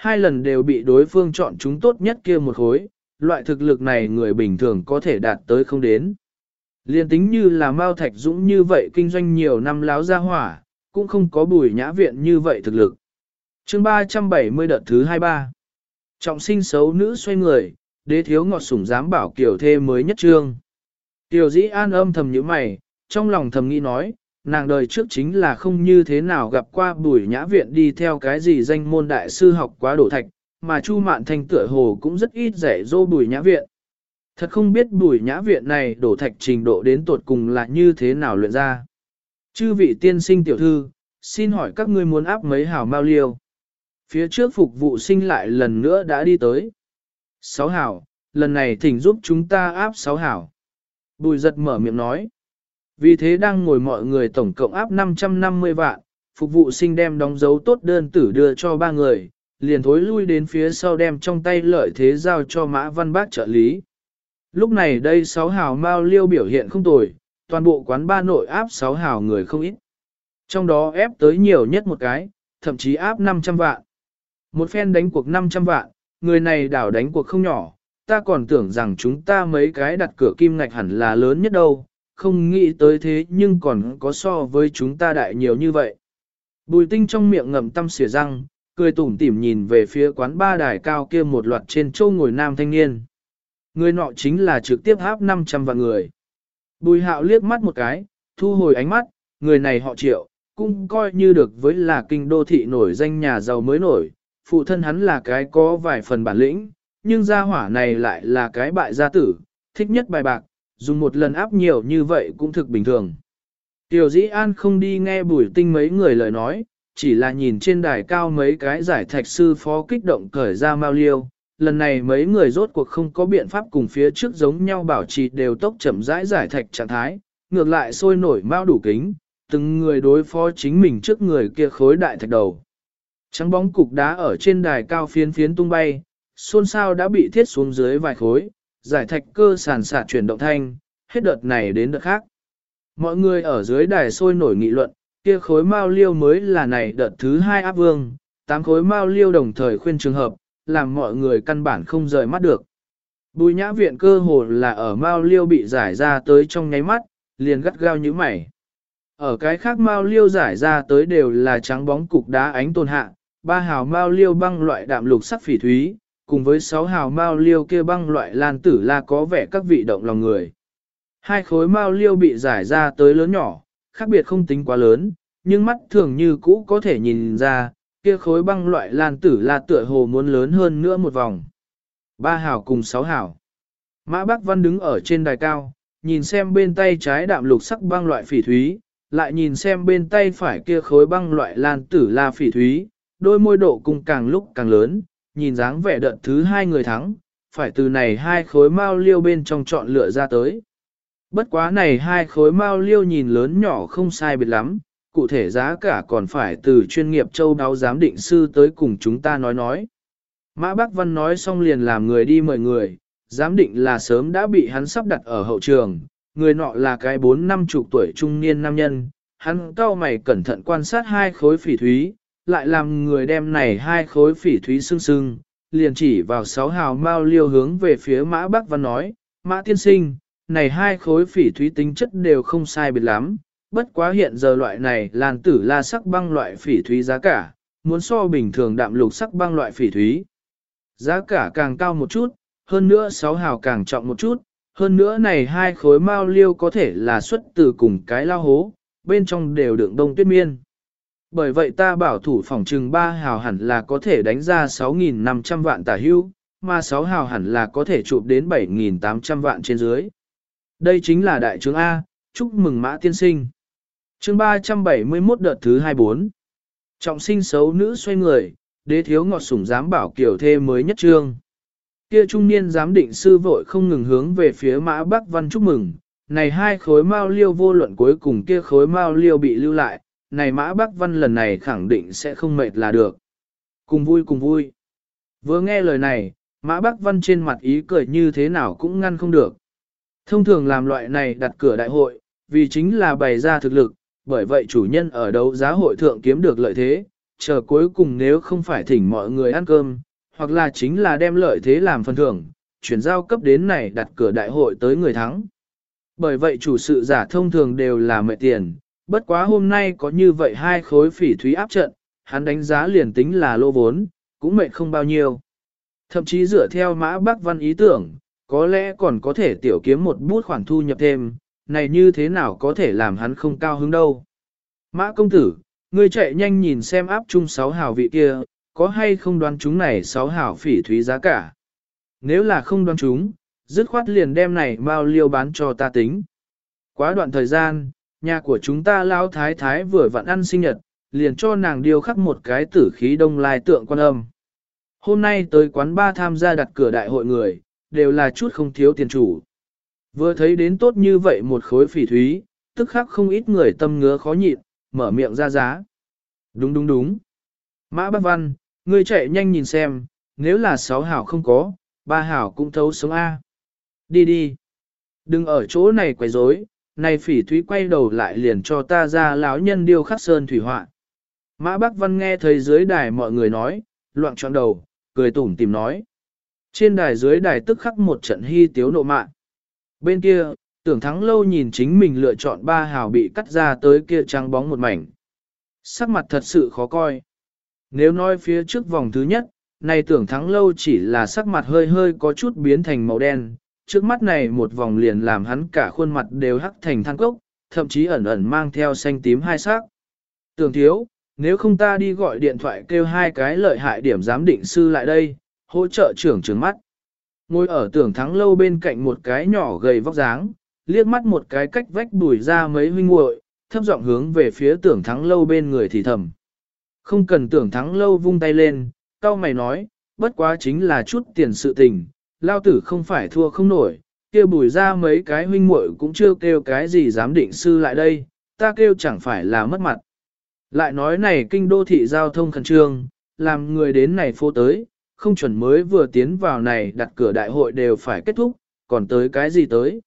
2 lần đều bị đối phương chọn chúng tốt nhất kia một khối, loại thực lực này người bình thường có thể đạt tới không đến. Liên tính như là Mao Thạch Dũng như vậy kinh doanh nhiều năm láo ra hỏa, cũng không có Bùi Nhã Viện như vậy thực lực. Chương 370 đợt thứ 23. Trọng sinh xấu nữ xoay người, đế thiếu ngọt sủng dám bảo kiểu thê mới nhất trương. Tiểu dĩ an âm thầm như mày, trong lòng thầm nghĩ nói, nàng đời trước chính là không như thế nào gặp qua Bùi Nhã Viện đi theo cái gì danh môn đại sư học quá đổ thạch, mà Chu Mạn Thanh tựa hồ cũng rất ít dạy dỗ Bùi Nhã Viện. Thật không biết Bùi Nhã Viện này đổ thạch trình độ đến tột cùng là như thế nào luyện ra. Chư vị tiên sinh tiểu thư, xin hỏi các ngươi muốn áp mấy hào mao liêu. Phía trước phục vụ sinh lại lần nữa đã đi tới. 6 hào, lần này thỉnh giúp chúng ta áp 6 hào. Bùi giật mở miệng nói. Vì thế đang ngồi mọi người tổng cộng áp 550 vạn, phục vụ sinh đem đóng dấu tốt đơn tử đưa cho 3 người, liền thối lui đến phía sau đem trong tay lợi thế giao cho Mã Văn Bác trợ lý. Lúc này đây 6 hào mao liêu biểu hiện không tồi, toàn bộ quán ba nội áp 6 hào người không ít. Trong đó ép tới nhiều nhất một cái, thậm chí áp 500 vạn. Một phen đánh cuộc 500 vạn, người này đảo đánh cuộc không nhỏ, ta còn tưởng rằng chúng ta mấy cái đặt cửa kim ngạch hẳn là lớn nhất đâu, không nghĩ tới thế nhưng còn có so với chúng ta đại nhiều như vậy. Bùi Tinh trong miệng ngậm tăm xỉa răng, cười tủm tỉm nhìn về phía quán ba đài cao kia một loạt trên châu ngồi nam thanh niên. Người nọ chính là trực tiếp áp 500 vạn người. Bùi Hạo liếc mắt một cái, thu hồi ánh mắt, người này họ Triệu, cũng coi như được với là kinh đô thị nổi danh nhà giàu mới nổi, phụ thân hắn là cái có vài phần bản lĩnh, nhưng gia hỏa này lại là cái bại gia tử, thích nhất bài bạc, dùng một lần áp nhiều như vậy cũng thực bình thường. Tiểu Dĩ An không đi nghe Bùi Tinh mấy người lời nói, chỉ là nhìn trên đài cao mấy cái giải thạch sư phó kích động cởi ra mao liêu. Lần này mấy người rốt cuộc không có biện pháp cùng phía trước giống nhau bảo trì đều tốc chậm rãi giải thạch trạng thái, ngược lại sôi nổi mao đủ kính, từng người đối phó chính mình trước người kia khối đại thạch đầu. Trắng bóng cục đá ở trên đài cao phiến phiến tung bay, xôn xao đã bị thiết xuống dưới vài khối, giải thạch cơ sàn sạt chuyển động thanh, hết đợt này đến đợt khác. Mọi người ở dưới đài sôi nổi nghị luận, kia khối mao liêu mới là này đợt thứ 2 áp vương, 8 khối mao liêu đồng thời khuyên trường hợp, làm mọi người căn bản không rời mắt được. Bùi Nhã Viện cơ hồ là ở mao liêu bị giải ra tới trong nháy mắt, liền gắt gao như mày. Ở cái khác mao liêu giải ra tới đều là trắng bóng cục đá ánh tồn hạ, 3 hào mao liêu băng loại đạm lục sắc phỉ thúy, cùng với 6 hào mao liêu kia băng loại lan tử la có vẻ các vị động lòng người. 2 khối mao liêu bị giải ra tới lớn nhỏ, khác biệt không tính quá lớn, nhưng mắt thường như cũ có thể nhìn ra, kia khối băng loại lan tử la tựa hồ muốn lớn hơn nữa một vòng. 3 hào cùng 6 hào. Mã Bác Văn đứng ở trên đài cao, nhìn xem bên tay trái đạm lục sắc băng loại phỉ thúy, lại nhìn xem bên tay phải kia khối băng loại lan tử la phỉ thúy, đôi môi độ cùng càng lúc càng lớn, nhìn dáng vẻ đợt thứ 2 người thắng, phải từ này 2 khối mao liêu bên trong chọn lựa ra tới. Bất quá này 2 khối mao liêu nhìn lớn nhỏ không sai biệt lắm, cụ thể giá cả còn phải từ chuyên nghiệp châu đáo giám định sư tới cùng chúng ta nói. Mã Bác Văn nói xong liền làm người đi mời người, giám định là sớm đã bị hắn sắp đặt ở hậu trường, người nọ là cái 4-50 tuổi trung niên nam nhân, hắn cau mày cẩn thận quan sát 2 khối phỉ thúy, lại làm người đem này 2 khối phỉ thúy sưng, liền chỉ vào 6 hào mao liêu hướng về phía Mã Bác Văn nói, Mã tiên sinh, này 2 khối phỉ thúy tính chất đều không sai biệt lắm, bất quá hiện giờ loại này lan tử la sắc băng loại phỉ thúy giá cả, muốn so bình thường đạm lục sắc băng loại phỉ thúy. Giá cả càng cao một chút, hơn nữa 6 hào càng trọng một chút, hơn nữa này 2 khối mao liêu có thể là xuất từ cùng cái lao hố, bên trong đều đựng đông tuyết miên. Bởi vậy ta bảo thủ phòng trừng 3 hào hẳn là có thể đánh ra 6.500 vạn tả hưu, mà 6 hào hẳn là có thể chụp đến 7.800 vạn trên dưới. Đây chính là đại trướng A, chúc mừng Mã tiên sinh. Chương 371 đợt thứ 24. Trọng sinh xấu nữ xoay người, đế thiếu ngọt sủng dám bảo kiểu thê mới nhất trương. Kia trung niên giám định sư vội không ngừng hướng về phía Mã Bác Văn chúc mừng, này 2 khối mao liêu vô luận cuối cùng kia khối mao liêu bị lưu lại, này Mã Bác Văn lần này khẳng định sẽ không mệt là được. Cùng vui cùng vui. Vừa nghe lời này, Mã Bác Văn trên mặt ý cười như thế nào cũng ngăn không được. Thông thường làm loại này đặt cửa đại hội, vì chính là bày ra thực lực, bởi vậy chủ nhân ở đấu giá hội thượng kiếm được lợi thế, chờ cuối cùng nếu không phải thỉnh mọi người ăn cơm, hoặc là chính là đem lợi thế làm phần thưởng, chuyển giao cấp đến này đặt cửa đại hội tới người thắng. Bởi vậy chủ sự giả thông thường đều là mệt tiền, bất quá hôm nay có như vậy hai khối phỉ thúy áp trận, hắn đánh giá liền tính là lô vốn, cũng mệt không bao nhiêu. Thậm chí dựa theo Mã Bác Văn ý tưởng, có lẽ còn có thể tiểu kiếm một bút khoản thu nhập thêm, này như thế nào có thể làm hắn không cao hứng đâu. Mã công tử, ngươi chạy nhanh nhìn xem áp chung 6 hào vị kia, có hay không đoán chúng này 6 hào phỉ thúy giá cả. Nếu là không đoán chúng, dứt khoát liền đem này bao liêu bán cho ta tính. Quá đoạn thời gian, nhà của chúng ta lão thái thái vừa vặn ăn sinh nhật, liền cho nàng điêu khắc một cái tử khí đông lai tượng quan âm. Hôm nay tới quán ba tham gia đặt cửa đại hội người, đều là chút không thiếu tiền chủ. Vừa thấy đến tốt như vậy một khối phỉ thúy, tức khắc không ít người tâm ngứa khó nhịn, mở miệng ra giá. Đúng đúng đúng. Mã Bác Văn, ngươi chạy nhanh nhìn xem, nếu là 6 hảo không có, 3 hảo cũng thấu sống A. Đi đi. Đừng ở chỗ này quấy rối, này phỉ thúy quay đầu lại liền cho ta ra lão nhân điêu khắc sơn thủy họa. Mã Bác Văn nghe thấy dưới đài mọi người nói, loạn trọn đầu, cười tủm tìm nói. Trên đài dưới đài tức khắc một trận hy tiếu nộ mạ. Bên kia, Tưởng Thắng Lâu nhìn chính mình lựa chọn 3 hào bị cắt ra tới kia trắng bóng một mảnh. Sắc mặt thật sự khó coi. Nếu nói phía trước vòng thứ nhất, này Tưởng Thắng Lâu chỉ là sắc mặt hơi hơi có chút biến thành màu đen, trước mắt này một vòng liền làm hắn cả khuôn mặt đều hắc thành than cốc, thậm chí ẩn ẩn mang theo xanh tím hai sắc. Tưởng thiếu, nếu không ta đi gọi điện thoại kêu 2 cái lợi hại điểm giám định sư lại đây, hỗ trợ trưởng trừng mắt. Ngồi ở Tưởng Thắng Lâu bên cạnh một cái nhỏ gầy vóc dáng, liếc mắt một cái cách vách đuổi ra mấy huynh muội, thấp giọng hướng về phía Tưởng Thắng Lâu bên người thì thầm. Không cần Tưởng Thắng Lâu vung tay lên, cau mày nói, bất quá chính là chút tiền sự tình, lao tử không phải thua không nổi, kêu bùi ra mấy cái huynh muội cũng chưa kêu cái gì giám định sư lại đây, ta kêu chẳng phải là mất mặt. Lại nói này kinh đô thị giao thông khẩn trương, làm người đến này phố tới, không chuẩn mới vừa tiến vào này đặt cửa đại hội đều phải kết thúc, còn tới cái gì tới?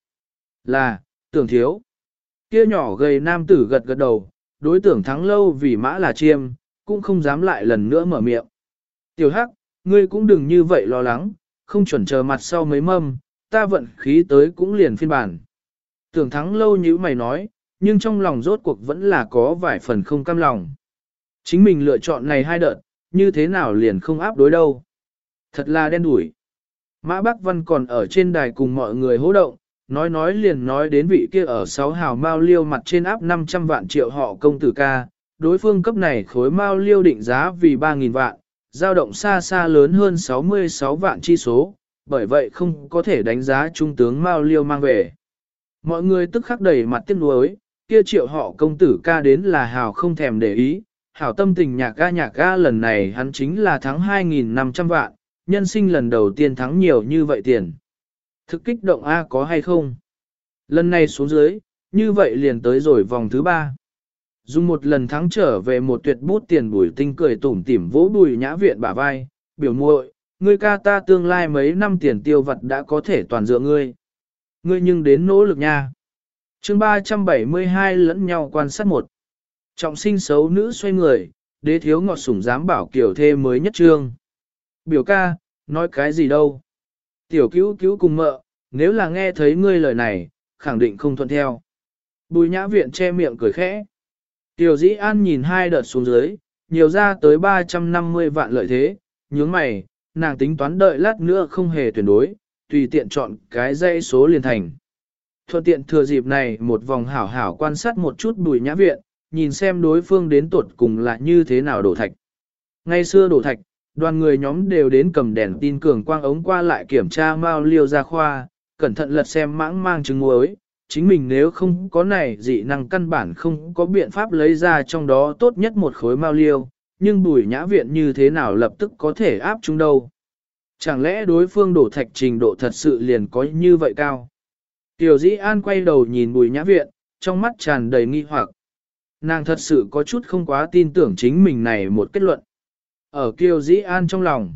Là, Tưởng thiếu. Kia nhỏ gầy nam tử gật gật đầu, đối Tưởng Thắng Lâu vì mã là chiêm, cũng không dám lại lần nữa mở miệng. Tiểu Hắc, ngươi cũng đừng như vậy lo lắng, không chuẩn chờ mặt sau mấy mâm, ta vận khí tới cũng liền phiên bản. Tưởng Thắng Lâu như mày nói, nhưng trong lòng rốt cuộc vẫn là có vài phần không cam lòng. Chính mình lựa chọn này 2 đợt, như thế nào liền không áp đối đâu. Thật là đen đủi. Mã Bác Văn còn ở trên đài cùng mọi người hô động, nói liền nói đến vị kia ở 6 hào mao liêu mặt trên áp 500 vạn triệu họ công tử ca, đối phương cấp này khối mao liêu định giá vì 3.000 vạn, dao động xa xa lớn hơn 66 vạn chi số, bởi vậy không có thể đánh giá trung tướng mao liêu mang về. Mọi người tức khắc đầy mặt tiếc nuối, kia triệu họ công tử ca đến là hào không thèm để ý, hảo tâm tình nhạc ga lần này hắn chính là thắng 2.500 vạn, nhân sinh lần đầu tiên thắng nhiều như vậy tiền. Thực kích động A có hay không? Lần này xuống dưới, như vậy liền tới rồi vòng thứ 3. Dùng một lần thắng trở về một tuyệt bút tiền Bùi Tinh cười tủm tỉm vỗ Bùi Nhã Viện bả vai, biểu muội, ngươi ca ta tương lai mấy năm tiền tiêu vặt đã có thể toàn dựa ngươi. Ngươi nhưng đến nỗ lực nha. Chương 372 lẫn nhau quan sát một. Trọng sinh xấu nữ xoay người, đế thiếu ngọt sủng dám bảo kiểu thê mới nhất trương. Biểu ca, nói cái gì đâu. Tiểu cứu cứu cùng mợ, nếu là nghe thấy ngươi lời này, khẳng định không thuận theo. Bùi Nhã Viện che miệng cười khẽ. Tiểu Dĩ An nhìn 2 đợt xuống dưới, nhiều ra tới 350 vạn lợi thế, nhướng mày, nàng tính toán đợi lát nữa không hề tuyển đối, tùy tiện chọn cái dãy số liền thành. Thuận tiện thừa dịp này một vòng hảo hảo quan sát một chút Bùi Nhã Viện, nhìn xem đối phương đến tuột cùng là như thế nào đổ thạch. Ngày xưa đổ thạch, đoàn người nhóm đều đến cầm đèn tin cường quang ống qua lại kiểm tra mao liêu ra khoa, cẩn thận lật xem mãng mang trứng muối. Chính mình nếu không có này dị năng căn bản không có biện pháp lấy ra trong đó tốt nhất một khối mao liêu, nhưng Bùi Nhã Viện như thế nào lập tức có thể áp chúng đâu. Chẳng lẽ đối phương đổ thạch trình độ thật sự liền có như vậy cao? Tiểu Dĩ An quay đầu nhìn Bùi Nhã Viện, trong mắt tràn đầy nghi hoặc. Nàng thật sự có chút không quá tin tưởng chính mình này một kết luận. Ở Kiều Dĩ An trong lòng,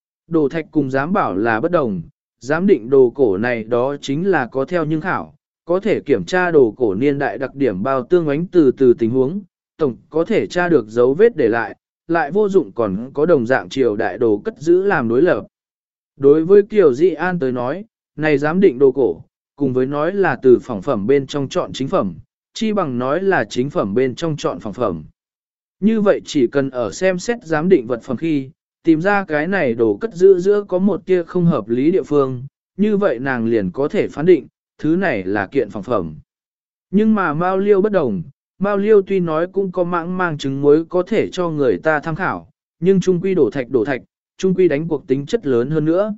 đồ thạch cùng giám bảo là bất đồng, giám định đồ cổ này đó chính là có theo nhưng khảo, có thể kiểm tra đồ cổ niên đại đặc điểm bao tương ánh từ tình huống, tổng có thể tra được dấu vết để lại, lại vô dụng còn có đồng dạng triều đại đồ cất giữ làm đối lập. Đối với Kiều Di An tới nói, này giám định đồ cổ, cùng với nói là từ phỏng phẩm bên trong chọn chính phẩm, chi bằng nói là chính phẩm bên trong chọn phỏng phẩm. Như vậy chỉ cần ở xem xét giám định vật phẩm khi, tìm ra cái này đồ cất giữ giữa có một tia không hợp lý địa phương, như vậy nàng liền có thể phán định, thứ này là kiện phỏng phẩm. Nhưng mà Mao Liêu bất đồng, Mao Liêu tuy nói cũng có mãng mang chứng muối có thể cho người ta tham khảo, nhưng trung quy đổ thạch, trung quy đánh cuộc tính chất lớn hơn nữa.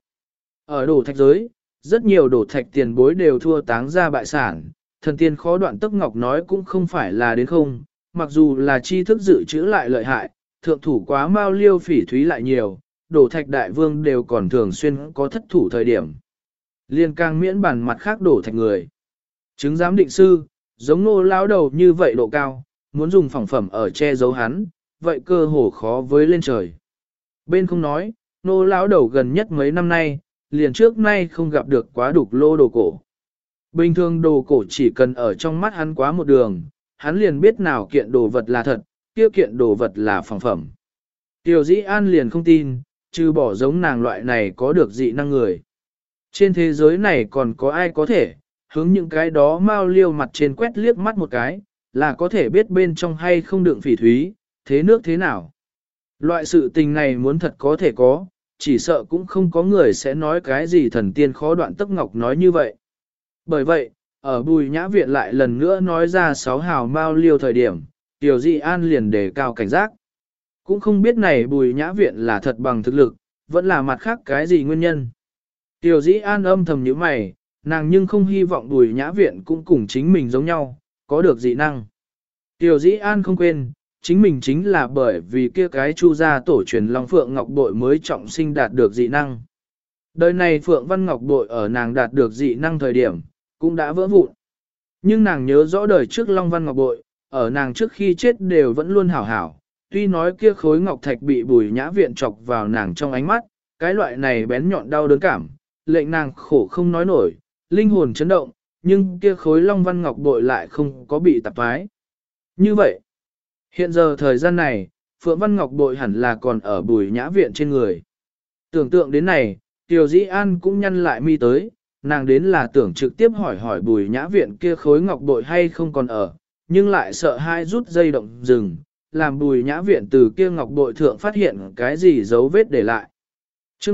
Ở đổ thạch giới, rất nhiều đổ thạch tiền bối đều thua táng ra bại sản, thần tiên khó đoạn tức ngọc nói cũng không phải là đến không, mặc dù là tri thức dự trữ lại lợi hại, thượng thủ quá Mao Liêu phỉ thúy lại nhiều, đổ thạch đại vương đều còn thường xuyên có thất thủ thời điểm. Liên càng miễn bản mặt khác đổ thạch người. Chứng giám định sư, giống Nô lão đầu như vậy độ cao, muốn dùng phỏng phẩm ở che giấu hắn, vậy cơ hồ khó với lên trời. Bên không nói, Nô lão đầu gần nhất mấy năm nay, liền trước nay không gặp được quá đục lô đồ cổ. Bình thường đồ cổ chỉ cần ở trong mắt hắn quá một đường, hắn liền biết nào kiện đồ vật là thật, kia kiện đồ vật là phỏng phẩm. Tiểu Dĩ An liền không tin, trừ bỏ giống nàng loại này có được dị năng người. Trên thế giới này còn có ai có thể, hướng những cái đó Mao Liêu mặt trên quét liếc mắt một cái, là có thể biết bên trong hay không đựng phỉ thúy, thế nước thế nào. Loại sự tình này muốn thật có thể có, chỉ sợ cũng không có người sẽ nói cái gì thần tiên khó đoạn tức ngọc nói như vậy. Bởi vậy, ở Bùi Nhã Viện lại lần nữa nói ra 6 hào Mao Liêu thời điểm, Tiểu Di An liền đề cao cảnh giác. Cũng không biết này Bùi Nhã Viện là thật bằng thực lực, vẫn là mặt khác cái gì nguyên nhân. Tiểu Di An âm thầm như mày, nàng nhưng không hy vọng Bùi Nhã Viện cũng cùng chính mình giống nhau, có được dị năng. Tiểu Di An không quên, chính mình chính là bởi vì kia cái Chu gia tổ truyền Long Phượng Ngọc Bội mới trọng sinh đạt được dị năng. Đời này Phượng Văn Ngọc Bội ở nàng đạt được dị năng thời điểm, cũng đã vỡ vụn. Nhưng nàng nhớ rõ đời trước Long Văn Ngọc Bội, ở nàng trước khi chết đều vẫn luôn hảo hảo. Tuy nói kia khối ngọc thạch bị Bùi Nhã Viện chọc vào nàng trong ánh mắt, cái loại này bén nhọn đau đớn cảm, lệnh nàng khổ không nói nổi, linh hồn chấn động, nhưng kia khối Long Văn Ngọc Bội lại không có bị tạp thoái. Như vậy, hiện giờ thời gian này, Phượng Văn Ngọc Bội hẳn là còn ở Bùi Nhã Viện trên người. Tưởng tượng đến này, Tiểu Dĩ An cũng nhăn lại mi tới, nàng đến là tưởng trực tiếp hỏi Bùi Nhã Viện kia khối ngọc bội hay không còn ở, nhưng lại sợ hai rút dây động rừng, làm Bùi Nhã Viện từ kia ngọc bội thượng phát hiện cái gì dấu vết để lại. Chương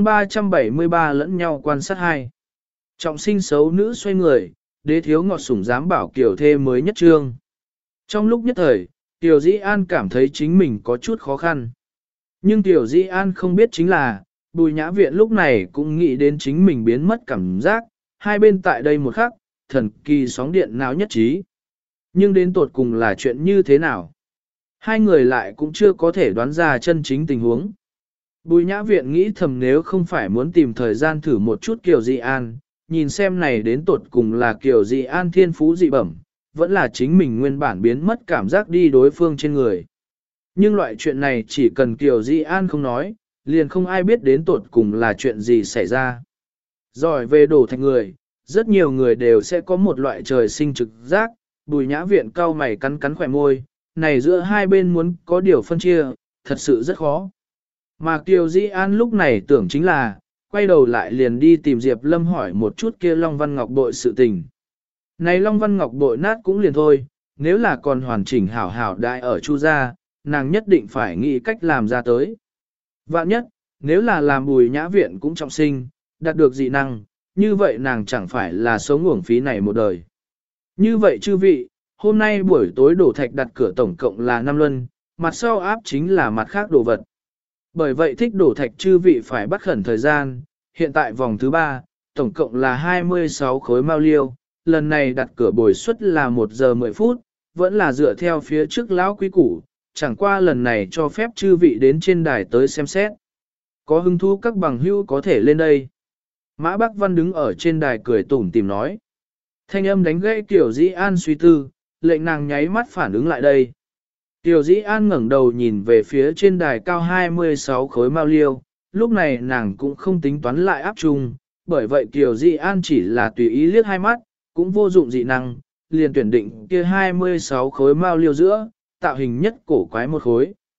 373 lẫn nhau quan sát hai. Trọng sinh xấu nữ xoay người, đế thiếu ngọt sủng dám bảo kiểu thê mới nhất trương. Trong lúc nhất thời, Tiểu Dĩ An cảm thấy chính mình có chút khó khăn. Nhưng Tiểu Dĩ An không biết chính là, Bùi Nhã Viện lúc này cũng nghĩ đến chính mình biến mất cảm giác, hai bên tại đây một khắc, thần kỳ sóng điện nào nhất trí. Nhưng đến tột cùng là chuyện như thế nào? Hai người lại cũng chưa có thể đoán ra chân chính tình huống. Bùi Nhã Viện nghĩ thầm nếu không phải muốn tìm thời gian thử một chút Kiều Dị An, nhìn xem này đến tột cùng là Kiều Dị An thiên phú dị bẩm, vẫn là chính mình nguyên bản biến mất cảm giác đi đối phương trên người. Nhưng loại chuyện này chỉ cần Kiều Dị An không nói, liền không ai biết đến tột cùng là chuyện gì xảy ra. Giỏi về đổ thạch người, rất nhiều người đều sẽ có một loại trời sinh trực giác, Bùi Nhã Viện cau mày cắn cắn khỏe môi, này giữa hai bên muốn có điều phân chia, thật sự rất khó. Mà Kiều Dĩ An lúc này tưởng chính là, quay đầu lại liền đi tìm Diệp Lâm hỏi một chút kia Long Văn Ngọc Bội sự tình. Này Long Văn Ngọc Bội nát cũng liền thôi, nếu là còn hoàn chỉnh hảo hảo đại ở Chu gia, nàng nhất định phải nghĩ cách làm ra tới. Vạn nhất, nếu là làm Bùi Nhã Viện cũng trọng sinh, đạt được dị năng, như vậy nàng chẳng phải là sống uổng phí này một đời. Như vậy chư vị, hôm nay buổi tối đổ thạch đặt cửa tổng cộng là 5 luân, mặt sau áp chính là mặt khác đồ vật. Bởi vậy thích đổ thạch chư vị phải bắt khẩn thời gian, hiện tại vòng thứ 3, tổng cộng là 26 khối mao liêu, lần này đặt cửa bồi suất là 1 giờ 10 phút, vẫn là dựa theo phía trước lão quý củ, chẳng qua lần này cho phép chư vị đến trên đài tới xem xét. Có hứng thú các bằng hữu có thể lên đây. Mã Bắc Văn đứng ở trên đài cười tủm tìm nói. Thanh âm đánh gãy Tiểu Dĩ An suy tư, lệnh nàng nháy mắt phản ứng lại đây. Tiểu Dĩ An ngẩng đầu nhìn về phía trên đài cao 26 khối mao liêu, lúc này nàng cũng không tính toán lại áp chung, bởi vậy Tiểu Dĩ An chỉ là tùy ý liếc hai mắt, cũng vô dụng dị năng, liền tuyển định kia 26 khối mao liêu giữa, tạo hình nhất cổ quái một khối.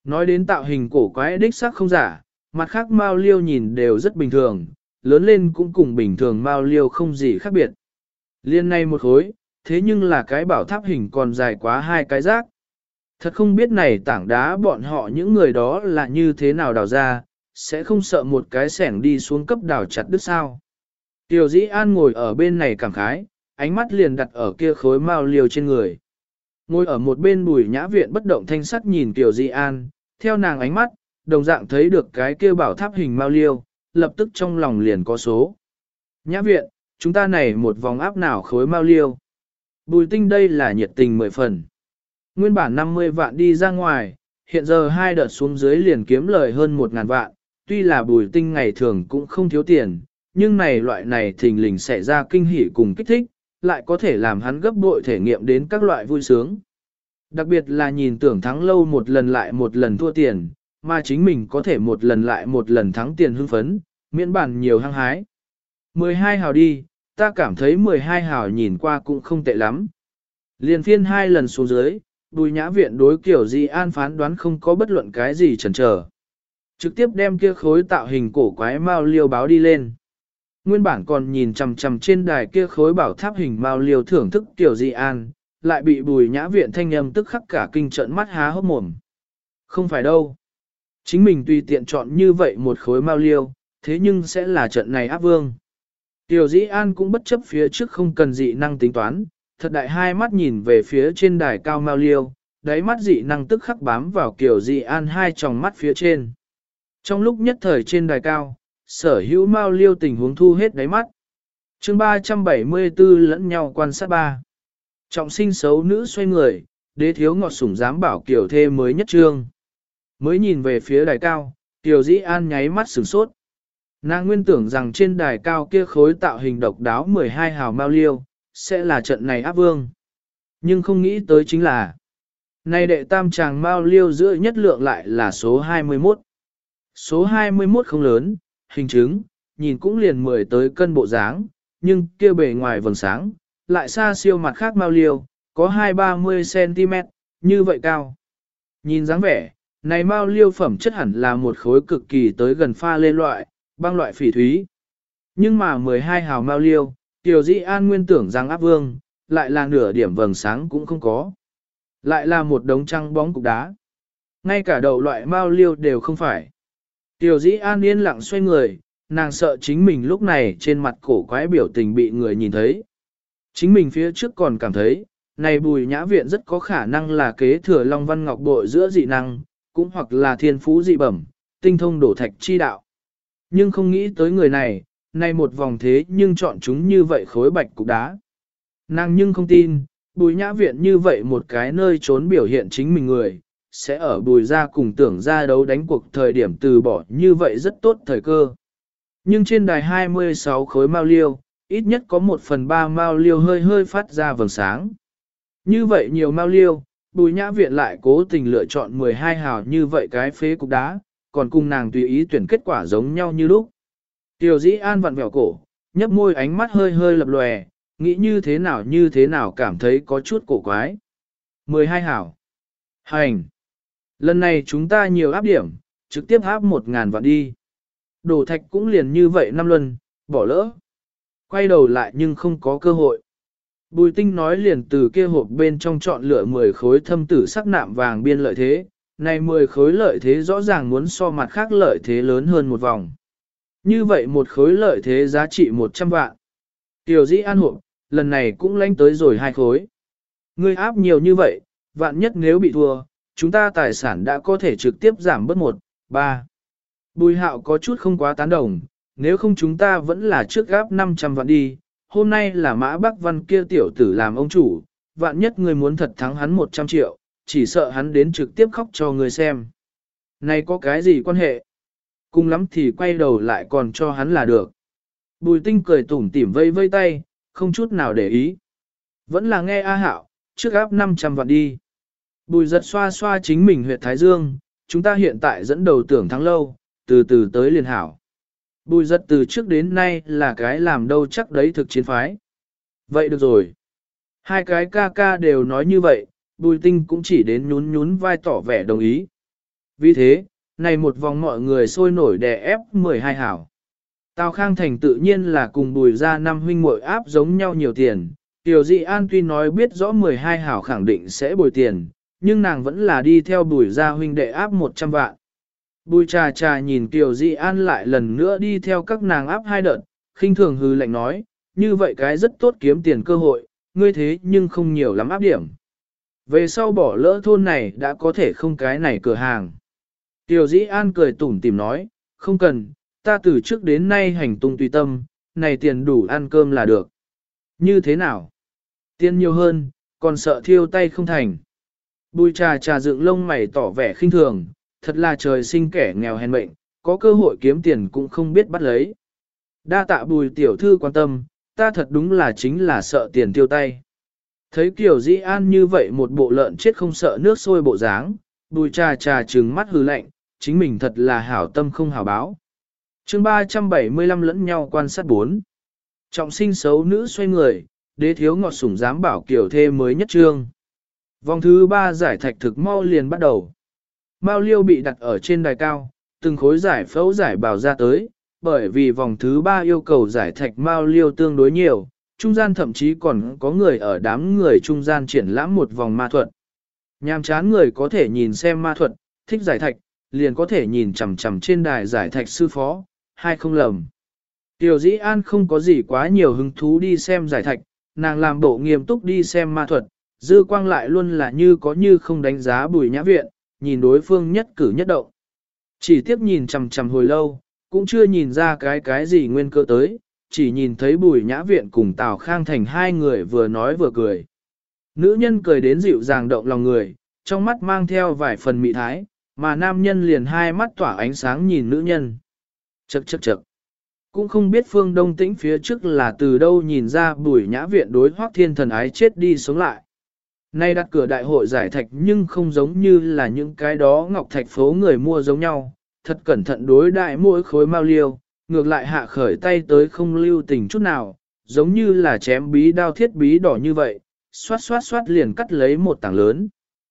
Nói đến tạo hình cổ quái đích xác không giả, mặt khác mao liêu nhìn đều rất bình thường, lớn lên cũng cùng bình thường mao liêu không gì khác biệt. Liên này một khối, thế nhưng là cái bảo tháp hình còn dài quá hai cái rác. Thật không biết này tảng đá bọn họ những người đó là như thế nào đào ra, sẽ không sợ một cái sẻng đi xuống cấp đào chặt đứt sao. Tiểu Dĩ An ngồi ở bên này cảm khái, ánh mắt liền đặt ở kia khối mao liêu trên người. Ngồi ở một bên Bùi Nhã Viện bất động thanh sắc nhìn Tiểu Dĩ An, theo nàng ánh mắt, đồng dạng thấy được cái kia bảo tháp hình mao liêu, lập tức trong lòng liền có số. Nhã Viện, chúng ta này một vòng áp nào khối mao liêu. Bùi Tinh đây là nhiệt tình 10 phần. Nguyên bản 50 vạn đi ra ngoài, hiện giờ hai đợt xuống dưới liền kiếm lời hơn 1.000 vạn, tuy là Bùi Tinh ngày thường cũng không thiếu tiền, nhưng này loại này thình lình xảy ra kinh hỉ cùng kích thích, lại có thể làm hắn gấp bội thể nghiệm đến các loại vui sướng. Đặc biệt là nhìn tưởng thắng lâu một lần lại một lần thua tiền, mà chính mình có thể một lần lại một lần thắng tiền hưng phấn, miễn bản nhiều hăng hái. 12 hào đi, ta cảm thấy 12 hào nhìn qua cũng không tệ lắm. Liên phiên 2 lần xuống dưới, Bùi Nhã Viện đối Kiểu Di An phán đoán không có bất luận cái gì chần chờ, trực tiếp đem kia khối tạo hình cổ quái mao liêu báo đi lên. Nguyên bản còn nhìn chằm chằm trên đài kia khối bảo tháp hình mao liêu thưởng thức Kiểu Di An, lại bị Bùi Nhã Viện thanh âm tức khắc cả kinh trợn mắt há hốc mồm. Không phải đâu. Chính mình tùy tiện chọn như vậy một khối mao liêu, thế nhưng sẽ là trận này áp vương. Tiểu Dĩ An cũng bất chấp phía trước không cần dị năng tính toán, thật đại hai mắt nhìn về phía trên đài cao mao liêu, đáy mắt dị năng tức khắc bám vào Tiểu Dĩ An hai tròng mắt phía trên. Trong lúc nhất thời trên đài cao, sở hữu mao liêu tình huống thu hết đáy mắt. Chương 374 lẫn nhau quan sát ba. Trọng sinh xấu nữ xoay người, đế thiếu ngọt sủng dám bảo kiểu thê mới nhất trương. Mới nhìn về phía đài cao, Tiểu Dĩ An nháy mắt sửng sốt. Nàng nguyên tưởng rằng trên đài cao kia khối tạo hình độc đáo 12 hào mao liêu, sẽ là trận này áp vương. Nhưng không nghĩ tới chính là, này đệ tam chàng mao liêu giữa nhất lượng lại là số 21. Số 21 không lớn, hình chứng, nhìn cũng liền 10 tới cân bộ dáng, nhưng kia bề ngoài vầng sáng, lại xa siêu mặt khác mao liêu, có 2-30cm, như vậy cao. Nhìn dáng vẻ, này mao liêu phẩm chất hẳn là một khối cực kỳ tới gần pha lê loại, băng loại phỉ thúy. Nhưng mà 12 hào mao liêu, Tiểu Dĩ An nguyên tưởng rằng áp vương, lại là nửa điểm vầng sáng cũng không có. Lại là một đống trăng bóng cục đá. Ngay cả đầu loại mao liêu đều không phải. Tiểu Dĩ An yên lặng xoay người, nàng sợ chính mình lúc này trên mặt cổ quái biểu tình bị người nhìn thấy. Chính mình phía trước còn cảm thấy, này Bùi Nhã Viện rất có khả năng là kế thừa Long Văn Ngọc Bội giữa dị năng, cũng hoặc là thiên phú dị bẩm, tinh thông đổ thạch chi đạo. Nhưng không nghĩ tới người này một vòng thế nhưng chọn chúng như vậy khối bạch cục đá. Nàng nhưng không tin, Bùi Nhã Viện như vậy một cái nơi trốn biểu hiện chính mình người, sẽ ở Bùi ra cùng tưởng ra đấu đánh cuộc thời điểm từ bỏ như vậy rất tốt thời cơ. Nhưng trên đài 26 khối mao liêu, ít nhất có 1/3 mao liêu hơi hơi phát ra vầng sáng. Như vậy nhiều mao liêu, Bùi Nhã Viện lại cố tình lựa chọn 12 hào như vậy cái phế cục đá, còn cùng nàng tùy ý tuyển kết quả giống nhau như lúc. Tiểu Dĩ An vặn vẹo cổ, nhấp môi ánh mắt hơi hơi lập lòe, nghĩ như thế nào cảm thấy có chút cổ quái. 12 hảo. Hành. Lần này chúng ta nhiều áp điểm, trực tiếp áp 1.000 vạn đi. Đổ thạch cũng liền như vậy năm luân, bỏ lỡ. Quay đầu lại nhưng không có cơ hội. Bùi Tinh nói liền từ kia hộp bên trong chọn lựa 10 khối thâm tử sắc nạm vàng biên lợi thế. Này 10 khối lợi thế rõ ràng muốn so mặt khác lợi thế lớn hơn một vòng. Như vậy một khối lợi thế giá trị 100 vạn. Tiểu Dĩ An hộp, lần này cũng lánh tới rồi 2 khối. Ngươi áp nhiều như vậy, vạn nhất nếu bị thua, chúng ta tài sản đã có thể trực tiếp giảm bớt 1-3. Bùi Hạo có chút không quá tán đồng, nếu không chúng ta vẫn là trước gáp 500 vạn đi. Hôm nay là Mã Bắc Văn kia tiểu tử làm ông chủ, vạn nhất ngươi muốn thật thắng hắn 100 triệu, chỉ sợ hắn đến trực tiếp khóc cho ngươi xem. Này có cái gì quan hệ? Cùng lắm thì quay đầu lại còn cho hắn là được. Bùi Tinh cười tủm tỉm vây vây tay, không chút nào để ý. Vẫn là nghe A Hạo, trước áp 500 vạn đi. Bùi giật xoa xoa chính mình huyệt Thái Dương, chúng ta hiện tại dẫn đầu tưởng thắng lâu, từ từ tới liền hảo. Bùi giật từ trước đến nay là cái làm đâu chắc đấy thực chiến phái. Vậy được rồi. Hai cái ca ca đều nói như vậy, Bùi Tinh cũng chỉ đến nhún nhún vai tỏ vẻ đồng ý. Vì thế, này một vòng mọi người sôi nổi đè ép 12 hảo. Tào Khang Thành tự nhiên là cùng Bùi gia năm huynh muội áp giống nhau nhiều tiền. Tiểu Dị An tuy nói biết rõ 12 hảo khẳng định sẽ bồi tiền, nhưng nàng vẫn là đi theo Bùi gia huynh đệ áp 100 vạn. Bùi trà trà nhìn Tiểu Dị An lại lần nữa đi theo các nàng áp 2 đợt, khinh thường hư lạnh nói, như vậy cái rất tốt kiếm tiền cơ hội, ngươi thế nhưng không nhiều lắm áp điểm. Về sau bỏ lỡ thôn này đã có thể không cái này cửa hàng. Tiểu Dĩ An cười tủm tỉm nói, không cần, ta từ trước đến nay hành tung tùy tâm, này tiền đủ ăn cơm là được. Như thế nào? Tiền nhiều hơn, còn sợ thiêu tay không thành. Bùi trà trà dựng lông mày tỏ vẻ khinh thường, thật là trời sinh kẻ nghèo hèn mệnh, có cơ hội kiếm tiền cũng không biết bắt lấy. Đa tạ Bùi tiểu thư quan tâm, ta thật đúng là chính là sợ tiền tiêu tay. Thấy Kiều Dĩ An như vậy một bộ lợn chết không sợ nước sôi bộ dáng, Bùi trà trà trừng mắt hừ lạnh, chính mình thật là hảo tâm không hảo báo. Chương 375 lẫn nhau quan sát 4. Trọng sinh xấu nữ xoay người, đế thiếu ngọt sủng dám bảo kiểu thê mới nhất trương. Vòng thứ 3 giải thạch thực mau liền bắt đầu. Mao liêu bị đặt ở trên đài cao, từng khối giải phẫu giải bào ra tới, bởi vì vòng thứ 3 yêu cầu giải thạch mao liêu tương đối nhiều, trung gian thậm chí còn có người ở đám người trung gian triển lãm một vòng ma thuật. Nhàm chán người có thể nhìn xem ma thuật, thích giải thạch, liền có thể nhìn chằm chằm trên đài giải thạch sư phó, hai không lầm. Tiểu Dĩ An không có gì quá nhiều hứng thú đi xem giải thạch, nàng làm bộ nghiêm túc đi xem ma thuật, dư quang lại luôn là như có như không đánh giá Bùi Nhã Viện, nhìn đối phương nhất cử nhất động. Chỉ tiếp nhìn chằm chằm hồi lâu, cũng chưa nhìn ra cái gì nguyên cơ tới, chỉ nhìn thấy Bùi Nhã Viện cùng Tào Khang Thành hai người vừa nói vừa cười. Nữ nhân cười đến dịu dàng động lòng người, trong mắt mang theo vài phần mị thái, mà nam nhân liền hai mắt tỏa ánh sáng nhìn nữ nhân. Chậc chậc chậc. Cũng không biết Phương Đông Tĩnh phía trước là từ đâu nhìn ra Bùi Nhã Viện đối Hoắc Thiên Thần ái chết đi sống lại. Nay đặt cửa đại hội giải thạch nhưng không giống như là những cái đó ngọc thạch phố người mua giống nhau, thật cẩn thận đối đại mỗi khối mao liêu, ngược lại hạ khởi tay tới không lưu tình chút nào, giống như là chém bí đao thiết bí đỏ như vậy, xoát xoát xoát liền cắt lấy một tảng lớn.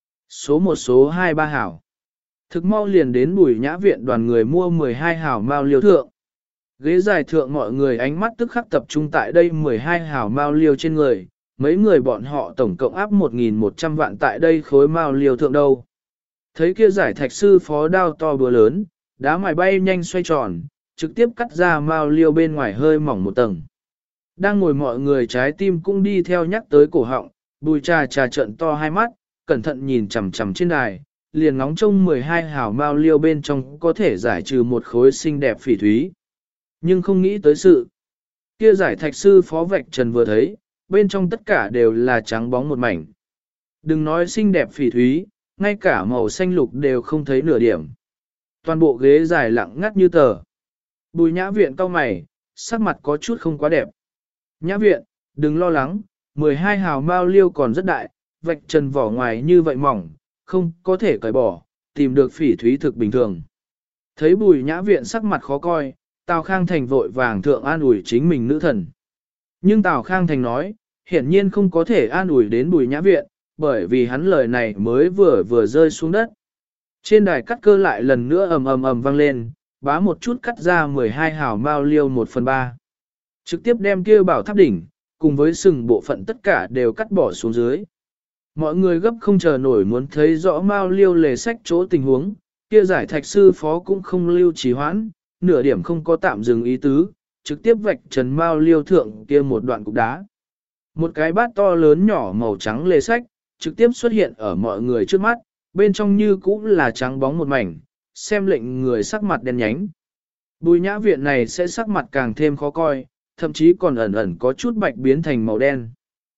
Số 1 số 2 3 hảo. Thực mau liền đến Bùi Nhã Viện đoàn người mua 12 hảo mao liêu thượng. Ghế dài thượng mọi người ánh mắt tức khắc tập trung tại đây 12 hảo mao liêu trên người, mấy người bọn họ tổng cộng áp 1.100 vạn tại đây khối mao liêu thượng đâu. Thấy kia giải thạch sư phó đao to búa lớn, đá mài bay nhanh xoay tròn, trực tiếp cắt ra mao liêu bên ngoài hơi mỏng một tầng. Đang ngồi mọi người trái tim cũng đi theo nhắc tới cổ họng, Bùi trà trà trợn to hai mắt, cẩn thận nhìn chằm chằm trên đài, liền ngóng trông 12 hảo mao liêu bên trong có thể giải trừ một khối xinh đẹp phỉ thúy. Nhưng không nghĩ tới sự. Kia giải thạch sư phó vạch trần vừa thấy, bên trong tất cả đều là trắng bóng một mảnh. Đừng nói xinh đẹp phỉ thúy, ngay cả màu xanh lục đều không thấy nửa điểm. Toàn bộ ghế dài lặng ngắt như tờ. Bùi Nhã Viện cau mày, sắc mặt có chút không quá đẹp. Nhã Viện, đừng lo lắng, 12 hào mao liêu còn rất đại, vạch trần vỏ ngoài như vậy mỏng, không có thể cởi bỏ, tìm được phỉ thúy thực bình thường. Thấy Bùi Nhã Viện sắc mặt khó coi, Tào Khang Thành vội vàng thượng an ủi chính mình nữ thần. Nhưng Tào Khang Thành nói, hiển nhiên không có thể an ủi đến Bùi Nhã Viện, bởi vì hắn lời này mới vừa rơi xuống đất. Trên đài cắt cơ lại lần nữa ầm ầm ầm vang lên, bá một chút cắt ra 12 hào mao liêu 1/3. Trực tiếp đem kia bảo tháp đỉnh, cùng với sừng bộ phận tất cả đều cắt bỏ xuống dưới. Mọi người gấp không chờ nổi muốn thấy rõ mao liêu lề sách chỗ tình huống, kia giải thạch sư phó cũng không lưu trì hoãn, nửa điểm không có tạm dừng ý tứ, trực tiếp vạch trần mao liêu thượng kia một đoạn cục đá. Một cái bát to lớn nhỏ màu trắng lề sách, trực tiếp xuất hiện ở mọi người trước mắt, bên trong như cũng là trắng bóng một mảnh, xem lệnh người sắc mặt đen nhánh. Bùi Nhã Viện này sẽ sắc mặt càng thêm khó coi, thậm chí còn ẩn ẩn có chút bạch biến thành màu đen.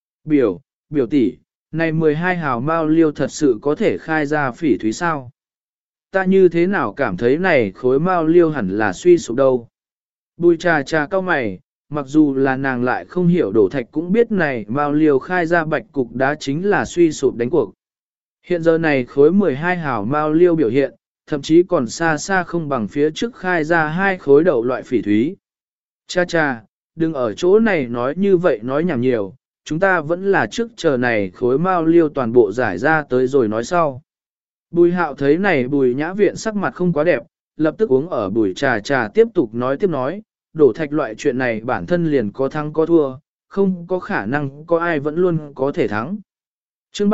Biểu tỷ, này 12 hào mao liêu thật sự có thể khai ra phỉ thúy sao? Ta như thế nào cảm thấy này khối mao liêu hẳn là suy sụp đâu? Bùi trà trà cao mày, mặc dù là nàng lại không hiểu đổ thạch cũng biết này mao liêu khai ra bạch cục đá chính là suy sụp đánh cuộc. Hiện giờ này khối 12 hào mao liêu biểu hiện, thậm chí còn xa xa không bằng phía trước khai ra hai khối đầu loại phỉ thúy. Cha cha, đừng ở chỗ này nói như vậy nói nhảm nhiều, chúng ta vẫn là trước chờ này khối mao liêu toàn bộ giải ra tới rồi nói sau. Bùi Hạo thấy này Bùi Nhã Viện sắc mặt không quá đẹp, lập tức uống ở bùi trà tiếp tục nói, đổ thạch loại chuyện này bản thân liền có thắng có thua, không có khả năng có ai vẫn luôn có thể thắng. Chương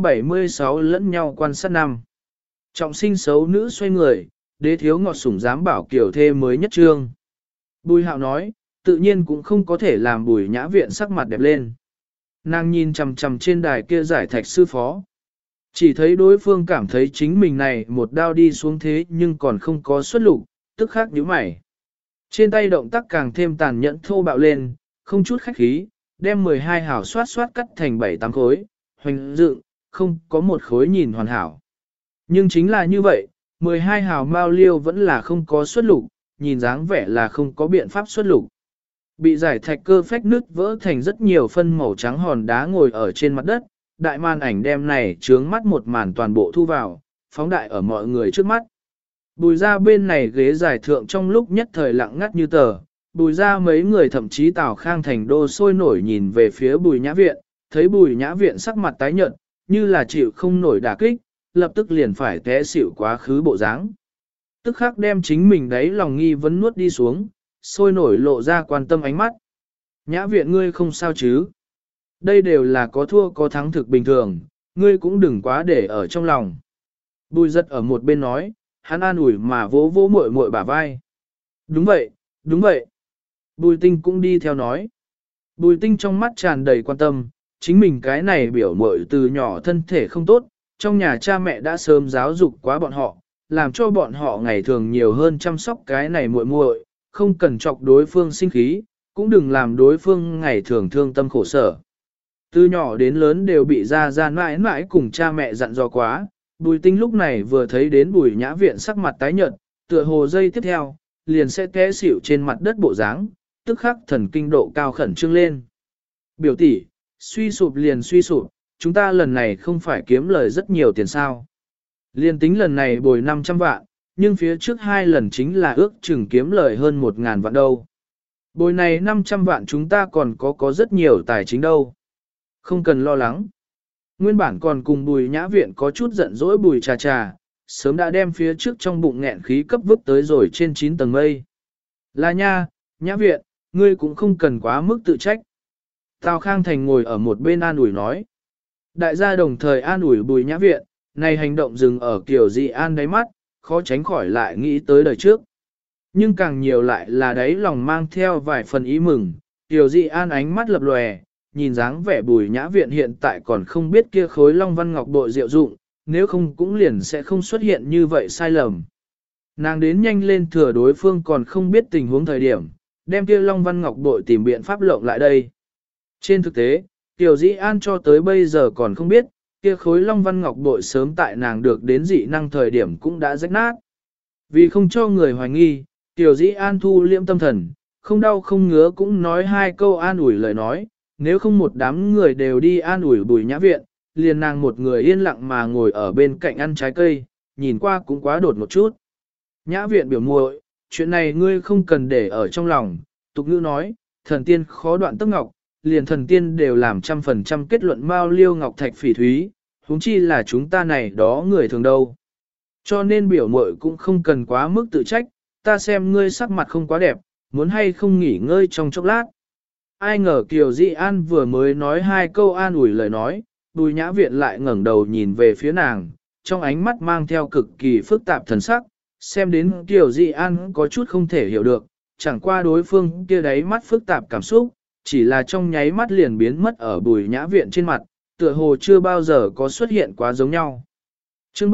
376 lẫn nhau quan sát năm. Trọng sinh xấu nữ xoay người, đế thiếu ngọt sủng dám bảo kiểu thê mới nhất trương. Bùi Hạo nói, tự nhiên cũng không có thể làm Bùi Nhã Viện sắc mặt đẹp lên. Nàng nhìn chằm chằm trên đài kia giải thạch sư phó. Chỉ thấy đối phương cảm thấy chính mình này một đao đi xuống thế nhưng còn không có xuất lục, tức khắc nhíu mày. Trên tay động tác càng thêm tàn nhẫn thô bạo lên, không chút khách khí, đem 12 hảo xoát cắt thành 7-8 khối, hoành dựng, không có một khối nhìn hoàn hảo. Nhưng chính là như vậy, 12 hào mao liêu vẫn là không có xuất lục, nhìn dáng vẻ là không có biện pháp xuất lục. Bị giải thạch cơ phách nứt vỡ thành rất nhiều phân màu trắng hòn đá ngồi ở trên mặt đất, đại màn ảnh đem này trướng mắt một màn toàn bộ thu vào, phóng đại ở mọi người trước mắt. Bùi ra bên này ghế giải thượng trong lúc nhất thời lặng ngắt như tờ, bùi ra mấy người thậm chí Tào Khang Thành đô sôi nổi nhìn về phía Bùi Nhã Viện, thấy Bùi Nhã Viện sắc mặt tái nhợt, như là chịu không nổi đả kích, lập tức liền phải té xỉu quá khứ bộ dáng. Tức khắc đem chính mình đấy lòng nghi vấn nuốt đi xuống, sôi nổi lộ ra quan tâm ánh mắt. Nhã Viện ngươi không sao chứ? Đây đều là có thua có thắng thực bình thường, ngươi cũng đừng quá để ở trong lòng. Bùi giật ở một bên nói, hắn an ủi mà vỗ vỗ muội muội bả vai. Đúng vậy, đúng vậy. Bùi tinh cũng đi theo nói. Bùi tinh trong mắt tràn đầy quan tâm, chính mình cái này biểu muội từ nhỏ thân thể không tốt, trong nhà cha mẹ đã sớm giáo dục quá bọn họ, làm cho bọn họ ngày thường nhiều hơn chăm sóc cái này muội muội, không cần chọc đối phương sinh khí, cũng đừng làm đối phương ngày thường thương tâm khổ sở. Từ nhỏ đến lớn đều bị ra mãi mãi cùng cha mẹ dặn dò quá, Bùi Tinh lúc này vừa thấy đến Bùi Nhã Viện sắc mặt tái nhợt, tựa hồ giây tiếp theo, liền sẽ té xỉu trên mặt đất bộ dáng, tức khắc thần kinh độ cao khẩn trương lên. Biểu tỷ, suy sụp liền suy sụp, chúng ta lần này không phải kiếm lời rất nhiều tiền sao. Liên tính lần này bồi 500 vạn, nhưng phía trước 2 lần chính là ước chừng kiếm lời hơn 1.000 vạn đâu. Bồi này 500 vạn chúng ta còn có rất nhiều tài chính đâu. Không cần lo lắng. Nguyên bản còn cùng Bùi Nhã Viện có chút giận dỗi Bùi Trà, sớm đã đem phía trước trong bụng nghẹn khí cấp vứt tới rồi trên 9 tầng mây. Là nha, Nhã Viện, ngươi cũng không cần quá mức tự trách. Tào Khang Thành ngồi ở một bên an ủi nói. Đại gia đồng thời an ủi Bùi Nhã Viện, này hành động dừng ở kiểu dị an đáy mắt, khó tránh khỏi lại nghĩ tới đời trước. Nhưng càng nhiều lại là đấy lòng mang theo vài phần ý mừng, Tiểu Dị An ánh mắt lập lòe, nhìn dáng vẻ Bùi Nhã Viện hiện tại còn không biết kia khối Long Văn Ngọc bội diệu dụng, nếu không cũng liền sẽ không xuất hiện như vậy sai lầm. Nàng đến nhanh lên thừa đối phương còn không biết tình huống thời điểm, đem kia Long Văn Ngọc bội tìm biện pháp lộng lại đây. Trên thực tế, Tiểu Dị An cho tới bây giờ còn không biết, kia khối Long Văn Ngọc bội sớm tại nàng được đến dị năng thời điểm cũng đã rách nát. Vì không cho người hoài nghi, Tiểu Dĩ An thu liễm tâm thần, không đau không ngứa cũng nói 2 câu an ủi lời nói, nếu không một đám người đều đi an ủi Bùi Nhã Viện, liền nàng một người yên lặng mà ngồi ở bên cạnh ăn trái cây, nhìn qua cũng quá đột một chút. Nhã Viện biểu muội, chuyện này ngươi không cần để ở trong lòng, tục ngữ nói, thần tiên khó đoạn tức ngọc, liền thần tiên đều làm 100% kết luận mao liêu ngọc thạch phỉ thúy, huống chi là chúng ta này đó người thường đâu. Cho nên biểu muội cũng không cần quá mức tự trách, ta xem ngươi sắc mặt không quá đẹp, muốn hay không nghỉ ngơi trong chốc lát. Ai ngờ Kiều Dị An vừa mới nói 2 câu an ủi lời nói, Bùi Nhã Viện lại ngẩng đầu nhìn về phía nàng, trong ánh mắt mang theo cực kỳ phức tạp thần sắc, xem đến Kiều Dị An có chút không thể hiểu được, chẳng qua đối phương kia đáy mắt phức tạp cảm xúc, chỉ là trong nháy mắt liền biến mất ở Bùi Nhã Viện trên mặt, tựa hồ chưa bao giờ có xuất hiện quá giống nhau. Chương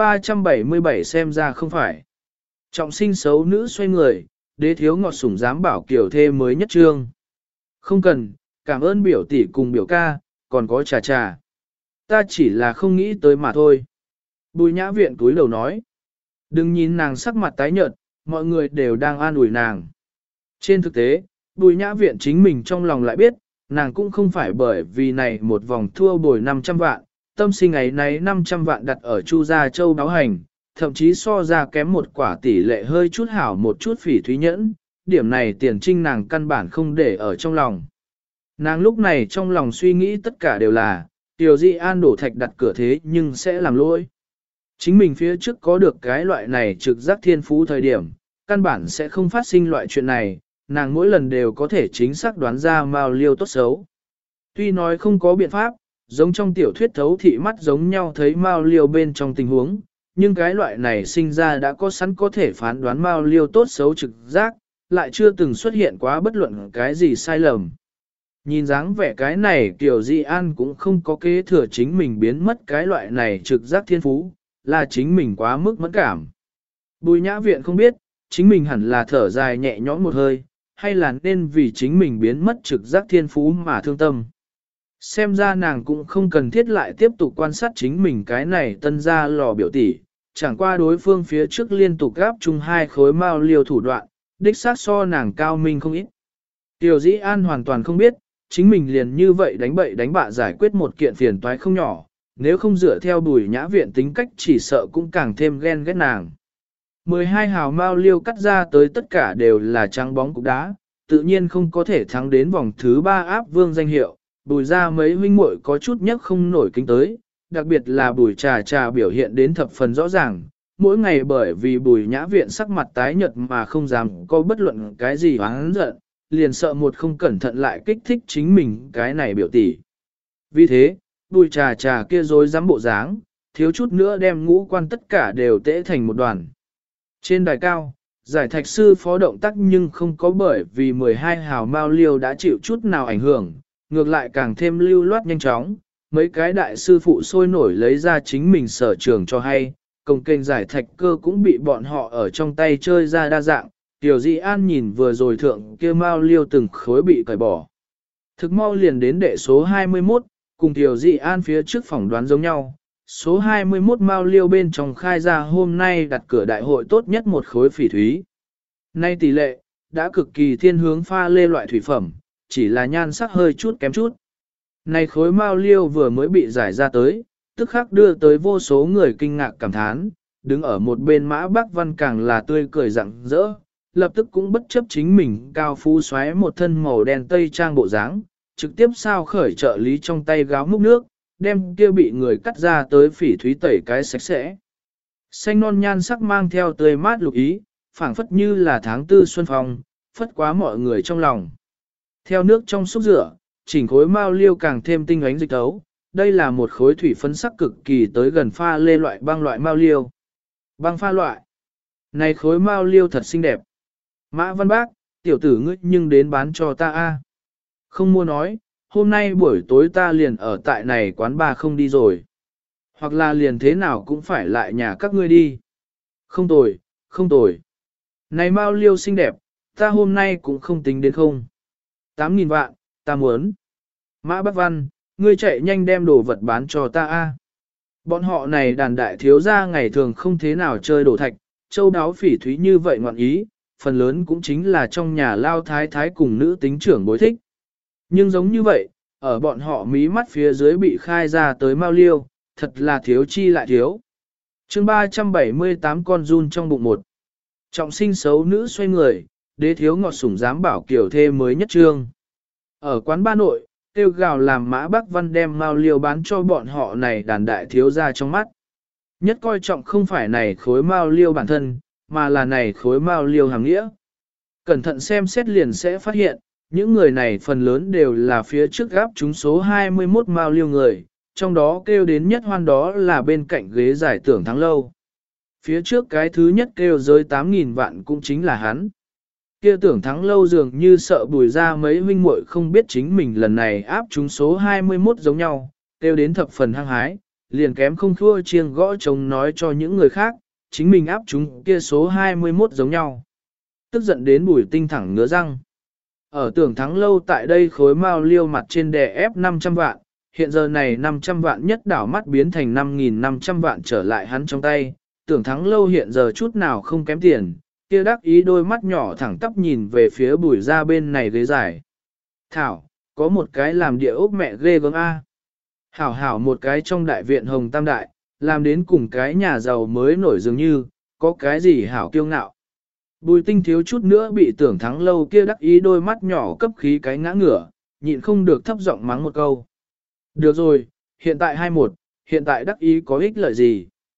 377 xem ra không phải. Trọng sinh xấu nữ xoay người, đế thiếu ngọt sủng dám bảo kiểu thê mới nhất trương. Không cần, cảm ơn biểu tỷ cùng biểu ca, còn có trà. Ta chỉ là không nghĩ tới mà thôi. Bùi Nhã Viện cúi đầu nói. Đừng nhìn nàng sắc mặt tái nhợt, mọi người đều đang an ủi nàng. Trên thực tế, Bùi Nhã Viện chính mình trong lòng lại biết, nàng cũng không phải bởi vì này một vòng thua bồi 500 vạn, tâm sinh ấy nấy 500 vạn đặt ở Chu Gia Châu đáo hành, thậm chí so ra kém một quả tỷ lệ hơi chút hảo một chút phỉ thúy nhẫn, điểm này tiền trinh nàng căn bản không để ở trong lòng. Nàng lúc này trong lòng suy nghĩ tất cả đều là, Tiểu Dị An đổ thạch đặt cửa thế nhưng sẽ làm lỗi. Chính mình phía trước có được cái loại này trực giác thiên phú thời điểm, căn bản sẽ không phát sinh loại chuyện này, nàng mỗi lần đều có thể chính xác đoán ra Mao Liêu tốt xấu. Tuy nói không có biện pháp, giống trong tiểu thuyết thấu thị mắt giống nhau thấy Mao Liêu bên trong tình huống, nhưng cái loại này sinh ra đã có sẵn có thể phán đoán Mao Liêu tốt xấu trực giác, lại chưa từng xuất hiện quá bất luận cái gì sai lầm. Nhìn dáng vẻ cái này Kiều Di An cũng không có kế thừa chính mình biến mất cái loại này trực giác thiên phú, là chính mình quá mức mẫn cảm. Bùi nhã viện không biết, chính mình hẳn là thở dài nhẹ nhõm một hơi, hay là nên vì chính mình biến mất trực giác thiên phú mà thương tâm. Xem ra nàng cũng không cần thiết lại tiếp tục quan sát chính mình cái này tân ra lò biểu tỷ, chẳng qua đối phương phía trước liên tục gáp chung hai khối mao liều thủ đoạn, đích xác so nàng cao minh không ít. Tiểu Dĩ An hoàn toàn không biết, chính mình liền như vậy đánh bậy đánh bạ giải quyết một kiện phiền toái không nhỏ, nếu không dựa theo Bùi Nhã Viện tính cách chỉ sợ cũng càng thêm ghen ghét nàng. 12 hào mao liêu cắt ra tới tất cả đều là trắng bóng cục đá, tự nhiên không có thể thắng đến vòng thứ 3 áp vương danh hiệu, Bùi ra mấy huynh muội có chút nhất không nổi kính tới, đặc biệt là Bùi Trà Trà biểu hiện đến thập phần rõ ràng, mỗi ngày bởi vì Bùi Nhã Viện sắc mặt tái nhợt mà không dám có bất luận cái gì oán giận, liền sợ một không cẩn thận lại kích thích chính mình cái này biểu tỷ. Vì thế, Bùi Trà Trà kia rối rắm bộ dáng, thiếu chút nữa đem ngũ quan tất cả đều tễ thành một đoàn. Trên đài cao, giải thạch sư phó động tác nhưng không có bởi vì 12 hào mao liêu đã chịu chút nào ảnh hưởng, ngược lại càng thêm lưu loát nhanh chóng. Mấy cái đại sư phụ sôi nổi lấy ra chính mình sở trường cho hay, công kênh giải thạch cơ cũng bị bọn họ ở trong tay chơi ra đa dạng. Tiểu Di An nhìn vừa rồi thượng kia mao liêu từng khối bị cởi bỏ. Thực mau liền đến đệ số 21, cùng Tiểu Di An phía trước phỏng đoán giống nhau. Số 21 mao liêu bên trong khai ra hôm nay đặt cửa đại hội tốt nhất một khối phỉ thúy. Nay tỷ lệ, đã cực kỳ thiên hướng pha lê loại thủy phẩm, chỉ là nhan sắc hơi chút kém chút. Này khối mao liêu vừa mới bị giải ra tới, tức khắc đưa tới vô số người kinh ngạc cảm thán, đứng ở một bên Mã Bắc Văn càng là tươi cười rạng rỡ, lập tức cũng bất chấp chính mình cao phú xoáy một thân màu đen tây trang bộ dáng, trực tiếp sao khởi trợ lý trong tay gáo múc nước, đem kia bị người cắt ra tới phỉ thúy tẩy cái sạch sẽ. Xanh non nhan sắc mang theo tươi mát lục ý, phảng phất như là tháng tư xuân phong, phất quá mọi người trong lòng. Theo nước trong xúc rửa, chỉnh khối mao liêu càng thêm tinh ánh dịch tấu, đây là một khối thủy phấn sắc cực kỳ tới gần pha lê loại mao liêu. Băng pha loại. Này khối mao liêu thật xinh đẹp. Mã Văn Bác, tiểu tử ngươi nhưng đến bán cho ta a. Không mua nói, hôm nay buổi tối ta liền ở tại này quán bar không đi rồi. Hoặc là liền thế nào cũng phải lại nhà các ngươi đi. Không tồi, không tồi. Này mao liêu xinh đẹp, ta hôm nay cũng không tính đến không. 8.000 vạn, ta muốn. Mã Bắc Văn, ngươi chạy nhanh đem đồ vật bán cho ta a. Bọn họ này đàn đại thiếu gia ngày thường không thế nào chơi đổ thạch, châu đáo phỉ thúy như vậy ngoạn ý, phần lớn cũng chính là trong nhà lao thái thái cùng nữ tính trưởng bối thích. Nhưng giống như vậy, ở bọn họ mí mắt phía dưới bị khai ra tới mao liêu, thật là thiếu chi lại thiếu. chương 378 con run trong bụng một. Trọng sinh xấu nữ xoay người, đế thiếu ngọt sủng dám bảo kiểu thê mới nhất trương. Ở quán ba nội, tiêu gào làm Mã Bắc Văn đem mao liêu bán cho bọn họ này đàn đại thiếu ra trong mắt. Nhất coi trọng không phải này khối mao liêu bản thân, mà là này khối mao liêu hàng nghĩa. Cẩn thận xem xét liền sẽ phát hiện, những người này phần lớn đều là phía trước gáp chúng số 21 mao liêu người, trong đó kêu đến nhất hoan đó là bên cạnh ghế giải tưởng thắng lâu. Phía trước cái thứ nhất kêu giới 8.000 vạn cũng chính là hắn. Kia tưởng thắng lâu dường như sợ Bùi ra mấy huynh muội không biết chính mình lần này áp chúng số 21 giống nhau, kêu đến thập phần hăng hái, liền kém không thua chiêng gõ trống nói cho những người khác, chính mình áp chúng kia số 21 giống nhau. Tức giận đến Bùi tinh thẳng ngứa răng. Ở tưởng thắng lâu tại đây khối mao liêu mặt trên đè ép 500 vạn, hiện giờ này 500 vạn nhất đảo mắt biến thành 5.500 vạn trở lại hắn trong tay, tưởng thắng lâu hiện giờ chút nào không kém tiền, kia đắc ý đôi mắt nhỏ thẳng tắp nhìn về phía Bùi ra bên này ghế dài. Thảo, có một cái làm địa ốc mẹ ghê gớm A. Hảo hảo một cái trong đại viện Hồng Tam Đại, làm đến cùng cái nhà giàu mới nổi dường như, có cái gì hảo kiêu ngạo. Bùi tinh thiếu chút nữa bị tưởng thắng lâu kia đắc ý đôi mắt nhỏ cấp khí cái ngã ngửa, nhịn không được thấp giọng mắng một câu. Được rồi, hiện tại 21, hiện tại đắc ý có ích lợi gì?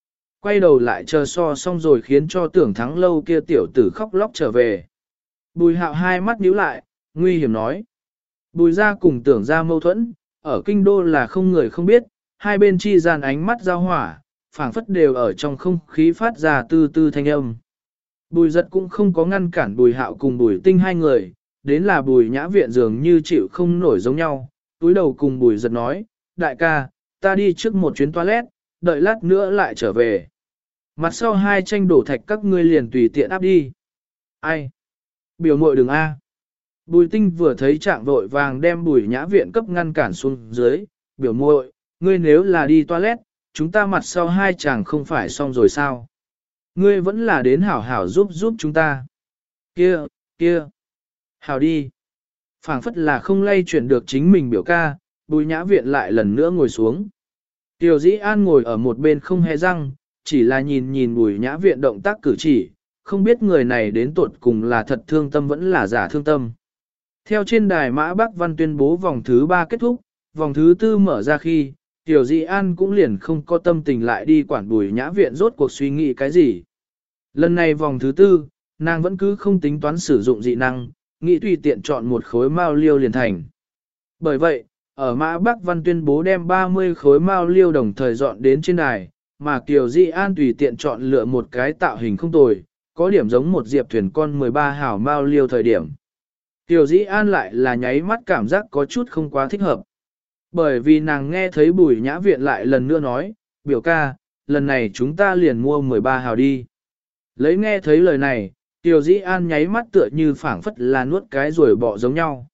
Quay đầu lại chờ so xong rồi khiến cho Tưởng Thắng Lâu kia tiểu tử khóc lóc trở về. Bùi Hạo hai mắt nhíu lại, nguy hiểm nói. Bùi gia cùng Tưởng gia mâu thuẫn, ở kinh đô là không người không biết, hai bên chi gian ánh mắt giao hỏa, phảng phất đều ở trong không khí phát ra tư tư thanh âm. Bùi giật cũng không có ngăn cản Bùi Hạo cùng Bùi Tinh hai người, đến là Bùi Nhã Viện dường như chịu không nổi giống nhau, túi đầu cùng Bùi giật nói, đại ca, ta đi trước một chuyến toilet, đợi lát nữa lại trở về. Mặt sau hai tranh đổ thạch các ngươi liền tùy tiện áp đi. Ai? Biểu muội đừng a. Bùi Tinh vừa thấy trạng vội vàng đem Bùi Nhã Viện cấp ngăn cản xuống dưới, biểu muội, ngươi nếu là đi toilet, chúng ta mặt sau hai chàng không phải xong rồi sao? Ngươi vẫn là đến hảo hảo giúp chúng ta. Kia, kia. Hảo đi. Phảng phất là không lay chuyển được chính mình biểu ca, Bùi Nhã Viện lại lần nữa ngồi xuống. Tiểu Dĩ An ngồi ở một bên không hé răng, chỉ là nhìn Bùi Nhã Viện động tác cử chỉ, không biết người này đến tuột cùng là thật thương tâm vẫn là giả thương tâm. Theo trên đài Mã Bắc Văn tuyên bố vòng thứ 3 kết thúc, vòng thứ 4 mở ra khi, Tiểu Dĩ An cũng liền không có tâm tình lại đi quản Bùi Nhã Viện rốt cuộc suy nghĩ cái gì. Lần này vòng thứ 4, nàng vẫn cứ không tính toán sử dụng dị năng, nghĩ tùy tiện chọn một khối mao liêu liền thành. Bởi vậy, ở Mã Bắc Văn tuyên bố đem 30 khối mao liêu đồng thời dọn đến trên đài, mà Kiều Di An tùy tiện chọn lựa một cái tạo hình không tồi, có điểm giống một diệp thuyền con 13 hảo mao liêu thời điểm. Kiều Di An lại là nháy mắt cảm giác có chút không quá thích hợp. Bởi vì nàng nghe thấy Bùi Nhã Viện lại lần nữa nói, biểu ca, lần này chúng ta liền mua 13 hào đi. Lấy nghe thấy lời này, Kiều Di An nháy mắt tựa như phảng phất là nuốt cái rồi bỏ giống nhau.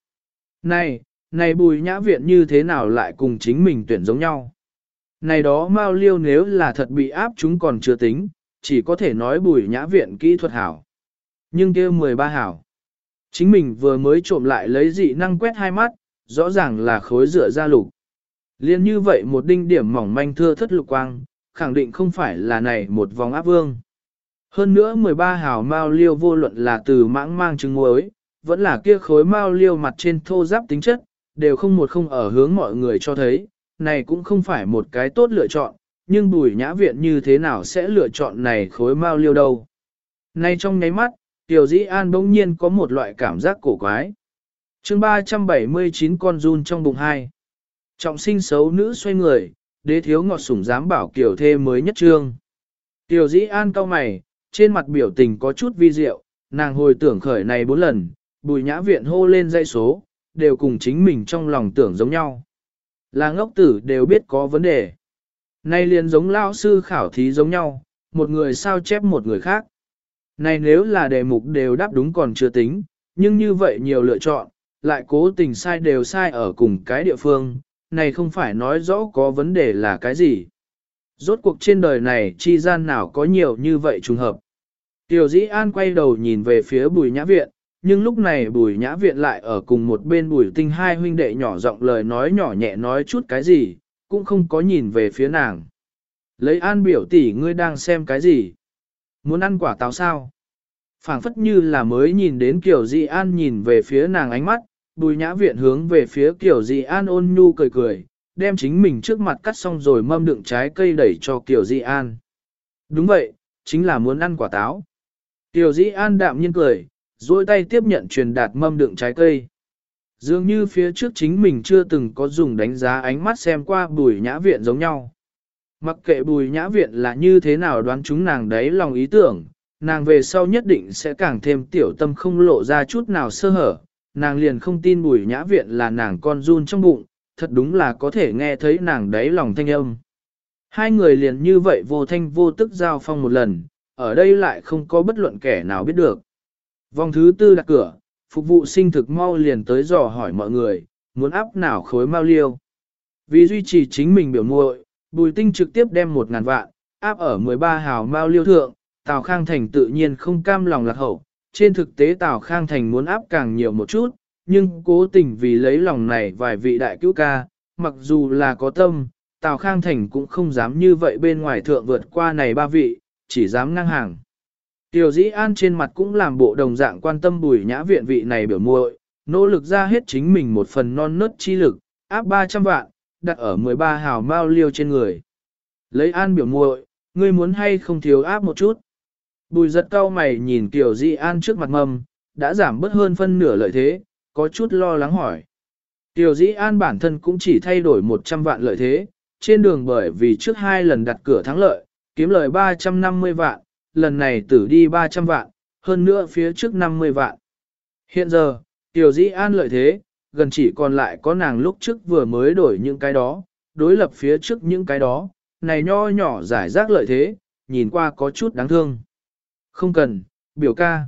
Này Bùi Nhã Viện như thế nào lại cùng chính mình tuyển giống nhau? Này đó Mao Liêu nếu là thật bị áp chúng còn chưa tính, chỉ có thể nói Bùi Nhã Viện kỹ thuật hảo. Nhưng kia 13 hảo. Chính mình vừa mới trộm lại lấy dị năng quét hai mắt, rõ ràng là khối rửa ra lục. Liên như vậy một đinh điểm mỏng manh thưa thất lục quang, khẳng định không phải là này một vòng áp vương. Hơn nữa 13 hào mao liêu vô luận là từ mãng mang trứng muối, vẫn là kia khối mao liêu mặt trên thô giáp tính chất, đều không ở hướng mọi người cho thấy, này cũng không phải một cái tốt lựa chọn, nhưng Bùi Nhã Viện như thế nào sẽ lựa chọn này khối mao liêu đâu. Nay trong nháy mắt, Tiểu Dĩ An bỗng nhiên có một loại cảm giác cổ quái. Chương 379 con run trong bụng hai. Trọng sinh xấu nữ xoay người, đế thiếu ngọt sủng dám bảo kiểu thê mới nhất trương. Tiểu Dĩ An cau mày, trên mặt biểu tình có chút vi diệu, nàng hồi tưởng khởi này 4 lần, Bùi Nhã Viện hô lên dãy số, đều cùng chính mình trong lòng tưởng giống nhau. Là ngốc tử đều biết có vấn đề. Nay liền giống lao sư khảo thí giống nhau, một người sao chép một người khác. Này nếu là đề mục đều đáp đúng còn chưa tính, nhưng như vậy nhiều lựa chọn, lại cố tình sai đều sai ở cùng cái địa phương, này không phải nói rõ có vấn đề là cái gì. Rốt cuộc trên đời này chi gian nào có nhiều như vậy trùng hợp. Tiểu Dĩ An quay đầu nhìn về phía Bùi Nhã Viện, nhưng lúc này Bùi Nhã Viện lại ở cùng một bên Bùi Tinh hai huynh đệ nhỏ giọng lời nói nhỏ nhẹ nói chút cái gì, cũng không có nhìn về phía nàng. Lấy An biểu tỷ ngươi đang xem cái gì? Muốn ăn quả táo sao? Phảng phất như là mới nhìn đến Kiều Dĩ An nhìn về phía nàng ánh mắt, Bùi Nhã Viện hướng về phía Kiều Dĩ An ôn nhu cười cười, đem chính mình trước mặt cắt xong rồi mâm đựng trái cây đẩy cho Kiều Dĩ An. Đúng vậy, chính là muốn ăn quả táo. Kiều Dĩ An đạm nhiên cười, duỗi tay tiếp nhận truyền đạt mâm đựng trái cây. Dường như phía trước chính mình chưa từng có dùng đánh giá ánh mắt xem qua Bùi Nhã Viện giống nhau. Mặc kệ Bùi Nhã Viện là như thế nào đoán chúng nàng đấy lòng ý tưởng, nàng về sau nhất định sẽ càng thêm tiểu tâm không lộ ra chút nào sơ hở, nàng liền không tin Bùi Nhã Viện là nàng con run trong bụng, thật đúng là có thể nghe thấy nàng đấy lòng thanh âm. Hai người liền như vậy vô thanh vô tức giao phong một lần, ở đây lại không có bất luận kẻ nào biết được. Vòng thứ 4 đặt cửa, phục vụ sinh thực mau liền tới dò hỏi mọi người, muốn áp nào khối mao liêu. Vì duy trì chính mình biểu muội, Bùi Tinh trực tiếp đem 1.000 vạn, áp ở 13 hào mao liêu thượng, Tào Khang Thành tự nhiên không cam lòng lạc hậu. Trên thực tế Tào Khang Thành muốn áp càng nhiều một chút, nhưng cố tình vì lấy lòng này vài vị đại cứu ca, mặc dù là có tâm, Tào Khang Thành cũng không dám như vậy bên ngoài thượng vượt qua này 3 vị, chỉ dám ngang hàng. Tiểu Dĩ An trên mặt cũng làm bộ đồng dạng quan tâm Bùi Nhã Viện vị này biểu muội, nỗ lực ra hết chính mình một phần non nớt chi lực, áp 300 vạn, đặt ở 13 hào mao liêu trên người. Lấy An biểu muội, ngươi muốn hay không thiếu áp một chút. Bùi giật cau mày nhìn Kiều Di An trước mặt mâm, đã giảm bớt hơn phân nửa lợi thế, có chút lo lắng hỏi. Kiều Di An bản thân cũng chỉ thay đổi 100 vạn lợi thế, trên đường bởi vì trước 2 lần đặt cửa thắng lợi, kiếm lời 350 vạn, lần này tử đi 300 vạn, hơn nữa phía trước 50 vạn. Hiện giờ, Kiều Di An lợi thế, gần chỉ còn lại có nàng lúc trước vừa mới đổi những cái đó, đối lập phía trước những cái đó, này nho nhỏ giải rác lợi thế, nhìn qua có chút đáng thương. Không cần, biểu ca.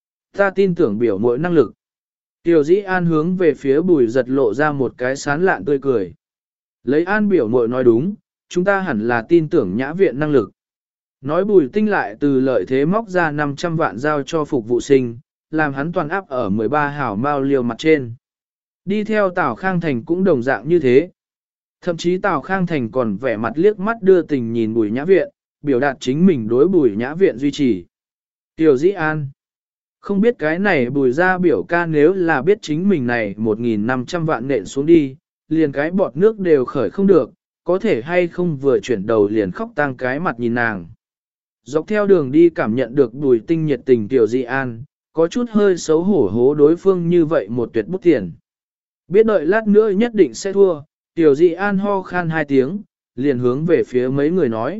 Ta tin tưởng biểu mỗi năng lực. Tiểu Dĩ An hướng về phía Bùi Giật lộ ra một cái sán lạn tươi cười. Lấy An biểu muội nói đúng, chúng ta hẳn là tin tưởng nhã viện năng lực. Nói Bùi Tinh lại từ lợi thế móc ra 500 vạn giao cho phục vụ sinh, làm hắn toàn áp ở 13 hảo mao liều mặt trên. Đi theo Tào Khang Thành cũng đồng dạng như thế. Thậm chí Tào Khang Thành còn vẻ mặt liếc mắt đưa tình nhìn Bùi Nhã Viện, biểu đạt chính mình đối Bùi Nhã Viện duy trì. Tiểu Dĩ An. Không biết cái này Bùi ra biểu ca nếu là biết chính mình này 1.500 vạn nện xuống đi, liền cái bọt nước đều khởi không được, có thể hay không vừa chuyển đầu liền khóc tang cái mặt nhìn nàng. Dọc theo đường đi cảm nhận được Bùi Tinh nhiệt tình Tiểu Dĩ An, có chút hơi xấu hổ hố đối phương như vậy một tuyệt bút tiền. Biết đợi lát nữa nhất định sẽ thua, Tiểu Dĩ An ho khan 2 tiếng, liền hướng về phía mấy người nói.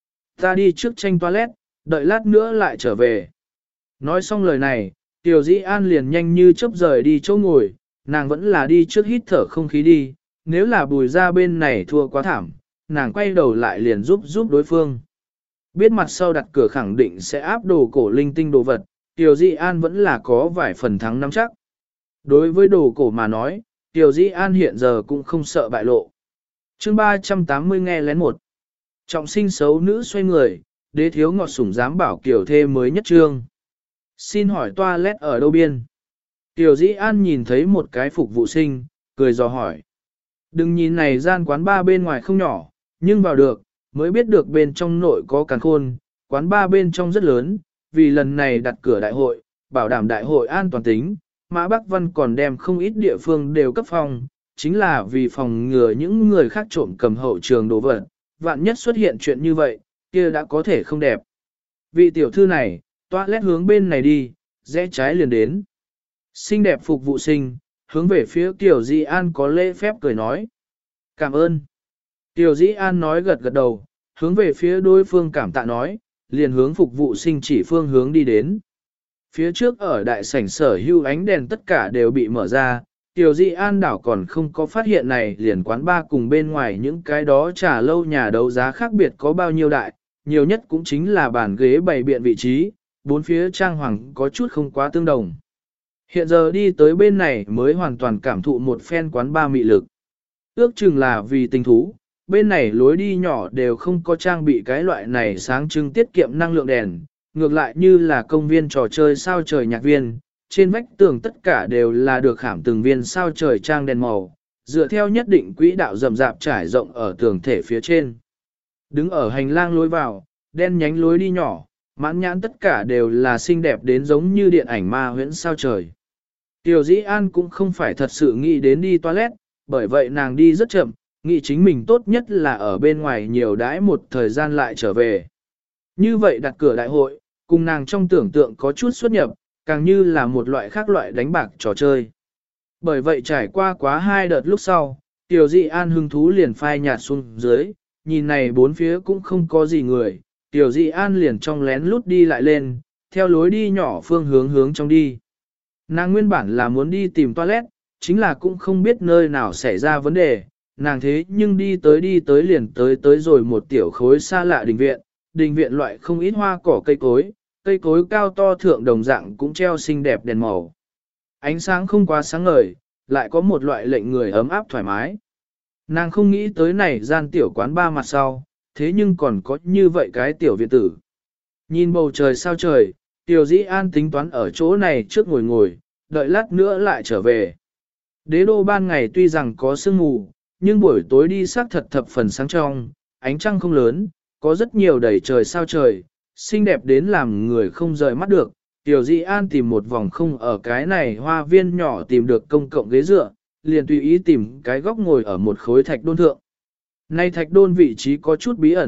Ta đi trước tranh toilet, đợi lát nữa lại trở về. Nói xong lời này, Tiểu Dĩ An liền nhanh như chớp rời đi chỗ ngồi, nàng vẫn là đi trước hít thở không khí đi, nếu là Bùi ra bên này thua quá thảm, nàng quay đầu lại liền giúp đối phương. Biết mặt sau đặt cửa khẳng định sẽ áp đồ cổ linh tinh đồ vật, Tiểu Dĩ An vẫn là có vài phần thắng nắm chắc. Đối với đồ cổ mà nói, Tiểu Dĩ An hiện giờ cũng không sợ bại lộ. Chương 380 nghe lén một. Trọng sinh xấu nữ xoay người, đế thiếu ngọt sủng dám bảo kiểu thê mới nhất trương. Xin hỏi toilet ở đâu biên? Tiểu Dĩ An nhìn thấy một cái phục vụ sinh, cười dò hỏi. Đừng nhìn này gian quán bar bên ngoài không nhỏ, nhưng vào được, mới biết được bên trong nội có càn khôn, quán bar bên trong rất lớn, vì lần này đặt cửa đại hội, bảo đảm đại hội an toàn tính, Mã Bắc Văn còn đem không ít địa phương đều cấp phòng, chính là vì phòng ngừa những người khác trộm cầm hậu trường đồ vật, vạn nhất xuất hiện chuyện như vậy, kia đã có thể không đẹp. Vị tiểu thư này, toilet hướng bên này đi, rẽ trái liền đến. Xinh đẹp phục vụ sinh, hướng về phía Tiểu Dĩ An có lễ phép cười nói. Cảm ơn. Tiểu Dĩ An nói gật gật đầu, hướng về phía đối phương cảm tạ nói, liền hướng phục vụ sinh chỉ phương hướng đi đến. Phía trước ở đại sảnh sở hữu ánh đèn tất cả đều bị mở ra, Tiểu Dĩ An đảo còn không có phát hiện này liền quán bar cùng bên ngoài những cái đó trà lâu nhà đấu giá khác biệt có bao nhiêu đại, nhiều nhất cũng chính là bàn ghế bày biện vị trí, bốn phía trang hoàng có chút không quá tương đồng. Hiện giờ đi tới bên này mới hoàn toàn cảm thụ một phen quán bar mị lực. Ước chừng là vì tình thú, bên này lối đi nhỏ đều không có trang bị cái loại này sáng trưng tiết kiệm năng lượng đèn, ngược lại như là công viên trò chơi sao trời nhạc viên, trên vách tường tất cả đều là được khảm từng viên sao trời trang đèn màu, dựa theo nhất định quỹ đạo rậm rạp trải rộng ở tường thể phía trên. Đứng ở hành lang lối vào, đen nhánh lối đi nhỏ, mãn nhãn tất cả đều là xinh đẹp đến giống như điện ảnh ma huyễn sao trời. Tiểu Dĩ An cũng không phải thật sự nghĩ đến đi toilet, bởi vậy nàng đi rất chậm, nghĩ chính mình tốt nhất là ở bên ngoài nhiều đãi một thời gian lại trở về. Như vậy đặt cửa đại hội, cùng nàng trong tưởng tượng có chút xuất nhập, càng như là một loại khác loại đánh bạc trò chơi. Bởi vậy trải qua quá 2 đợt lúc sau, Tiểu Dĩ An hứng thú liền phai nhạt xuống dưới, nhìn này bốn phía cũng không có gì người, Tiểu Dĩ An liền trong lén lút đi lại lên, theo lối đi nhỏ phương hướng trong đi. Nàng nguyên bản là muốn đi tìm toilet, chính là cũng không biết nơi nào xảy ra vấn đề, nàng thế nhưng đi tới liền tới rồi một tiểu khối xa lạ đình viện loại không ít hoa cỏ cây cối cao to thượng đồng dạng cũng treo xinh đẹp đèn màu. Ánh sáng không quá sáng ngời, lại có một loại lệnh người ấm áp thoải mái. Nàng không nghĩ tới này gian tiểu quán ba mặt sau, thế nhưng còn có như vậy cái tiểu viện tử. Nhìn bầu trời sao trời, Tiểu Dĩ An tính toán ở chỗ này trước ngồi, đợi lát nữa lại trở về. Đế đô ban ngày tuy rằng có sương mù, nhưng buổi tối đi xác thật thập phần sáng trong, ánh trăng không lớn, có rất nhiều đầy trời sao trời, xinh đẹp đến làm người không rời mắt được. Tiểu Dĩ An tìm một vòng không ở cái này hoa viên nhỏ tìm được công cộng ghế dựa, liền tùy ý tìm cái góc ngồi ở một khối thạch đôn thượng. Nay thạch đôn vị trí có chút bí ẩn,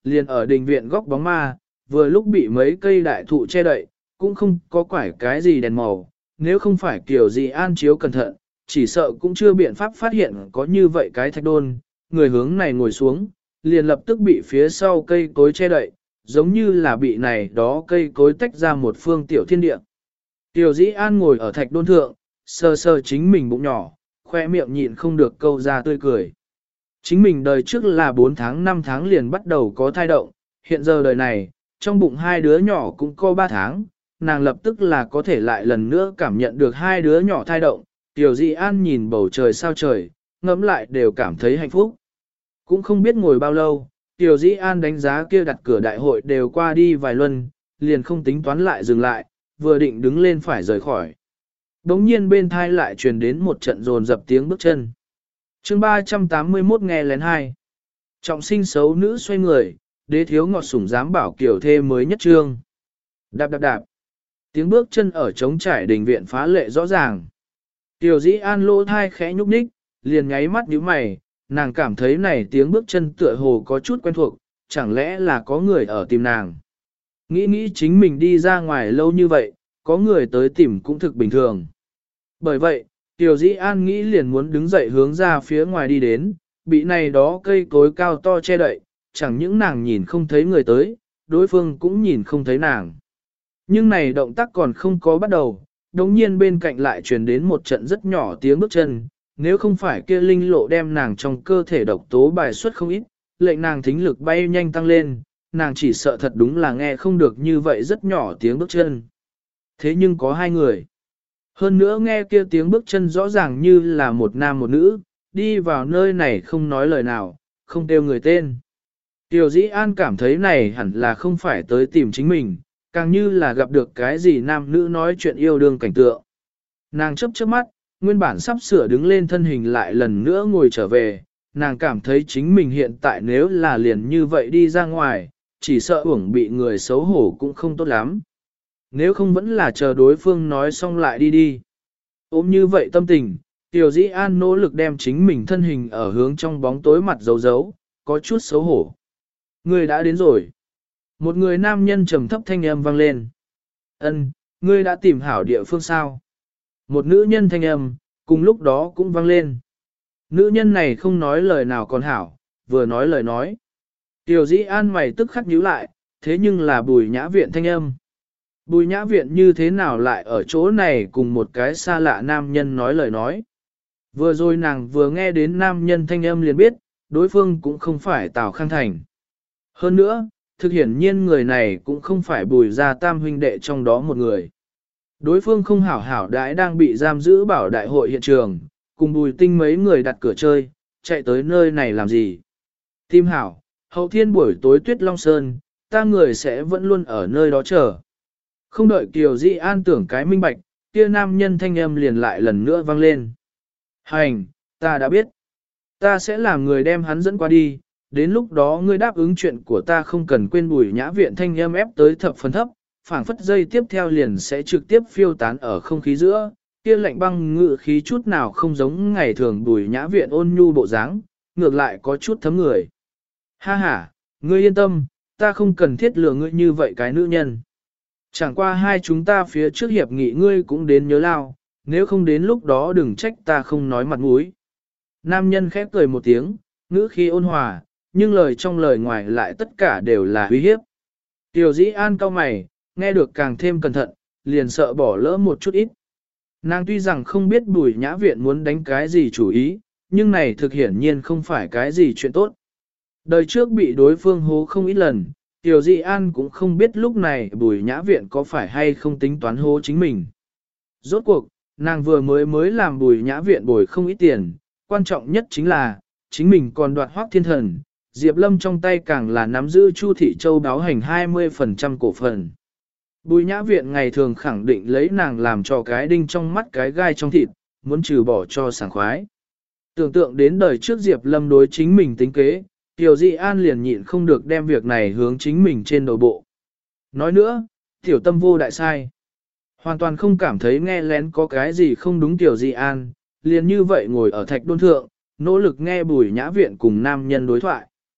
liền ở đình viện góc bóng ma, vừa lúc bị mấy cây đại thụ che đậy, cũng không có quải cái gì đèn màu, nếu không phải kiểu gì an chiếu cẩn thận, chỉ sợ cũng chưa biện pháp phát hiện có như vậy cái thạch đôn, người hướng này ngồi xuống, liền lập tức bị phía sau cây cối che đậy, giống như là bị này đó cây cối tách ra một phương tiểu thiên địa. Tiểu dĩ an ngồi ở thạch đôn thượng, sờ sờ chính mình bụng nhỏ, khoe miệng nhịn không được câu ra tươi cười. Chính mình đời trước là 4 tháng 5 tháng liền bắt đầu có thai động, hiện giờ đời này, trong bụng hai đứa nhỏ cũng có 3 tháng, nàng lập tức là có thể lại lần nữa cảm nhận được hai đứa nhỏ thai động. Tiểu Dị An nhìn bầu trời sao trời, ngẫm lại đều cảm thấy hạnh phúc. Cũng không biết ngồi bao lâu, Tiểu Dị An đánh giá kia đặt cửa đại hội đều qua đi vài luân, liền không tính toán lại dừng lại, vừa định đứng lên phải rời khỏi. Đống nhiên bên thai lại truyền đến một trận rồn dập tiếng bước chân. chương 381 nghe lén hai. Trọng sinh xấu nữ xoay người, đế thiếu ngọt sủng dám bảo kiểu thê mới nhất trương. Đạp đạp đạp. Tiếng bước chân ở trống trải đình viện phá lệ rõ ràng. Tiểu Dĩ An lỗ thai khẽ nhúc nhích, liền nháy mắt nhíu mày, nàng cảm thấy này tiếng bước chân tựa hồ có chút quen thuộc, chẳng lẽ là có người ở tìm nàng. Nghĩ chính mình đi ra ngoài lâu như vậy, có người tới tìm cũng thực bình thường. Bởi vậy, Tiểu Dĩ An nghĩ liền muốn đứng dậy hướng ra phía ngoài đi đến, bị này đó cây cối cao to che đậy, chẳng những nàng nhìn không thấy người tới, đối phương cũng nhìn không thấy nàng. Nhưng này động tác còn không có bắt đầu, đồng nhiên bên cạnh lại truyền đến một trận rất nhỏ tiếng bước chân, nếu không phải kia linh lộ đem nàng trong cơ thể độc tố bài xuất không ít, lệnh nàng thính lực bay nhanh tăng lên, nàng chỉ sợ thật đúng là nghe không được như vậy rất nhỏ tiếng bước chân. Thế nhưng có hai người. Hơn nữa nghe kia tiếng bước chân rõ ràng như là một nam một nữ, đi vào nơi này không nói lời nào, không kêu người tên. Tiểu Dĩ An cảm thấy này hẳn là không phải tới tìm chính mình, càng như là gặp được cái gì nam nữ nói chuyện yêu đương cảnh tượng. Nàng chớp chớp mắt, nguyên bản sắp sửa đứng lên thân hình lại lần nữa ngồi trở về, nàng cảm thấy chính mình hiện tại nếu là liền như vậy đi ra ngoài, chỉ sợ uổng bị người xấu hổ cũng không tốt lắm. Nếu không vẫn là chờ đối phương nói xong lại đi đi. Ôm như vậy tâm tình, Tiểu Dĩ An nỗ lực đem chính mình thân hình ở hướng trong bóng tối mặt giấu, có chút xấu hổ. Người đã đến rồi. Một người nam nhân trầm thấp thanh âm vang lên. Ân, ngươi đã tìm hảo địa phương sao? Một nữ nhân thanh âm, cùng lúc đó cũng vang lên. Nữ nhân này không nói lời nào còn hảo, vừa nói lời nói. Tiểu Dĩ An mày tức khắc nhíu lại, thế nhưng là Bùi Nhã Viện thanh âm. Bùi Nhã Viện như thế nào lại ở chỗ này cùng một cái xa lạ nam nhân nói lời nói. Vừa rồi nàng vừa nghe đến nam nhân thanh âm liền biết, đối phương cũng không phải Tào Khang Thành. Hơn nữa, thực hiển nhiên người này cũng không phải Bùi gia tam huynh đệ trong đó một người. Đối phương không hảo hảo đãi đang bị giam giữ bảo đại hội hiện trường, cùng Bùi Tinh mấy người đặt cửa chơi, chạy tới nơi này làm gì. Tim hảo, hậu thiên buổi tối Tuyết Long Sơn, ta người sẽ vẫn luôn ở nơi đó chờ. Không đợi Kiều Dĩ An tưởng cái minh bạch, kia nam nhân thanh âm liền lại lần nữa vang lên. Hành, ta đã biết. Ta sẽ làm người đem hắn dẫn qua đi, đến lúc đó ngươi đáp ứng chuyện của ta không cần quên. Bùi Nhã Viện thanh âm ép tới thập phần thấp, phảng phất dây tiếp theo liền sẽ trực tiếp phiêu tán ở không khí giữa, kia lạnh băng ngự khí chút nào không giống ngày thường Bùi Nhã Viện ôn nhu bộ dáng, ngược lại có chút thấm người. Ha ha, ngươi yên tâm, ta không cần thiết lừa ngươi như vậy cái nữ nhân. Chẳng qua hai chúng ta phía trước hiệp nghị ngươi cũng đến nhớ lao, nếu không đến lúc đó đừng trách ta không nói mặt mũi. Nam nhân khép cười một tiếng, ngữ khí ôn hòa, nhưng lời trong lời ngoài lại tất cả đều là uy hiếp. Tiểu Dĩ An cau mày, nghe được càng thêm cẩn thận, liền sợ bỏ lỡ một chút ít. Nàng tuy rằng không biết Bùi Nhã Viện muốn đánh cái gì chủ ý, nhưng này thực hiển nhiên không phải cái gì chuyện tốt. Đời trước bị đối phương hố không ít lần, Tiểu Dĩ An cũng không biết lúc này Bùi Nhã Viện có phải hay không tính toán hố chính mình. Rốt cuộc, nàng vừa mới làm Bùi Nhã Viện bồi không ít tiền, quan trọng nhất chính là, chính mình còn đoạt Hoắc Thiên Thần, Diệp Lâm trong tay càng là nắm giữ Chu Thị Châu đáo hành 20% cổ phần. Bùi Nhã Viện ngày thường khẳng định lấy nàng làm cho cái đinh trong mắt cái gai trong thịt, muốn trừ bỏ cho sảng khoái. Tưởng tượng đến đời trước Diệp Lâm đối chính mình tính kế, Tiểu Dĩ An liền nhịn không được đem việc này hướng chính mình trên đầu bộ. Nói nữa, tiểu tâm vô đại sai. Hoàn toàn không cảm thấy nghe lén có cái gì không đúng. Tiểu Dĩ An, liền như vậy ngồi ở thạch đôn thượng, nỗ lực nghe Bùi Nhã Viện cùng nam nhân đối thoại.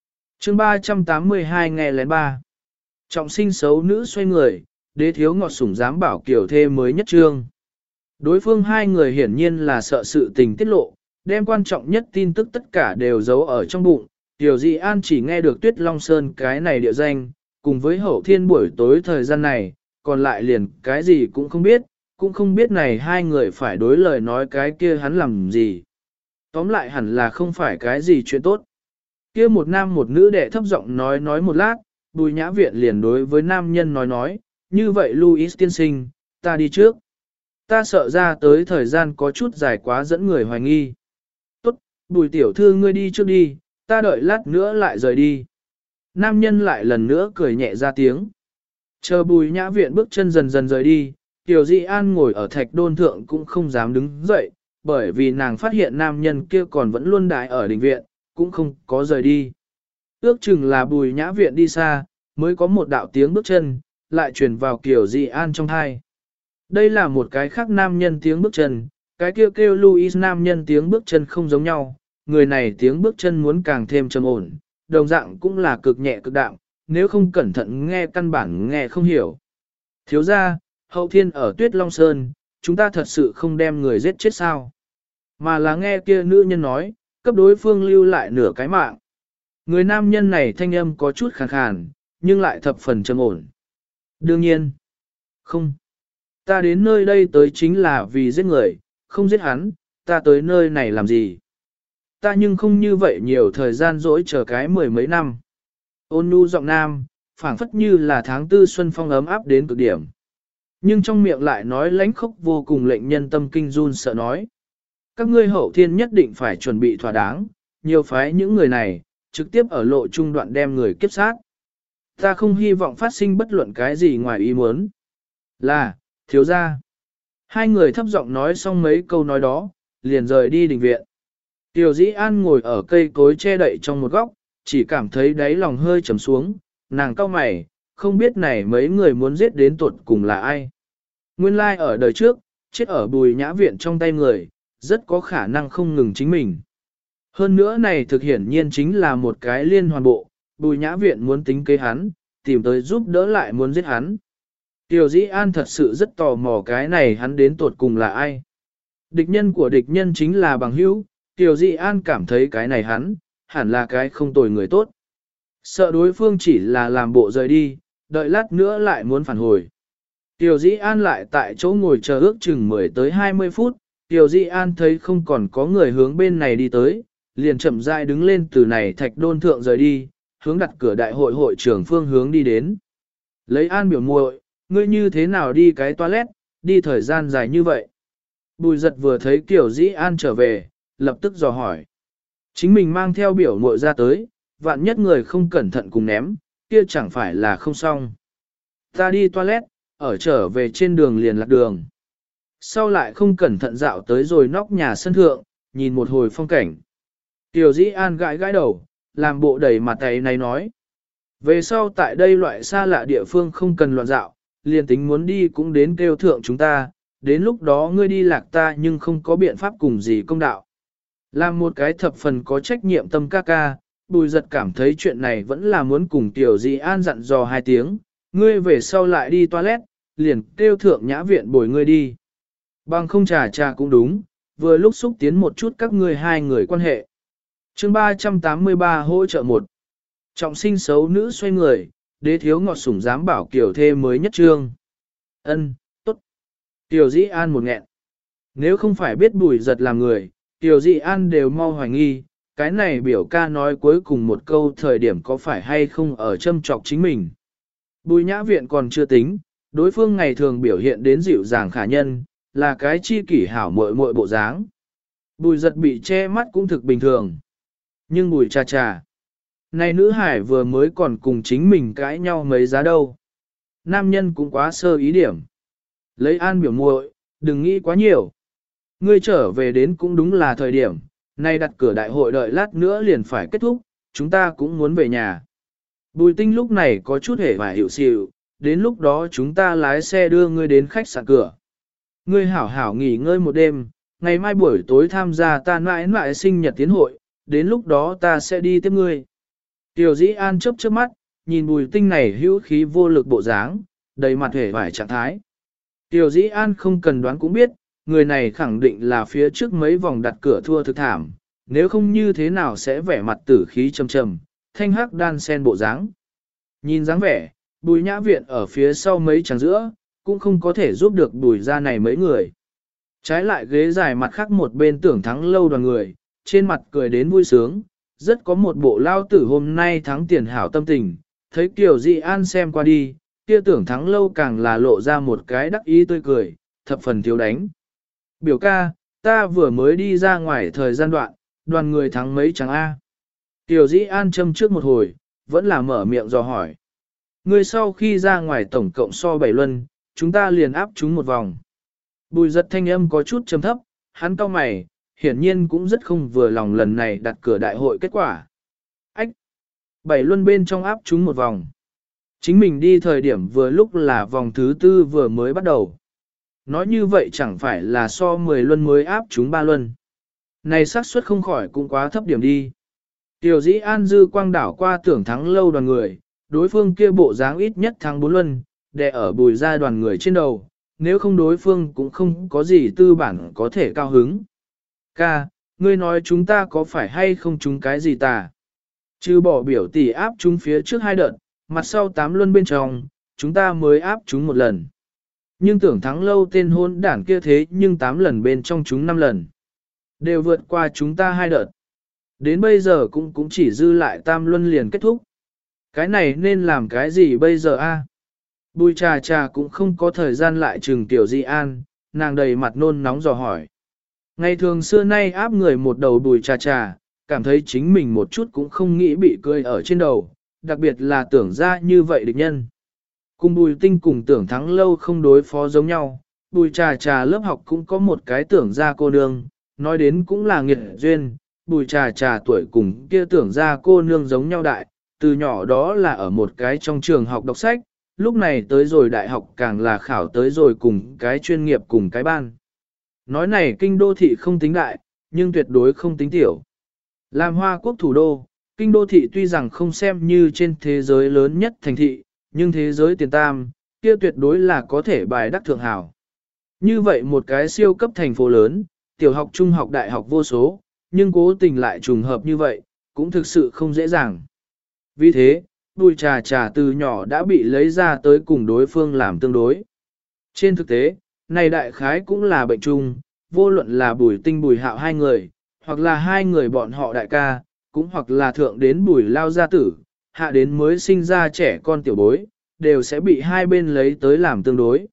chương 382 nghe lén ba. Trọng sinh xấu nữ xoay người, đế thiếu ngọt sủng dám bảo kiểu thê mới nhất trương. Đối phương hai người hiển nhiên là sợ sự tình tiết lộ, đem quan trọng nhất tin tức tất cả đều giấu ở trong bụng. Tiểu Dị An chỉ nghe được Tuyết Long Sơn cái này địa danh, cùng với hậu thiên buổi tối thời gian này, còn lại liền cái gì cũng không biết này hai người phải đối lời nói cái kia hắn làm gì. Tóm lại hẳn là không phải cái gì chuyện tốt. Kia một nam một nữ đệ thấp giọng nói một lát, Bùi Nhã Viện liền đối với nam nhân nói, như vậy Louis tiên sinh, ta đi trước. Ta sợ ra tới thời gian có chút dài quá dẫn người hoài nghi. Tốt, Bùi tiểu thư ngươi đi trước đi, ta đợi lát nữa lại rời đi. Nam nhân lại lần nữa cười nhẹ ra tiếng. Chờ Bùi Nhã Viện bước chân dần dần rời đi, Tiểu Dị An ngồi ở thạch đôn thượng cũng không dám đứng dậy, bởi vì nàng phát hiện nam nhân kia còn vẫn luôn đại ở đình viện, cũng không có rời đi. Ước chừng là Bùi Nhã Viện đi xa, mới có một đạo tiếng bước chân, lại truyền vào Tiểu Dị An trong tai. Đây là một cái khác nam nhân tiếng bước chân, cái kêu Louis nam nhân tiếng bước chân không giống nhau, người này tiếng bước chân muốn càng thêm trầm ổn, đồng dạng cũng là cực nhẹ cực đạm, nếu không cẩn thận nghe căn bản nghe không hiểu. Thiếu gia, hậu thiên ở Tuyết Long Sơn, chúng ta thật sự không đem người giết chết sao? Mà là nghe kia nữ nhân nói, cấp đối phương lưu lại nửa cái mạng. Người nam nhân này thanh âm có chút khàn khàn, nhưng lại thập phần trầm ổn. Đương nhiên, không. Ta đến nơi đây tới chính là vì giết người, không giết hắn, ta tới nơi này làm gì? Ta nhưng không như vậy nhiều thời gian dỗi chờ cái mười mấy năm. Ôn nhu giọng nam, phảng phất như là tháng tư xuân phong ấm áp đến cực điểm. Nhưng trong miệng lại nói lãnh khốc vô cùng lệnh nhân tâm kinh run sợ nói. Các ngươi hậu thiên nhất định phải chuẩn bị thỏa đáng, nhiều phái những người này, trực tiếp ở lộ trung đoạn đem người kiếp sát. Ta không hy vọng phát sinh bất luận cái gì ngoài ý muốn. Là, thiếu gia. Hai người thấp giọng nói xong mấy câu nói đó, liền rời đi đình viện. Tiểu Dĩ An ngồi ở cây cối che đậy trong một góc, chỉ cảm thấy đáy lòng hơi trầm xuống, nàng cau mày, không biết này mấy người muốn giết đến tuột cùng là ai. Nguyên lai ở đời trước, chết ở Bùi Nhã Viện trong tay người, rất có khả năng không ngừng chính mình. Hơn nữa này thực hiển nhiên chính là một cái liên hoàn bộ, Bùi Nhã Viện muốn tính kế hắn, tìm tới giúp đỡ lại muốn giết hắn. Tiểu Dĩ An thật sự rất tò mò cái này hắn đến tuột cùng là ai. Địch nhân của địch nhân chính là bằng hữu, Tiểu Dĩ An cảm thấy cái này hắn, hẳn là cái không tồi người tốt. Sợ đối phương chỉ là làm bộ rời đi, đợi lát nữa lại muốn phản hồi. Tiểu Dĩ An lại tại chỗ ngồi chờ ước chừng 10 tới 20 phút, Tiểu Dĩ An thấy không còn có người hướng bên này đi tới, liền chậm rãi đứng lên từ này thạch đôn thượng rời đi, hướng đặt cửa đại hội hội trưởng phương hướng đi đến. Lấy An biểu muội, ngươi như thế nào đi cái toilet, đi thời gian dài như vậy. Bùi giật vừa thấy Tiểu Dĩ An trở về, lập tức dò hỏi. Chính mình mang theo biểu muội ra tới, vạn nhất người không cẩn thận cùng ném, kia chẳng phải là không xong. Ta đi toilet, ở trở về trên đường liền lạc đường. Sau lại không cẩn thận dạo tới rồi nóc nhà sân thượng, nhìn một hồi phong cảnh. Tiểu Dĩ An gãi gãi đầu, làm bộ đầy mặt tay này nói. Về sau tại đây loại xa lạ địa phương không cần loạn dạo, liền tính muốn đi cũng đến kêu thượng chúng ta, đến lúc đó ngươi đi lạc ta nhưng không có biện pháp cùng gì công đạo. Làm một cái thập phần có trách nhiệm tâm ca ca, Bùi giật cảm thấy chuyện này vẫn là muốn cùng Tiểu Dĩ An dặn dò 2 tiếng, ngươi về sau lại đi toilet, liền kêu thượng Nhã Viện bồi ngươi đi. Bằng không trà cũng đúng, vừa lúc xúc tiến một chút các ngươi hai người quan hệ. chương 383 hỗ trợ 1. Trọng sinh xấu nữ xoay người, đế thiếu ngọt sủng dám bảo kiểu thê mới nhất trương. Ân, tốt. Tiểu Dĩ An một nghẹn. Nếu không phải biết Bùi giật là người, Tiểu Dĩ An đều mau hoài nghi, cái này biểu ca nói cuối cùng một câu thời điểm có phải hay không ở châm trọc chính mình. Bùi Nhã Viện còn chưa tính, đối phương ngày thường biểu hiện đến dịu dàng khả nhân, là cái chi kỷ hảo muội muội bộ dáng. Bùi giật bị che mắt cũng thực bình thường. Nhưng Bùi trà, này nữ hải vừa mới còn cùng chính mình cãi nhau mấy giá đâu. Nam nhân cũng quá sơ ý điểm. Lấy An biểu muội, đừng nghĩ quá nhiều. Ngươi trở về đến cũng đúng là thời điểm, nay đặt cửa đại hội đợi lát nữa liền phải kết thúc, chúng ta cũng muốn về nhà. Bùi Tinh lúc này có chút hề và hiệu xịu, đến lúc đó chúng ta lái xe đưa ngươi đến khách sạn cửa. Ngươi hảo hảo nghỉ ngơi một đêm, ngày mai buổi tối tham gia ta mãi mãi sinh nhật tiến hội, đến lúc đó ta sẽ đi tiếp ngươi. Tiểu Dĩ An chớp chớp mắt, nhìn Bùi Tinh này hữu khí vô lực bộ dáng, đầy mặt hề vải trạng thái. Tiểu Dĩ An không cần đoán cũng biết, người này khẳng định là phía trước mấy vòng đặt cửa thua thực thảm, nếu không như thế nào sẽ vẻ mặt tử khí trầm trầm, thanh hắc đan sen bộ dáng. Nhìn dáng vẻ, Bùi Nhã Viện ở phía sau mấy tràng giữa, cũng không có thể giúp được Bùi ra này mấy người. Trái lại ghế dài mặt khác một bên Tưởng Thắng Lâu đoàn người, trên mặt cười đến vui sướng, rất có một bộ lao tử hôm nay thắng tiền hảo tâm tình, thấy Kiều Dị An xem qua đi, kia Tưởng Thắng Lâu càng là lộ ra một cái đắc ý tươi cười, thập phần thiếu đánh. Biểu ca, ta vừa mới đi ra ngoài thời gian đoạn, đoàn người thắng mấy chẳng A. Kiều Dĩ An châm trước một hồi, vẫn là mở miệng dò hỏi. Người sau khi ra ngoài tổng cộng so 7 luân, chúng ta liền áp chúng một vòng. Bùi giật thanh âm có chút trầm thấp, hắn cau mày, hiển nhiên cũng rất không vừa lòng lần này đặt cửa đại hội kết quả. Ách! 7 luân bên trong áp chúng một vòng. Chính mình đi thời điểm vừa lúc là vòng thứ 4 vừa mới bắt đầu. Nói như vậy chẳng phải là so 10 luân mới áp chúng 3 luân. Này xác suất không khỏi cũng quá thấp điểm đi. Tiểu Dĩ An dư quang đảo qua Tưởng Thắng Lâu đoàn người, đối phương kia bộ dáng ít nhất thắng 4 luân, đè ở Bùi ra đoàn người trên đầu, nếu không đối phương cũng không có gì tư bản có thể cao hứng. Ca, ngươi nói chúng ta có phải hay không chúng cái gì ta? Chứ bỏ biểu tỷ áp chúng phía trước 2 đợt, mặt sau 8 luân bên trong, chúng ta mới áp chúng một lần. Nhưng Tưởng Thắng Lâu tên hôn đản kia thế nhưng 8 lần bên trong chúng 5 lần. Đều vượt qua chúng ta 2 đợt. Đến bây giờ cũng chỉ dư lại tam luân liền kết thúc. Cái này nên làm cái gì bây giờ a? Bùi trà trà cũng không có thời gian lại trừng Tiểu Di An, nàng đầy mặt nôn nóng dò hỏi. Ngày thường xưa nay áp người một đầu bùi trà trà, cảm thấy chính mình một chút cũng không nghĩ bị cười ở trên đầu, đặc biệt là tưởng ra như vậy địch nhân. Cùng Bùi Tinh cùng Tưởng Thắng Lâu không đối phó giống nhau, Bùi trà trà lớp học cũng có một cái Tưởng ra cô nương, nói đến cũng là nghiệt duyên, Bùi trà trà tuổi cùng kia Tưởng ra cô nương giống nhau đại, từ nhỏ đó là ở một cái trong trường học đọc sách, lúc này tới rồi đại học càng là khảo tới rồi cùng cái chuyên nghiệp cùng cái ban. Nói này kinh đô thị không tính đại, nhưng tuyệt đối không tính tiểu. Làm Hoa Quốc thủ đô, kinh đô thị tuy rằng không xem như trên thế giới lớn nhất thành thị, nhưng thế giới tiền tam, kia tuyệt đối là có thể bài đắc thượng hảo. Như vậy một cái siêu cấp thành phố lớn, tiểu học trung học đại học vô số, nhưng cố tình lại trùng hợp như vậy, cũng thực sự không dễ dàng. Vì thế, Bùi trà trà từ nhỏ đã bị lấy ra tới cùng đối phương làm tương đối. Trên thực tế, này đại khái cũng là bệnh chung, vô luận là Bùi Tinh Bùi Hạo hai người, hoặc là hai người bọn họ đại ca, cũng hoặc là thượng đến Bùi Lao gia tử, hạ đến mới sinh ra trẻ con tiểu bối, đều sẽ bị hai bên lấy tới làm tương đối.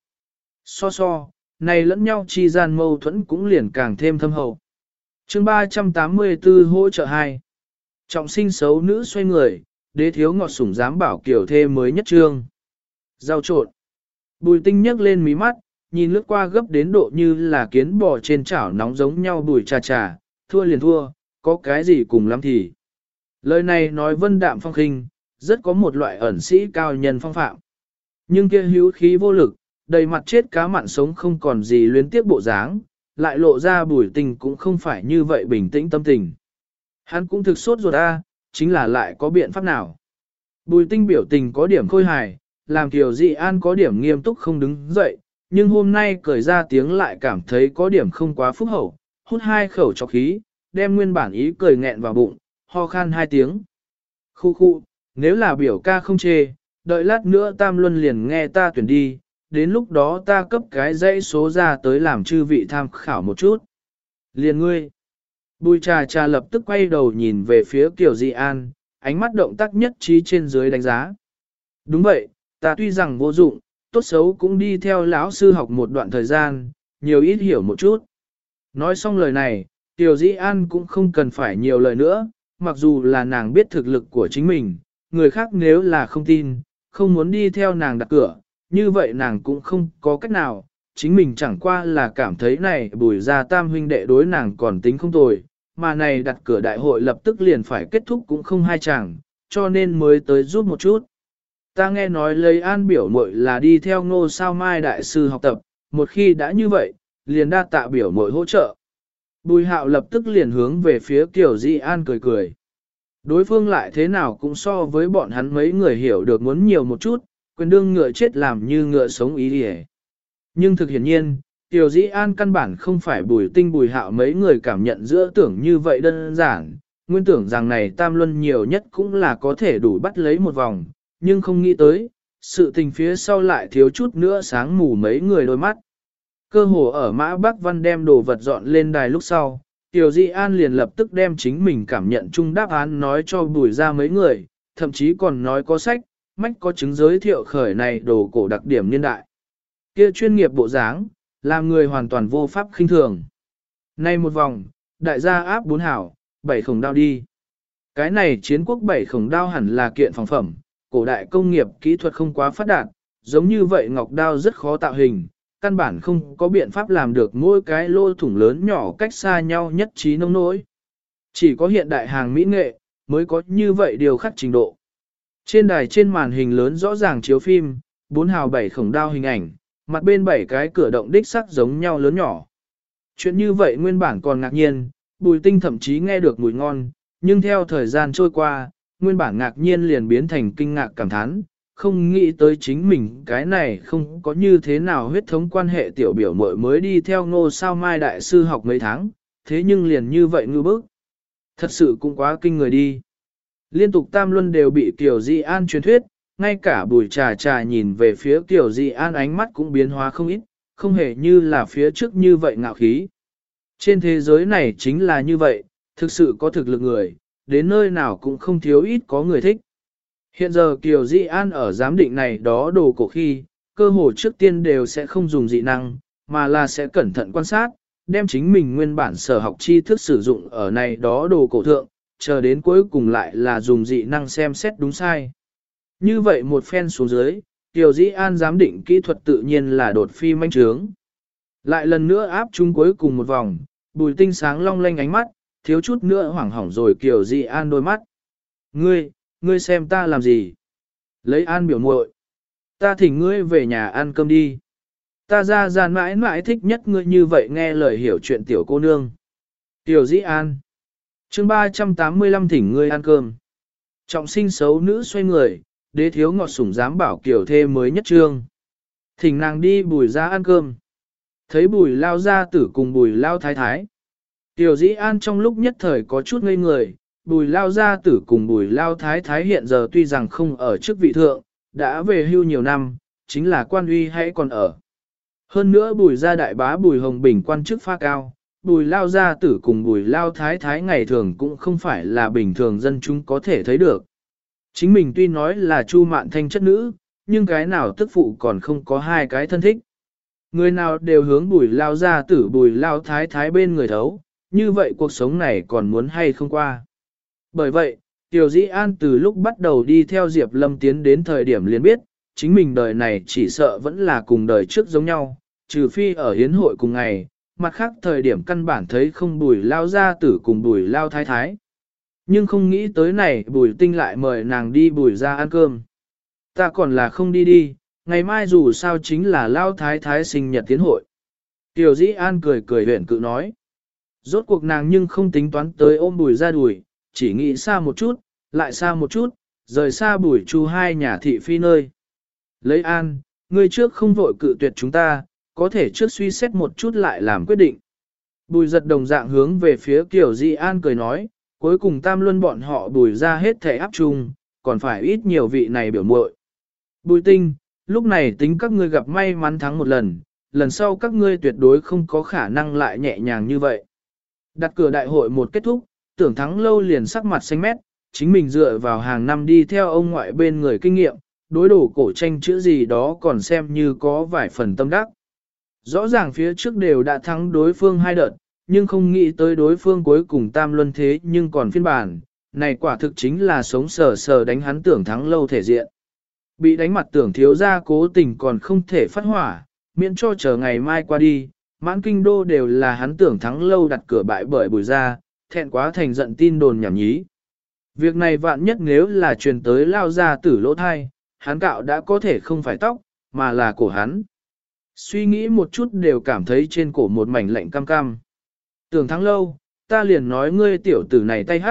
Này lẫn nhau chi gian mâu thuẫn cũng liền càng thêm thâm hậu. Chương 384 hỗ trợ 2. Trọng sinh xấu nữ xoay người, đế thiếu ngọt sủng dám bảo kiểu thê mới nhất trương. Giao trộn. Bùi Tinh nhấc lên mí mắt, nhìn lướt qua gấp đến độ như là kiến bò trên chảo nóng giống nhau Bùi trà trà, thua liền thua, có cái gì cùng lắm thì. Lời này nói vân đạm phong khinh, rất có một loại ẩn sĩ cao nhân phong phạm. Nhưng kia hữu khí vô lực, đầy mặt chết cá mặn sống không còn gì luyến tiếc bộ dáng, lại lộ ra Bùi Tinh cũng không phải như vậy bình tĩnh tâm tình. Hắn cũng thực sốt ruột chính là lại có biện pháp nào. Bùi Tinh biểu tình có điểm khôi hài, làm Kiều Dị An có điểm nghiêm túc không đứng dậy, nhưng hôm nay cười ra tiếng lại cảm thấy có điểm không quá phúc hậu, hút 2 khẩu trọc khí, đem nguyên bản ý cười nghẹn vào bụng, ho khan 2 tiếng. Khu khu, nếu là biểu ca không chê, đợi lát nữa tam luân liền nghe ta tuyển đi, đến lúc đó ta cấp cái dãy số ra tới làm chư vị tham khảo một chút. Liền ngươi. Bùi trà trà lập tức quay đầu nhìn về phía Kiều Dị An, ánh mắt động tác nhất trí trên dưới đánh giá. Đúng vậy, ta tuy rằng vô dụng, tốt xấu cũng đi theo lão sư học một đoạn thời gian, nhiều ít hiểu một chút. Nói xong lời này, Kiều Dị An cũng không cần phải nhiều lời nữa, mặc dù là nàng biết thực lực của chính mình, người khác nếu là không tin, không muốn đi theo nàng đặt cửa, như vậy nàng cũng không có cách nào, chính mình chẳng qua là cảm thấy này Bùi gia tam huynh đệ đối nàng còn tính không tồi, mà này đặt cửa đại hội lập tức liền phải kết thúc cũng không hai chẳng, cho nên mới tới giúp một chút. Ta nghe nói lấy An biểu muội là đi theo Ngô Sao Mai đại sư học tập, một khi đã như vậy, liền đa tạ biểu muội hỗ trợ. Bùi Hạo lập tức liền hướng về phía Kiều Dị An cười cười. Đối phương lại thế nào cũng so với bọn hắn mấy người hiểu được muốn nhiều một chút, quyền đương ngựa chết làm như ngựa sống ý đi. Nhưng thực hiển nhiên, Tiểu Dĩ An căn bản không phải Bùi Tinh Bùi Hạo mấy người cảm nhận giữa tưởng như vậy đơn giản, nguyên tưởng rằng này tam luân nhiều nhất cũng là có thể đủ bắt lấy một vòng, nhưng không nghĩ tới, sự tình phía sau lại thiếu chút nữa sáng mù mấy người đôi mắt. Cơ hồ ở Mã Bắc Văn đem đồ vật dọn lên đài lúc sau, Tiểu Dĩ An liền lập tức đem chính mình cảm nhận chung đáp án nói cho Bùi ra mấy người, thậm chí còn nói có sách, mách có chứng giới thiệu khởi này đồ cổ đặc điểm niên đại. Kia chuyên nghiệp bộ dáng, làm người hoàn toàn vô pháp khinh thường. Nay một vòng, đại gia áp 4 hảo, 7 khổng đao đi. Cái này chiến quốc 7 khổng đao hẳn là kiện phòng phẩm, cổ đại công nghiệp kỹ thuật không quá phát đạt, giống như vậy ngọc đao rất khó tạo hình, căn bản không có biện pháp làm được mỗi cái lỗ thủng lớn nhỏ cách xa nhau nhất trí nông nỗi. Chỉ có hiện đại hàng mỹ nghệ, mới có như vậy điều khắc trình độ. Trên đài trên màn hình lớn rõ ràng chiếu phim, 4 hào 7 khổng đao hình ảnh, mặt bên 7 cái cửa động đích sắc giống nhau lớn nhỏ. Chuyện như vậy nguyên bản còn ngạc nhiên, Bùi Tinh thậm chí nghe được mùi ngon, nhưng theo thời gian trôi qua, nguyên bản ngạc nhiên liền biến thành kinh ngạc cảm thán, không nghĩ tới chính mình cái này không có như thế nào huyết thống quan hệ tiểu biểu muội mới đi theo Ngô Sao Mai đại sư học mấy tháng, thế nhưng liền như vậy ngư bức. Thật sự cũng quá kinh người đi. Liên tục tam luân đều bị Kiều Di An truyền thuyết, ngay cả Bùi Trà Trà nhìn về phía Kiều Di An ánh mắt cũng biến hóa không ít, không hề như là phía trước như vậy ngạo khí. Trên thế giới này chính là như vậy, thực sự có thực lực người, đến nơi nào cũng không thiếu ít có người thích. Hiện giờ Kiều Di An ở giám định này đó đồ cổ khi, cơ hồ trước tiên đều sẽ không dùng dị năng, mà là sẽ cẩn thận quan sát, đem chính mình nguyên bản sở học tri thức sử dụng ở này đó đồ cổ thượng, chờ đến cuối cùng lại là dùng dị năng xem xét đúng sai. Như vậy một phen xuống dưới, Kiều Di An giám định kỹ thuật tự nhiên là đột phi manh trướng. Lại lần nữa áp chúng cuối cùng một vòng, Bùi Tinh sáng long lanh ánh mắt, thiếu chút nữa hoảng hỏng rồi Kiều Di An đôi mắt. Ngươi xem ta làm gì? Lấy An biểu muội, ta thỉnh ngươi về nhà ăn cơm đi. Ta ra gian mãi mãi thích nhất ngươi như vậy nghe lời hiểu chuyện tiểu cô nương. Tiểu Di An. Chương 385 thỉnh ngươi ăn cơm. Trọng sinh xấu nữ xoay người, đế thiếu ngọt sủng dám bảo Kiều thê mới nhất trương. Thỉnh nàng đi Bùi ra ăn cơm. Thấy Bùi lao gia tử cùng Bùi lao thái thái. Tiểu Dĩ An trong lúc nhất thời có chút ngây người, Bùi lao gia tử cùng Bùi lao thái thái hiện giờ tuy rằng không ở chức vị thượng, đã về hưu nhiều năm, chính là quan uy hãy còn ở. Hơn nữa Bùi gia đại bá Bùi Hồng Bình quan chức pha cao, Bùi lao gia tử cùng Bùi lao thái thái ngày thường cũng không phải là bình thường dân chúng có thể thấy được. Chính mình tuy nói là Chu Mạn Thanh chất nữ, nhưng cái nào tức phụ còn không có hai cái thân thích. Người nào đều hướng Bùi lao gia tử Bùi lao thái thái bên người thấu, như vậy cuộc sống này còn muốn hay không qua. Bởi vậy, Tiểu Dĩ An từ lúc bắt đầu đi theo Diệp Lâm tiến đến thời điểm liền biết, chính mình đời này chỉ sợ vẫn là cùng đời trước giống nhau, trừ phi ở hiến hội cùng ngày, mặt khác thời điểm căn bản thấy không Bùi lao gia tử cùng Bùi lao thái thái. Nhưng không nghĩ tới này Bùi Tinh lại mời nàng đi Bùi ra ăn cơm. Ta còn là không đi đi, ngày mai dù sao chính là lao thái thái sinh nhật tiến hội. Tiểu Dĩ An cười cười huyện cự nói. Rốt cuộc nàng nhưng không tính toán tới ôm Bùi ra đùi, chỉ nghĩ xa một chút, lại xa một chút, rời xa Bùi Chu hai nhà thị phi nơi. Lấy An, ngươi trước không vội cự tuyệt chúng ta, có thể trước suy xét một chút lại làm quyết định. Bùi giật đồng dạng hướng về phía Kiều Di An cười nói, cuối cùng tam luân bọn họ Bùi ra hết thể áp chung, còn phải ít nhiều vị này biểu muội. Bùi Tinh, lúc này tính các ngươi gặp may mắn thắng một lần, lần sau các ngươi tuyệt đối không có khả năng lại nhẹ nhàng như vậy. Đặt cửa đại hội một kết thúc, Tưởng Thắng Lâu liền sắc mặt xanh mét, chính mình dựa vào hàng năm đi theo ông ngoại bên người kinh nghiệm, đối đổ cổ tranh chữ gì đó còn xem như có vài phần tâm đắc. Rõ ràng phía trước đều đã thắng đối phương hai đợt, nhưng không nghĩ tới đối phương cuối cùng tam luân thế nhưng còn phiên bản, này quả thực chính là sống sờ sờ đánh hắn Tưởng Thắng Lâu thể diện. Bị đánh mặt Tưởng thiếu gia cố tình còn không thể phát hỏa, miễn cho chờ ngày mai qua đi, mãn kinh đô đều là hắn Tưởng Thắng Lâu đặt cửa bại bởi Bùi ra, thẹn quá thành giận tin đồn nhảm nhí. Việc này vạn nhất nếu là truyền tới lao ra tử lỗ thai, hắn cạo đã có thể không phải tóc, mà là cổ hắn. Suy nghĩ một chút đều cảm thấy trên cổ một mảnh lạnh cam cam. Tưởng Thắng Lâu, ta liền nói ngươi tiểu tử này tay hắc,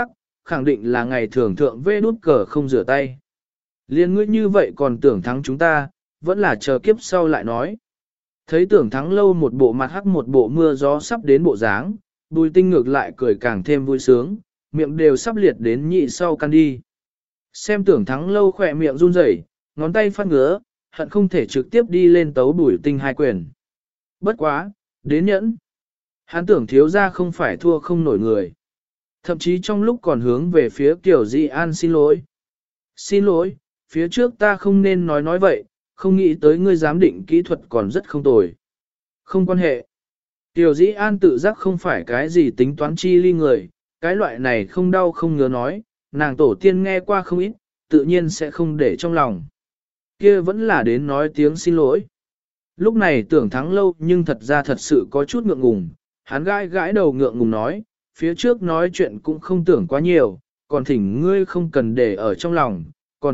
khẳng định là ngày thường thượng vê đút cờ không rửa tay. Liên ngươi như vậy còn tưởng thắng chúng ta, vẫn là chờ kiếp sau lại nói. Thấy tưởng thắng lâu một bộ mặt hắc một bộ mưa gió sắp đến bộ dáng, Bùi Tinh ngược lại cười càng thêm vui sướng, miệng đều sắp liệt đến nhị sau căn đi. Xem tưởng thắng lâu khỏe miệng run rẩy, ngón tay phát ngứa, hận không thể trực tiếp đi lên tấu Bùi Tinh hai quyền. Bất quá, đến nhẫn. Hắn tưởng thiếu ra không phải thua không nổi người. Thậm chí trong lúc còn hướng về phía Kiều Di An xin lỗi. Xin lỗi, phía trước ta không nên nói vậy, không nghĩ tới ngươi giám định kỹ thuật còn rất không tồi. Không quan hệ. Kiều Di An tự giác không phải cái gì tính toán chi ly người, cái loại này không đau không ngứa nói, nàng tổ tiên nghe qua không ít, tự nhiên sẽ không để trong lòng. Kia vẫn là đến nói tiếng xin lỗi. Lúc này tưởng thắng lâu nhưng thật ra thật sự có chút ngượng ngùng, hắn gãi đầu ngượng ngùng nói, phía trước nói chuyện cũng không tưởng quá nhiều, còn thỉnh ngươi không cần để ở trong lòng,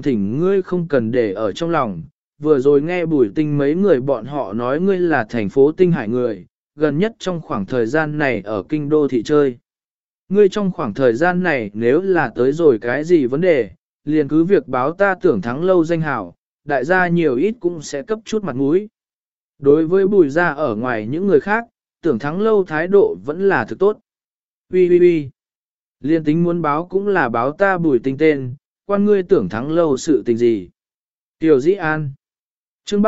vừa rồi nghe Bùi Tinh mấy người bọn họ nói ngươi là thành phố Tinh Hải người, gần nhất trong khoảng thời gian này ở kinh đô thị chơi. Ngươi trong khoảng thời gian này nếu là tới rồi cái gì vấn đề, liền cứ việc báo ta tưởng thắng lâu danh hảo, đại gia nhiều ít cũng sẽ cấp chút mặt mũi. Đối với Bùi gia ở ngoài những người khác, tưởng thắng lâu thái độ vẫn là thực tốt. Ui. Liên tính muốn báo cũng là báo ta Bùi Tinh tên, quan ngươi tưởng thắng lâu sự tình gì. Tiểu Dĩ An chương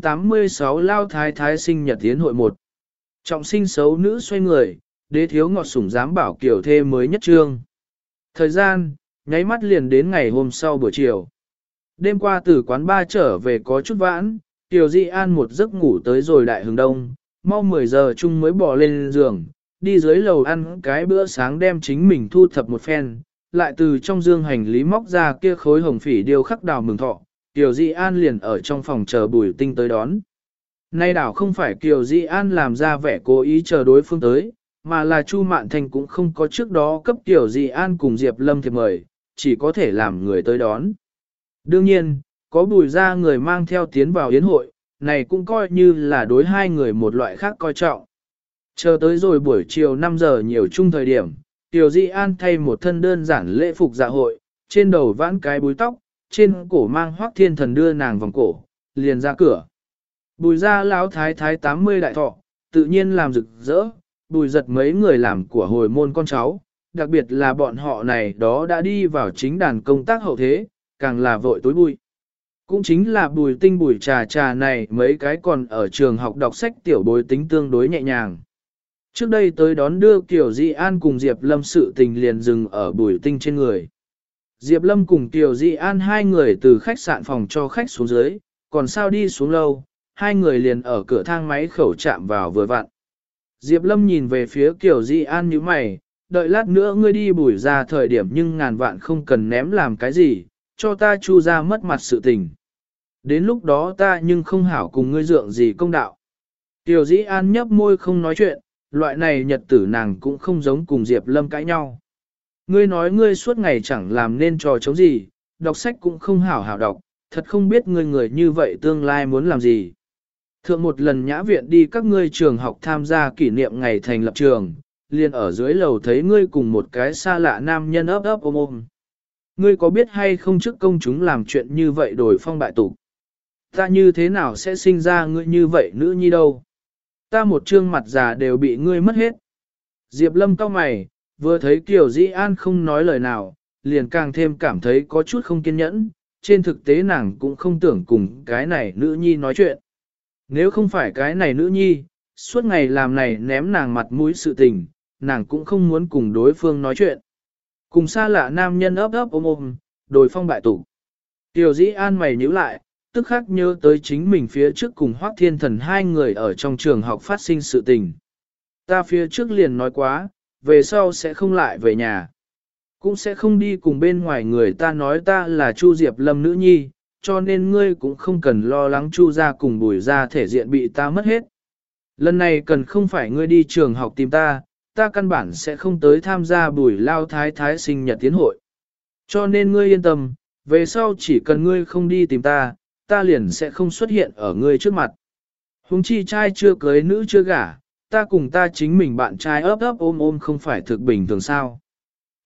386 Lao Thái Thái sinh nhật tiến hội 1. Trọng sinh xấu nữ xoay người, đế thiếu ngọt sủng dám bảo kiểu thê mới nhất trương. Thời gian, nháy mắt liền đến ngày hôm sau buổi chiều. Đêm qua từ quán ba trở về có chút vãn, Tiểu Dĩ An một giấc ngủ tới rồi đại hướng đông, mau 10 giờ chung mới bỏ lên giường, đi dưới lầu ăn cái bữa sáng đem chính mình thu thập một phen, lại từ trong dương hành lý móc ra kia khối hồng phỉ điêu khắc đào mừng thọ, Kiều Di An liền ở trong phòng chờ Bùi Tinh tới đón. Nay đảo không phải Kiều Di An làm ra vẻ cố ý chờ đối phương tới, mà là Chu Mạn Thành cũng không có trước đó cấp Kiều Di An cùng Diệp Lâm thiệp mời, chỉ có thể làm người tới đón. Đương nhiên, có Bùi ra người mang theo tiến vào yến hội, này cũng coi như là đối hai người một loại khác coi trọng. Chờ tới rồi buổi chiều 5 giờ nhiều chung thời điểm, Kiều Di An thay một thân đơn giản lễ phục dạ hội, trên đầu vãn cái búi tóc, trên cổ mang Hoắc Thiên Thần đưa nàng vòng cổ, liền ra cửa. Bùi gia lão thái thái 80 đại thọ, tự nhiên làm rực rỡ, Bùi giật mấy người làm của hồi môn con cháu, đặc biệt là bọn họ này đó đã đi vào chính đàn công tác hậu thế, càng là vội tối bụi. Cũng chính là Bùi Tinh Bùi trà này mấy cái còn ở trường học đọc sách tiểu bối tính tương đối nhẹ nhàng. Trước đây tới đón đưa Kiều Di An cùng Diệp Lâm sự tình liền dừng ở Bùi Tinh trên người. Diệp Lâm cùng Kiều Di An hai người từ khách sạn phòng cho khách xuống dưới, còn sao đi xuống lâu, hai người liền ở cửa thang máy khẩu chạm vào vừa vặn. Diệp Lâm nhìn về phía Kiều Di An như mày, đợi lát nữa ngươi đi Bùi ra thời điểm nhưng ngàn vạn không cần ném làm cái gì, cho ta Chu ra mất mặt sự tình. Đến lúc đó ta nhưng không hảo cùng ngươi dượng gì công đạo. Kiều Di An nhấp môi không nói chuyện, loại này nhật tử nàng cũng không giống cùng Diệp Lâm cãi nhau. Ngươi nói ngươi suốt ngày chẳng làm nên trò chống gì, đọc sách cũng không hảo hảo đọc, thật không biết ngươi người như vậy tương lai muốn làm gì. Thượng một lần nhã viện đi các ngươi trường học tham gia kỷ niệm ngày thành lập trường, liền ở dưới lầu thấy ngươi cùng một cái xa lạ nam nhân ấp ấp ôm ôm. Ngươi có biết hay không trước công chúng làm chuyện như vậy đổi phong bại tục? Ta như thế nào sẽ sinh ra ngươi như vậy nữ nhi đâu? Ta một trương mặt già đều bị ngươi mất hết. Diệp Lâm cau mày, vừa thấy Kiều Dĩ An không nói lời nào, liền càng thêm cảm thấy có chút không kiên nhẫn, trên thực tế nàng cũng không tưởng cùng cái này nữ nhi nói chuyện. Nếu không phải cái này nữ nhi, suốt ngày làm này ném nàng mặt mũi sự tình, nàng cũng không muốn cùng đối phương nói chuyện. Cùng xa lạ nam nhân ấp ấp ôm ôm, đồi phong bại tục. Kiều Dĩ An mày nhíu lại, tức khắc nhớ tới chính mình phía trước cùng Hoắc Thiên Thần hai người ở trong trường học phát sinh sự tình. Ta phía trước liền nói quá, về sau sẽ không lại về nhà. Cũng sẽ không đi cùng bên ngoài người ta nói ta là Chu Diệp Lâm nữ nhi, cho nên ngươi cũng không cần lo lắng Chu ra cùng Bùi ra thể diện bị ta mất hết. Lần này cần không phải ngươi đi trường học tìm ta, ta căn bản sẽ không tới tham gia Bùi lao thái thái sinh nhật tiến hội. Cho nên ngươi yên tâm, về sau chỉ cần ngươi không đi tìm ta, ta liền sẽ không xuất hiện ở ngươi trước mặt. Huống chi trai chưa cưới nữ chưa gả, ta cùng ta chính mình bạn trai ấp ấp ôm ôm không phải thực bình thường sao.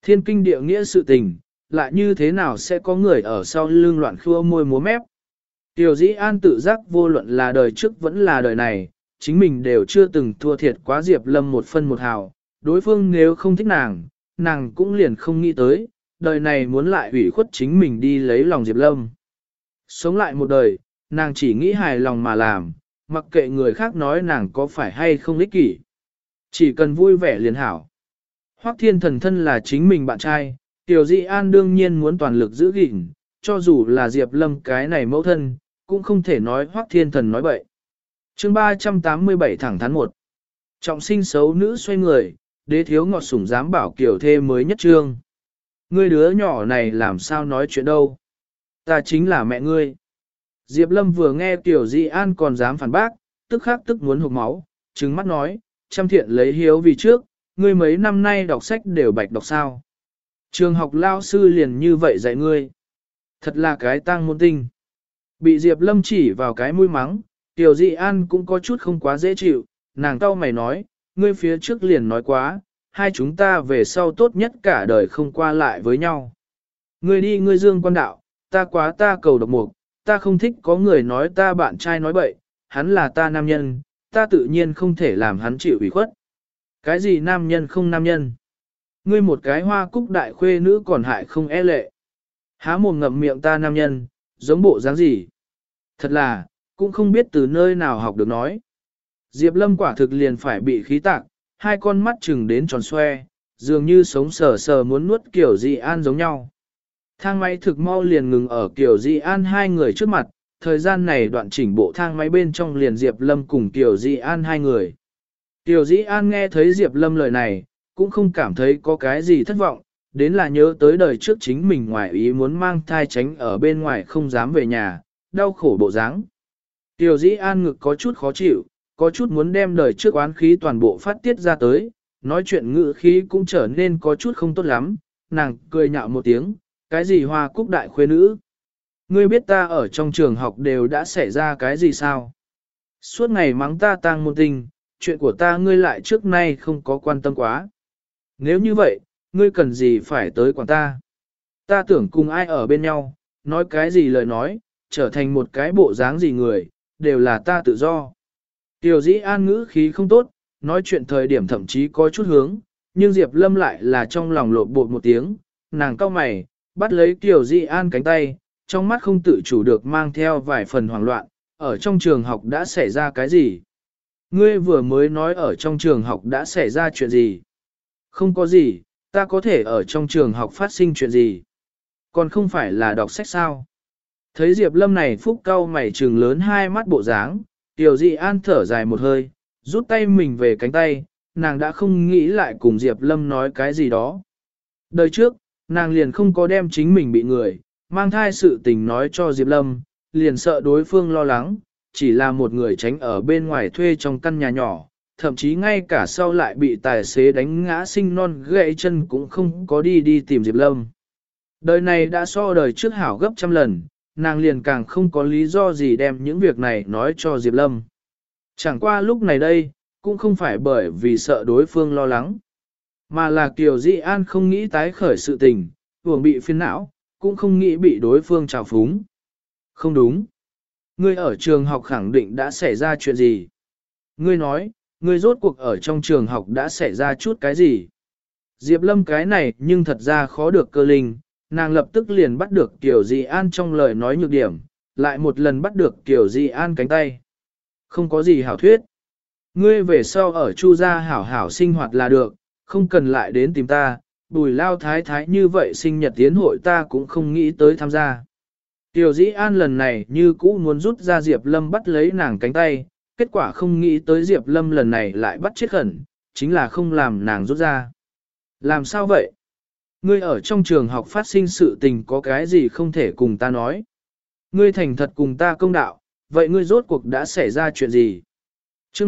Thiên kinh địa nghĩa sự tình, lại như thế nào sẽ có người ở sau lưng loạn khua môi múa mép. Tiểu Dĩ An tự giác vô luận là đời trước vẫn là đời này, chính mình đều chưa từng thua thiệt quá Diệp Lâm một phân một hào, đối phương nếu không thích nàng, nàng cũng liền không nghĩ tới, đời này muốn lại ủy khuất chính mình đi lấy lòng Diệp Lâm. Sống lại một đời, nàng chỉ nghĩ hài lòng mà làm, mặc kệ người khác nói nàng có phải hay không ích kỷ. Chỉ cần vui vẻ liền hảo. Hoắc Thiên Thần thân là chính mình bạn trai, Tiểu Dĩ An đương nhiên muốn toàn lực giữ gìn, cho dù là Diệp Lâm cái này mẫu thân, cũng không thể nói Hoắc Thiên Thần nói bậy. Chương 387 thẳng thắn 1. Trọng sinh xấu nữ xoay người, đế thiếu ngọt sủng dám bảo kiểu thê mới nhất trương. Ngươi đứa nhỏ này làm sao nói chuyện đâu? Ta chính là mẹ ngươi. Diệp Lâm vừa nghe Tiểu Dĩ An còn dám phản bác, tức khắc tức muốn hộc máu, trừng mắt nói, trăm thiện lấy hiếu vì trước, ngươi mấy năm nay đọc sách đều bạch đọc sao. Trường học lao sư liền như vậy dạy ngươi. Thật là cái tang môn tinh. Bị Diệp Lâm chỉ vào cái mũi mắng, Tiểu Dĩ An cũng có chút không quá dễ chịu, nàng cau mày nói, ngươi phía trước liền nói quá, hai chúng ta về sau tốt nhất cả đời không qua lại với nhau. Ngươi đi ngươi dương quan đạo, ta quá ta cầu độc mục, ta không thích có người nói ta bạn trai nói bậy, hắn là ta nam nhân, ta tự nhiên không thể làm hắn chịu ủy khuất. Cái gì nam nhân không nam nhân? Ngươi một cái hoa cúc đại khuê nữ còn hại không e lệ. Há mồm ngậm miệng ta nam nhân, giống bộ dáng gì? Thật là, cũng không biết từ nơi nào học được nói. Diệp Lâm quả thực liền phải bị khí tạc, hai con mắt chừng đến tròn xoe, dường như sống sờ sờ muốn nuốt Kiểu Dĩ An giống nhau. Thang máy thực mau liền ngừng ở Kiểu Dĩ An hai người trước mặt, thời gian này đoạn chỉnh bộ thang máy bên trong liền Diệp Lâm cùng Kiểu Dĩ An hai người. Tiểu Dĩ An nghe thấy Diệp Lâm lời này, cũng không cảm thấy có cái gì thất vọng, đến là nhớ tới đời trước chính mình ngoài ý muốn mang thai tránh ở bên ngoài không dám về nhà, đau khổ bộ dáng. Tiểu Dĩ An ngực có chút khó chịu, có chút muốn đem đời trước oán khí toàn bộ phát tiết ra tới, nói chuyện ngữ khí cũng trở nên có chút không tốt lắm, nàng cười nhạo một tiếng, cái gì hoa cúc đại khuê nữ. Ngươi biết ta ở trong trường học đều đã xảy ra cái gì sao? Suốt ngày mắng ta tang môn tinh, chuyện của ta ngươi lại trước nay không có quan tâm quá. Nếu như vậy, ngươi cần gì phải tới quản ta? Ta tưởng cùng ai ở bên nhau, nói cái gì lời nói, trở thành một cái bộ dáng gì người, đều là ta tự do. Tiểu Dĩ An ngữ khí không tốt, nói chuyện thời điểm thậm chí có chút hướng, nhưng Diệp Lâm lại là trong lòng lộn bột một tiếng, nàng cau mày, bắt lấy Tiểu Dĩ An cánh tay, trong mắt không tự chủ được mang theo vài phần hoảng loạn, ở trong trường học đã xảy ra cái gì? Ngươi vừa mới nói ở trong trường học đã xảy ra chuyện gì? Không có gì, ta có thể ở trong trường học phát sinh chuyện gì? Còn không phải là đọc sách sao? Thấy Diệp Lâm này phúc cau mày trừng lớn hai mắt bộ dáng, Tiểu Dĩ An thở dài một hơi, rút tay mình về cánh tay, nàng đã không nghĩ lại cùng Diệp Lâm nói cái gì đó. Đời trước, nàng liền không có đem chính mình bị người, mang thai sự tình nói cho Diệp Lâm, liền sợ đối phương lo lắng, chỉ là một người tránh ở bên ngoài thuê trong căn nhà nhỏ, thậm chí ngay cả sau lại bị tài xế đánh ngã sinh non gãy chân cũng không có đi tìm Diệp Lâm. Đời này đã so đời trước hảo gấp trăm lần, nàng liền càng không có lý do gì đem những việc này nói cho Diệp Lâm. Chẳng qua lúc này đây, cũng không phải bởi vì sợ đối phương lo lắng, mà là Kiều Dĩ An không nghĩ tái khởi sự tình, vừa bị phiền não, cũng không nghĩ bị đối phương trào phúng. Không đúng. Ngươi ở trường học khẳng định đã xảy ra chuyện gì? Ngươi nói, ngươi rốt cuộc ở trong trường học đã xảy ra chút cái gì? Diệp Lâm cái này nhưng thật ra khó được cơ linh, nàng lập tức liền bắt được Kiều Dĩ An trong lời nói nhược điểm, lại một lần bắt được Kiều Dĩ An cánh tay. Không có gì hảo thuyết. Ngươi về sau ở Chu gia hảo hảo sinh hoạt là được, không cần lại đến tìm ta, Bùi lao thái thái như vậy sinh nhật tiến hội ta cũng không nghĩ tới tham gia. Tiểu Dĩ An lần này như cũ muốn rút ra Diệp Lâm bắt lấy nàng cánh tay, kết quả không nghĩ tới Diệp Lâm lần này lại bắt chết khẩn, chính là không làm nàng rút ra. Làm sao vậy? Ngươi ở trong trường học phát sinh sự tình có cái gì không thể cùng ta nói? Ngươi thành thật cùng ta công đạo, vậy ngươi rốt cuộc đã xảy ra chuyện gì? Chương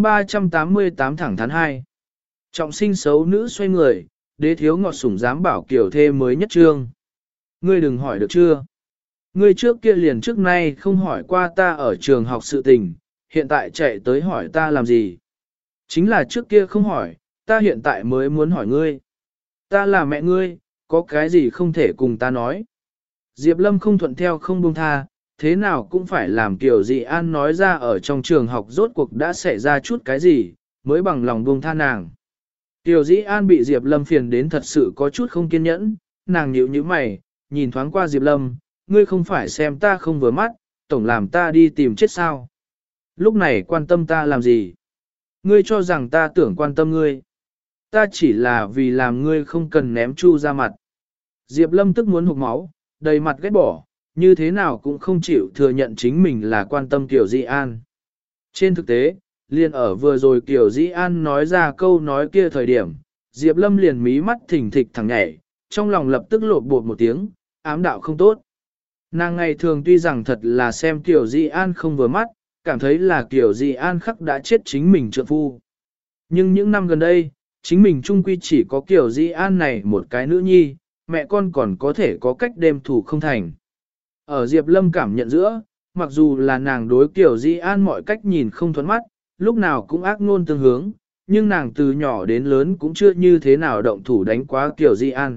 388 thẳng thắn 2. Trọng sinh xấu nữ xoay người, đế thiếu ngọt sủng dám bảo kiểu thê mới nhất trương. Ngươi đừng hỏi được chưa? Ngươi trước kia liền trước nay không hỏi qua ta ở trường học sự tình, hiện tại chạy tới hỏi ta làm gì? Chính là trước kia không hỏi, ta hiện tại mới muốn hỏi ngươi. Ta là mẹ ngươi, có cái gì không thể cùng ta nói. Diệp Lâm không thuận theo không buông tha, thế nào cũng phải làm Kiều Dị An nói ra ở trong trường học rốt cuộc đã xảy ra chút cái gì, mới bằng lòng buông tha nàng. Kiều Dĩ An bị Diệp Lâm phiền đến thật sự có chút không kiên nhẫn, nàng nhíu nhíu mày, nhìn thoáng qua Diệp Lâm, ngươi không phải xem ta không vừa mắt, tổng làm ta đi tìm chết sao. Lúc này quan tâm ta làm gì? Ngươi cho rằng ta tưởng quan tâm ngươi. Ta chỉ là vì làm ngươi không cần ném Chu ra mặt. Diệp Lâm tức muốn hụt máu, đầy mặt ghét bỏ, như thế nào cũng không chịu thừa nhận chính mình là quan tâm Kiều Dĩ An. Trên thực tế, liền ở vừa rồi Kiều Dĩ An nói ra câu nói kia thời điểm, Diệp Lâm liền mí mắt thỉnh thịch thẳng nhảy, trong lòng lập tức lột bột một tiếng, ám đạo không tốt. Nàng ngày thường tuy rằng thật là xem Kiều Dĩ An không vừa mắt, cảm thấy là Kiều Dĩ An khắc đã chết chính mình trượng phu. Nhưng những năm gần đây, chính mình trung quy chỉ có Kiều Dĩ An này một cái nữ nhi, mẹ con còn có thể có cách đêm thủ không thành. Ở Diệp Lâm cảm nhận giữa, mặc dù là nàng đối Kiều Dĩ An mọi cách nhìn không thuẫn mắt, lúc nào cũng ác ngôn tương hướng, nhưng nàng từ nhỏ đến lớn cũng chưa như thế nào động thủ đánh quá Kiều Dĩ An.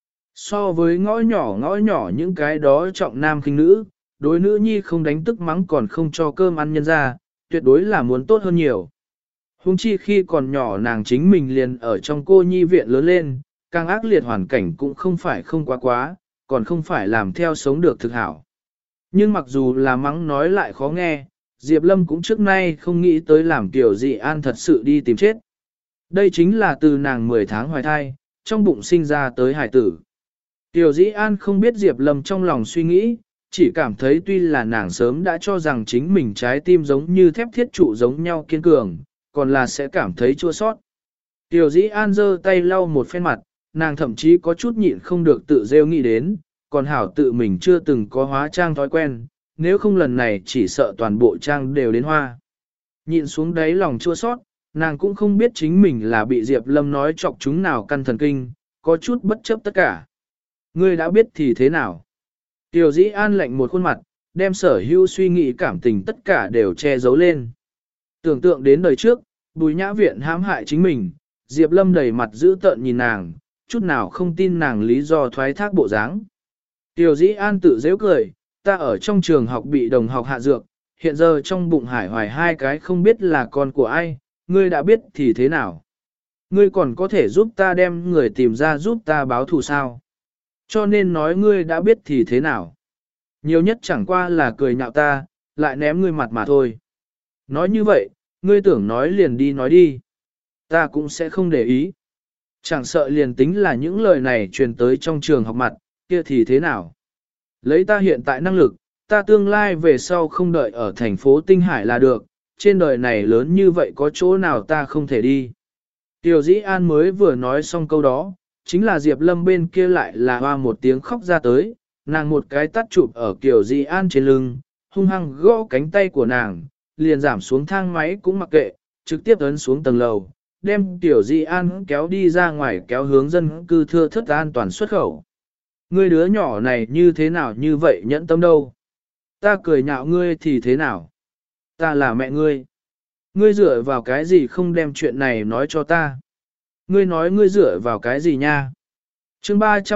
So với ngõ nhỏ những cái đó trọng nam khinh nữ, đối nữ nhi không đánh tức mắng còn không cho cơm ăn nhân ra, tuyệt đối là muốn tốt hơn nhiều. Hùng chi khi còn nhỏ nàng chính mình liền ở trong cô nhi viện lớn lên, càng ác liệt hoàn cảnh cũng không phải không quá, còn không phải làm theo sống được thực hảo. Nhưng mặc dù là mắng nói lại khó nghe, Diệp Lâm cũng trước nay không nghĩ tới làm Kiều Dị An thật sự đi tìm chết. Đây chính là từ nàng 10 tháng hoài thai, trong bụng sinh ra tới hải tử. Kiều Dĩ An không biết Diệp Lâm trong lòng suy nghĩ, chỉ cảm thấy tuy là nàng sớm đã cho rằng chính mình trái tim giống như thép thiết trụ giống nhau kiên cường, còn là sẽ cảm thấy chua sót. Kiều Dĩ An giơ tay lau một phen mặt, nàng thậm chí có chút nhịn không được tự rêu nghĩ đến, còn hảo tự mình chưa từng có hóa trang thói quen, nếu không lần này chỉ sợ toàn bộ trang đều đến hoa. Nhịn xuống đáy lòng chua sót, nàng cũng không biết chính mình là bị Diệp Lâm nói chọc chúng nào căn thần kinh, có chút bất chấp tất cả. Ngươi đã biết thì thế nào? Kiều Dĩ An lạnh một khuôn mặt, đem sở hữu suy nghĩ cảm tình tất cả đều che giấu lên. Tưởng tượng đến đời trước, Bùi Nhã Viện hãm hại chính mình, Diệp Lâm đầy mặt dữ tợn nhìn nàng, chút nào không tin nàng lý do thoái thác bộ dáng. Kiều Dĩ An tự dễ cười, ta ở trong trường học bị đồng học hạ dược, hiện giờ trong bụng hải hoài hai cái không biết là con của ai, ngươi đã biết thì thế nào? Ngươi còn có thể giúp ta đem người tìm ra giúp ta báo thù sao? Cho nên nói ngươi đã biết thì thế nào? Nhiều nhất chẳng qua là cười nhạo ta, lại ném ngươi mặt mà thôi. Nói như vậy, ngươi tưởng nói liền đi nói đi. Ta cũng sẽ không để ý. Chẳng sợ liền tính là những lời này truyền tới trong trường học mặt, kia thì thế nào? Lấy ta hiện tại năng lực, ta tương lai về sau không đợi ở thành phố Tinh Hải là được, trên đời này lớn như vậy có chỗ nào ta không thể đi. Kiều Dĩ An mới vừa nói xong câu đó, chính là Diệp Lâm bên kia lại là hoa một tiếng khóc ra tới, nàng một cái tắt chụp ở Kiều Dĩ An trên lưng, hung hăng gõ cánh tay của nàng, liền giảm xuống thang máy cũng mặc kệ, trực tiếp ấn xuống tầng lầu, đem Kiều Dĩ An kéo đi ra ngoài kéo hướng dân cư thưa thất an toàn xuất khẩu. Ngươi đứa nhỏ này như thế nào như vậy nhẫn tâm đâu? Ta cười nhạo ngươi thì thế nào? Ta là mẹ ngươi. Ngươi dựa vào cái gì không đem chuyện này nói cho ta? Ngươi nói ngươi dựa vào cái gì nha? Chương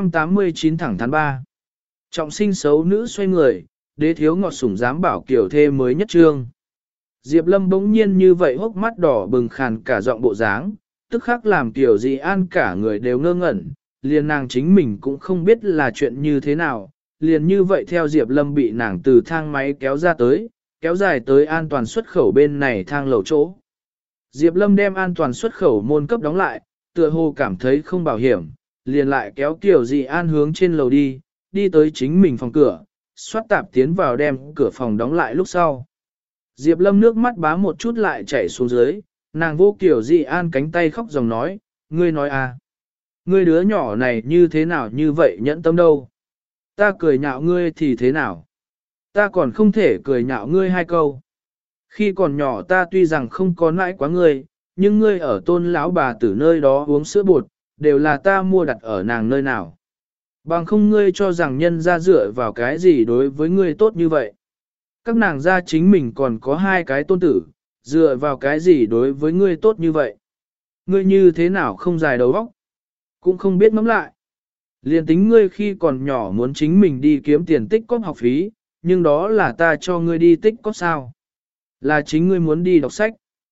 389 thẳng thắn 3. Trọng sinh xấu nữ xoay người, đế thiếu ngọt sủng dám bảo kiểu thê mới nhất trương. Diệp Lâm bỗng nhiên như vậy hốc mắt đỏ bừng khàn cả giọng bộ dáng, tức khắc làm Kiều Dĩ An cả người đều ngơ ngẩn, liền nàng chính mình cũng không biết là chuyện như thế nào, liền như vậy theo Diệp Lâm bị nàng từ thang máy kéo ra tới, kéo dài tới an toàn xuất khẩu bên này thang lầu chỗ. Diệp Lâm đem an toàn xuất khẩu môn cấp đóng lại, tựa hồ cảm thấy không bảo hiểm, liền lại kéo Kiều Dĩ An hướng trên lầu đi, đi tới chính mình phòng cửa, xoát tạp tiến vào đem cửa phòng đóng lại lúc sau. Diệp Lâm nước mắt bá một chút lại chảy xuống dưới, nàng vô Kiều Dĩ An cánh tay khóc dòng nói, ngươi nói à, ngươi đứa nhỏ này như thế nào như vậy nhẫn tâm đâu. Ta cười nhạo ngươi thì thế nào? Ta còn không thể cười nhạo ngươi hai câu. Khi còn nhỏ ta tuy rằng không có nãi quá ngươi, nhưng ngươi ở tôn lão bà tử nơi đó uống sữa bột, đều là ta mua đặt ở nàng nơi nào. Bằng không ngươi cho rằng nhân ra dựa vào cái gì đối với ngươi tốt như vậy. Các nàng gia chính mình còn có hai cái tôn tử, dựa vào cái gì đối với ngươi tốt như vậy. Ngươi như thế nào không dài đầu óc, cũng không biết ngẫm lại. Liên tính ngươi khi còn nhỏ muốn chính mình đi kiếm tiền tích cóp học phí, nhưng đó là ta cho ngươi đi tích cóp sao? Là chính ngươi muốn đi đọc sách.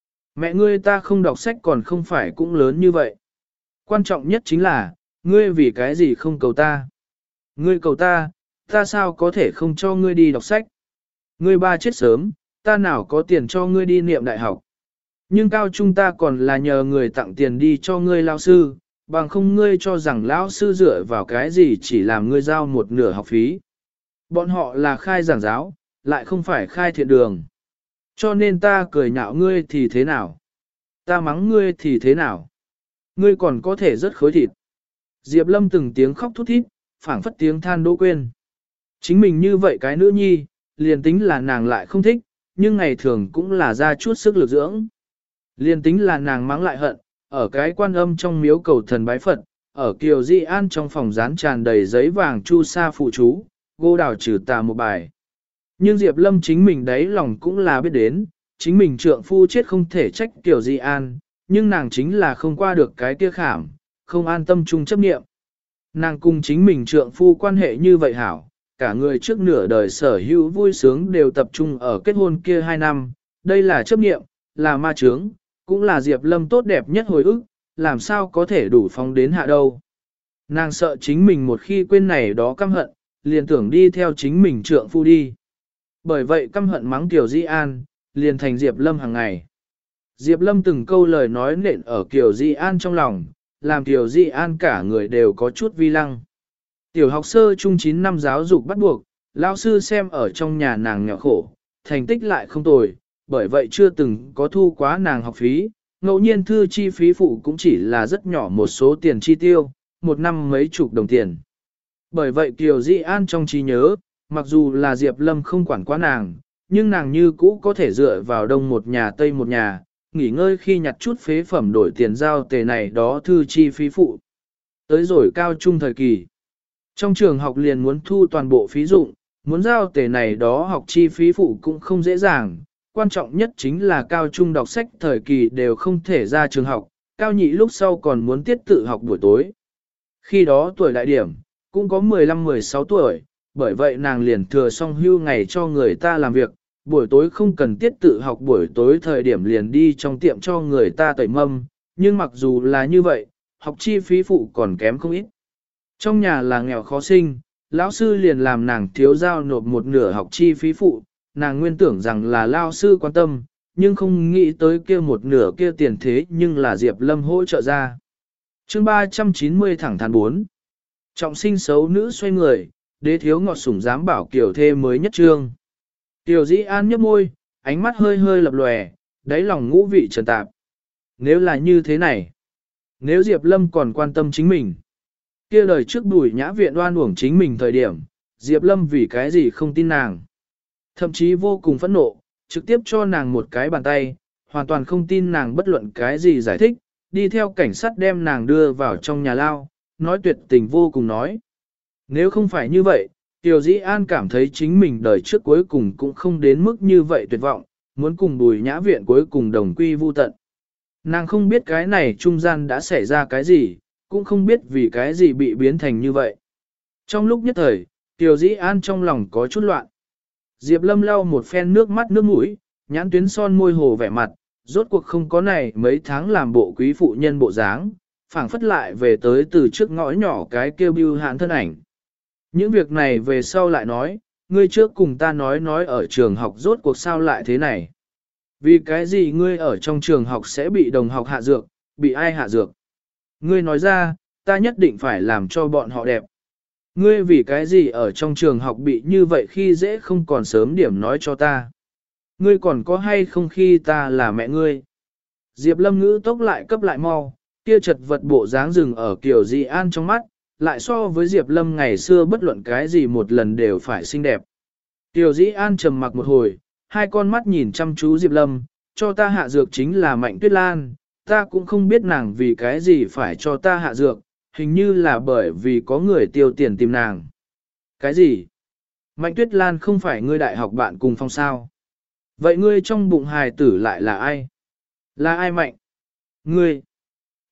Mẹ ngươi ta không đọc sách còn không phải cũng lớn như vậy. Quan trọng nhất chính là, ngươi vì cái gì không cầu ta? Ngươi cầu ta, ta sao có thể không cho ngươi đi đọc sách? Ngươi ba chết sớm, ta nào có tiền cho ngươi đi niệm đại học. Nhưng cao trung ta còn là nhờ người tặng tiền đi cho ngươi lao sư, bằng không ngươi cho rằng lão sư dựa vào cái gì chỉ làm ngươi giao một nửa học phí. Bọn họ là khai giảng giáo, lại không phải khai thiện đường. Cho nên ta cười nhạo ngươi thì thế nào? Ta mắng ngươi thì thế nào? Ngươi còn có thể rất khối thịt. Diệp Lâm từng tiếng khóc thút thít, phảng phất tiếng than đỗ quên. Chính mình như vậy cái nữ nhi, liền tính là nàng lại không thích, nhưng ngày thường cũng là ra chút sức lực dưỡng. Liền tính là nàng mắng lại hận, ở cái quan âm trong miếu cầu thần bái Phật, ở Kiều Di An trong phòng dán tràn đầy giấy vàng chu sa phụ chú, gô đào trừ tà một bài. Nhưng Diệp Lâm chính mình đấy lòng cũng là biết đến, chính mình trượng phu chết không thể trách Kiều Di An, nhưng nàng chính là không qua được cái kia khảm, không an tâm chung chấp niệm. Nàng cùng chính mình trượng phu quan hệ như vậy hảo, cả người trước nửa đời sở hữu vui sướng đều tập trung ở kết hôn kia 2 năm, đây là chấp niệm, là ma chướng, cũng là Diệp Lâm tốt đẹp nhất hồi ức, làm sao có thể đủ phóng đến hạ đâu. Nàng sợ chính mình một khi quên này đó căm hận, liền tưởng đi theo chính mình trượng phu đi. Bởi vậy căm hận mắng Kiều Di An, liền thành Diệp Lâm hàng ngày. Diệp Lâm từng câu lời nói nện ở Kiều Di An trong lòng, làm Kiều Di An cả người đều có chút vi lăng. Tiểu học sơ trung 9 năm giáo dục bắt buộc, lão sư xem ở trong nhà nàng nghèo khổ, thành tích lại không tồi, bởi vậy chưa từng có thu quá nàng học phí, ngẫu nhiên thư chi phí phụ cũng chỉ là rất nhỏ một số tiền chi tiêu, một năm mấy chục đồng tiền. Bởi vậy Kiều Di An trong trí nhớ, mặc dù là Diệp Lâm không quản quá nàng, nhưng nàng như cũ có thể dựa vào đông một nhà tây một nhà, nghỉ ngơi khi nhặt chút phế phẩm đổi tiền giao tề này đó thư chi phí phụ. Tới rồi cao trung thời kỳ, trong trường học liền muốn thu toàn bộ phí dụng, muốn giao tề này đó học chi phí phụ cũng không dễ dàng, quan trọng nhất chính là cao trung đọc sách thời kỳ đều không thể ra trường học, cao nhị lúc sau còn muốn tiết tự học buổi tối. Khi đó tuổi đại điểm, cũng có 15-16 tuổi, bởi vậy nàng liền thừa xong hưu ngày cho người ta làm việc, buổi tối không cần tiết tự học buổi tối thời điểm liền đi trong tiệm cho người ta tẩy mâm, nhưng mặc dù là như vậy, học chi phí phụ còn kém không ít. Trong nhà là nghèo khó sinh, lão sư liền làm nàng thiếu giao nộp một nửa học chi phí phụ, nàng nguyên tưởng rằng là lao sư quan tâm, nhưng không nghĩ tới kia một nửa kia tiền thế nhưng là Diệp Lâm hỗ trợ ra. Chương 390 thẳng thắn 4. Trọng sinh xấu nữ xoay người, đế thiếu ngọt sủng dám bảo kiểu thê mới nhất trương. Tiểu Dĩ An nhấp môi, ánh mắt hơi hơi lập lòe, đáy lòng ngũ vị trần tạp. Nếu là như thế này, nếu Diệp Lâm còn quan tâm chính mình, kia đời trước Bùi Nhã Viện oan uổng chính mình thời điểm, Diệp Lâm vì cái gì không tin nàng. Thậm chí vô cùng phẫn nộ, trực tiếp cho nàng một cái bàn tay, hoàn toàn không tin nàng bất luận cái gì giải thích, đi theo cảnh sát đem nàng đưa vào trong nhà lao, nói tuyệt tình vô cùng nói. Nếu không phải như vậy, Tiểu Dĩ An cảm thấy chính mình đời trước cuối cùng cũng không đến mức như vậy tuyệt vọng, muốn cùng Bùi Nhã Viện cuối cùng đồng quy vu tận. Nàng không biết cái này trung gian đã xảy ra cái gì, cũng không biết vì cái gì bị biến thành như vậy. Trong lúc nhất thời, Tiểu Dĩ An trong lòng có chút loạn. Diệp Lâm lau một phen nước mắt nước mũi, nhãn tuyến son môi hồ vẻ mặt, rốt cuộc không có này mấy tháng làm bộ quý phụ nhân bộ dáng, phảng phất lại về tới từ trước ngõ nhỏ cái kêu bưu hạn thân ảnh. Những việc này về sau lại nói, ngươi trước cùng ta nói ở trường học rốt cuộc sao lại thế này. Vì cái gì ngươi ở trong trường học sẽ bị đồng học hạ dược, bị ai hạ dược? Ngươi nói ra, ta nhất định phải làm cho bọn họ đẹp. Ngươi vì cái gì ở trong trường học bị như vậy khi dễ không còn sớm điểm nói cho ta. Ngươi còn có hay không khi ta là mẹ ngươi? Diệp Lâm ngữ tốc lại cấp lại mau, kia chật vật bộ dáng rừng ở Kiều Di An trong mắt, lại so với Diệp Lâm ngày xưa bất luận cái gì một lần đều phải xinh đẹp. Kiều Di An trầm mặc một hồi, hai con mắt nhìn chăm chú Diệp Lâm, cho ta hạ dược chính là Mạnh Tuyết Lan, ta cũng không biết nàng vì cái gì phải cho ta hạ dược, hình như là bởi vì có người tiêu tiền tìm nàng. Cái gì? Mạnh Tuyết Lan không phải ngươi đại học bạn cùng phòng sao? Vậy ngươi trong bụng hài tử lại là ai? Là ai Mạnh? Ngươi?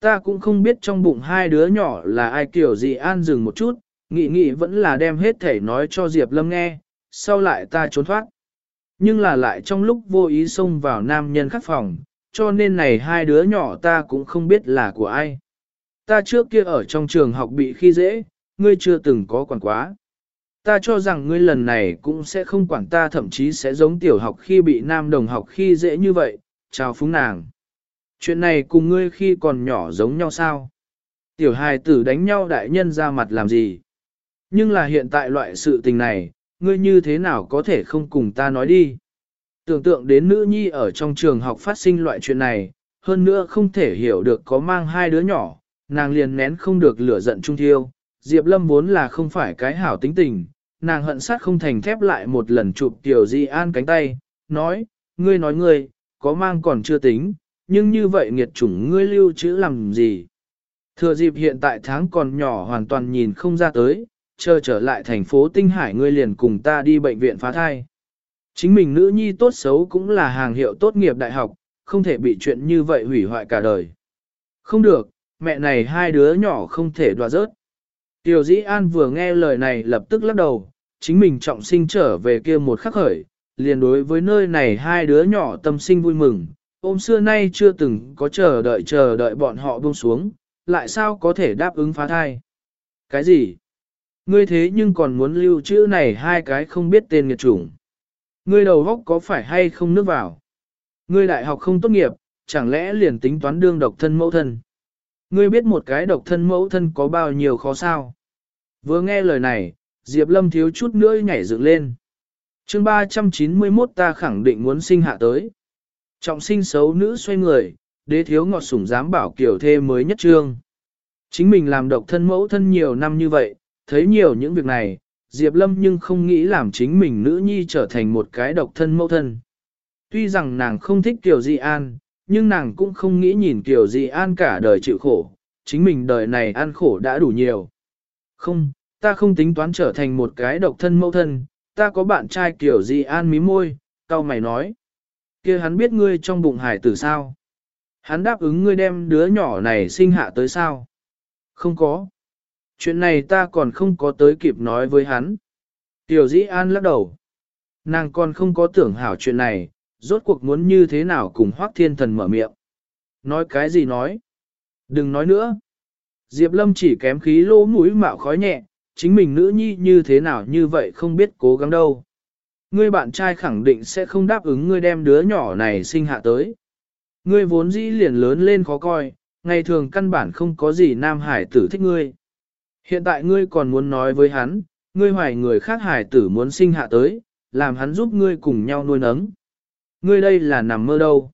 Ta cũng không biết trong bụng hai đứa nhỏ là ai. Kiểu gì An dừng một chút, nghĩ vẫn là đem hết thể nói cho Diệp Lâm nghe, sau lại ta trốn thoát. Nhưng là lại trong lúc vô ý xông vào nam nhân khác phòng, cho nên này hai đứa nhỏ ta cũng không biết là của ai. Ta trước kia ở trong trường học bị khi dễ, ngươi chưa từng có quản quá. Ta cho rằng ngươi lần này cũng sẽ không quản ta, thậm chí sẽ giống tiểu học khi bị nam đồng học khi dễ như vậy, chào phúng nàng. Chuyện này cùng ngươi khi còn nhỏ giống nhau sao? Tiểu hài tử đánh nhau đại nhân ra mặt làm gì? Nhưng là hiện tại loại sự tình này, ngươi như thế nào có thể không cùng ta nói đi? Tưởng tượng đến nữ nhi ở trong trường học phát sinh loại chuyện này, hơn nữa không thể hiểu được có mang hai đứa nhỏ, nàng liền nén không được lửa giận trung thiêu. Diệp Lâm vốn là không phải cái hảo tính tình, nàng hận sát không thành thép lại một lần chụp Tiểu Di An cánh tay, nói, ngươi, có mang còn chưa tính, nhưng như vậy nghiệt chủng ngươi lưu trữ làm gì? Thừa dịp hiện tại tháng còn nhỏ hoàn toàn nhìn không ra tới, chờ trở lại thành phố Tinh Hải ngươi liền cùng ta đi bệnh viện phá thai. Chính mình nữ nhi tốt xấu cũng là hàng hiệu tốt nghiệp đại học, không thể bị chuyện như vậy hủy hoại cả đời. Không được, mẹ này hai đứa nhỏ không thể đoạt rớt. Tiểu Dĩ An vừa nghe lời này lập tức lắc đầu, chính mình trọng sinh trở về kia một khắc khởi, liền đối với nơi này hai đứa nhỏ tâm sinh vui mừng, ôm xưa nay chưa từng có chờ đợi bọn họ buông xuống, lại sao có thể đáp ứng phá thai. Cái gì? Ngươi thế nhưng còn muốn lưu trữ này hai cái không biết tên nghiệt chủng. Ngươi đầu góc có phải hay không nước vào? Ngươi đại học không tốt nghiệp, chẳng lẽ liền tính toán đương độc thân mẫu thân? Ngươi biết một cái độc thân mẫu thân có bao nhiêu khó sao? Vừa nghe lời này, Diệp Lâm thiếu chút nữa nhảy dựng lên. Chương 391 ta khẳng định muốn sinh hạ tới. Trọng sinh xấu nữ xoay người, đế thiếu ngọt sủng dám bảo kiểu thê mới nhất trương. Chính mình làm độc thân mẫu thân nhiều năm như vậy, thấy nhiều những việc này, Diệp Lâm nhưng không nghĩ làm chính mình nữ nhi trở thành một cái độc thân mẫu thân. Tuy rằng nàng không thích Kiều Di An, nhưng nàng cũng không nghĩ nhìn Kiều Di An cả đời chịu khổ, chính mình đời này ăn khổ đã đủ nhiều. Không, ta không tính toán trở thành một cái độc thân mẫu thân, ta có bạn trai Kiều Di An mí môi, cau mày nói. Kia hắn biết ngươi trong bụng hải tử sao? Hắn đáp ứng ngươi đem đứa nhỏ này sinh hạ tới sao? Không có. Chuyện này ta còn không có tới kịp nói với hắn. Tiểu Dĩ An lắc đầu. Nàng còn không có tưởng hảo chuyện này, rốt cuộc muốn như thế nào cùng Hoác Thiên Thần mở miệng. Nói cái gì nói? Đừng nói nữa. Diệp Lâm chỉ kém khí lỗ mũi mạo khói nhẹ, chính mình nữ nhi như thế nào như vậy không biết cố gắng đâu. Ngươi bạn trai khẳng định sẽ không đáp ứng ngươi đem đứa nhỏ này sinh hạ tới. Ngươi vốn dĩ liền lớn lên khó coi, ngày thường căn bản không có gì nam hải tử thích ngươi. Hiện tại ngươi còn muốn nói với hắn, ngươi hoài người khác hải tử muốn sinh hạ tới, làm hắn giúp ngươi cùng nhau nuôi nấng. Ngươi đây là nằm mơ đâu.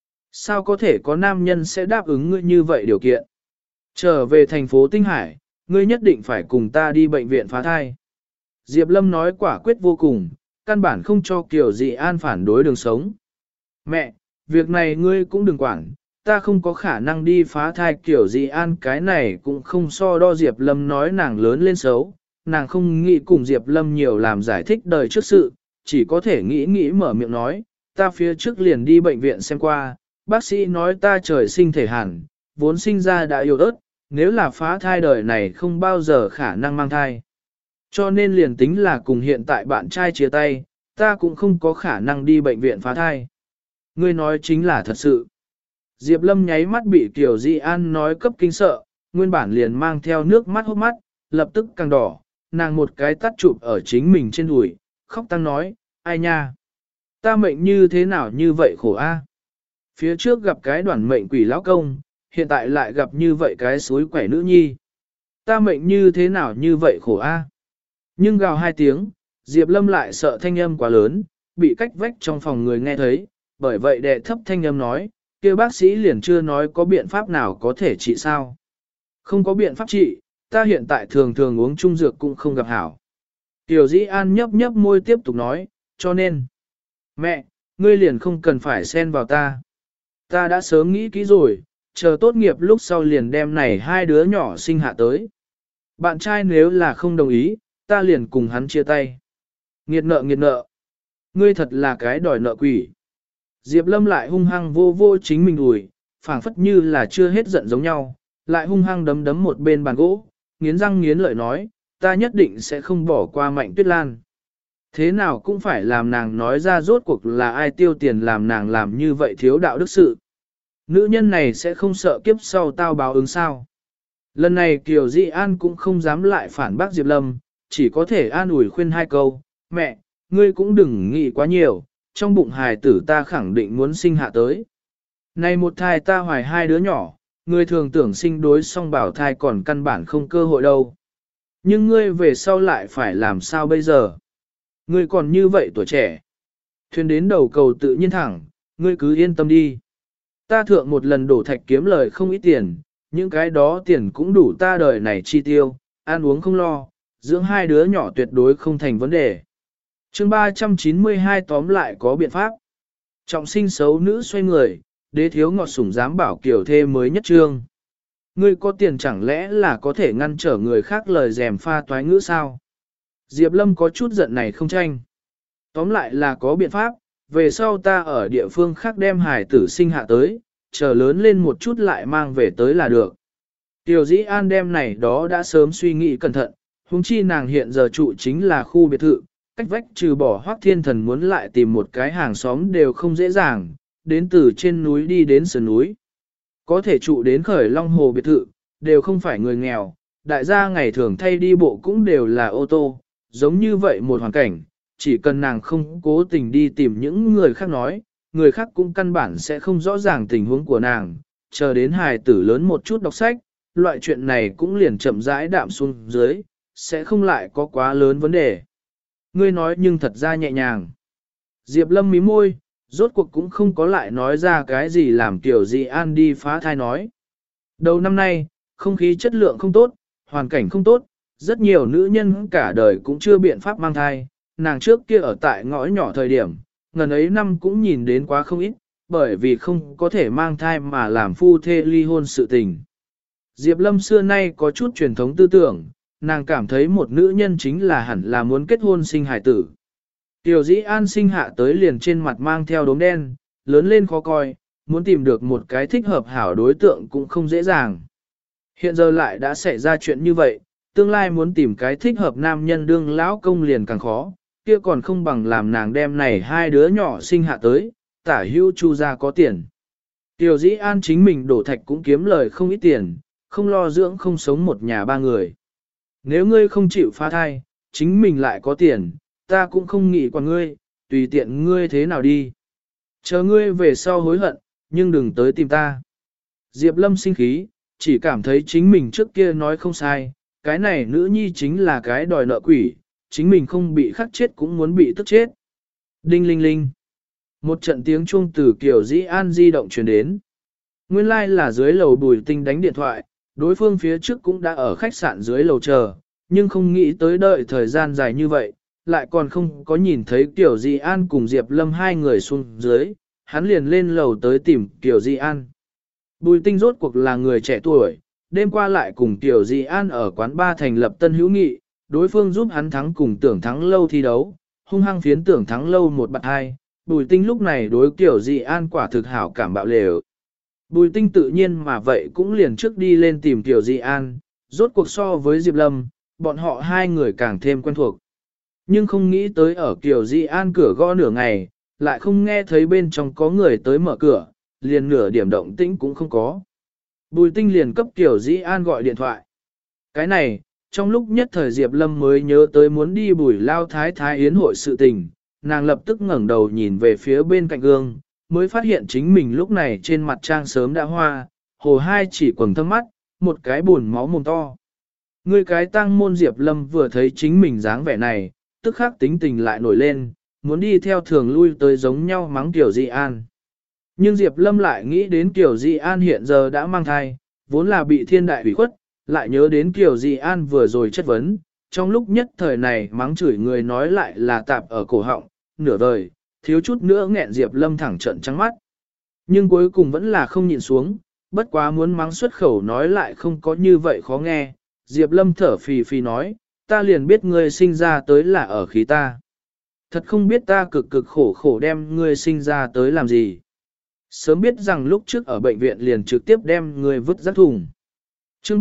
Sao có thể có nam nhân sẽ đáp ứng ngươi như vậy điều kiện? Trở về thành phố Tinh Hải, ngươi nhất định phải cùng ta đi bệnh viện phá thai. Diệp Lâm nói quả quyết vô cùng, căn bản không cho Kiều Dị An phản đối đường sống. Mẹ, việc này ngươi cũng đừng quản, ta không có khả năng đi phá thai. Kiểu Dị An cái này cũng không so đo. Diệp Lâm nói nàng lớn lên xấu, nàng không nghĩ cùng Diệp Lâm nhiều làm giải thích đời trước sự, chỉ có thể nghĩ mở miệng nói, ta phía trước liền đi bệnh viện xem qua, bác sĩ nói ta trời sinh thể hàn, vốn sinh ra đã yếu ớt, nếu là phá thai đời này không bao giờ khả năng mang thai. Cho nên liền tính là cùng hiện tại bạn trai chia tay, ta cũng không có khả năng đi bệnh viện phá thai. Ngươi nói chính là thật sự. Diệp Lâm nháy mắt bị Kiều Di An nói cấp kinh sợ, nguyên bản liền mang theo nước mắt hốc mắt, lập tức càng đỏ, nàng một cái tắt chụp ở chính mình trên đùi, khóc tăng nói, ai nha? Ta mệnh như thế nào như vậy khổ a? Phía trước gặp cái đoàn mệnh quỷ lão công, hiện tại lại gặp như vậy cái suối quẻ nữ nhi. Ta mệnh như thế nào như vậy khổ a? Nhưng gào hai tiếng, Diệp Lâm lại sợ thanh âm quá lớn, bị cách vách trong phòng người nghe thấy, bởi vậy đệ thấp thanh âm nói, kia bác sĩ liền chưa nói có biện pháp nào có thể trị sao. Không có biện pháp trị, ta hiện tại thường thường uống trung dược cũng không gặp hảo. Tiểu Dĩ An nhấp môi tiếp tục nói, cho nên, mẹ, ngươi liền không cần phải xen vào ta. Ta đã sớm nghĩ kỹ rồi, chờ tốt nghiệp lúc sau liền đem này hai đứa nhỏ sinh hạ tới. Bạn trai nếu là không đồng ý, ta liền cùng hắn chia tay. Nghiệt nợ. Ngươi thật là cái đòi nợ quỷ. Diệp Lâm lại hung hăng vô chính mình đùi, phảng phất như là chưa hết giận giống nhau, lại hung hăng đấm đấm một bên bàn gỗ, nghiến răng nghiến lợi nói, ta nhất định sẽ không bỏ qua Mạnh Tuyết Lan. Thế nào cũng phải làm nàng nói ra rốt cuộc là ai tiêu tiền làm nàng làm như vậy thiếu đạo đức sự. Nữ nhân này sẽ không sợ kiếp sau tao báo ứng sao. Lần này Kiều Di An cũng không dám lại phản bác Diệp Lâm, chỉ có thể an ủi khuyên hai câu, mẹ, ngươi cũng đừng nghĩ quá nhiều, trong bụng hài tử ta khẳng định muốn sinh hạ tới. Này một thai ta hoài hai đứa nhỏ, ngươi thường tưởng sinh đối song bảo thai còn căn bản không cơ hội đâu. Nhưng ngươi về sau lại phải làm sao bây giờ? Ngươi còn như vậy tuổi trẻ. Thuyền đến đầu cầu tự nhiên thẳng, ngươi cứ yên tâm đi. Ta thượng một lần đổ thạch kiếm lời không ít tiền, những cái đó tiền cũng đủ ta đời này chi tiêu, ăn uống không lo, dưỡng hai đứa nhỏ tuyệt đối không thành vấn đề. Chương 392 tóm lại có biện pháp. Trọng sinh xấu nữ xoay người, đế thiếu ngọt sủng dám bảo kiểu thê mới nhất trương. Ngươi có tiền chẳng lẽ là có thể ngăn trở người khác lời dèm pha toái ngữ sao? Diệp Lâm có chút giận này không tranh. Tóm lại là có biện pháp, về sau ta ở địa phương khác đem hải tử sinh hạ tới, chờ lớn lên một chút lại mang về tới là được. Tiểu Dĩ An đem này đó đã sớm suy nghĩ cẩn thận, huống chi nàng hiện giờ trụ chính là khu biệt thự, cách vách trừ bỏ Hoắc Thiên Thần muốn lại tìm một cái hàng xóm đều không dễ dàng, đến từ trên núi đi đến sườn núi. Có thể trụ đến Khởi Long Hồ biệt thự, đều không phải người nghèo, đại gia ngày thường thay đi bộ cũng đều là ô tô, giống như vậy một hoàn cảnh, chỉ cần nàng không cố tình đi tìm những người khác nói, người khác cũng căn bản sẽ không rõ ràng tình huống của nàng, chờ đến hài tử lớn một chút đọc sách, loại chuyện này cũng liền chậm rãi đạm xuống dưới, sẽ không lại có quá lớn vấn đề. Ngươi nói nhưng thật ra nhẹ nhàng. Diệp Lâm mím môi, rốt cuộc cũng không có lại nói ra cái gì làm Tiểu Di An đi phá thai nói. Đầu năm nay, không khí chất lượng không tốt, hoàn cảnh không tốt, rất nhiều nữ nhân cả đời cũng chưa biện pháp mang thai, nàng trước kia ở tại ngõ nhỏ thời điểm, ngần ấy năm cũng nhìn đến quá không ít, bởi vì không có thể mang thai mà làm phu thê ly hôn sự tình. Diệp Lâm xưa nay có chút truyền thống tư tưởng, nàng cảm thấy một nữ nhân chính là hẳn là muốn kết hôn sinh hài tử. Tiểu Dĩ An sinh hạ tới liền trên mặt mang theo đốm đen, lớn lên khó coi, muốn tìm được một cái thích hợp hảo đối tượng cũng không dễ dàng. Hiện giờ lại đã xảy ra chuyện như vậy, tương lai muốn tìm cái thích hợp nam nhân đương lão công liền càng khó, kia còn không bằng làm nàng đem này hai đứa nhỏ sinh hạ tới, tả hữu chu ra có tiền. Tiểu Dĩ An chính mình đổ thạch cũng kiếm lời không ít tiền, không lo dưỡng không sống một nhà ba người. Nếu ngươi không chịu phá thai, chính mình lại có tiền, ta cũng không nghĩ qua ngươi, tùy tiện ngươi thế nào đi. Chờ ngươi về sau hối hận, nhưng đừng tới tìm ta. Diệp Lâm sinh khí, chỉ cảm thấy chính mình trước kia nói không sai, cái này nữ nhi chính là cái đòi nợ quỷ, chính mình không bị khắc chết cũng muốn bị tức chết. Đinh linh linh. Một trận tiếng chuông từ Kiều Dĩ An di động truyền đến. Nguyên lai là dưới lầu Bùi Tinh đánh điện thoại, đối phương phía trước cũng đã ở khách sạn dưới lầu chờ, nhưng không nghĩ tới đợi thời gian dài như vậy, lại còn không có nhìn thấy Kiều Dĩ An cùng Diệp Lâm hai người xuống dưới, hắn liền lên lầu tới tìm Kiều Dĩ An. Bùi Tinh rốt cuộc là người trẻ tuổi, đêm qua lại cùng Kiều Dĩ An ở quán ba thành lập tân hữu nghị, đối phương giúp hắn thắng cùng Tưởng Thắng Lâu thi đấu, hung hăng phiến Tưởng Thắng Lâu một bạt hai. Bùi Tinh lúc này đối Kiều Dĩ An quả thực hảo cảm bạo lều. Bùi Tinh tự nhiên mà vậy cũng liền trước đi lên tìm Kiều Dĩ An, rốt cuộc so với Diệp Lâm, bọn họ hai người càng thêm quen thuộc. Nhưng không nghĩ tới ở Kiều Dĩ An cửa gõ nửa ngày, lại không nghe thấy bên trong có người tới mở cửa, liền nửa điểm động tĩnh cũng không có. Bùi Tinh liền cấp Kiều Dĩ An gọi điện thoại. Cái này, trong lúc nhất thời Diệp Lâm mới nhớ tới muốn đi Bùi Lao Thái Thái yến hội sự tình, nàng lập tức ngẩng đầu nhìn về phía bên cạnh gương, mới phát hiện chính mình lúc này trên mặt trang sớm đã hoa, hồ hai chỉ quầng thâm mắt, một cái buồn máu mồm to. Người cái tang môn Diệp Lâm vừa thấy chính mình dáng vẻ này, tức khắc tính tình lại nổi lên, muốn đi theo thường lui tới giống nhau mắng Kiều Dĩ An. Nhưng Diệp Lâm lại nghĩ đến Kiều Dĩ An hiện giờ đã mang thai, vốn là bị thiên đại ủy khuất, lại nhớ đến Kiều Dĩ An vừa rồi chất vấn, trong lúc nhất thời này mắng chửi người nói lại là tạp ở cổ họng, nửa vời, thiếu chút nữa nghẹn Diệp Lâm thẳng trận trắng mắt. Nhưng cuối cùng vẫn là không nhịn xuống, bất quá muốn mắng xuất khẩu nói lại không có như vậy khó nghe. Diệp Lâm thở phì phì nói, ta liền biết ngươi sinh ra tới là ở khí ta. Thật không biết ta cực cực khổ khổ đem ngươi sinh ra tới làm gì. Sớm biết rằng lúc trước ở bệnh viện liền trực tiếp đem ngươi vứt rác thùng. chương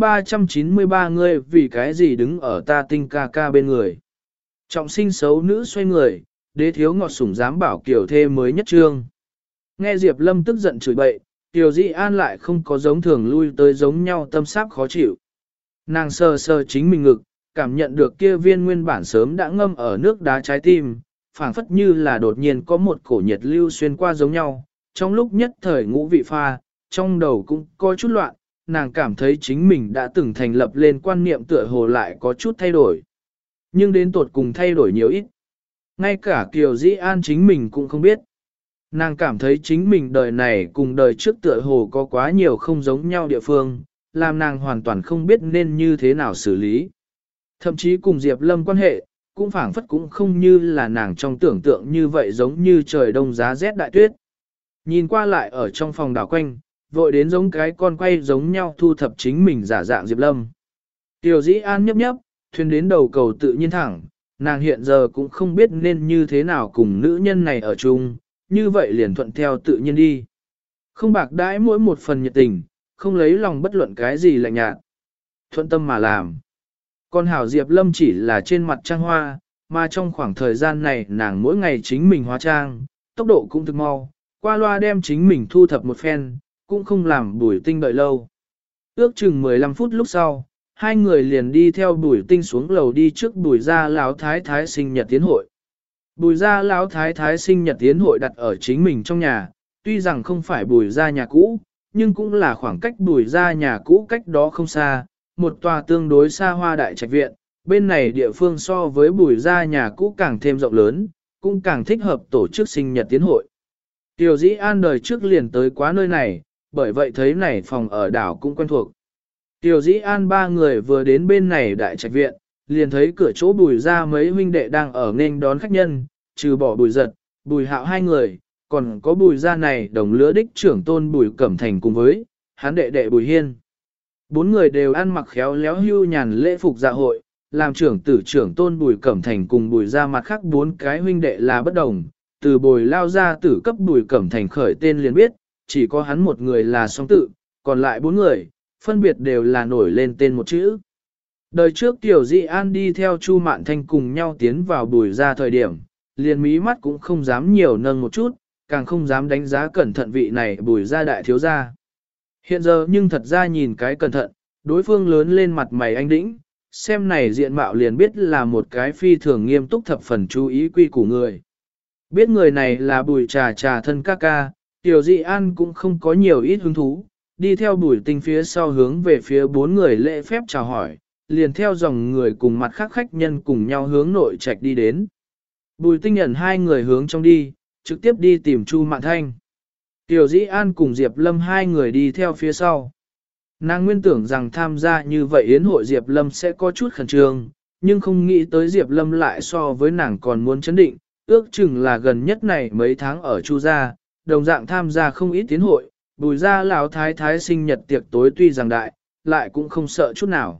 393 ngươi vì cái gì đứng ở ta tinh ca ca bên người. Trọng sinh xấu nữ xoay người, đế thiếu ngọt sủng dám bảo kiểu thê mới nhất trương. Nghe Diệp Lâm tức giận chửi bậy, Tiểu Dĩ An lại không có giống thường lui tới giống nhau tâm sáp khó chịu. Nàng sờ sờ chính mình ngực, cảm nhận được kia viên nguyên bản sớm đã ngâm ở nước đá trái tim, phảng phất như là đột nhiên có một cổ nhiệt lưu xuyên qua giống nhau. Trong lúc nhất thời ngũ vị pha, trong đầu cũng có chút loạn, nàng cảm thấy chính mình đã từng thành lập lên quan niệm tựa hồ lại có chút thay đổi. Nhưng đến tột cùng thay đổi nhiều ít. Ngay cả Kiều Dĩ An chính mình cũng không biết. Nàng cảm thấy chính mình đời này cùng đời trước tựa hồ có quá nhiều không giống nhau địa phương, làm nàng hoàn toàn không biết nên như thế nào xử lý. Thậm chí cùng Diệp Lâm quan hệ, cũng phảng phất cũng không như là nàng trong tưởng tượng như vậy giống như trời đông giá rét đại tuyết. Nhìn qua lại ở trong phòng đảo quanh, vội đến giống cái con quay giống nhau thu thập chính mình giả dạng Diệp Lâm. Tiểu Dĩ An nhấp nhấp, thuyền đến đầu cầu tự nhiên thẳng, nàng hiện giờ cũng không biết nên như thế nào cùng nữ nhân này ở chung, như vậy liền thuận theo tự nhiên đi. Không bạc đãi mỗi một phần nhiệt tình, không lấy lòng bất luận cái gì lạnh nhạt. Thuận tâm mà làm. Còn hảo Diệp Lâm chỉ là trên mặt trang hoa, mà trong khoảng thời gian này nàng mỗi ngày chính mình hóa trang, tốc độ cũng thực mau, qua loa đem chính mình thu thập một phen, cũng không làm Bùi Tinh đợi lâu. Ước chừng 15 phút lúc sau, hai người liền đi theo Bùi Tinh xuống lầu đi trước Bùi gia lão thái thái sinh nhật tiến hội. Bùi gia lão thái thái sinh nhật tiến hội đặt ở chính mình trong nhà, tuy rằng không phải Bùi gia nhà cũ, nhưng cũng là khoảng cách Bùi gia nhà cũ cách đó không xa, một tòa tương đối xa hoa đại trạch viện, bên này địa phương so với Bùi gia nhà cũ càng thêm rộng lớn, cũng càng thích hợp tổ chức sinh nhật tiến hội. Tiểu Dĩ An đời trước liền tới quá nơi này, bởi vậy thấy này phòng ở đảo cũng quen thuộc. Tiểu Dĩ An ba người vừa đến bên này đại trạch viện, liền thấy cửa chỗ Bùi gia mấy huynh đệ đang ở nghênh đón khách nhân, trừ bỏ Bùi Giật, Bùi Hạo hai người, còn có Bùi gia này đồng lứa đích trưởng tôn Bùi Cẩm Thành cùng với hắn đệ đệ Bùi Hiên. Bốn người đều ăn mặc khéo léo hưu nhàn lễ phục dạ hội, làm trưởng tử trưởng tôn Bùi Cẩm Thành cùng Bùi gia mặt khác bốn cái huynh đệ là bất đồng, từ Bùi lao ra tử cấp Bùi Cẩm Thành khởi tên liền biết, chỉ có hắn một người là song tự, còn lại bốn người, phân biệt đều là nổi lên tên một chữ. Đời trước Tiểu Dĩ An đi theo Chu Mạn Thanh cùng nhau tiến vào Bùi gia thời điểm, liền mí mắt cũng không dám nhiều nâng một chút, càng không dám đánh giá cẩn thận vị này Bùi gia đại thiếu gia. Hiện giờ nhưng thật ra nhìn cái cẩn thận, đối phương lớn lên mặt mày anh đĩnh, xem này diện mạo liền biết là một cái phi thường nghiêm túc thập phần chú ý quy củ người. Biết người này là Bùi trà trà thân ca ca, Tiểu Dĩ An cũng không có nhiều ít hứng thú, đi theo Bùi Tinh phía sau hướng về phía bốn người lễ phép chào hỏi, liền theo dòng người cùng mặt khác khách nhân cùng nhau hướng nội trạch đi đến. Bùi Tinh nhận hai người hướng trong đi, trực tiếp đi tìm Chu Mạn Thanh. Tiểu Dĩ An cùng Diệp Lâm hai người đi theo phía sau. Nàng nguyên tưởng rằng tham gia như vậy yến hội Diệp Lâm sẽ có chút khẩn trương, nhưng không nghĩ tới Diệp Lâm lại so với nàng còn muốn chấn định, ước chừng là gần nhất này mấy tháng ở Chu gia, đồng dạng tham gia không ít yến hội, Bùi gia lão thái thái sinh nhật tiệc tối tuy rằng đại, lại cũng không sợ chút nào.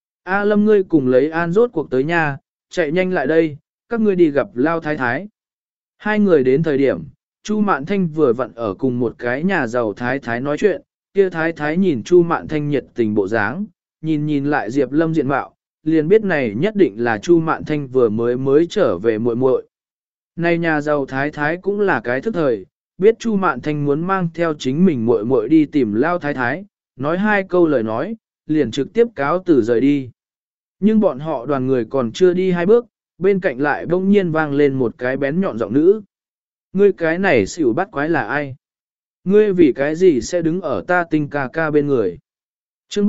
A Lâm ngươi cùng lấy An rốt cuộc tới nhà, chạy nhanh lại đây, các ngươi đi gặp Lao thái thái. Hai người đến thời điểm, Chu Mạn Thanh vừa vặn ở cùng một cái nhà giàu thái thái nói chuyện, kia thái thái nhìn Chu Mạn Thanh nhiệt tình bộ dáng, nhìn lại Diệp Lâm diện mạo, liền biết này nhất định là Chu Mạn Thanh vừa mới trở về muội muội. Này nhà giàu thái thái cũng là cái thức thời, biết Chu Mạn Thanh muốn mang theo chính mình muội muội đi tìm Lao thái thái, nói hai câu lời nói, liền trực tiếp cáo từ rời đi. Nhưng bọn họ đoàn người còn chưa đi hai bước, bên cạnh lại bỗng nhiên vang lên một cái bén nhọn giọng nữ. Ngươi cái này xỉu bắt quái là ai? Ngươi vì cái gì sẽ đứng ở ta Tinh ca ca bên người? chương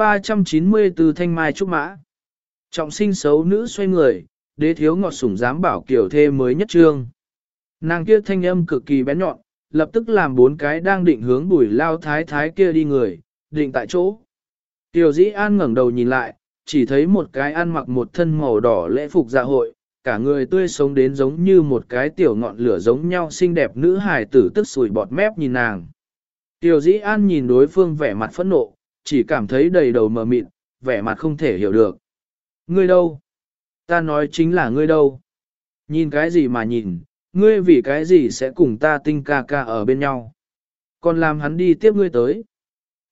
394 Thanh Mai Trúc Mã. Trọng sinh xấu nữ xoay người, đế thiếu ngọt sủng dám bảo kiểu thê mới nhất trương. Nàng kia thanh âm cực kỳ bén nhọn, lập tức làm bốn cái đang định hướng Bùi Lao thái thái kia đi người, định tại chỗ. Tiểu Dĩ An ngẩng đầu nhìn lại, chỉ thấy một cái ăn mặc một thân màu đỏ lễ phục dạ hội, cả người tươi sống đến giống như một cái tiểu ngọn lửa giống nhau xinh đẹp nữ hài tử tức sùi bọt mép nhìn nàng. Tiểu Dĩ An nhìn đối phương vẻ mặt phẫn nộ, chỉ cảm thấy đầy đầu mờ mịt, vẻ mặt không thể hiểu được. Ngươi đâu? Ta nói chính là ngươi đâu? Nhìn cái gì mà nhìn, ngươi vì cái gì sẽ cùng ta Tinh ca ca ở bên nhau? Còn làm hắn đi tiếp ngươi tới.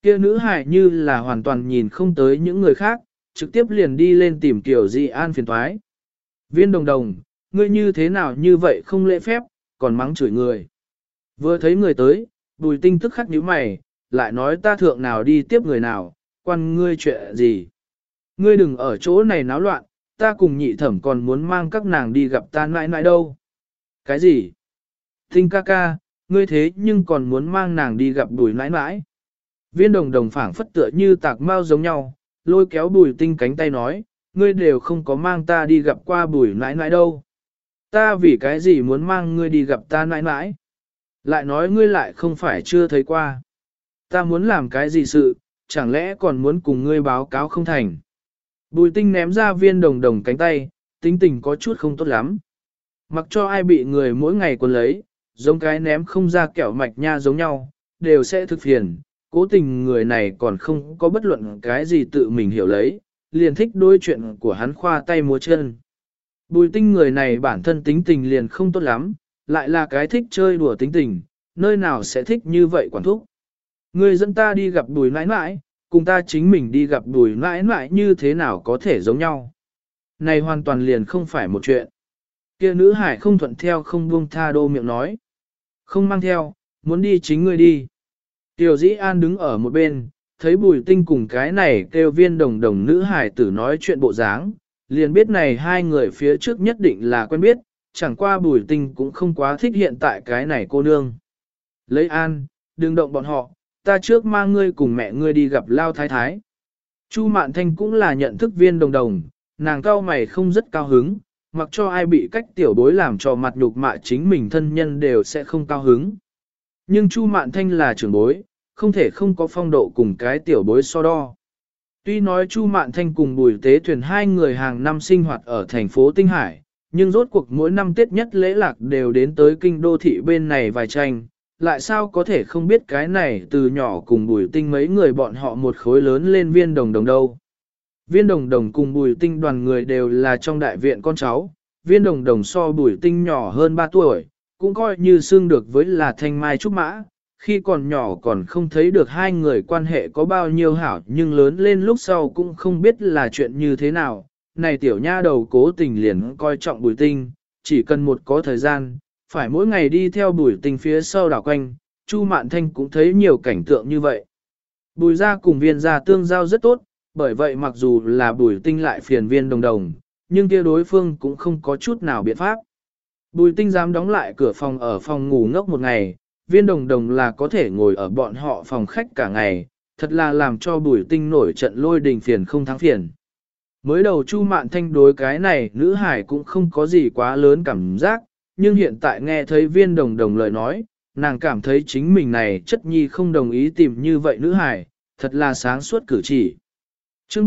Kia nữ hải như là hoàn toàn nhìn không tới những người khác, trực tiếp liền đi lên tìm Tiểu Di An phiền thoái. Viên Đồng Đồng, ngươi như thế nào như vậy không lễ phép, còn mắng chửi người. Vừa thấy người tới, Bùi Tinh tức khắc nhíu mày, lại nói ta thượng nào đi tiếp người nào, quan ngươi chuyện gì. Ngươi đừng ở chỗ này náo loạn, ta cùng nhị thẩm còn muốn mang các nàng đi gặp ta nãi nãi đâu. Cái gì? Tinh ca ca, ngươi thế nhưng còn muốn mang nàng đi gặp Bùi nãi nãi. Viên Đồng Đồng phảng phất tựa như tạc mau giống nhau, lôi kéo Bùi Tinh cánh tay nói, ngươi đều không có mang ta đi gặp qua Bùi nãi nãi đâu. Ta vì cái gì muốn mang ngươi đi gặp ta nãi nãi? Lại nói ngươi lại không phải chưa thấy qua. Ta muốn làm cái gì sự, chẳng lẽ còn muốn cùng ngươi báo cáo không thành. Bùi Tinh ném ra Viên Đồng Đồng cánh tay, tính tình có chút không tốt lắm. Mặc cho ai bị người mỗi ngày quấn lấy, giống cái ném không ra kẹo mạch nha giống nhau, đều sẽ thực phiền. Cố tình người này còn không có bất luận cái gì tự mình hiểu lấy, liền thích đôi chuyện của hắn khoa tay múa chân. Bùi Tinh người này bản thân tính tình liền không tốt lắm, lại là cái thích chơi đùa tính tình, nơi nào sẽ thích như vậy quản thúc. Người dẫn ta đi gặp Bùi nãi nãi, cùng ta chính mình đi gặp Bùi nãi nãi như thế nào có thể giống nhau. Này hoàn toàn liền không phải một chuyện. Kia nữ hải không thuận theo không buông tha đô miệng nói. Không mang theo, muốn đi chính ngươi đi. Tiểu Dĩ An đứng ở một bên, thấy Bùi Tinh cùng cái này kêu Viên Đồng Đồng nữ hải tử nói chuyện bộ dáng, liền biết này hai người phía trước nhất định là quen biết, chẳng qua Bùi Tinh cũng không quá thích hiện tại cái này cô nương. Lấy An, đừng động bọn họ, ta trước mang ngươi cùng mẹ ngươi đi gặp Lao Thái Thái. Chu Mạn Thanh cũng là nhận thức Viên Đồng Đồng, nàng cao mày không rất cao hứng, mặc cho ai bị cách tiểu bối làm cho mặt nhục mạ chính mình thân nhân đều sẽ không cao hứng. Nhưng Chu Mạn Thanh là trưởng bối, không thể không có phong độ cùng cái tiểu bối so đo. Tuy nói Chu Mạn Thanh cùng Bùi Tế Thuyền hai người hàng năm sinh hoạt ở thành phố Tinh Hải, nhưng rốt cuộc mỗi năm Tết nhất lễ lạc đều đến tới kinh đô thị bên này vài tranh, lại sao có thể không biết cái này từ nhỏ cùng Bùi Tinh mấy người bọn họ một khối lớn lên Viên Đồng Đồng đâu. Viên Đồng Đồng cùng Bùi Tinh đoàn người đều là trong đại viện con cháu, Viên Đồng Đồng so Bùi Tinh nhỏ hơn 3 tuổi, cũng coi như xương được với là thanh mai trúc mã, khi còn nhỏ còn không thấy được hai người quan hệ có bao nhiêu hảo nhưng lớn lên lúc sau cũng không biết là chuyện như thế nào. Này tiểu nha đầu cố tình liền coi trọng Bùi Tinh, chỉ cần một có thời gian, phải mỗi ngày đi theo Bùi Tinh phía sau đảo quanh, Chu Mạn Thanh cũng thấy nhiều cảnh tượng như vậy. Bùi gia cùng Viên gia tương giao rất tốt, bởi vậy mặc dù là Bùi Tinh lại phiền Viên Đồng Đồng, nhưng kia đối phương cũng không có chút nào biện pháp. Bùi Tinh dám đóng lại cửa phòng ở phòng ngủ ngốc một ngày, Viên Đồng Đồng là có thể ngồi ở bọn họ phòng khách cả ngày, thật là làm cho Bùi Tinh nổi trận lôi đình phiền không thắng phiền. Mới đầu Chu Mạn Thanh đối cái này nữ hải cũng không có gì quá lớn cảm giác, nhưng hiện tại nghe thấy Viên Đồng Đồng lời nói, nàng cảm thấy chính mình này chất nhi không đồng ý tìm như vậy nữ hải, thật là sáng suốt cử chỉ. Chương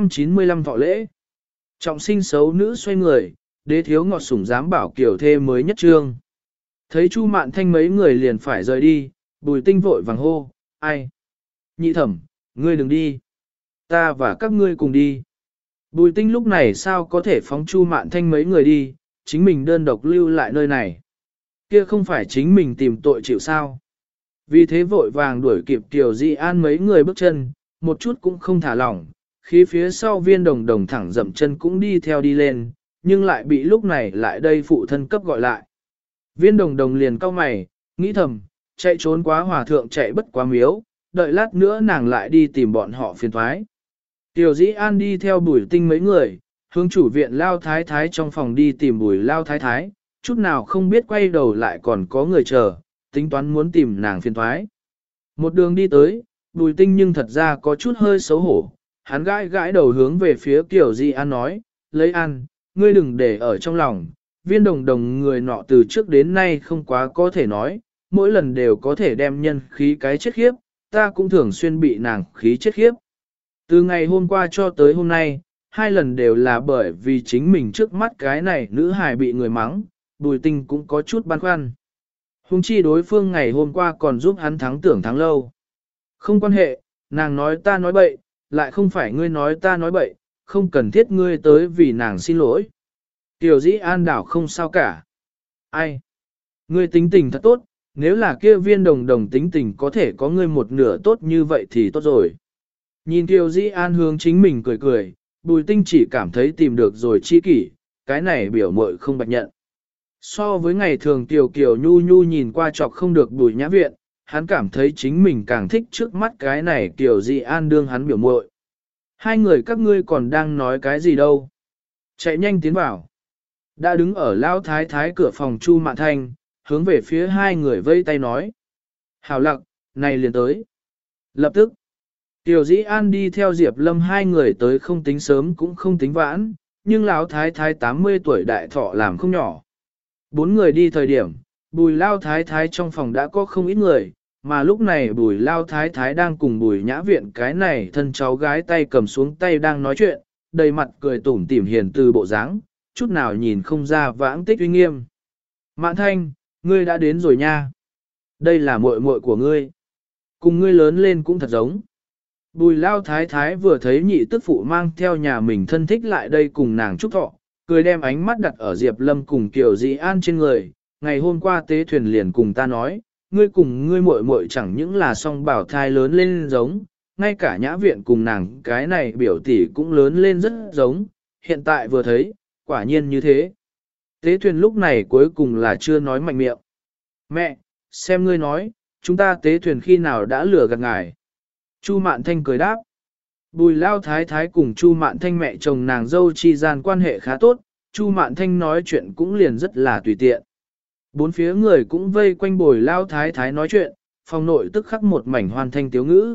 395 thọ lễ. Trọng sinh xấu nữ xoay người, đế thiếu ngọt sủng dám bảo kiểu thê mới nhất trương. Thấy Chu Mạn Thanh mấy người liền phải rời đi, Bùi Tinh vội vàng hô, ai? Nhị thẩm, ngươi đừng đi. Ta và các ngươi cùng đi. Bùi Tinh lúc này sao có thể phóng Chu Mạn Thanh mấy người đi, chính mình đơn độc lưu lại nơi này. Kia không phải chính mình tìm tội chịu sao. Vì thế vội vàng đuổi kịp Tiểu Di An mấy người bước chân, một chút cũng không thả lỏng, khi phía sau Viên Đồng Đồng thẳng dậm chân cũng đi theo đi lên, nhưng lại bị lúc này lại đây phụ thân cấp gọi lại. Viên Đồng Đồng liền cau mày, nghĩ thầm, chạy trốn quá hòa thượng chạy bất quá miếu, đợi lát nữa nàng lại đi tìm bọn họ phiền thoái. Tiểu Dĩ An đi theo Bùi Tinh mấy người, hướng chủ viện Lao Thái Thái trong phòng đi tìm Bùi Lao Thái Thái, chút nào không biết quay đầu lại còn có người chờ, tính toán muốn tìm nàng phiền thoái. Một đường đi tới, Bùi Tinh nhưng thật ra có chút hơi xấu hổ, hắn gãi gãi đầu hướng về phía Tiểu Dĩ An nói, lấy ăn, ngươi đừng để ở trong lòng. Viên Đồng Đồng người nọ từ trước đến nay không quá có thể nói, mỗi lần đều có thể đem nhân khí cái chết khiếp, ta cũng thường xuyên bị nàng khí chết khiếp. Từ ngày hôm qua cho tới hôm nay, hai lần đều là bởi vì chính mình trước mắt cái này nữ hài bị người mắng, Bùi Tinh cũng có chút băn khoăn. Hùng chi đối phương ngày hôm qua còn giúp hắn thắng tưởng thắng lâu. Không quan hệ, nàng nói ta nói bậy, lại không phải ngươi nói ta nói bậy, không cần thiết ngươi tới vì nàng xin lỗi. Tiểu Dĩ An đảo không sao cả. Ai? Ngươi tính tình thật tốt, Nếu là kia viên đồng đồng tính tình có thể có ngươi một nửa tốt như vậy thì tốt rồi. Nhìn Kiều Dĩ An hướng chính mình cười cười, Bùi Tinh chỉ cảm thấy tìm được rồi chi kỷ, cái này biểu muội không bạch nhận. So với ngày thường Kiều Kiều Nhu Nhu nhìn qua chọc không được Bùi Nhã Viện, hắn cảm thấy chính mình càng thích trước mắt cái này Kiều Dĩ An đương hắn biểu muội. Hai người các ngươi còn đang nói cái gì đâu? Chạy nhanh tiến vào. Đã đứng ở Lão Thái Thái cửa phòng Chu Mạn Thanh, hướng về phía hai người vây tay nói. Hảo lặc, này liền tới. Lập tức, Tiểu Dĩ An đi theo Diệp Lâm hai người tới không tính sớm cũng không tính vãn, nhưng Lão Thái Thái 80 tuổi đại thọ làm không nhỏ. Bốn người đi thời điểm, Bùi Lao Thái Thái trong phòng đã có không ít người, mà lúc này Bùi Lao Thái Thái đang cùng Bùi Nhã Viện cái này thân cháu gái tay cầm xuống tay đang nói chuyện, đầy mặt cười tủm tỉm hiền từ bộ dáng, chút nào nhìn không ra vãng tích uy nghiêm. Mạn Thanh, ngươi đã đến rồi nha. Đây là muội muội của ngươi. Cùng ngươi lớn lên cũng thật giống. Bùi Lao Thái Thái vừa thấy nhị tức phụ mang theo nhà mình thân thích lại đây cùng nàng chúc thọ, cười đem ánh mắt đặt ở Diệp Lâm cùng Kiều Dĩ An trên người. Ngày hôm qua tế thuyền liền cùng ta nói, ngươi cùng ngươi muội muội chẳng những là song bảo thai lớn lên giống, ngay cả Nhã Viện cùng nàng cái này biểu tỷ cũng lớn lên rất giống, hiện tại vừa thấy, quả nhiên như thế. Tế thuyền lúc này cuối cùng là chưa nói mạnh miệng. Mẹ, xem ngươi nói, chúng ta tế thuyền khi nào đã lừa gạt ngài. Chu Mạn Thanh cười đáp. Bùi Lao Thái Thái cùng Chu Mạn Thanh mẹ chồng nàng dâu chi gian quan hệ khá tốt, Chu Mạn Thanh nói chuyện cũng liền rất là tùy tiện. Bốn phía người cũng vây quanh Bùi Lao Thái Thái nói chuyện, phòng nội tức khắc một mảnh hoàn thanh tiếu ngữ.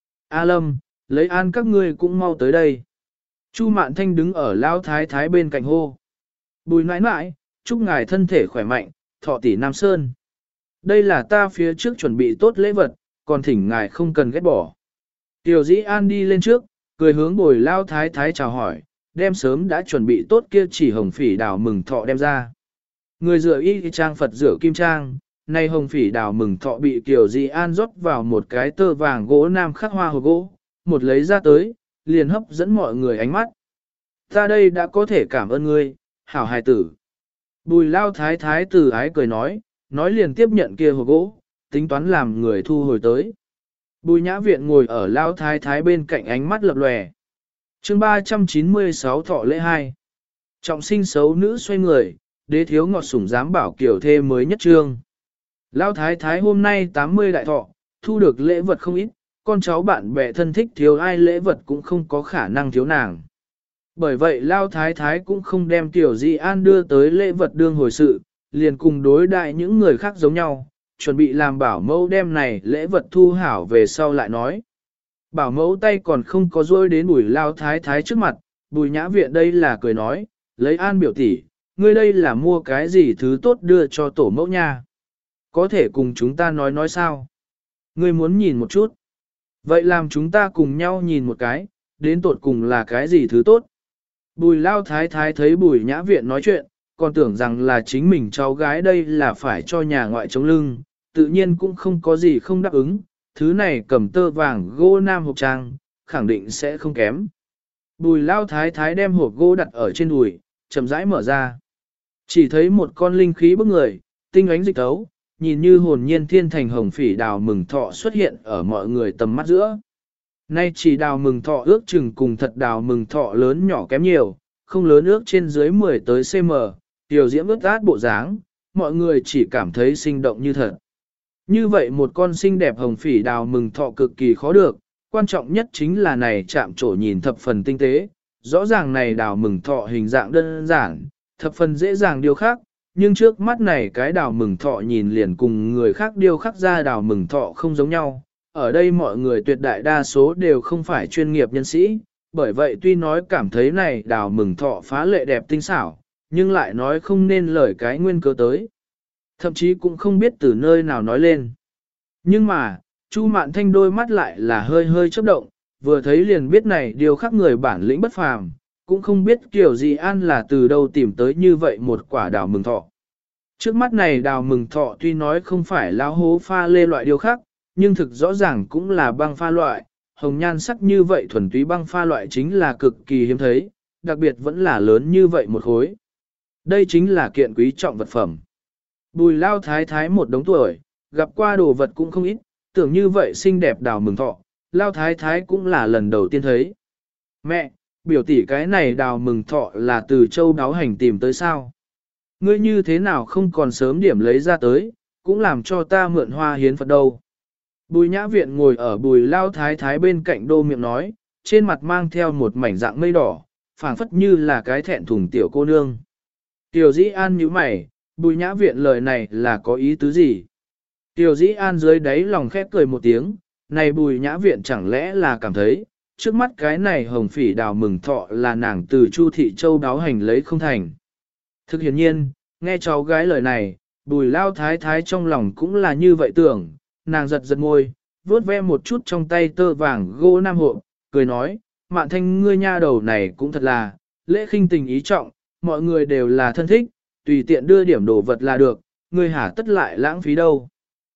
A Lâm, lấy An các ngươi cũng mau tới đây. Chu Mạn Thanh đứng ở Lao Thái Thái bên cạnh hô. Bùi nãi nãi, chúc ngài thân thể khỏe mạnh, thọ tỷ Nam Sơn. Đây là ta phía trước chuẩn bị tốt lễ vật, còn thỉnh ngài không cần ghét bỏ. Tiểu Dĩ An đi lên trước, cười hướng Bùi Lao Thái Thái chào hỏi, đem sớm đã chuẩn bị tốt kia chỉ hồng phỉ đào mừng thọ đem ra. Người rửa y trang Phật rửa kim trang, nay hồng phỉ đào mừng thọ bị Tiểu Dĩ An rót vào một cái tơ vàng gỗ nam khắc hoa hồ gỗ, một lấy ra tới, liền hấp dẫn mọi người ánh mắt. Ta đây đã có thể cảm ơn ngươi, hảo hài tử. Bùi Lao Thái Thái từ ái cười nói liền tiếp nhận kia hồ gỗ, tính toán làm người thu hồi tới. Bùi Nhã Viện ngồi ở Lao Thái Thái bên cạnh ánh mắt lập lòe. Chương 396 thọ lễ 2. Trọng sinh xấu nữ xoay người, đế thiếu ngọt sủng dám bảo kiểu thê mới nhất trương. Lao Thái Thái hôm nay 80 đại thọ, thu được lễ vật không ít, con cháu bạn bè thân thích thiếu ai lễ vật cũng không có khả năng thiếu nàng. Bởi vậy Lao Thái Thái cũng không đem Tiểu Dĩ An đưa tới lễ vật đương hồi sự, liền cùng đối đại những người khác giống nhau, chuẩn bị làm bảo mẫu đem này lễ vật thu hảo về sau lại nói. Bảo mẫu tay còn không có rôi đến Bùi Lao Thái Thái trước mặt, Bùi Nhã Viện đây là cười nói, lấy An biểu tỷ, ngươi đây là mua cái gì thứ tốt đưa cho tổ mẫu nha. Có thể cùng chúng ta nói sao? Ngươi muốn nhìn một chút. Vậy làm chúng ta cùng nhau nhìn một cái, đến tột cùng là cái gì thứ tốt. Bùi Lao Thái Thái thấy Bùi Nhã Viện nói chuyện, còn tưởng rằng là chính mình cháu gái đây là phải cho nhà ngoại chống lưng, tự nhiên cũng không có gì không đáp ứng, thứ này cầm tơ vàng gỗ nam hộp trang, khẳng định sẽ không kém. Bùi Lao Thái Thái đem hộp gỗ đặt ở trên đùi, chậm rãi mở ra. Chỉ thấy một con linh khí bức người, tinh ánh dịch tấu, nhìn như hồn nhiên thiên thành hồng phỉ đào mừng thọ xuất hiện ở mọi người tầm mắt giữa. Nay chỉ đào mừng thọ ước chừng cùng thật đào mừng thọ lớn nhỏ kém nhiều, không lớn ước trên dưới 10 tới cm, tiểu diễm ướt át bộ dáng, mọi người chỉ cảm thấy sinh động như thật. Như vậy một con xinh đẹp hồng phỉ đào mừng thọ cực kỳ khó được, quan trọng nhất chính là này chạm trổ nhìn thập phần tinh tế, rõ ràng này đào mừng thọ hình dạng đơn giản, thập phần dễ dàng điêu khắc, nhưng trước mắt này cái đào mừng thọ nhìn liền cùng người khác điêu khắc ra đào mừng thọ không giống nhau. Ở đây mọi người tuyệt đại đa số đều không phải chuyên nghiệp nhân sĩ, bởi vậy tuy nói cảm thấy này đào mừng thọ phá lệ đẹp tinh xảo, nhưng lại nói không nên lời cái nguyên cớ tới. Thậm chí cũng không biết từ nơi nào nói lên. Nhưng mà, Chu Mạn Thanh đôi mắt lại là hơi hơi chớp động, vừa thấy liền biết này điều khắc người bản lĩnh bất phàm, cũng không biết kiểu gì An là từ đâu tìm tới như vậy một quả đào mừng thọ. Trước mắt này đào mừng thọ tuy nói không phải lão hố pha lê loại điều khắc, nhưng thực rõ ràng cũng là băng pha loại, hồng nhan sắc như vậy thuần túy băng pha loại chính là cực kỳ hiếm thấy, đặc biệt vẫn là lớn như vậy một khối. Đây chính là kiện quý trọng vật phẩm. Bùi Lao Thái Thái một đống tuổi, gặp qua đồ vật cũng không ít, tưởng như vậy xinh đẹp đào mừng thọ, lao thái thái cũng là lần đầu tiên thấy. Mẹ, biểu tỷ cái này đào mừng thọ là từ châu đáo hành tìm tới sao? Ngươi như thế nào không còn sớm điểm lấy ra tới, cũng làm cho ta mượn hoa hiến Phật đâu. Bùi nhã viện ngồi ở bùi lao thái thái bên cạnh đô miệng nói, trên mặt mang theo một mảnh dạng mây đỏ, phảng phất như là cái thẹn thùng tiểu cô nương. Tiểu dĩ an như mày, bùi nhã viện lời này là có ý tứ gì? Tiểu dĩ an dưới đáy lòng khép cười một tiếng, này bùi nhã viện chẳng lẽ là cảm thấy, trước mắt cái này hồng phỉ đào mừng thọ là nàng từ Chu Thị Châu đáo hành lấy không thành. Thực hiển nhiên, nghe cháu gái lời này, bùi lao thái thái trong lòng cũng là như vậy tưởng, nàng giật giật môi, vuốt ve một chút trong tay tơ vàng gỗ nam hộ, cười nói, Mạn Thanh ngươi nha đầu này cũng thật là, lễ khinh tình ý trọng, mọi người đều là thân thích, tùy tiện đưa điểm đồ vật là được, ngươi hả tất lại lãng phí đâu.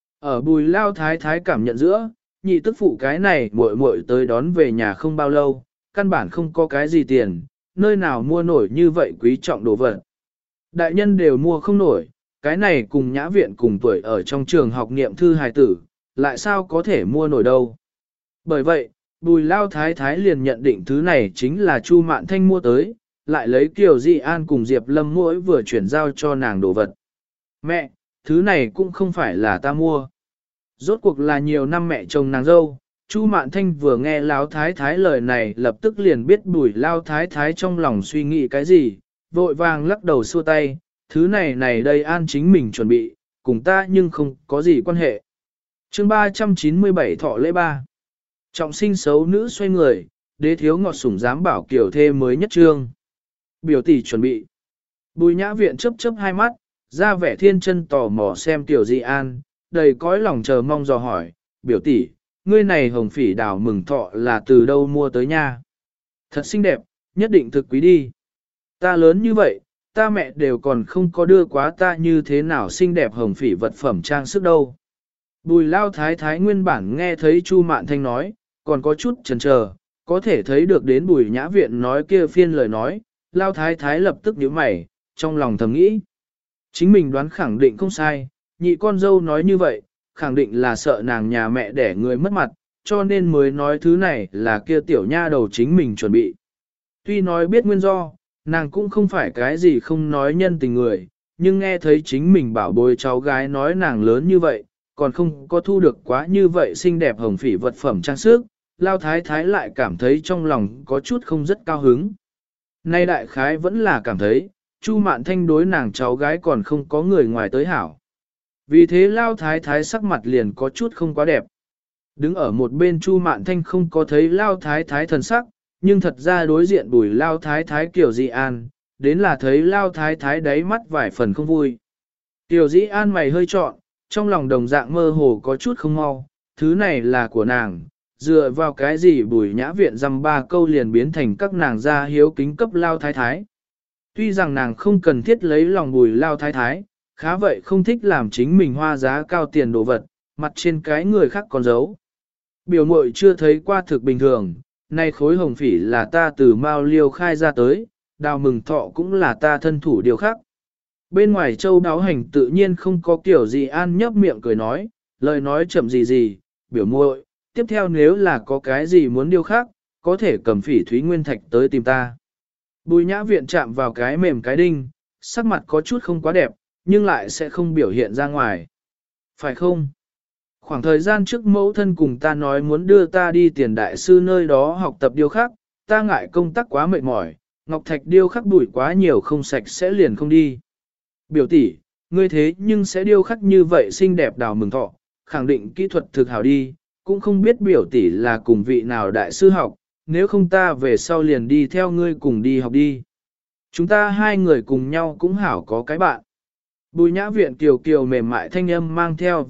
Ở bùi lao thái thái cảm nhận giữa, nhị tức phụ cái này muội muội tới đón về nhà không bao lâu, căn bản không có cái gì tiền, nơi nào mua nổi như vậy quý trọng đồ vật. Đại nhân đều mua không nổi, cái này cùng nhã viện cùng tuổi ở trong trường học niệm thư hài tử, lại sao có thể mua nổi đâu. Bởi vậy, bùi lao thái thái liền nhận định thứ này chính là Chu Mạn Thanh mua tới, lại lấy Kiều Di An cùng Diệp Lâm mỗi vừa chuyển giao cho nàng đồ vật. Mẹ, thứ này cũng không phải là ta mua. Rốt cuộc là nhiều năm mẹ chồng nàng dâu, Chu Mạn Thanh vừa nghe Lão Thái Thái lời này lập tức liền biết bùi Lao Thái Thái trong lòng suy nghĩ cái gì, vội vàng lắc đầu xua tay, thứ này đây An chính mình chuẩn bị, cùng ta nhưng không có gì quan hệ. Chương 397 Thọ lễ 3. Trọng sinh xấu nữ xoay người, đế thiếu ngọt sủng dám bảo kiểu thê mới nhất trương. Biểu tỷ chuẩn bị. Bùi nhã viện chớp chớp hai mắt, ra vẻ thiên chân tò mò xem Tiểu Di An, đầy cõi lòng chờ mong dò hỏi, biểu tỷ, ngươi này hồng phỉ đào mừng thọ là từ đâu mua tới nha? Thật xinh đẹp, nhất định thực quý đi. Ta lớn như vậy, ta mẹ đều còn không có đưa quá ta như thế nào xinh đẹp hồng phỉ vật phẩm trang sức đâu. Bùi lao thái thái nguyên bản nghe thấy Chu Mạn Thanh nói, còn có chút chần chờ, có thể thấy được đến bùi nhã viện nói kia phiên lời nói, lao thái thái lập tức nhíu mày, trong lòng thầm nghĩ. Chính mình đoán khẳng định không sai, nhị con dâu nói như vậy, khẳng định là sợ nàng nhà mẹ đẻ người mất mặt, cho nên mới nói thứ này là kia tiểu nha đầu chính mình chuẩn bị. Tuy nói biết nguyên do, nàng cũng không phải cái gì không nói nhân tình người, nhưng nghe thấy chính mình bảo bối cháu gái nói nàng lớn như vậy, còn không có thu được quá như vậy xinh đẹp hồng phỉ vật phẩm trang sức, lao thái thái lại cảm thấy trong lòng có chút không rất cao hứng. Nay đại khái vẫn là cảm thấy, Chu Mạn Thanh đối nàng cháu gái còn không có người ngoài tới hảo. Vì thế lao thái thái sắc mặt liền có chút không quá đẹp. Đứng ở một bên Chu Mạn Thanh không có thấy lao thái thái thần sắc, nhưng thật ra đối diện bùi lao thái thái Kiều Di An, đến là thấy lao thái thái đáy mắt vài phần không vui. Kiều Di An mày hơi trọn, trong lòng đồng dạng mơ hồ có chút không mau, thứ này là của nàng, dựa vào cái gì bùi nhã viện dăm ba câu liền biến thành các nàng gia hiếu kính cấp lao thái thái. Tuy rằng nàng không cần thiết lấy lòng bùi lao thái thái, khá vậy không thích làm chính mình hoa giá cao tiền đồ vật, mặt trên cái người khác còn giấu. Biểu muội chưa thấy qua thực bình thường, nay khối hồng phỉ là ta từ Mao Liêu khai ra tới, đào mừng thọ cũng là ta thân thủ điều khác. Bên ngoài châu đáo hành tự nhiên không có kiểu gì An nhấp miệng cười nói, lời nói chậm gì, biểu muội, tiếp theo nếu là có cái gì muốn điều khác, có thể cầm phỉ thúy nguyên thạch tới tìm ta. Bùi nhã viện chạm vào cái mềm cái đinh, sắc mặt có chút không quá đẹp, nhưng lại sẽ không biểu hiện ra ngoài. Phải không? Khoảng thời gian trước mẫu thân cùng ta nói muốn đưa ta đi tiền đại sư nơi đó học tập điêu khắc, ta ngại công tác quá mệt mỏi, ngọc thạch điêu khắc bụi quá nhiều không sạch sẽ liền không đi. Biểu tỷ, ngươi thế nhưng sẽ điêu khắc như vậy xinh đẹp đào mừng thọ, khẳng định kỹ thuật thực hảo đi, cũng không biết biểu tỷ là cùng vị nào đại sư học, nếu không ta về sau liền đi theo ngươi cùng đi học đi. Chúng ta hai người cùng nhau cũng hảo có cái bạn. Bùi nhã viện kiều kiều mềm mại thanh âm mang theo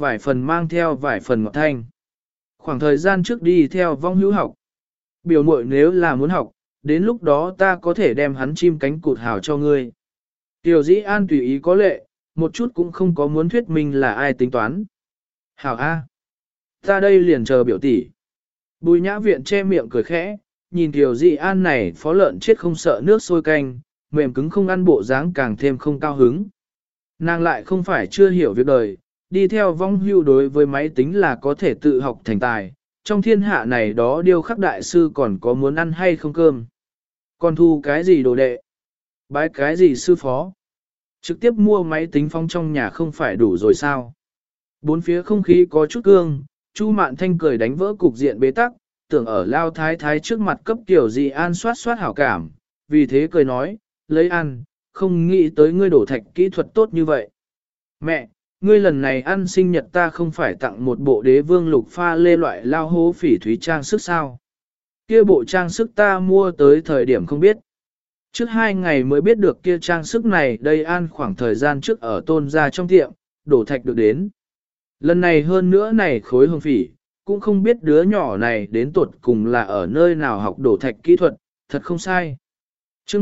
vài phần ngọt thanh. Khoảng thời gian trước đi theo vong hữu học. Biểu muội nếu là muốn học, đến lúc đó ta có thể đem hắn chim cánh cụt hảo cho ngươi. Tiểu dĩ an tùy ý có lệ, một chút cũng không có muốn thuyết minh là ai tính toán. Hảo A. Ta đây liền chờ biểu tỷ. Bùi nhã viện che miệng cười khẽ, nhìn Tiểu dĩ an này phó lợn chết không sợ nước sôi canh, mềm cứng không ăn bộ dáng càng thêm không cao hứng. Nàng lại không phải chưa hiểu việc đời, đi theo vong hưu đối với máy tính là có thể tự học thành tài, trong thiên hạ này đó điêu khắc đại sư còn có muốn ăn hay không cơm. Còn thu cái gì đồ đệ? Bái cái gì sư phó? Trực tiếp mua máy tính phong trong nhà không phải đủ rồi sao? Bốn phía không khí có chút cương, Chu Mạn Thanh cười đánh vỡ cục diện bế tắc, tưởng ở Lao Thái Thái trước mặt cấp Tiểu Di An soát hảo cảm, vì thế cười nói, lấy ăn, không nghĩ tới ngươi đổ thạch kỹ thuật tốt như vậy. Mẹ, ngươi lần này ăn sinh nhật ta không phải tặng một bộ đế vương lục pha lê loại lao hố phỉ thúy trang sức sao? Kia bộ trang sức ta mua tới thời điểm không biết. Trước 2 ngày mới biết được kia trang sức này đây ăn khoảng thời gian trước ở tôn ra trong tiệm, đổ thạch được đến. Lần này hơn nữa này khối hồng phỉ, cũng không biết đứa nhỏ này đến tuột cùng là ở nơi nào học đổ thạch kỹ thuật, thật không sai. chương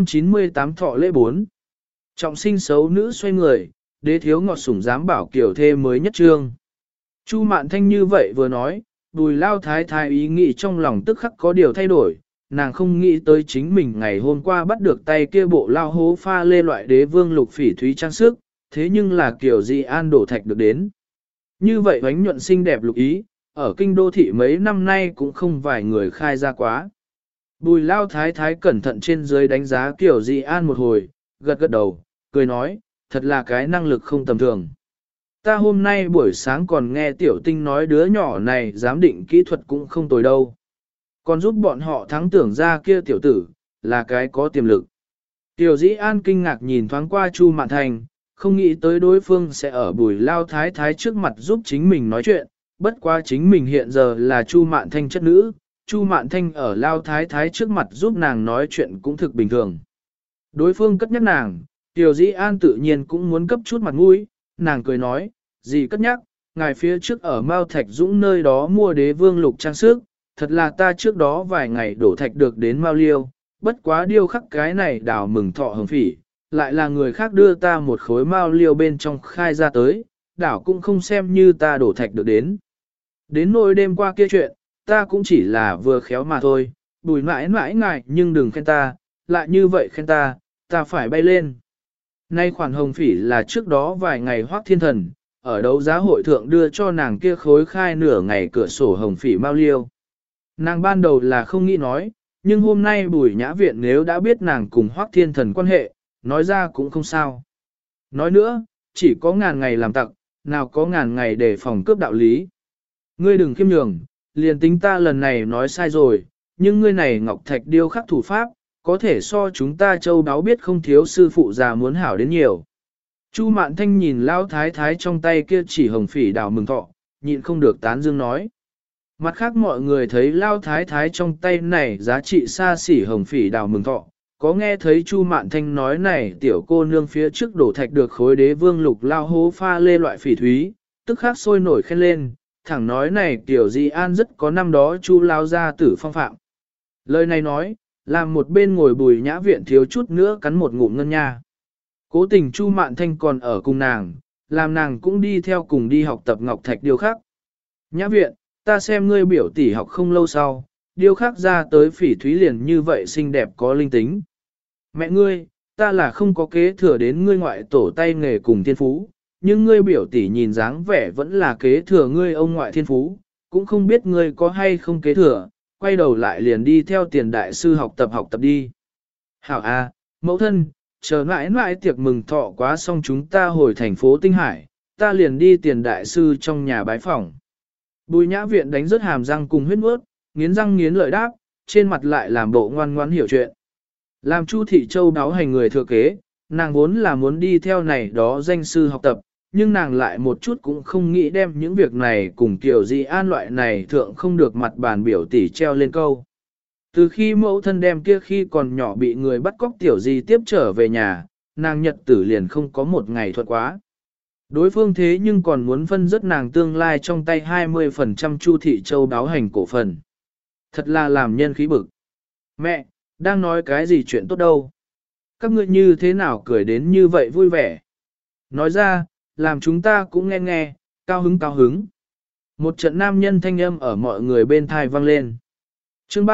398 thọ lễ 4. Trọng sinh xấu nữ xoay người, đế thiếu ngọt sủng dám bảo kiểu thê mới nhất trương. Chu Mạn Thanh như vậy vừa nói, Bùi Lao Thái Thái ý nghĩ trong lòng tức khắc có điều thay đổi, nàng không nghĩ tới chính mình ngày hôm qua bắt được tay kia bộ lao hố pha lê loại đế vương lục phỉ thúy trang sức, thế nhưng là kiểu gì an đổ thạch được đến. Như vậy bánh nhuận xinh đẹp lục ý, ở kinh đô thị mấy năm nay cũng không vài người khai ra quá. Bùi Lao Thái Thái cẩn thận trên dưới đánh giá kiểu gì an một hồi, gật gật đầu, cười nói, thật là cái năng lực không tầm thường. Ta hôm nay buổi sáng còn nghe tiểu tinh nói đứa nhỏ này giám định kỹ thuật cũng không tồi đâu. Còn giúp bọn họ thắng tưởng ra kia tiểu tử, là cái có tiềm lực. Tiểu dĩ an kinh ngạc nhìn thoáng qua Chu Mạn Thanh, không nghĩ tới đối phương sẽ ở Bùi Lao Thái Thái trước mặt giúp chính mình nói chuyện, bất quá chính mình hiện giờ là Chu Mạn Thanh chất nữ, Chu Mạn Thanh ở Lao Thái Thái trước mặt giúp nàng nói chuyện cũng thực bình thường. Đối phương cất nhắc nàng, Tiểu dĩ an tự nhiên cũng muốn cấp chút mặt mũi, nàng cười nói, gì cất nhắc, ngài phía trước ở Mao Thạch Dũng nơi đó mua đế vương lục trang sức, thật là ta trước đó vài ngày đổ thạch được đến Mao Liêu, bất quá điêu khắc cái này đào mừng thọ hồng phỉ, lại là người khác đưa ta một khối Mao Liêu bên trong khai ra tới, đảo cũng không xem như ta đổ thạch được đến. Đến nỗi đêm qua kia chuyện, ta cũng chỉ là vừa khéo mà thôi, Bùi mãi mãi ngại nhưng đừng khen ta, lại như vậy khen ta phải bay lên. Nay khoản hồng phỉ là trước đó vài ngày Hoắc Thiên Thần, ở đấu giá hội thượng đưa cho nàng kia khối khai nửa ngày cửa sổ hồng phỉ Mao Liêu. Nàng ban đầu là không nghĩ nói, nhưng hôm nay Bùi Nhã Viện nếu đã biết nàng cùng Hoắc Thiên Thần quan hệ, nói ra cũng không sao. Nói nữa, chỉ có ngàn ngày làm tặc, nào có ngàn ngày để phòng cướp đạo lý. Ngươi đừng khiêm nhường, liền tính ta lần này nói sai rồi, nhưng ngươi này ngọc thạch điêu khắc thủ pháp, có thể so chúng ta châu đáo biết không thiếu sư phụ già muốn hảo đến nhiều. Chu Mạn Thanh nhìn Lão Thái Thái trong tay kia chỉ hồng phỉ đào mừng thọ, nhịn không được tán dương nói. Mặt khác mọi người thấy Lão Thái Thái trong tay này giá trị xa xỉ hồng phỉ đào mừng thọ, có nghe thấy Chu Mạn Thanh nói này tiểu cô nương phía trước đổ thạch được khối đế vương lục lao hố pha lê loại phỉ thúy, tức khắc sôi nổi khen lên, thẳng nói này tiểu Di An rất có năm đó Chu lao gia tử phong phạm. Lời này nói, làm một bên ngồi Bùi Nhã Viện thiếu chút nữa cắn một ngụm ngân nha. Cố tình Chu Mạn Thanh còn ở cùng nàng, làm nàng cũng đi theo cùng đi học tập ngọc thạch điêu khắc. Nhã Viện, ta xem ngươi biểu tỷ học không lâu sau, điêu khắc ra tới phỉ thúy liền như vậy xinh đẹp có linh tính. Mẹ ngươi, ta là không có kế thừa đến ngươi ngoại tổ tay nghề cùng thiên phú, nhưng ngươi biểu tỷ nhìn dáng vẻ vẫn là kế thừa ngươi ông ngoại thiên phú, cũng không biết ngươi có hay không kế thừa, quay đầu lại liền đi theo tiền đại sư học tập đi. Hảo a, mẫu thân, chờ mãi mãi tiệc mừng thọ quá xong chúng ta hồi thành phố Tinh Hải, ta liền đi tiền đại sư trong nhà bái phỏng. Bùi Nhã Viện đánh rớt hàm răng cùng huyết nuốt, nghiến răng nghiến lợi đáp, trên mặt lại làm bộ ngoan ngoãn hiểu chuyện. Làm Chu Thị Châu đáo hành người thừa kế, nàng vốn là muốn đi theo này đó danh sư học tập, nhưng nàng lại một chút cũng không nghĩ đem những việc này cùng Kiều Di An loại này thượng không được mặt bàn biểu tỷ treo lên câu. Từ khi mẫu thân đem kia khi còn nhỏ bị người bắt cóc Tiểu Di tiếp trở về nhà, nàng nhật tử liền không có một ngày thuận quá. Đối phương thế nhưng còn muốn phân rất nàng tương lai trong tay 20% Chu Thị Châu đáo hành cổ phần. Thật là làm nhân khí bực. Mẹ, đang nói cái gì chuyện tốt đâu. Các ngươi như thế nào cười đến như vậy vui vẻ. Nói ra, làm chúng ta cũng nghe nghe, cao hứng cao hứng. Một trận nam nhân thanh âm ở mọi người bên thai vang lên. chương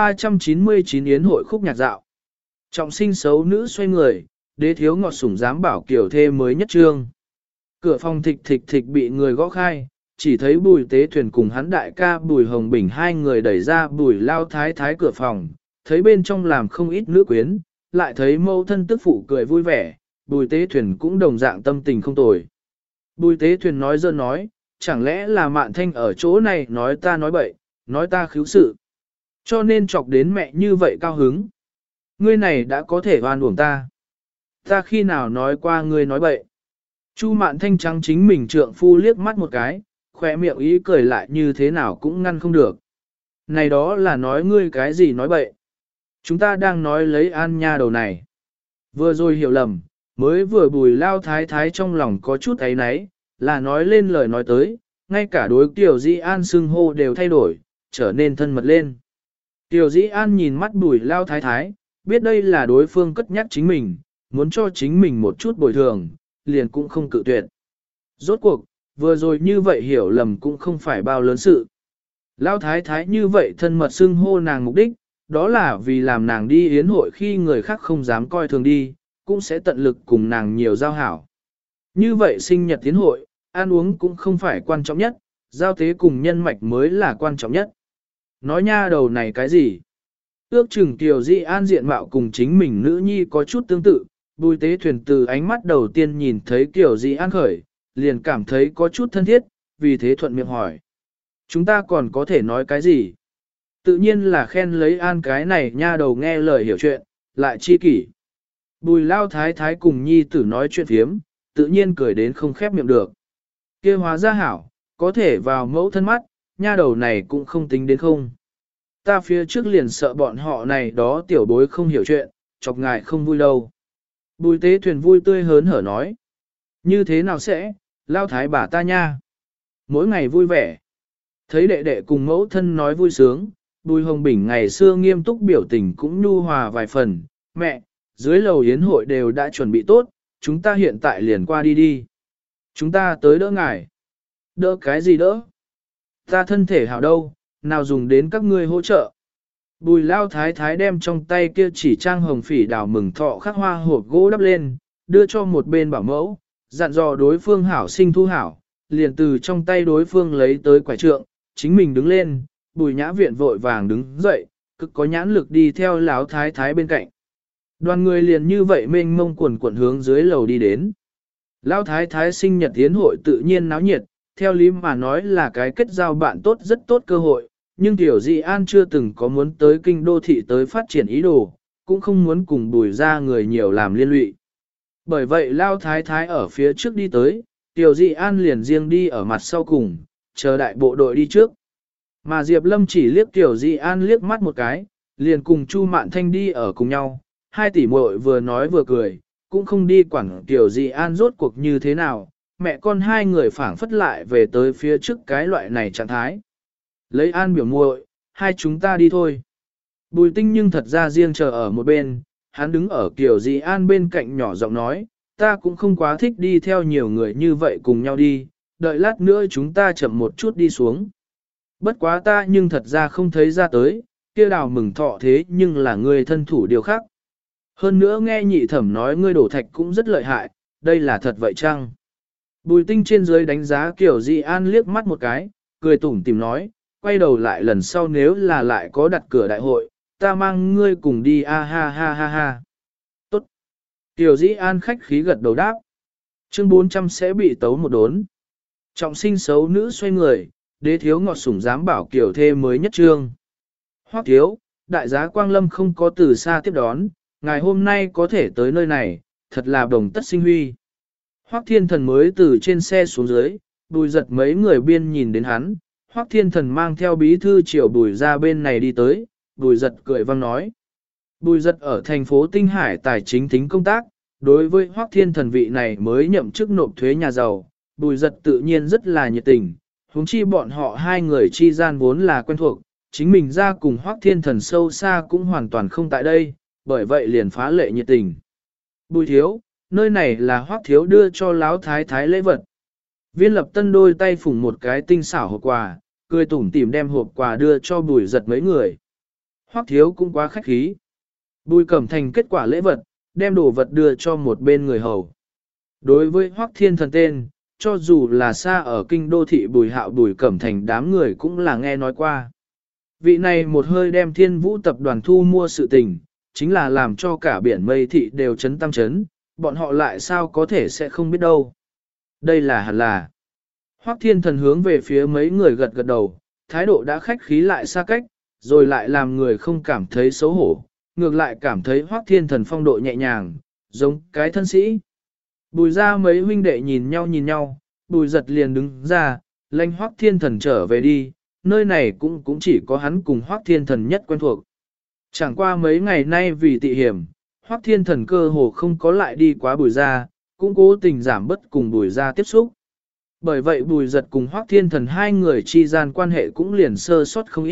399 Yến hội khúc nhạc dạo. Trọng sinh xấu nữ xoay người, đế thiếu ngọt sủng dám bảo kiểu thê mới nhất trương. Cửa phòng thịch thịch thịch bị người gõ khai, chỉ thấy Bùi Tế Thuyền cùng hắn đại ca Bùi Hồng Bình hai người đẩy ra Bùi Lao Thái Thái cửa phòng, thấy bên trong làm không ít nữ quyến, lại thấy mẫu thân tức phụ cười vui vẻ, Bùi Tế Thuyền cũng đồng dạng tâm tình không tồi. Bùi Tế Thuyền nói dơ nói, chẳng lẽ là Mạn Thanh ở chỗ này nói ta nói bậy, nói ta khiếu sự. Cho nên chọc đến mẹ như vậy cao hứng. Ngươi này đã có thể oan uổng ta. Ta khi nào nói qua ngươi nói bậy. Chu Mạn Thanh trắng chính mình trượng phu liếc mắt một cái, khỏe miệng ý cười lại như thế nào cũng ngăn không được. Này đó là nói ngươi cái gì nói bậy. Chúng ta đang nói lấy An Nha đầu này. Vừa rồi hiểu lầm, mới vừa Bùi Lao Thái Thái trong lòng có chút ấy náy, là nói lên lời nói tới, ngay cả đối Tiểu Dĩ An xưng hô đều thay đổi, trở nên thân mật lên. Tiểu Dĩ An nhìn mắt Bùi Lao Thái Thái, biết đây là đối phương cất nhắc chính mình, muốn cho chính mình một chút bồi thường, liền cũng không cự tuyệt. Rốt cuộc, vừa rồi như vậy hiểu lầm cũng không phải bao lớn sự. Lao Thái Thái như vậy thân mật xưng hô nàng mục đích, đó là vì làm nàng đi yến hội khi người khác không dám coi thường đi, cũng sẽ tận lực cùng nàng nhiều giao hảo. Như vậy sinh nhật yến hội, ăn uống cũng không phải quan trọng nhất, giao tế cùng nhân mạch mới là quan trọng nhất. Nói nha đầu này cái gì? Ước chừng Kiều Di An diện mạo cùng chính mình nữ nhi có chút tương tự, Bùi Tế Thuyền từ ánh mắt đầu tiên nhìn thấy Kiều Di An khởi, liền cảm thấy có chút thân thiết, vì thế thuận miệng hỏi. Chúng ta còn có thể nói cái gì? Tự nhiên là khen lấy An cái này nha đầu nghe lời hiểu chuyện, lại chi kỷ. Bùi Lao Thái Thái cùng nhi tử nói chuyện phiếm, tự nhiên cười đến không khép miệng được. Kia hóa ra hảo, có thể vào mẫu thân mắt, nha đầu này cũng không tính đến không. Ta phía trước liền sợ bọn họ này đó tiểu bối không hiểu chuyện, chọc ngài không vui đâu. Bùi Tế Thuyền vui tươi hớn hở nói. Như thế nào sẽ, Lao Thái bà ta nha. Mỗi ngày vui vẻ. Thấy đệ đệ cùng mẫu thân nói vui sướng, Bùi Hồng Bình ngày xưa nghiêm túc biểu tình cũng nhu hòa vài phần. Mẹ, dưới lầu yến hội đều đã chuẩn bị tốt, chúng ta hiện tại liền qua đi đi. Chúng ta tới đỡ ngài. Đỡ cái gì đỡ? Ta thân thể hảo đâu, nào dùng đến các ngươi hỗ trợ. Bùi Lao Thái Thái đem trong tay kia chỉ trang hồng phỉ đào mừng thọ khắc hoa hộp gỗ đắp lên, đưa cho một bên bảo mẫu, dặn dò đối phương hảo sinh thu hảo, liền từ trong tay đối phương lấy tới quải trượng, chính mình đứng lên, Bùi Nhã Viện vội vàng đứng dậy, cực có nhãn lực đi theo Lão Thái Thái bên cạnh. Đoàn người liền như vậy mênh mông quần hướng dưới lầu đi đến. Lão Thái Thái sinh nhật tiến hội tự nhiên náo nhiệt, theo lý mà nói là cái kết giao bạn tốt rất tốt cơ hội, nhưng Tiểu Di An chưa từng có muốn tới kinh đô thị tới phát triển ý đồ, cũng không muốn cùng Bùi ra người nhiều làm liên lụy. Bởi vậy Lão Thái Thái ở phía trước đi tới, Tiểu Di An liền riêng đi ở mặt sau cùng, chờ đại bộ đội đi trước. Mà Diệp Lâm chỉ liếc Tiểu Di An liếc mắt một cái, liền cùng Chu Mạn Thanh đi ở cùng nhau, hai tỷ muội vừa nói vừa cười, cũng không đi quản Tiểu Di An rốt cuộc như thế nào, mẹ con hai người phảng phất lại về tới phía trước cái loại này trạng thái. Lấy An biểu muội, hai chúng ta đi thôi. Bùi Tinh nhưng thật ra riêng chờ ở một bên, hắn đứng ở Tiểu Di An bên cạnh nhỏ giọng nói, ta cũng không quá thích đi theo nhiều người như vậy cùng nhau đi, đợi lát nữa chúng ta chậm một chút đi xuống. Bất quá ta nhưng thật ra không thấy ra tới, kia đào mừng thọ thế nhưng là người thân thủ điều khác. Hơn nữa nghe nhị thẩm nói ngươi đổ thạch cũng rất lợi hại, đây là thật vậy chăng? Bùi Tinh trên dưới đánh giá Kiều Di An liếc mắt một cái, cười tủm tìm nói, quay đầu lại lần sau nếu là lại có đặt cửa đại hội, ta mang ngươi cùng đi a ha ha ha ha. Tốt. Kiều Di An khách khí gật đầu đáp. Chương 400 sẽ bị tấu một đốn. Trọng sinh xấu nữ xoay người, đế thiếu ngọt sủng dám bảo Kiều thê mới nhất trương. Hoắc thiếu, đại giá Quang Lâm không có từ xa tiếp đón, ngày hôm nay có thể tới nơi này, thật là đồng tất sinh huy. Hoắc Thiên Thần mới từ trên xe xuống dưới, Bùi Giật mấy người biên nhìn đến hắn, Hoắc Thiên Thần mang theo bí thư triệu Bùi ra bên này đi tới, Bùi Giật cười vang nói. Bùi Giật ở thành phố Tinh Hải tài chính thính công tác, đối với Hoắc Thiên Thần vị này mới nhậm chức nộp thuế nhà giàu, Bùi Giật tự nhiên rất là nhiệt tình, huống chi bọn họ hai người chi gian vốn là quen thuộc, chính mình ra cùng Hoắc Thiên Thần sâu xa cũng hoàn toàn không tại đây, bởi vậy liền phá lệ nhiệt tình. Bùi thiếu, nơi này là Hoắc thiếu đưa cho Lão Thái Thái lễ vật. Viên Lập Tân đôi tay phủng một cái tinh xảo hộp quà, cười tủm tỉm đem hộp quà đưa cho Bùi Giật mấy người. Hoắc thiếu cũng quá khách khí. Bùi Cẩm Thành kết quả lễ vật, đem đồ vật đưa cho một bên người hầu. Đối với Hoắc Thiên Thần tên, cho dù là xa ở kinh đô thị Bùi Hạo Bùi Cẩm Thành đám người cũng là nghe nói qua. Vị này một hơi đem Thiên Vũ tập đoàn thu mua sự tình, chính là làm cho cả biển mây thị đều chấn tam chấn, bọn họ lại sao có thể sẽ không biết đâu. Đây là hẳn là. Hoắc Thiên Thần hướng về phía mấy người gật gật đầu, thái độ đã khách khí lại xa cách, rồi lại làm người không cảm thấy xấu hổ, ngược lại cảm thấy Hoắc Thiên Thần phong độ nhẹ nhàng, giống cái thân sĩ. Bùi ra mấy huynh đệ nhìn nhau, Bùi giật liền đứng ra, lệnh Hoắc Thiên Thần trở về đi, nơi này cũng chỉ có hắn cùng Hoắc Thiên Thần nhất quen thuộc. Chẳng qua mấy ngày nay vì tị hiểm, Hoắc Thiên Thần cơ hồ không có lại đi quá Bùi ra, cũng cố tình giảm bất cùng Bùi ra tiếp xúc. Bởi vậy Bùi giật cùng Hoắc Thiên Thần hai người chi gian quan hệ cũng liền sơ sót không ít.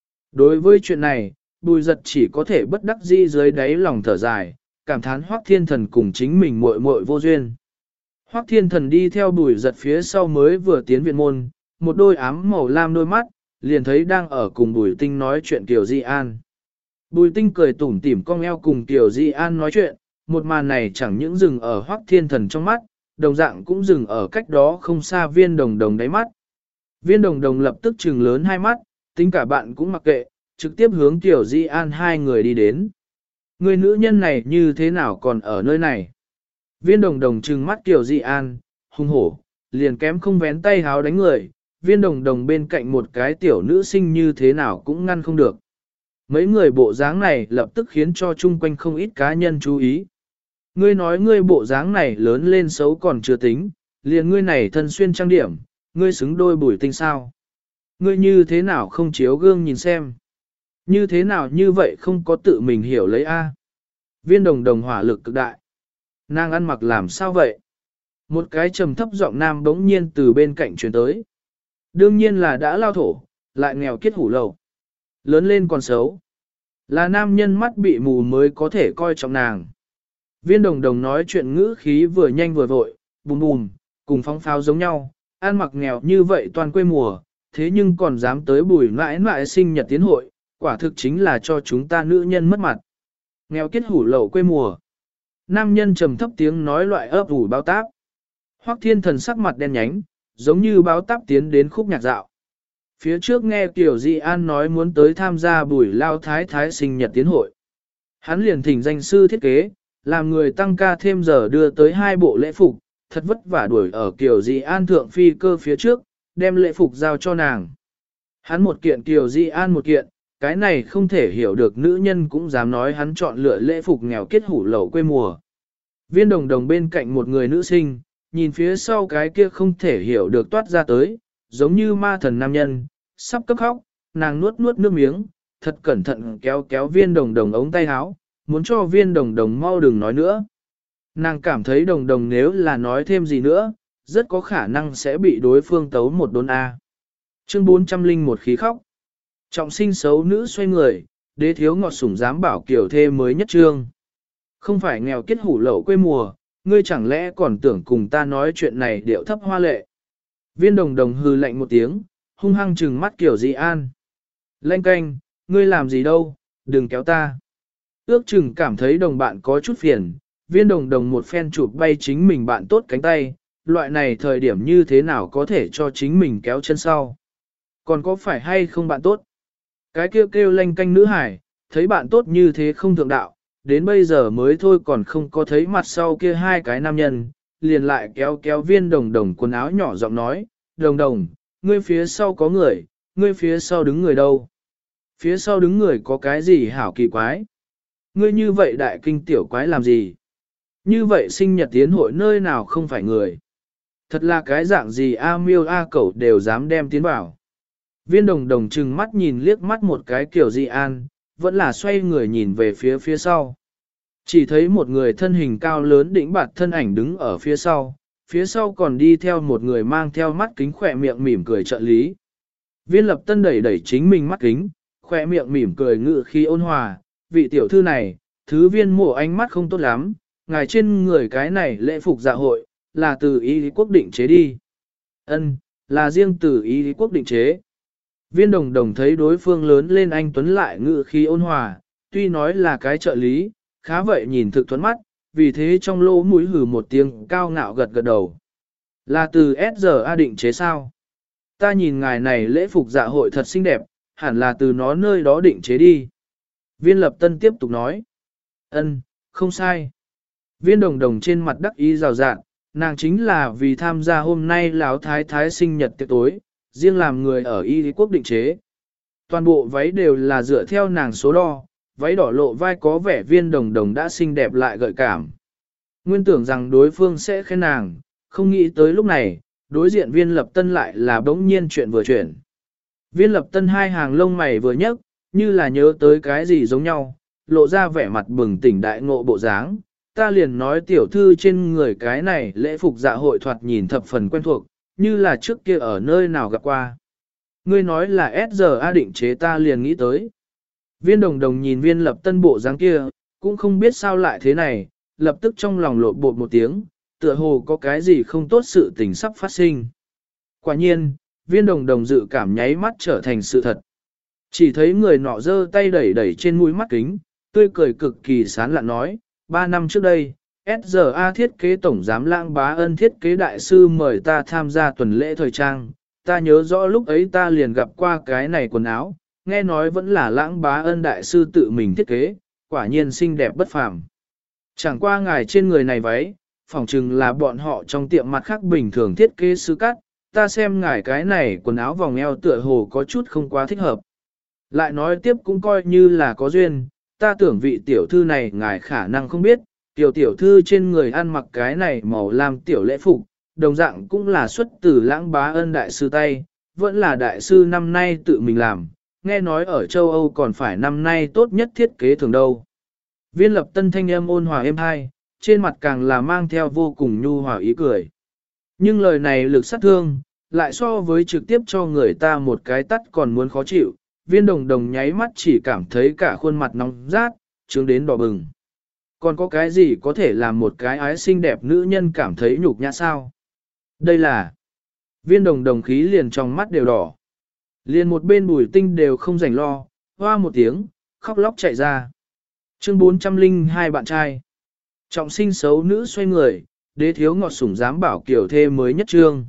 Đối với chuyện này, Bùi giật chỉ có thể bất đắc dĩ dưới đáy lòng thở dài, cảm thán Hoắc Thiên Thần cùng chính mình muội muội vô duyên. Hoắc Thiên Thần đi theo Bùi giật phía sau mới vừa tiến viện môn, một đôi ám màu lam đôi mắt, liền thấy đang ở cùng Bùi Tinh nói chuyện Kiều Di An. Bùi Tinh cười tủm tỉm cong eo cùng Kiều Di An nói chuyện, một màn này chẳng những dừng ở Hoắc Thiên Thần trong mắt, đồng dạng cũng dừng ở cách đó không xa Viên Đồng Đồng đáy mắt. Viên Đồng Đồng lập tức trừng lớn hai mắt, tính cả bạn cũng mặc kệ, trực tiếp hướng Kiều Di An hai người đi đến. Người nữ nhân này như thế nào còn ở nơi này? Viên Đồng Đồng trừng mắt Kiều Di An, hung hổ, liền kém không vén tay háo đánh người. Viên Đồng Đồng bên cạnh một cái tiểu nữ sinh như thế nào cũng ngăn không được. Mấy người bộ dáng này lập tức khiến cho chung quanh không ít cá nhân chú ý. Ngươi nói ngươi bộ dáng này lớn lên xấu còn chưa tính, liền ngươi này thân xuyên trang điểm, ngươi xứng đôi Bùi Tinh sao? Ngươi như thế nào không chiếu gương nhìn xem? Như thế nào như vậy không có tự mình hiểu lấy a? Viên Đồng Đồng hỏa lực cực đại. Nàng ăn mặc làm sao vậy? Một cái trầm thấp giọng nam bỗng nhiên từ bên cạnh truyền tới. Đương nhiên là đã lao thổ, lại nghèo kiết hủ lầu. Lớn lên còn xấu. Là nam nhân mắt bị mù mới có thể coi trọng nàng. Viên Đồng Đồng nói chuyện ngữ khí vừa nhanh vừa vội, bùm bùm, cùng phóng pháo giống nhau, ăn mặc nghèo như vậy toàn quê mùa, thế nhưng còn dám tới Bùi mãi mãi sinh nhật tiến hội, quả thực chính là cho chúng ta nữ nhân mất mặt. Nghèo kiết hủ lậu quê mùa. Nam nhân trầm thấp tiếng nói loại ấp ủ báo táp. Hoắc Thiên Thần sắc mặt đen nhánh, giống như báo táp tiến đến khúc nhạc dạo. Phía trước nghe Kiều Di An nói muốn tới tham gia Bùi lao thái thái sinh nhật tiến hội. Hắn liền thỉnh danh sư thiết kế, làm người tăng ca thêm giờ đưa tới 2 bộ lễ phục, thật vất vả đuổi ở Kiều Di An thượng phi cơ phía trước, đem lễ phục giao cho nàng. Hắn một kiện Kiều Di An một kiện, cái này không thể hiểu được nữ nhân cũng dám nói hắn chọn lựa lễ phục nghèo kết hủ lậu quê mùa. Viên Đồng Đồng bên cạnh một người nữ sinh, nhìn phía sau cái kia không thể hiểu được toát ra tới, giống như ma thần nam nhân, sắp cấp khóc, nàng nuốt nuốt nước miếng, thật cẩn thận kéo kéo Viên Đồng Đồng ống tay áo, muốn cho Viên Đồng Đồng mau đừng nói nữa. Nàng cảm thấy Đồng Đồng nếu là nói thêm gì nữa, rất có khả năng sẽ bị đối phương tấu một đốn A. Chương 401 khí khóc. Trọng sinh xấu nữ xoay người, đế thiếu ngọt sủng dám bảo kiểu thê mới nhất trương. Không phải nghèo kết hủ lậu quê mùa, ngươi chẳng lẽ còn tưởng cùng ta nói chuyện này điệu thấp hoa lệ. Viên Đồng Đồng hừ lạnh một tiếng, hung hăng trừng mắt Kiều Di An. Lanh canh, ngươi làm gì đâu, đừng kéo ta. Ước chừng cảm thấy đồng bạn có chút phiền, Viên Đồng Đồng một phen chụp bay chính mình bạn tốt cánh tay, loại này thời điểm như thế nào có thể cho chính mình kéo chân sau. Còn có phải hay không bạn tốt? Cái kêu kêu lanh canh nữ hải, thấy bạn tốt như thế không thượng đạo, đến bây giờ mới thôi còn không có thấy mặt sau kia 2 cái nam nhân, liền lại kéo kéo Viên Đồng Đồng quần áo nhỏ giọng nói, Đồng Đồng, ngươi phía sau có người, ngươi phía sau đứng người đâu? Phía sau đứng người có cái gì hảo kỳ quái? Ngươi như vậy đại kinh tiểu quái làm gì? Như vậy sinh nhật tiến hội nơi nào không phải người? Thật là cái dạng gì A miêu A cẩu đều dám đem tiến vào. Viên Đồng Đồng trừng mắt nhìn liếc mắt một cái Kiều Di An, vẫn là xoay người nhìn về phía sau. Chỉ thấy một người thân hình cao lớn đĩnh bạt thân ảnh đứng ở phía sau còn đi theo một người mang theo mắt kính khỏe miệng mỉm cười trợ lý. Viên Lập Tân đẩy đẩy chính mình mắt kính, khỏe miệng mỉm cười ngự khi ôn hòa, vị tiểu thư này, thứ viên mộ ánh mắt không tốt lắm, ngài trên người cái này lễ phục dạ hội, là từ Y quốc định chế đi. Ân, là riêng từ Y quốc định chế. Viên Đồng Đồng thấy đối phương lớn lên anh tuấn lại ngự khi ôn hòa, tuy nói là cái trợ lý, khá vậy nhìn thực thuẫn mắt, vì thế trong lỗ mũi hừ một tiếng cao ngạo gật gật đầu. Là từ SRA định chế sao? Ta nhìn ngài này lễ phục dạ hội thật xinh đẹp, hẳn là từ nó nơi đó định chế đi. Viên Lập Tân tiếp tục nói. Ân, không sai. Viên Đồng Đồng trên mặt đắc ý rào rạng, nàng chính là vì tham gia hôm nay Lão Thái Thái sinh nhật tiệc tối, riêng làm người ở Y Quốc định chế. Toàn bộ váy đều là dựa theo nàng số đo, váy đỏ lộ vai có vẻ Viên Đồng Đồng đã xinh đẹp lại gợi cảm. Nguyên tưởng rằng đối phương sẽ khen nàng, không nghĩ tới lúc này, đối diện Viên Lập Tân lại là bỗng nhiên chuyện vừa chuyển. Viên Lập Tân hai hàng lông mày vừa nhấc, như là nhớ tới cái gì giống nhau, lộ ra vẻ mặt bừng tỉnh đại ngộ bộ dáng. Ta liền nói tiểu thư trên người cái này lễ phục dạ hội thoạt nhìn thập phần quen thuộc, như là trước kia ở nơi nào gặp qua. Ngươi nói là SRA định chế ta liền nghĩ tới. Viên Đồng Đồng nhìn Viên Lập Tân bộ dáng kia, cũng không biết sao lại thế này, lập tức trong lòng lộn bột một tiếng, tựa hồ có cái gì không tốt sự tình sắp phát sinh. Quả nhiên, Viên Đồng Đồng dự cảm nháy mắt trở thành sự thật. Chỉ thấy người nọ giơ tay đẩy đẩy trên mũi mắt kính, tươi cười cực kỳ sán lạn nói, 3 năm trước đây, SRA thiết kế tổng giám Lãng Bá Ân thiết kế đại sư mời ta tham gia tuần lễ thời trang. Ta nhớ rõ lúc ấy ta liền gặp qua cái này quần áo, nghe nói vẫn là Lãng Bá Ân đại sư tự mình thiết kế, quả nhiên xinh đẹp bất phàm. Chẳng qua ngài trên người này váy, phỏng chừng là bọn họ trong tiệm mặt khác bình thường thiết kế sư cắt, ta xem ngài cái này quần áo vòng eo tựa hồ có chút không quá thích hợp. Lại nói tiếp cũng coi như là có duyên, ta tưởng vị tiểu thư này ngài khả năng không biết, tiểu thư trên người ăn mặc cái này màu lam tiểu lễ phục, đồng dạng cũng là xuất từ Lãng Bá Ân đại sư tay, vẫn là đại sư năm nay tự mình làm, nghe nói ở châu Âu còn phải năm nay tốt nhất thiết kế thường đâu. Viên Lập Tân thanh âm ôn hòa êm hai, trên mặt càng là mang theo vô cùng nhu hòa ý cười. Nhưng lời này lực sát thương, lại so với trực tiếp cho người ta một cái tắt còn muốn khó chịu, Viên Đồng Đồng nháy mắt chỉ cảm thấy cả khuôn mặt nóng rát, trướng đến đỏ bừng. Còn có cái gì có thể làm một cái ái xinh đẹp nữ nhân cảm thấy nhục nhã sao? Đây là... Viên Đồng Đồng khí liền trong mắt đều đỏ. Liền một bên Bùi Tinh đều không rảnh lo, hoa một tiếng, khóc lóc chạy ra. Chương 402 bạn trai. Trọng sinh xấu nữ xoay người, đế thiếu ngọt sủng dám bảo kiểu thê mới nhất trương.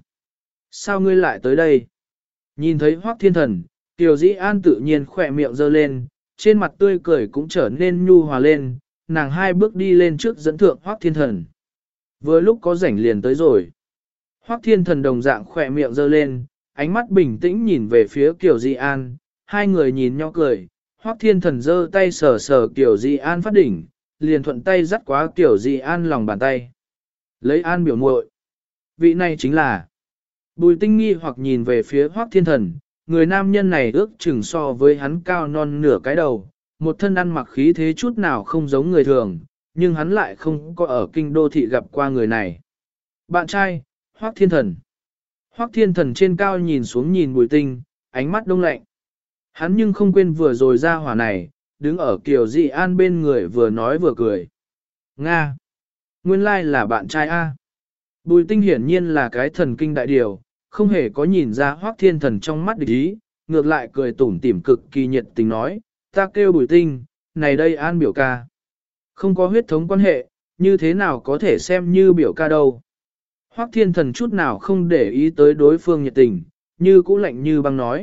Sao ngươi lại tới đây? Nhìn thấy Hoắc Thiên Thần, Tiểu Dĩ An tự nhiên khỏe miệng giơ lên, trên mặt tươi cười cũng trở nên nhu hòa lên, nàng hai bước đi lên trước dẫn thượng Hoắc Thiên Thần. Vừa lúc có rảnh liền tới rồi. Hoắc Thiên Thần đồng dạng khỏe miệng giơ lên, ánh mắt bình tĩnh nhìn về phía Kiều Di An, hai người nhìn nhau cười, Hoắc Thiên Thần giơ tay sờ sờ Kiều Di An phát đỉnh, liền thuận tay dắt quá Kiều Di An lòng bàn tay. Lấy An biểu muội, vị này chính là. Bùi Tinh nghi hoặc nhìn về phía Hoắc Thiên Thần, người nam nhân này ước chừng so với hắn cao non nửa cái đầu, một thân ăn mặc khí thế chút nào không giống người thường, nhưng hắn lại không có ở kinh đô thị gặp qua người này. Bạn trai, Hoắc Thiên Thần. Hoắc Thiên Thần trên cao nhìn xuống nhìn Bùi Tinh, ánh mắt đông lạnh. Hắn nhưng không quên vừa rồi ra hỏa này, đứng ở Kiều Dị An bên người vừa nói vừa cười. Nga! Nguyên lai là bạn trai A. Bùi Tinh hiển nhiên là cái thần kinh đại điều, không hề có nhìn ra Hoắc Thiên Thần trong mắt địch ý, ngược lại cười tủm tỉm cực kỳ nhiệt tình nói, ta kêu Bùi Tinh, này đây An biểu ca. Không có huyết thống quan hệ, như thế nào có thể xem như biểu ca đâu. Hoắc Thiên Thần chút nào không để ý tới đối phương nhiệt tình, như cũ lạnh như băng nói.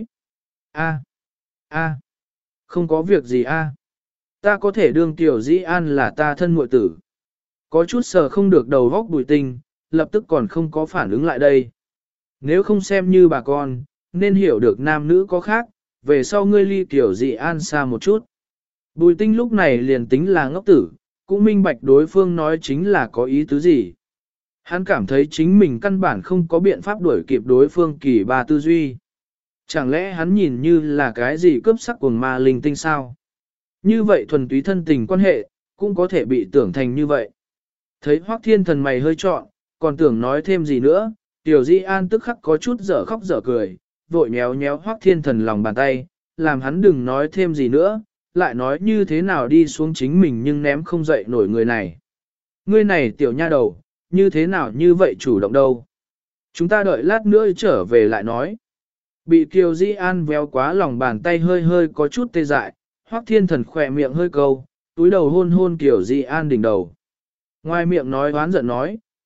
Không có việc gì ta có thể đương Tiểu Dĩ An là ta thân muội tử. Có chút sờ không được đầu góc Bùi Tinh, lập tức còn không có phản ứng lại đây. Nếu không xem như bà con, nên hiểu được nam nữ có khác, về sau ngươi ly Tiểu Dĩ An xa một chút. Bùi Tinh lúc này liền tính là ngốc tử, cũng minh bạch đối phương nói chính là có ý tứ gì. Hắn cảm thấy chính mình căn bản không có biện pháp đuổi kịp đối phương kỳ ba tư duy. Chẳng lẽ hắn nhìn như là cái gì cướp sắc cuồng ma linh tinh sao? Như vậy thuần túy thân tình quan hệ, cũng có thể bị tưởng thành như vậy. Thấy Hoắc Thiên Thần mày hơi trọn, còn tưởng nói thêm gì nữa, Tiểu Di An tức khắc có chút dở khóc dở cười, vội nhéo nhéo Hoắc Thiên Thần lòng bàn tay, làm hắn đừng nói thêm gì nữa, lại nói như thế nào đi xuống chính mình nhưng ném không dậy nổi người này. Ngươi này tiểu nha đầu, như thế nào như vậy chủ động đâu? Chúng ta đợi lát nữa trở về lại nói. Bị Kiều Di An véo quá lòng bàn tay hơi hơi có chút tê dại, Hoắc Thiên Thần khỏe miệng hơi câu, túi đầu hôn hôn Kiều Di An đỉnh đầu. Ngoài miệng nói oán giận nói,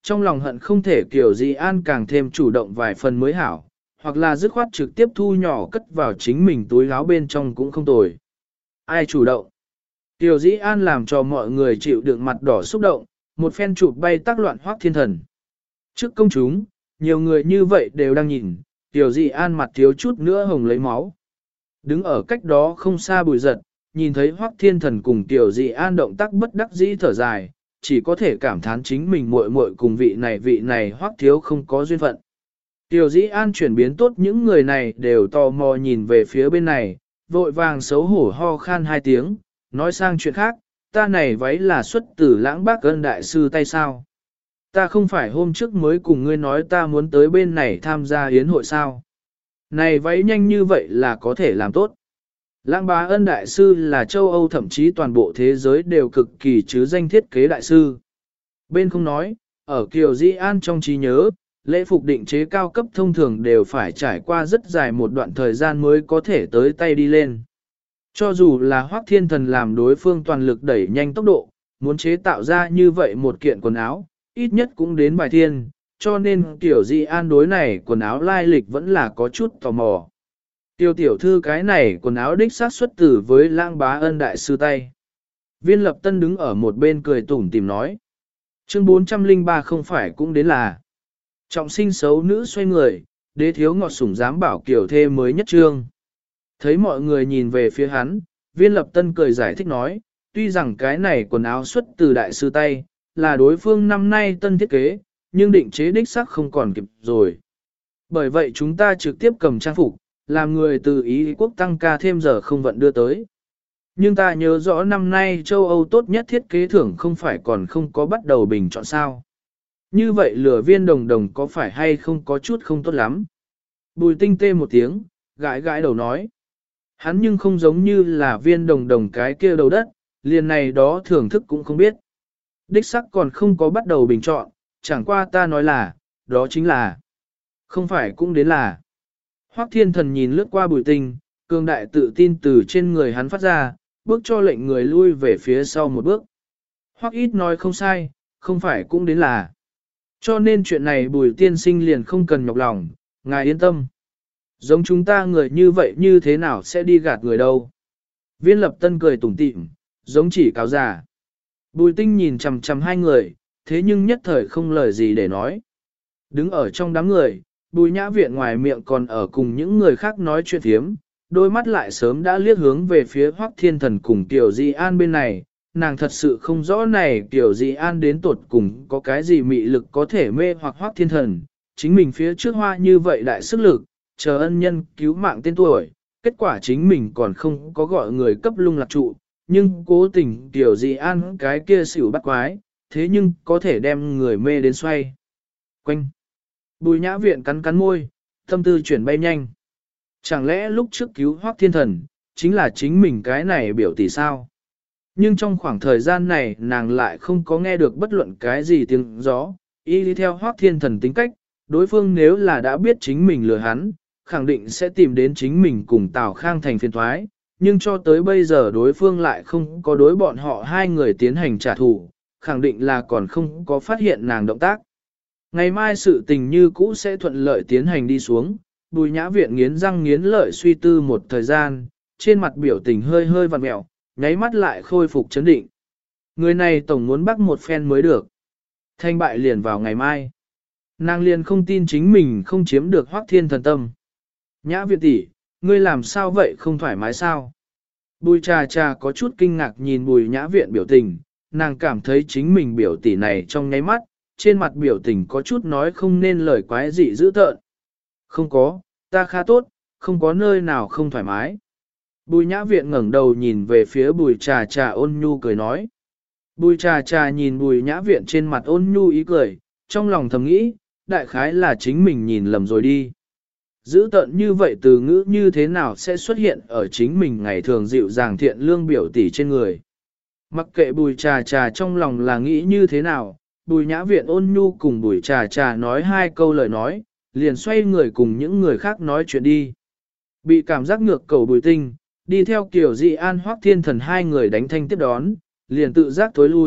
trong lòng hận không thể Kiều Dị An càng thêm chủ động vài phần mới hảo, hoặc là dứt khoát trực tiếp thu nhỏ cất vào chính mình túi áo bên trong cũng không tồi. Ai chủ động? Kiều Dĩ An làm cho mọi người chịu đựng mặt đỏ xúc động, một phen chụp bay tác loạn Hoắc Thiên Thần. Trước công chúng, nhiều người như vậy đều đang nhìn, Kiều Dĩ An mặt thiếu chút nữa hồng lấy máu. Đứng ở cách đó không xa Bùi Giật, nhìn thấy Hoắc Thiên Thần cùng Kiều Dĩ An động tác bất đắc dĩ thở dài, chỉ có thể cảm thán chính mình muội muội cùng vị này Hoắc thiếu không có duyên phận. Kiều Dĩ An chuyển biến tốt, những người này đều tò mò nhìn về phía bên này, vội vàng xấu hổ ho khan hai tiếng, nói sang chuyện khác, ta này váy là xuất từ Lãng Bác Ân đại sư tay sao? Ta không phải hôm trước mới cùng ngươi nói ta muốn tới bên này tham gia yến hội sao? Này váy nhanh như vậy là có thể làm tốt. Lãng Bá Ân đại sư là châu Âu thậm chí toàn bộ thế giới đều cực kỳ chứ danh thiết kế đại sư. Bên không nói, ở Kiều Dĩ An trong trí nhớ, lễ phục định chế cao cấp thông thường đều phải trải qua rất dài một đoạn thời gian mới có thể tới tay đi lên. Cho dù là Hoắc Thiên Thần làm đối phương toàn lực đẩy nhanh tốc độ, muốn chế tạo ra như vậy một kiện quần áo, ít nhất cũng đến vài thiên, cho nên Tiểu Di An đối này quần áo lai lịch vẫn là có chút tò mò. Tiêu tiểu thư cái này quần áo đích xác xuất từ với Lãng Bá Ân đại sư tay. Viên Lập Tân đứng ở một bên cười tủm tỉm nói. Chương 403 không phải cũng đến là. Trọng sinh xấu nữ xoay người, đế thiếu ngọt sủng dám bảo kiểu thê mới nhất trương. Thấy mọi người nhìn về phía hắn, Viên Lập Tân cười giải thích nói, tuy rằng cái này quần áo xuất từ đại sư tay, là đối phương năm nay tân thiết kế, nhưng định chế đích xác không còn kịp rồi. Bởi vậy chúng ta trực tiếp cầm trang phục, làm người từ Ý quốc tăng ca thêm giờ không vận đưa tới. Nhưng ta nhớ rõ năm nay châu Âu tốt nhất thiết kế thưởng không phải còn không có bắt đầu bình chọn sao. Như vậy lửa Viên Đồng Đồng có phải hay không có chút không tốt lắm? Bùi Tinh tê một tiếng, gãi gãi đầu nói. Hắn nhưng không giống như là Viên Đồng Đồng cái kia đầu đất, liền này đó thưởng thức cũng không biết. Đích sắc còn không có bắt đầu bình chọn, chẳng qua ta nói là, đó chính là, không phải cũng đến là. Hoắc Thiên Thần nhìn lướt qua Bùi Tinh, cường đại tự tin từ trên người hắn phát ra, bước cho lệnh người lui về phía sau một bước. Hoắc ít nói không sai, không phải cũng đến là. Cho nên chuyện này Bùi tiên sinh liền không cần nhọc lòng, ngài yên tâm. Giống chúng ta người như vậy như thế nào sẽ đi gạt người đâu. Viên Lập Tân cười tủm tỉm, giống chỉ cáo già. Bùi Tinh nhìn chằm chằm hai người, thế nhưng nhất thời không lời gì để nói. Đứng ở trong đám người, Bùi Nhã Viện ngoài miệng còn ở cùng những người khác nói chuyện thiếm, đôi mắt lại sớm đã liếc hướng về phía Hoắc Thiên Thần cùng Tiểu Di An bên này, nàng thật sự không rõ này Tiểu Di An đến tột cùng có cái gì mị lực có thể mê hoặc Hoắc Thiên Thần, chính mình phía trước hoa như vậy đại sức lực, chờ ân nhân cứu mạng tên tuổi, kết quả chính mình còn không có gọi người cấp lung lạc trụ, nhưng cố tình Tiểu Di An cái kia xỉu bắt quái, thế nhưng có thể đem người mê đến xoay. Quanh. Bùi Nhã Viện cắn cắn môi, tâm tư chuyển bay nhanh. Chẳng lẽ lúc trước cứu Hoắc Thiên Thần, chính là chính mình cái này biểu tỷ sao? Nhưng trong khoảng thời gian này nàng lại không có nghe được bất luận cái gì tiếng gió, y đi theo Hoắc Thiên Thần tính cách, đối phương nếu là đã biết chính mình lừa hắn, khẳng định sẽ tìm đến chính mình cùng Tào Khang thành phiền toái, nhưng cho tới bây giờ đối phương lại không có đối bọn họ hai người tiến hành trả thù, khẳng định là còn không có phát hiện nàng động tác. Ngày mai sự tình như cũ sẽ thuận lợi tiến hành đi xuống, Bùi Nhã Viện nghiến răng nghiến lợi suy tư một thời gian, trên mặt biểu tình hơi hơi vặn mẹo, nháy mắt lại khôi phục chấn định. Người này tổng muốn bắt một phen mới được. Thanh bại liền vào ngày mai. Nàng liền không tin chính mình không chiếm được Hoắc Thiên Thần tâm. Nhã Viện tỷ, ngươi làm sao vậy, không thoải mái sao? Bùi Trà Trà có chút kinh ngạc nhìn Bùi Nhã Viện biểu tình, nàng cảm thấy chính mình biểu tỷ này trong nháy mắt, trên mặt biểu tình có chút nói không nên lời quái dị dữ tợn. Không có, ta khá tốt, không có nơi nào không thoải mái. Bùi Nhã Viện ngẩng đầu nhìn về phía Bùi Trà Trà ôn nhu cười nói. Bùi Trà Trà nhìn Bùi Nhã Viện trên mặt ôn nhu ý cười, trong lòng thầm nghĩ, đại khái là chính mình nhìn lầm rồi đi. Dữ tợn như vậy từ ngữ như thế nào sẽ xuất hiện ở chính mình ngày thường dịu dàng thiện lương biểu tỷ trên người. Mặc kệ Bùi Trà Trà trong lòng là nghĩ như thế nào, Bùi Nhã Viện ôn nhu cùng Bùi Trà Trà nói hai câu lời nói, liền xoay người cùng những người khác nói chuyện đi. Bị cảm giác ngược cầu Bùi Tinh, đi theo kiểu Dị An Hoắc Thiên Thần hai người đánh thanh tiếp đón, liền tự giác tối lui,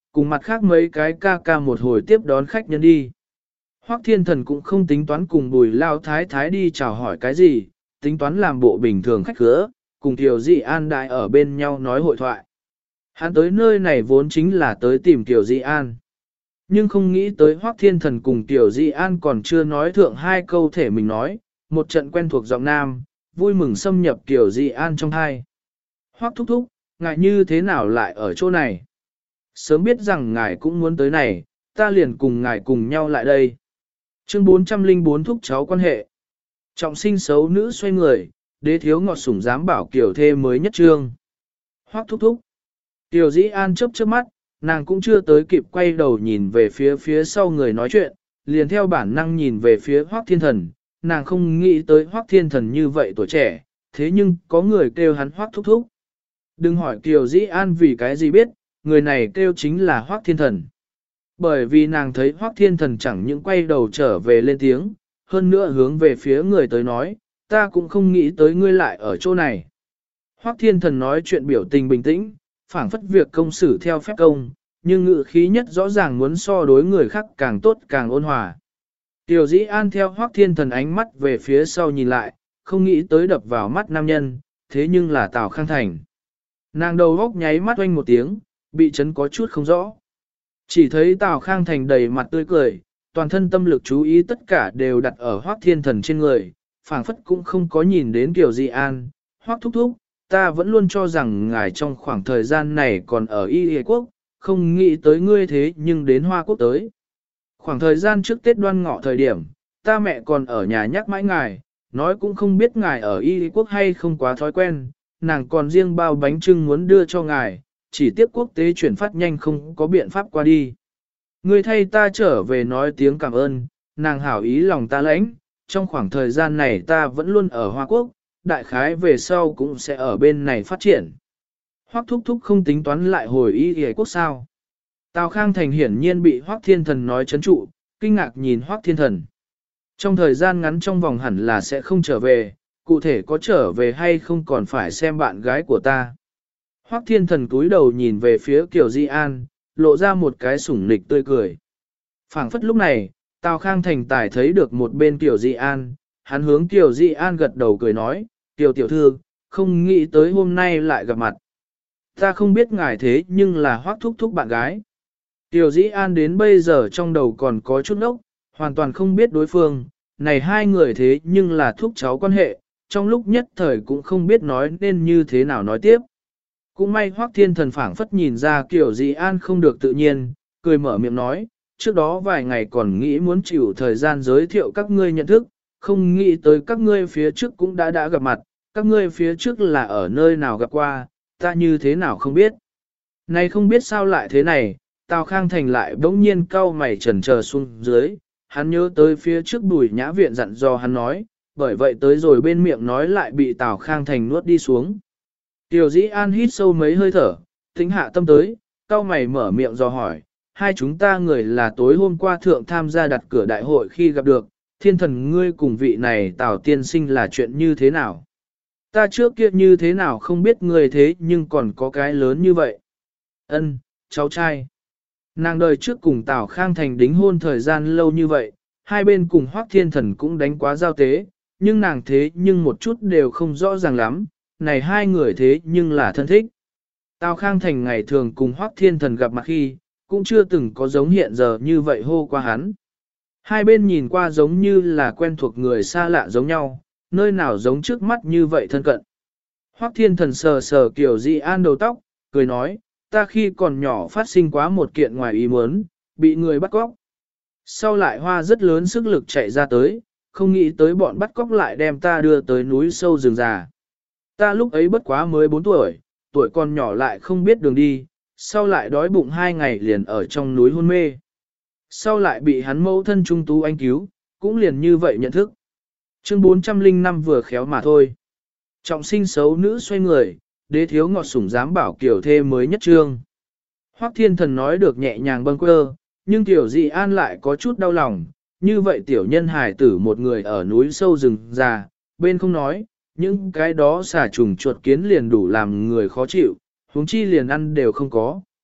cùng mặt khác mấy cái ca ca một hồi tiếp đón khách nhân đi. Hoắc Thiên Thần cũng không tính toán cùng Bùi Lao Thái Thái đi chào hỏi cái gì, tính toán làm bộ bình thường khách khứa, cùng Tiểu Dị An đại ở bên nhau nói hội thoại. Hắn tới nơi này vốn chính là tới tìm Tiểu Dị An. Nhưng không nghĩ tới Hoắc Thiên Thần cùng Tiểu Dị An còn chưa nói thượng hai câu thể mình nói, một trận quen thuộc giọng nam, vui mừng xâm nhập Tiểu Dị An trong hai. Hoắc thúc thúc, ngài như thế nào lại ở chỗ này? Sớm biết rằng ngài cũng muốn tới này, ta liền cùng ngài cùng nhau lại đây. Chương 404 thúc cháu quan hệ. Trọng sinh xấu nữ xoay người, đế thiếu ngọt sủng dám bảo kiểu thê mới nhất trương. Hoắc thúc thúc. Tiểu Dĩ An chớp chớp mắt, nàng cũng chưa tới kịp quay đầu nhìn về phía sau người nói chuyện, liền theo bản năng nhìn về phía Hoắc Thiên Thần, nàng không nghĩ tới Hoắc Thiên Thần như vậy tuổi trẻ, thế nhưng có người kêu hắn Hoắc thúc thúc. Đừng hỏi Tiểu Dĩ An vì cái gì biết, người này kêu chính là Hoắc Thiên Thần. Bởi vì nàng thấy Hoắc Thiên Thần chẳng những quay đầu trở về lên tiếng, hơn nữa hướng về phía người tới nói, ta cũng không nghĩ tới ngươi lại ở chỗ này. Hoắc Thiên Thần nói chuyện biểu tình bình tĩnh, phảng phất việc công xử theo phép công, nhưng ngữ khí nhất rõ ràng muốn so đối người khác càng tốt càng ôn hòa. Tiểu Dĩ An theo Hoắc Thiên Thần ánh mắt về phía sau nhìn lại, không nghĩ tới đập vào mắt nam nhân, thế nhưng là Tào Khang Thành. Nàng đầu góc nháy mắt oanh một tiếng, bị chấn có chút không rõ. Chỉ thấy Tào Khang Thành đầy mặt tươi cười, toàn thân tâm lực chú ý tất cả đều đặt ở Hoắc Thiên Thần trên người, phảng phất cũng không có nhìn đến Tiểu Dị An. Hoắc thúc thúc, ta vẫn luôn cho rằng ngài trong khoảng thời gian này còn ở Y Quốc, không nghĩ tới ngươi thế nhưng đến Hoa Quốc tới. Khoảng thời gian trước Tết Đoan Ngọ thời điểm, ta mẹ còn ở nhà nhắc mãi ngài, nói cũng không biết ngài ở Y Quốc hay không quá thói quen, nàng còn riêng bao bánh trưng muốn đưa cho ngài, chỉ tiếc quốc tế chuyển phát nhanh không có biện pháp qua đi. Ngươi thay ta trở về nói tiếng cảm ơn, nàng hảo ý lòng ta lãnh, trong khoảng thời gian này ta vẫn luôn ở Hoa Quốc, đại khái về sau cũng sẽ ở bên này phát triển. Hoắc thúc thúc không tính toán lại hồi Y Quốc sao. Tào Khang Thành hiển nhiên bị Hoắc Thiên Thần nói chấn trụ, kinh ngạc nhìn Hoắc Thiên Thần. Trong thời gian ngắn trong vòng hẳn là sẽ không trở về, cụ thể có trở về hay không còn phải xem bạn gái của ta. Hoắc Thiên Thần cúi đầu nhìn về phía Kiều Di An, lộ ra một cái sủng nịch tươi cười. Phảng phất lúc này, Tào Khang Thành tài thấy được một bên Kiều Di An, hắn hướng Kiều Di An gật đầu cười nói, Kiều tiểu thư, không nghĩ tới hôm nay lại gặp mặt. Ta không biết ngài thế nhưng là Hoắc thúc thúc bạn gái. Kiều Di An đến bây giờ trong đầu còn có chút ốc, hoàn toàn không biết đối phương, này hai người thế nhưng là thúc cháu quan hệ, trong lúc nhất thời cũng không biết nói nên như thế nào nói tiếp. Cũng may Hoắc Thiên Thần phảng phất nhìn ra Kiều Di An không được tự nhiên, cười mở miệng nói, trước đó vài ngày còn nghĩ muốn chịu thời gian giới thiệu các ngươi nhận thức, không nghĩ tới các ngươi phía trước cũng đã gặp mặt, các ngươi phía trước là ở nơi nào gặp qua, ta như thế nào không biết. Này không biết sao lại thế này, Tào Khang Thành lại bỗng nhiên cau mày chần chờ xuống dưới, hắn nhớ tới phía trước Bùi Nhã Viện dặn dò hắn nói, bởi vậy tới rồi bên miệng nói lại bị Tào Khang Thành nuốt đi xuống. Tiểu Dĩ An hít sâu mấy hơi thở, tính hạ tâm tới, cau mày mở miệng dò hỏi, hai chúng ta người là tối hôm qua thượng tham gia đặt cửa đại hội khi gặp được, Thiên Thần ngươi cùng vị này Tào tiên sinh là chuyện như thế nào? Ta trước kia như thế nào không biết người thế nhưng còn có cái lớn như vậy. Ân, cháu trai. Nàng đời trước cùng Tào Khang Thành đính hôn thời gian lâu như vậy, hai bên cùng Hoắc Thiên Thần cũng đánh quá giao tế, nhưng nàng thế nhưng một chút đều không rõ ràng lắm, này hai người thế nhưng là thân thích. Tào Khang Thành ngày thường cùng Hoắc Thiên Thần gặp mặt khi, cũng chưa từng có giống hiện giờ như vậy hô qua hắn. Hai bên nhìn qua giống như là quen thuộc người xa lạ giống nhau, nơi nào giống trước mắt như vậy thân cận. Hoắc Thiên Thần sờ sờ Kiều Di An đầu tóc, cười nói, ta khi còn nhỏ phát sinh quá một kiện ngoài ý muốn, bị người bắt cóc. Sau lại hoa rất lớn sức lực chạy ra tới, không nghĩ tới bọn bắt cóc lại đem ta đưa tới núi sâu rừng già. Ta lúc ấy bất quá mới 4 tuổi, tuổi còn nhỏ lại không biết đường đi, sau lại đói bụng 2 ngày liền ở trong núi hôn mê. Sau lại bị hắn mẫu thân trung tú anh cứu, cũng liền như vậy nhận thức. Chương 405 vừa khéo mà thôi. Trọng sinh xấu nữ xoay người, đế thiếu ngọt sủng dám bảo kiểu thê mới nhất trương. Hoắc Thiên Thần nói được nhẹ nhàng bâng quơ, nhưng Tiểu Dị An lại có chút đau lòng, như vậy tiểu nhân hài tử một người ở núi sâu rừng già, bên không nói, những cái đó xà trùng chuột kiến liền đủ làm người khó chịu, huống chi liền ăn đều không có.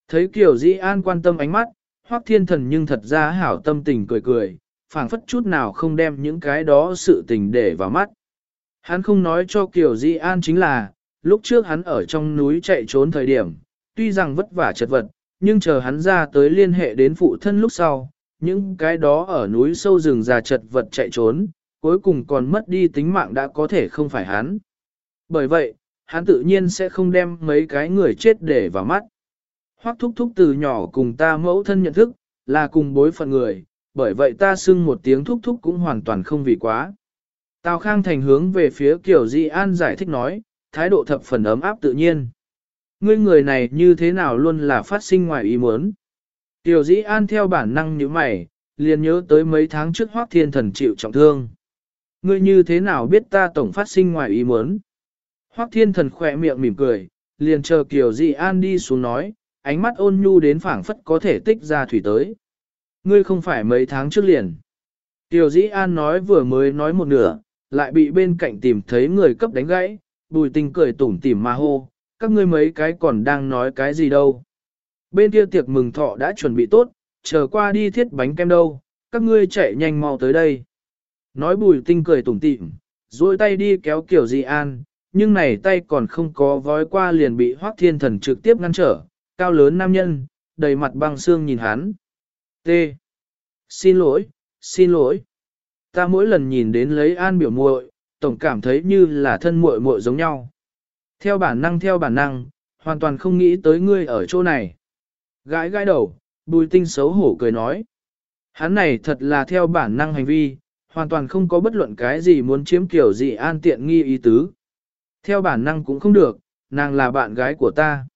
Thấy Kiều Dĩ An quan tâm ánh mắt, Hoắc Thiên Thần nhưng thật ra hảo tâm tình cười cười, phảng phất chút nào không đem những cái đó sự tình để vào mắt. Hắn không nói cho Kiều Dĩ An chính là, lúc trước hắn ở trong núi chạy trốn thời điểm, tuy rằng vất vả chật vật, nhưng chờ hắn ra tới liên hệ đến phụ thân lúc sau, những cái đó ở núi sâu rừng già chật vật chạy trốn, cuối cùng còn mất đi tính mạng đã có thể không phải hắn. Bởi vậy, hắn tự nhiên sẽ không đem mấy cái người chết để vào mắt. Hoắc thúc thúc từ nhỏ cùng ta mẫu thân nhận thức, là cùng bối phận người, bởi vậy ta xưng một tiếng thúc thúc cũng hoàn toàn không vì quá. Tào Khang Thành hướng về phía Kiều Di An giải thích nói, thái độ thập phần ấm áp tự nhiên. Ngươi người này như thế nào luôn là phát sinh ngoài ý muốn. Kiều Di An theo bản năng như mày, liền nhớ tới mấy tháng trước Hoắc Thiên Thần chịu trọng thương. Ngươi như thế nào biết ta tổng phát sinh ngoài ý muốn. Hoắc Thiên Thần khỏe miệng mỉm cười, liền chờ Kiều Di An đi xuống nói, ánh mắt ôn nhu đến phảng phất có thể tích ra thủy tới. Ngươi không phải mấy tháng trước liền. Kiều Di An nói vừa mới nói một nửa, lại bị bên cạnh tìm thấy người cấp đánh gãy, Bùi Tinh cười tủm tỉm mà hô, các ngươi mấy cái còn đang nói cái gì đâu. Bên kia tiệc mừng thọ đã chuẩn bị tốt, chờ qua đi thiết bánh kem đâu, các ngươi chạy nhanh mau tới đây. Nói Bùi Tinh cười tủm tỉm, duỗi tay đi kéo Kiều Di An, nhưng này tay còn không có vói qua liền bị Hoắc Thiên Thần trực tiếp ngăn trở, cao lớn nam nhân, đầy mặt băng xương nhìn hắn. T. Xin lỗi, xin lỗi. Ta mỗi lần nhìn đến lấy An biểu muội, tổng cảm thấy như là thân muội muội giống nhau. Theo bản năng, hoàn toàn không nghĩ tới ngươi ở chỗ này. Gãi gãi đầu, Bùi Tinh xấu hổ cười nói. Hắn này thật là theo bản năng hành vi, hoàn toàn không có bất luận cái gì muốn chiếm Kiều Dị An tiện nghi ý tứ. Theo bản năng cũng không được, nàng là bạn gái của ta.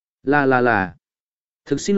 Là. Thực xin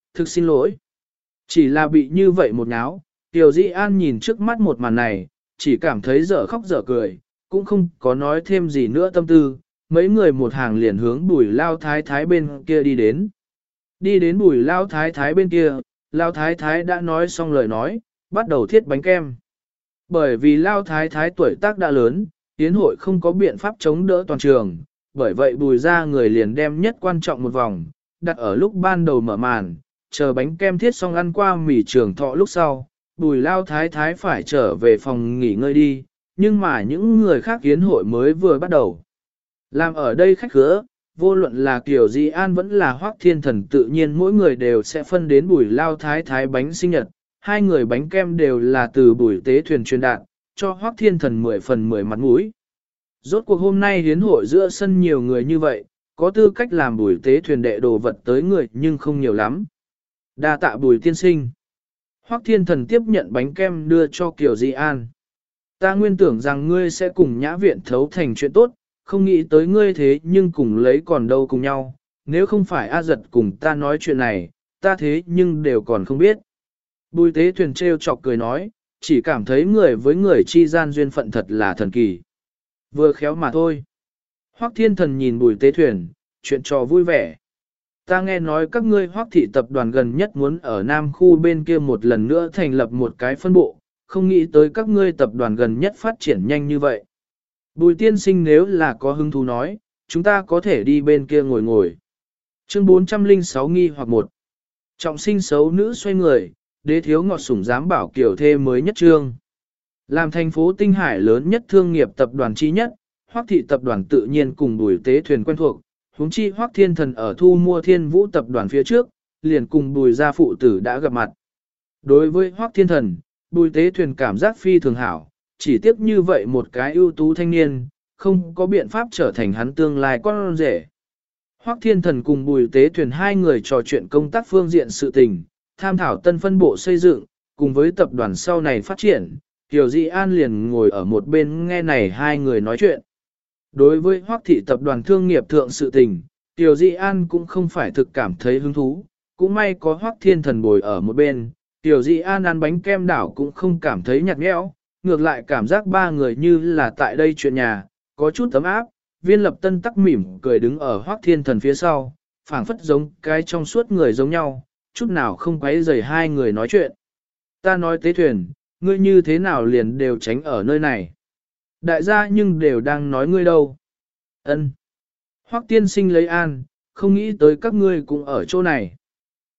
lỗi. Chỉ là bị như vậy một nháo, Kiều Dĩ An nhìn trước mắt một màn này, chỉ cảm thấy dở khóc dở cười, cũng không có nói thêm gì nữa tâm tư, mấy người một hàng liền hướng Bùi Lao Thái Thái bên kia đi đến. Đi đến Bùi Lao Thái Thái bên kia, Lao Thái Thái đã nói xong lời nói, bắt đầu thiết bánh kem. Bởi vì Lao Thái Thái tuổi tác đã lớn, yến hội không có biện pháp chống đỡ toàn trường, bởi vậy Bùi ra người liền đem nhất quan trọng một vòng, đặt ở lúc ban đầu mở màn, chờ bánh kem thiết xong ăn qua mì trường thọ lúc sau, Bùi Lao Thái Thái phải trở về phòng nghỉ ngơi đi, nhưng mà những người khác yến hội mới vừa bắt đầu. Làm ở đây khách khứa, vô luận là Kiều Di An vẫn là Hoắc Thiên Thần tự nhiên mỗi người đều sẽ phân đến Bùi Lao Thái Thái bánh sinh nhật, hai người bánh kem đều là từ Bùi Tế Thuyền truyền đạt, cho Hoắc Thiên Thần 10 phần 10 mặt mũi. Rốt cuộc hôm nay yến hội giữa sân nhiều người như vậy, có tư cách làm Bùi Tế Thuyền đệ đồ vật tới người nhưng không nhiều lắm. Đa tạ Bùi tiên sinh. Hoắc Thiên Thần tiếp nhận bánh kem đưa cho Kiều Di An. Ta nguyên tưởng rằng ngươi sẽ cùng nhã viện thấu thành chuyện tốt, không nghĩ tới ngươi thế nhưng cùng lấy còn đâu cùng nhau. Nếu không phải A Giật cùng ta nói chuyện này, ta thế nhưng đều còn không biết. Bùi Tế Thuyền trêu chọc cười nói, chỉ cảm thấy người với người chi gian duyên phận thật là thần kỳ. Vừa khéo mà thôi. Hoắc Thiên Thần nhìn Bùi Tế Thuyền, chuyện trò vui vẻ. Ta nghe nói các ngươi Hoắc thị tập đoàn gần nhất muốn ở Nam khu bên kia một lần nữa thành lập một cái phân bộ, không nghĩ tới các ngươi tập đoàn gần nhất phát triển nhanh như vậy. Bùi tiên sinh nếu là có hứng thú nói, chúng ta có thể đi bên kia ngồi ngồi. Chương 406 nghi hoặc một. Trọng sinh xấu nữ xoay người, đế thiếu ngọt sủng dám bảo kiểu thê mới nhất trương. Làm thành phố Tinh Hải lớn nhất thương nghiệp tập đoàn chi nhất, Hoắc thị tập đoàn tự nhiên cùng Bùi Tế Thuyền quen thuộc, huống chi Hoắc Thiên Thần ở thu mua Thiên Vũ tập đoàn phía trước, liền cùng Bùi gia phụ tử đã gặp mặt. Đối với Hoắc Thiên Thần, Bùi Tế Thuyền cảm giác phi thường hảo, chỉ tiếc như vậy một cái ưu tú thanh niên, không có biện pháp trở thành hắn tương lai con rể. Hoắc Thiên Thần cùng Bùi Tế Thuyền hai người trò chuyện công tác phương diện sự tình, tham thảo tân phân bộ xây dựng, cùng với tập đoàn sau này phát triển, Kiều Di An liền ngồi ở một bên nghe này hai người nói chuyện. Đối với Hoắc thị tập đoàn thương nghiệp thượng sự tình, Kiều Di An cũng không phải thực cảm thấy hứng thú, cũng may có Hoắc Thiên Thần bồi ở một bên, Kiều Di An ăn bánh kem đảo cũng không cảm thấy nhạt nhẽo, ngược lại cảm giác ba người như là tại đây chuyện nhà, có chút ấm áp, Viên Lập Tân tắc mỉm cười đứng ở Hoắc Thiên Thần phía sau, phảng phất giống cái trong suốt người giống nhau, chút nào không quấy rầy hai người nói chuyện. Ta nói Tế Thuyền, ngươi như thế nào liền đều tránh ở nơi này. Đại gia nhưng đều đang nói ngươi đâu. Ân. Hoắc tiên sinh lấy an, không nghĩ tới các ngươi cũng ở chỗ này.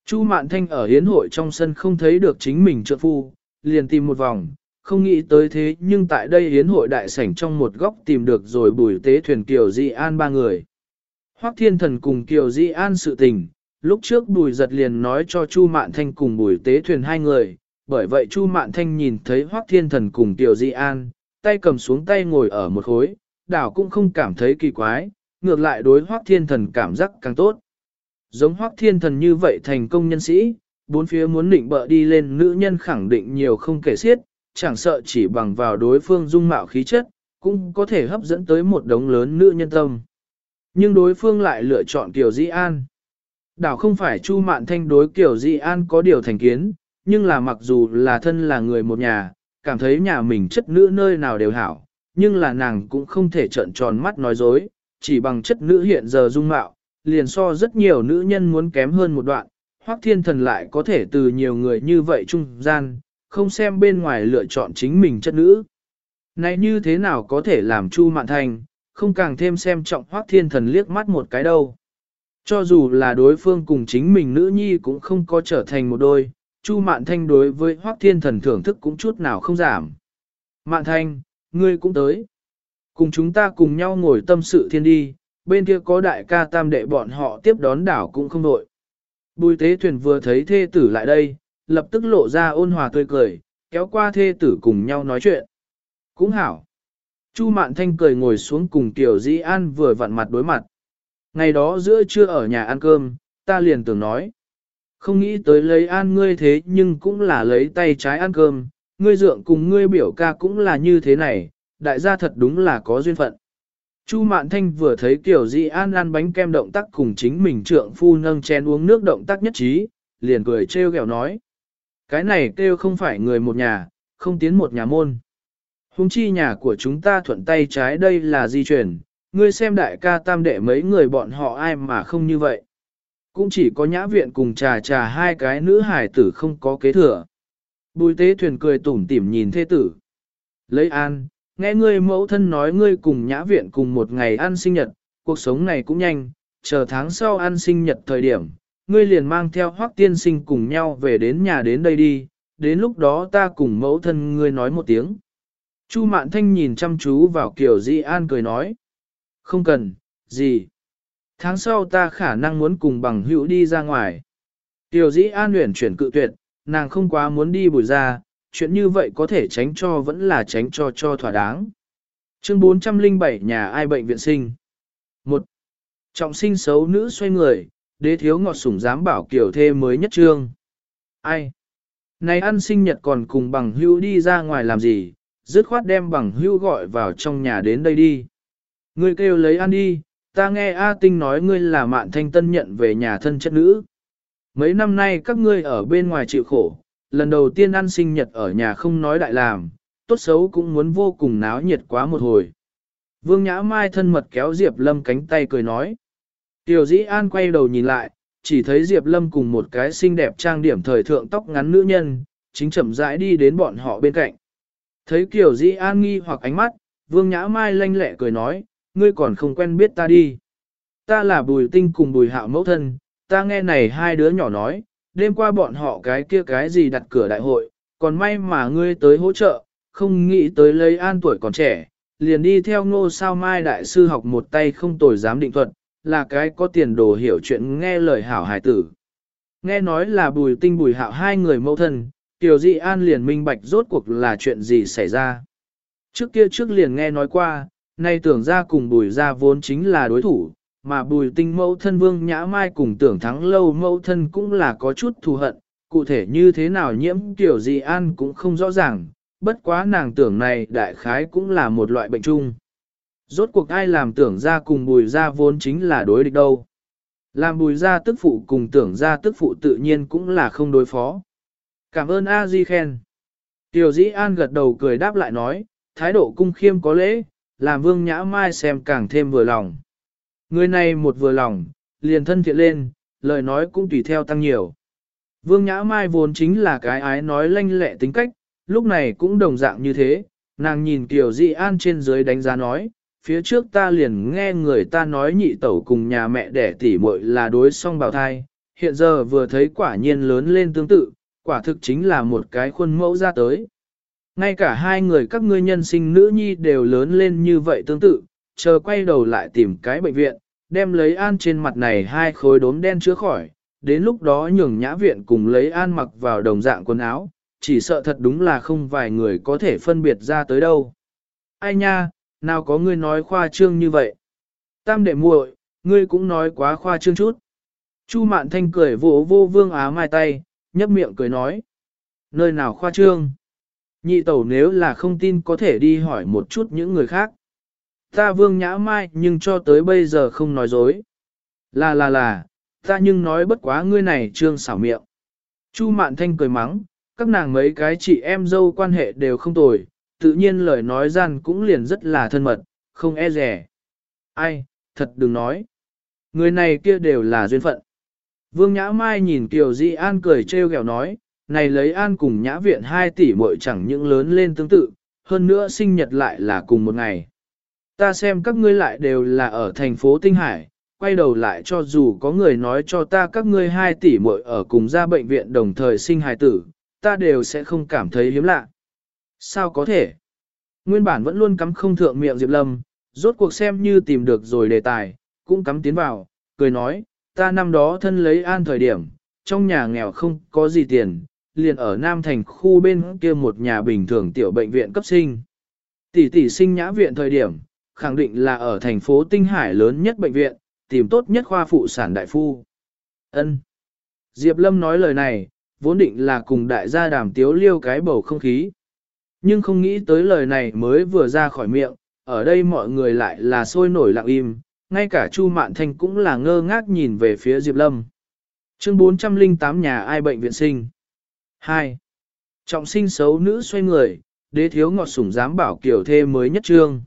Chu Mạn Thanh ở hiến hội trong sân không thấy được chính mình trượng phu, liền tìm một vòng, không nghĩ tới thế nhưng tại đây hiến hội đại sảnh trong một góc tìm được rồi Bùi Tế Thuyền Kiều Di An ba người. Hoắc Thiên Thần cùng Kiều Di An sự tình, lúc trước Bùi Giật liền nói cho Chu Mạn Thanh cùng Bùi Tế Thuyền hai người, bởi vậy Chu Mạn Thanh nhìn thấy Hoắc Thiên Thần cùng Kiều Di An, tay cầm xuống tay ngồi ở một khối, đảo cũng không cảm thấy kỳ quái, ngược lại đối Hoắc Thiên Thần cảm giác càng tốt. Giống Hoắc Thiên Thần như vậy thành công nhân sĩ, bốn phía muốn định bợ đi lên nữ nhân khẳng định nhiều không kể xiết, chẳng sợ chỉ bằng vào đối phương dung mạo khí chất, cũng có thể hấp dẫn tới một đống lớn nữ nhân tâm. Nhưng đối phương lại lựa chọn Kiều Di An. Đảo không phải Chu Mạn Thanh đối Kiều Di An có điều thành kiến, nhưng là mặc dù là thân là người một nhà, cảm thấy nhà mình chất nữ nơi nào đều hảo, nhưng là nàng cũng không thể trợn tròn mắt nói dối, chỉ bằng chất nữ hiện giờ dung mạo, liền so rất nhiều nữ nhân muốn kém hơn một đoạn, Hoắc Thiên Thần lại có thể từ nhiều người như vậy trung gian, không xem bên ngoài lựa chọn chính mình chất nữ. Này như thế nào có thể làm Chu Mạn Thanh, không càng thêm xem trọng Hoắc Thiên Thần liếc mắt một cái đâu. Cho dù là đối phương cùng chính mình nữ nhi cũng không có trở thành một đôi, Chu Mạn Thanh đối với Hoắc Thiên Thần thưởng thức cũng chút nào không giảm. Mạn Thanh, ngươi cũng tới. Cùng chúng ta cùng nhau ngồi tâm sự thiên đi, bên kia có đại ca tam đệ bọn họ tiếp đón đảo cũng không đội. Bùi Tế Thuyền vừa thấy thê tử lại đây, lập tức lộ ra ôn hòa tươi cười, kéo qua thê tử cùng nhau nói chuyện. Cũng hảo. Chu Mạn Thanh cười ngồi xuống cùng Kiều Di An vừa vặn mặt đối mặt. Ngày đó giữa trưa ở nhà ăn cơm, ta liền tưởng nói. Không nghĩ tới lấy an ngươi thế nhưng cũng là lấy tay trái ăn cơm, ngươi dượng cùng ngươi biểu ca cũng là như thế này, đại gia thật đúng là có duyên phận. Chu Mạn Thanh vừa thấy Kiều Di An ăn bánh kem động tác cùng chính mình trượng phu nâng chén uống nước động tác nhất trí, liền cười trêu ghẹo nói. Cái này kêu không phải người một nhà, không tiến một nhà môn. Hùng chi nhà của chúng ta thuận tay trái đây là di chuyển, ngươi xem đại ca tam đệ mấy người bọn họ ai mà không như vậy. Cũng chỉ có nhã viện cùng trà trà hai cái nữ hài tử không có kế thừa. Bùi Tế Thuyền cười tủm tỉm nhìn thê tử. Lấy an, nghe ngươi mẫu thân nói ngươi cùng nhã viện cùng một ngày ăn sinh nhật, cuộc sống này cũng nhanh, chờ tháng sau ăn sinh nhật thời điểm, ngươi liền mang theo Hoắc tiên sinh cùng nhau về đến nhà đến đây đi, đến lúc đó ta cùng mẫu thân ngươi nói một tiếng. Chu Mạn Thanh nhìn chăm chú vào Kiều Di An cười nói. Không cần, gì? Tháng sau ta khả năng muốn cùng bằng hữu đi ra ngoài. Kiều Di An luyện chuyển cự tuyệt, nàng không quá muốn đi Bùi ra, chuyện như vậy có thể tránh cho vẫn là tránh cho thỏa đáng. Chương 407 nhà ai bệnh viện sinh. 1. Trọng sinh xấu nữ xoay người, đế thiếu ngọt sủng dám bảo Kiều thê mới nhất trương. Ai? Này ăn sinh nhật còn cùng bằng hữu đi ra ngoài làm gì, dứt khoát đem bằng hữu gọi vào trong nhà đến đây đi. Ngươi kêu lấy ăn đi, ta nghe A Tinh nói ngươi là Mạn Thanh tân nhận về nhà thân chất nữ. Mấy năm nay các ngươi ở bên ngoài chịu khổ, lần đầu tiên ăn sinh nhật ở nhà không nói đại làm, tốt xấu cũng muốn vô cùng náo nhiệt quá một hồi. Vương Nhã Mai thân mật kéo Diệp Lâm cánh tay cười nói. Tiểu Dĩ An quay đầu nhìn lại, chỉ thấy Diệp Lâm cùng một cái xinh đẹp trang điểm thời thượng tóc ngắn nữ nhân, chính chậm rãi đi đến bọn họ bên cạnh. Thấy Kiều Dĩ An nghi hoặc ánh mắt, Vương Nhã Mai lanh lẹ cười nói, ngươi còn không quen biết ta đi. Ta là Bùi Tinh cùng Bùi Hạo mẫu thân, ta nghe này hai đứa nhỏ nói, đêm qua bọn họ cái kia cái gì đặt cửa đại hội, còn may mà ngươi tới hỗ trợ, không nghĩ tới lấy An tuổi còn trẻ, liền đi theo Ngô Sao Mai đại sư học một tay không tồi giám định thuật, là cái có tiền đồ hiểu chuyện nghe lời hảo hài tử. Nghe nói là Bùi Tinh Bùi Hạo hai người mẫu thân, Tiểu Dị An liền minh bạch rốt cuộc là chuyện gì xảy ra. Trước kia trước liền nghe nói qua, nay tưởng ra cùng Bùi ra vốn chính là đối thủ, mà Bùi Tinh mẫu thân Vương Nhã Mai cùng Tưởng Thắng Lâu mẫu thân cũng là có chút thù hận, cụ thể như thế nào nhiễm Tiểu Dị An cũng không rõ ràng, bất quá nàng tưởng này đại khái cũng là một loại bệnh chung. Rốt cuộc ai làm Tưởng ra cùng Bùi ra vốn chính là đối địch đâu. Làm Bùi ra tức phụ cùng Tưởng ra tức phụ tự nhiên cũng là không đối phó. Cảm ơn A Di khen. Tiểu Dĩ An gật đầu cười đáp lại nói, thái độ cung khiêm có lễ, làm Vương Nhã Mai xem càng thêm vừa lòng. Người này một vừa lòng, liền thân thiện lên, lời nói cũng tùy theo tăng nhiều. Vương Nhã Mai vốn chính là cái ái nói lanh lẹ tính cách, lúc này cũng đồng dạng như thế, nàng nhìn Tiểu Dĩ An trên dưới đánh giá nói, phía trước ta liền nghe người ta nói nhị tẩu cùng nhà mẹ đẻ tỉ muội là đối song bào thai, hiện giờ vừa thấy quả nhiên lớn lên tương tự, quả thực chính là một cái khuôn mẫu ra tới. Ngay cả hai người các ngươi nhân sinh nữ nhi đều lớn lên như vậy tương tự, chờ quay đầu lại tìm cái bệnh viện, đem lấy An trên mặt này hai khối đốm đen chữa khỏi, đến lúc đó nhường nhã viện cùng lấy An mặc vào đồng dạng quần áo, chỉ sợ thật đúng là không vài người có thể phân biệt ra tới đâu. Ai nha, nào có ngươi nói khoa trương như vậy. Tam đệ muội, ngươi cũng nói quá khoa trương chút. Chu Mạn Thanh cười vỗ vô Vương Á Mai tay, nhấp miệng cười nói. Nơi nào khoa trương? Nhị tẩu nếu là không tin có thể đi hỏi một chút những người khác. Ta Vương Nhã Mai nhưng cho tới bây giờ không nói dối. Là, ta nhưng nói bất quá ngươi này trương xảo miệng. Chu Mạn Thanh cười mắng, các nàng mấy cái chị em dâu quan hệ đều không tồi, tự nhiên lời nói gian cũng liền rất là thân mật, không e rẻ. Ai, thật đừng nói. Người này kia đều là duyên phận. Vương Nhã Mai nhìn Kiều Di An cười trêu ghẹo nói, này lấy An cùng Nhã Viện 2 tỷ muội chẳng những lớn lên tương tự, hơn nữa sinh nhật lại là cùng một ngày. Ta xem các ngươi lại đều là ở thành phố Tinh Hải, quay đầu lại cho dù có người nói cho ta các ngươi 2 tỷ muội ở cùng ra bệnh viện đồng thời sinh hài tử, ta đều sẽ không cảm thấy hiếm lạ. Sao có thể? Nguyên bản vẫn luôn cắm không thượng miệng Diệp Lâm, rốt cuộc xem như tìm được rồi đề tài, cũng cắm tiến vào, cười nói, ta năm đó thân lấy An thời điểm, trong nhà nghèo không có gì tiền, liền ở Nam Thành khu bên kia một nhà bình thường tiểu bệnh viện cấp sinh. Tỷ sinh Nhã Viện thời điểm, khẳng định là ở thành phố Tinh Hải lớn nhất bệnh viện, tìm tốt nhất khoa phụ sản đại phu. Ân. Diệp Lâm nói lời này, vốn định là cùng đại gia Đàm Tiếu liêu cái bầu không khí. Nhưng không nghĩ tới lời này mới vừa ra khỏi miệng, ở đây mọi người lại là sôi nổi lặng im, ngay cả Chu Mạn Thanh cũng là ngơ ngác nhìn về phía Diệp Lâm. Chương 408 nhà ai bệnh viện sinh. 2. Trọng sinh xấu nữ xoay người, đế thiếu ngọt sủng dám bảo kiểu thê mới nhất trương.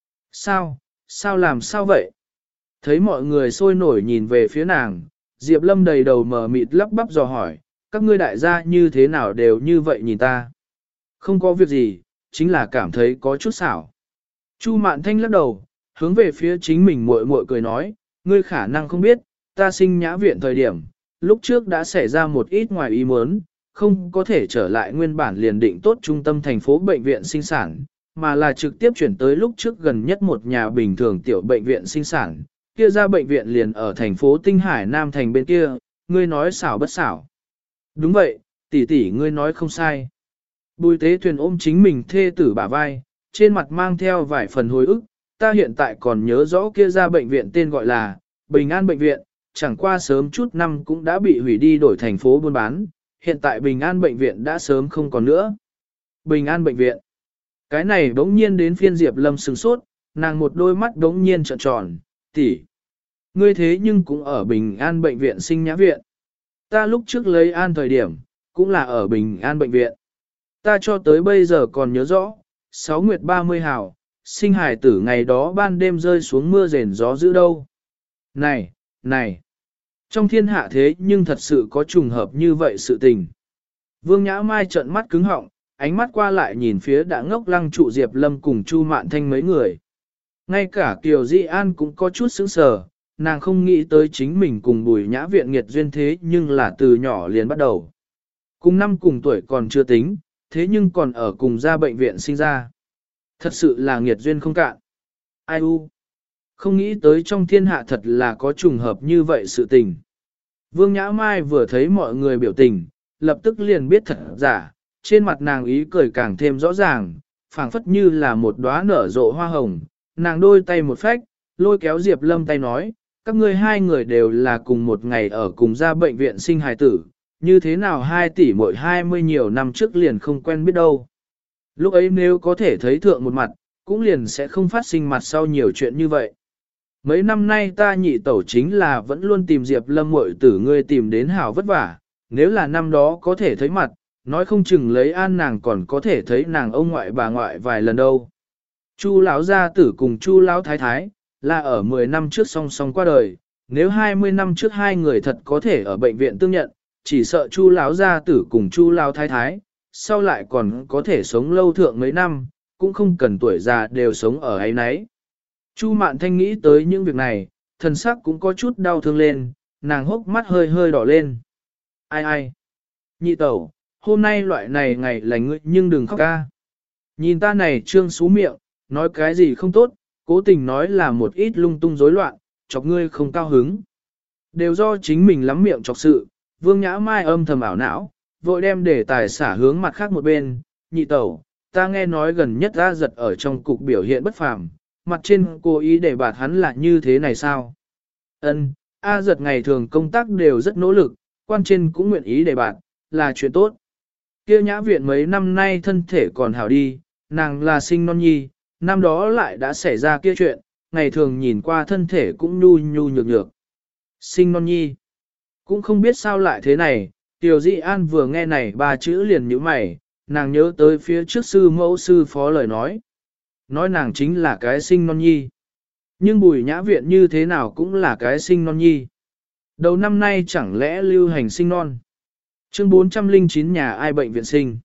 Sao làm sao vậy? Thấy mọi người sôi nổi nhìn về phía nàng, Diệp Lâm đầy đầu mờ mịt lắp bắp dò hỏi, các ngươi đại gia như thế nào đều như vậy nhìn ta? Không có việc gì, chính là cảm thấy có chút xảo. Chu Mạn Thanh lắc đầu, hướng về phía chính mình muội muội cười nói, ngươi khả năng không biết, ta sinh Nhã Viện thời điểm, lúc trước đã xảy ra một ít ngoài ý muốn, không có thể trở lại nguyên bản liền định tốt trung tâm thành phố bệnh viện sinh sản, mà là trực tiếp chuyển tới lúc trước gần nhất một nhà bình thường tiểu bệnh viện sinh sản, kia ra bệnh viện liền ở thành phố Tinh Hải Nam Thành bên kia, ngươi nói xảo bất xảo. Đúng vậy, tỷ ngươi nói không sai. Bùi Tế Thuyền ôm chính mình thê tử bả vai, trên mặt mang theo vài phần hồi ức, ta hiện tại còn nhớ rõ kia ra bệnh viện tên gọi là Bình An Bệnh viện, chẳng qua sớm chút năm cũng đã bị hủy đi đổi thành phố buôn bán, hiện tại Bình An Bệnh viện đã sớm không còn nữa. Bình An Bệnh viện. Cái này đống nhiên đến phiên Diệp Lâm sừng sốt, nàng một đôi mắt đống nhiên trợn tròn, tỷ, ngươi thế nhưng cũng ở Bình An Bệnh viện sinh Nhã Viện. Ta lúc trước lấy An thời điểm, cũng là ở Bình An Bệnh viện. Ta cho tới bây giờ còn nhớ rõ, 6 nguyệt 30 hào, sinh hài tử ngày đó ban đêm rơi xuống mưa rền gió dữ đâu. Này, trong thiên hạ thế nhưng thật sự có trùng hợp như vậy sự tình. Vương Nhã Mai trợn mắt cứng họng, ánh mắt qua lại nhìn phía đã ngốc lăng trụ Diệp Lâm cùng Chu Mạn Thanh mấy người. Ngay cả Kiều Di An cũng có chút sững sờ, nàng không nghĩ tới chính mình cùng Bùi Nhã Viện nghiệt duyên thế nhưng là từ nhỏ liền bắt đầu. Cùng năm cùng tuổi còn chưa tính, thế nhưng còn ở cùng ra bệnh viện sinh ra. Thật sự là nghiệt duyên không cạn. Ai u? Không nghĩ tới trong thiên hạ thật là có trùng hợp như vậy sự tình. Vương Nhã Mai vừa thấy mọi người biểu tình, lập tức liền biết thật giả, trên mặt nàng ý cười càng thêm rõ ràng, phảng phất như là một đóa nở rộ hoa hồng. Nàng đôi tay một phách, lôi kéo Diệp Lâm tay nói, các ngươi hai người đều là cùng một ngày ở cùng ra bệnh viện sinh hài tử, như thế nào 2 tỷ mỗi 20 nhiều năm trước liền không quen biết đâu. Lúc ấy nếu có thể thấy thượng một mặt, cũng liền sẽ không phát sinh mặt sau nhiều chuyện như vậy. Mấy năm nay ta nhị tẩu chính là vẫn luôn tìm Diệp Lâm muội tử ngươi tìm đến hảo vất vả, nếu là năm đó có thể thấy mặt, nói không chừng lấy An nàng còn có thể thấy nàng ông ngoại bà ngoại vài lần đâu. Chu lão gia tử cùng Chu lão thái thái là ở 10 năm trước song song qua đời, nếu 20 năm trước hai người thật có thể ở bệnh viện tương nhận, chỉ sợ Chu lão gia tử cùng Chu lão thái thái sau lại còn có thể sống lâu thượng mấy năm, cũng không cần tuổi già đều sống ở ấy nấy. Chu Mạn Thanh nghĩ tới những việc này, thần sắc cũng có chút đau thương lên, nàng hốc mắt hơi hơi đỏ lên. Ai ai? Nhị tẩu, hôm nay loại này ngày lành ngươi nhưng đừng khóc ca. Nhìn ta này trương xú miệng, nói cái gì không tốt, cố tình nói là một ít lung tung rối loạn, chọc ngươi không cao hứng. Đều do chính mình lắm miệng chọc sự, Vương Nhã Mai âm thầm ảo não, vội đem để tài xả hướng mặt khác một bên, nhị tẩu, ta nghe nói gần nhất A Giật ở trong cục biểu hiện bất phàm, mặt trên cố ý để bạt hắn là như thế này sao? Ân, A Giật ngày thường công tác đều rất nỗ lực, quan trên cũng nguyện ý để bạt, là chuyện tốt. Kia Nhã viện mấy năm nay thân thể còn hảo đi, nàng là sinh non nhi, năm đó lại đã xảy ra kia chuyện, ngày thường nhìn qua thân thể cũng nhu nhu nhược nhược. Sinh non nhi, cũng không biết sao lại thế này, Tiểu Dị An vừa nghe này ba chữ liền nhíu mày, nàng nhớ tới phía trước sư mẫu sư phó lời nói nàng chính là cái sinh non nhi. Nhưng Bùi Nhã viện như thế nào cũng là cái sinh non nhi. Đầu năm nay chẳng lẽ lưu hành sinh non. Chương 409 nhà ai bệnh viện sinh.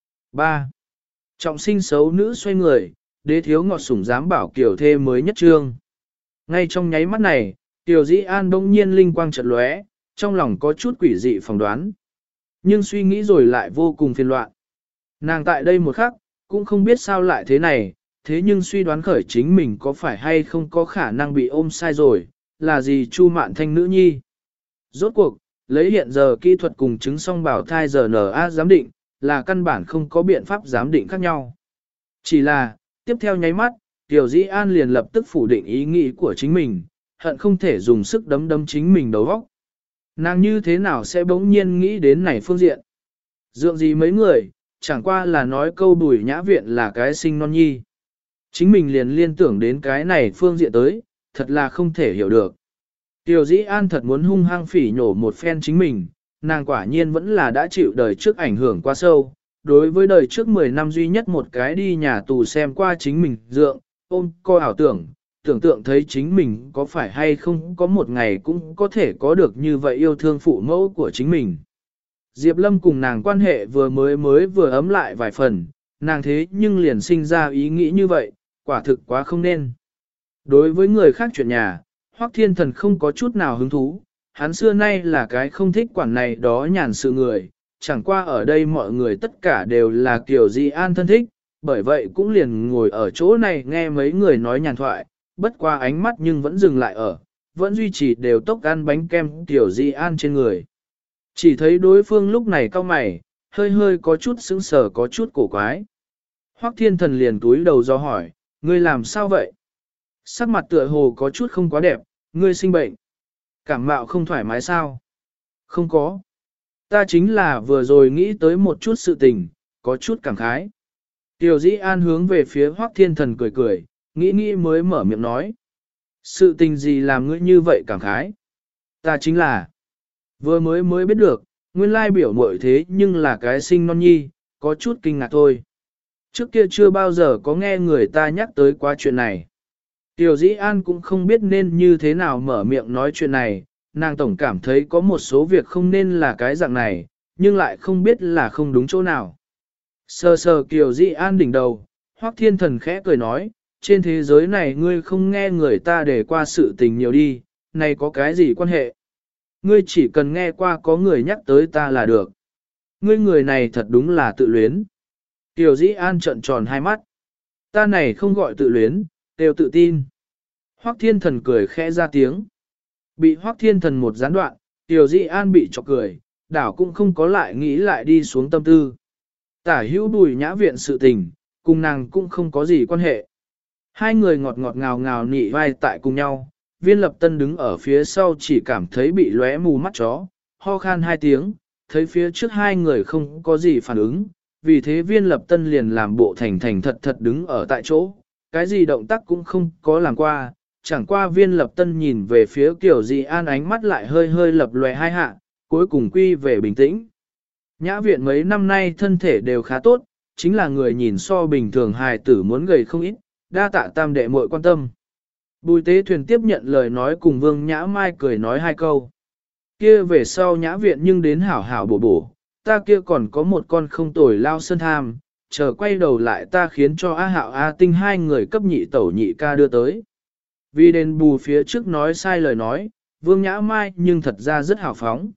3. Trọng sinh xấu nữ xoay người, đế thiếu ngọt sủng dám bảo kiểu thê mới nhất trương. Ngay trong nháy mắt này, Tiểu Dĩ An bỗng nhiên linh quang chợt lóe, trong lòng có chút quỷ dị phỏng đoán. Nhưng suy nghĩ rồi lại vô cùng phiền loạn. Nàng tại đây một khắc, cũng không biết sao lại thế này, thế nhưng suy đoán khởi chính mình có phải hay không có khả năng bị ôm sai rồi, là gì Chu Mạn Thanh nữ nhi. Rốt cuộc, lấy hiện giờ kỹ thuật cùng chứng song bảo thai RNA giám định, là căn bản không có biện pháp giám định khác nhau. Chỉ là, tiếp theo nháy mắt, Tiểu Dĩ An liền lập tức phủ định ý nghĩ của chính mình, hận không thể dùng sức đấm đấm chính mình đầu óc. Nàng như thế nào sẽ bỗng nhiên nghĩ đến này phương diện? Dượng gì mấy người, chẳng qua là nói câu Bùi Nhã viện là cái sinh non nhi. Chính mình liền liên tưởng đến cái này phương diện tới, thật là không thể hiểu được. Tiểu Dĩ An thật muốn hung hăng phỉ nhổ một phen chính mình, nàng quả nhiên vẫn là đã chịu đời trước ảnh hưởng quá sâu. Đối với đời trước 10 năm duy nhất một cái đi nhà tù xem qua chính mình dượng, ôm coi ảo tưởng, tưởng tượng thấy chính mình có phải hay không có một ngày cũng có thể có được như vậy yêu thương phụ mẫu của chính mình. Diệp Lâm cùng nàng quan hệ vừa mới vừa ấm lại vài phần, nàng thế nhưng liền sinh ra ý nghĩ như vậy, quả thực quá không nên. Đối với người khác chuyện nhà, Hoắc Thiên Thần không có chút nào hứng thú, hắn xưa nay là cái không thích quản này đó nhàn sự người, chẳng qua ở đây mọi người tất cả đều là kiểu Dị An thân thích, bởi vậy cũng liền ngồi ở chỗ này nghe mấy người nói nhàn thoại, bất qua ánh mắt nhưng vẫn dừng lại vẫn duy trì đều tốc ăn bánh kem tiểu Dị An trên người. Chỉ thấy đối phương lúc này cau mày, hơi hơi có chút sững sờ có chút cổ quái. Hoắc Thiên Thần liền túi đầu do hỏi, ngươi làm sao vậy? Sắc mặt tựa hồ có chút không quá đẹp, ngươi sinh bệnh. Cảm mạo không thoải mái sao? Không có. Ta chính là vừa rồi nghĩ tới một chút sự tình, có chút cảm khái. Tiểu Dĩ An hướng về phía Hoắc Thiên Thần cười cười, nghĩ mới mở miệng nói. Sự tình gì làm ngươi như vậy cảm khái? Ta chính là vừa mới biết được, nguyên lai biểu muội thế nhưng là cái sinh non nhi, có chút kinh ngạc thôi. Trước kia chưa bao giờ có nghe người ta nhắc tới quá chuyện này. Tiểu Dĩ An cũng không biết nên như thế nào mở miệng nói chuyện này, nàng tổng cảm thấy có một số việc không nên là cái dạng này, nhưng lại không biết là không đúng chỗ nào. Sờ sờ Kiều Dĩ An đỉnh đầu, Hoắc Thiên Thần khẽ cười nói, trên thế giới này ngươi không nghe người ta để qua sự tình nhiều đi, này có cái gì quan hệ? Ngươi chỉ cần nghe qua có người nhắc tới ta là được. Ngươi người này thật đúng là tự luyến. Tiểu Dĩ An trợn tròn hai mắt. Ta này không gọi tự luyến, đều tự tin. Hoắc Thiên Thần cười khẽ ra tiếng. Bị Hoắc Thiên Thần một gián đoạn, Tiểu Dĩ An bị chọc cười, đảo cũng không có lại nghĩ lại đi xuống tâm tư. Tả hữu Bùi Nhã viện sự tình, cùng nàng cũng không có gì quan hệ. Hai người ngọt ngọt ngào ngào nị vai tại cùng nhau, Viên Lập Tân đứng ở phía sau chỉ cảm thấy bị lóe mù mắt chó, ho khan hai tiếng, thấy phía trước hai người không có gì phản ứng, vì thế Viên Lập Tân liền làm bộ thành thật thật đứng ở tại chỗ, cái gì động tác cũng không có làm qua, chẳng qua Viên Lập Tân nhìn về phía Kiều Dị An ánh mắt lại hơi hơi lập lòe hai hạ, cuối cùng quy về bình tĩnh. Nhã viện mấy năm nay thân thể đều khá tốt, chính là người nhìn so bình thường hài tử muốn gầy không ít, đa tạ tam đệ muội quan tâm. Bùi Tế Thuyền tiếp nhận lời nói cùng Vương Nhã Mai cười nói hai câu. Kia về sau Nhã viện nhưng đến hảo hảo bổ, ta kia còn có một con không tồi lao sơn tham, chờ quay đầu lại ta khiến cho A Hạo A Tinh hai người cấp nhị tẩu nhị ca đưa tới. Vì đền bù phía trước nói sai lời nói, Vương Nhã Mai nhưng thật ra rất hào phóng.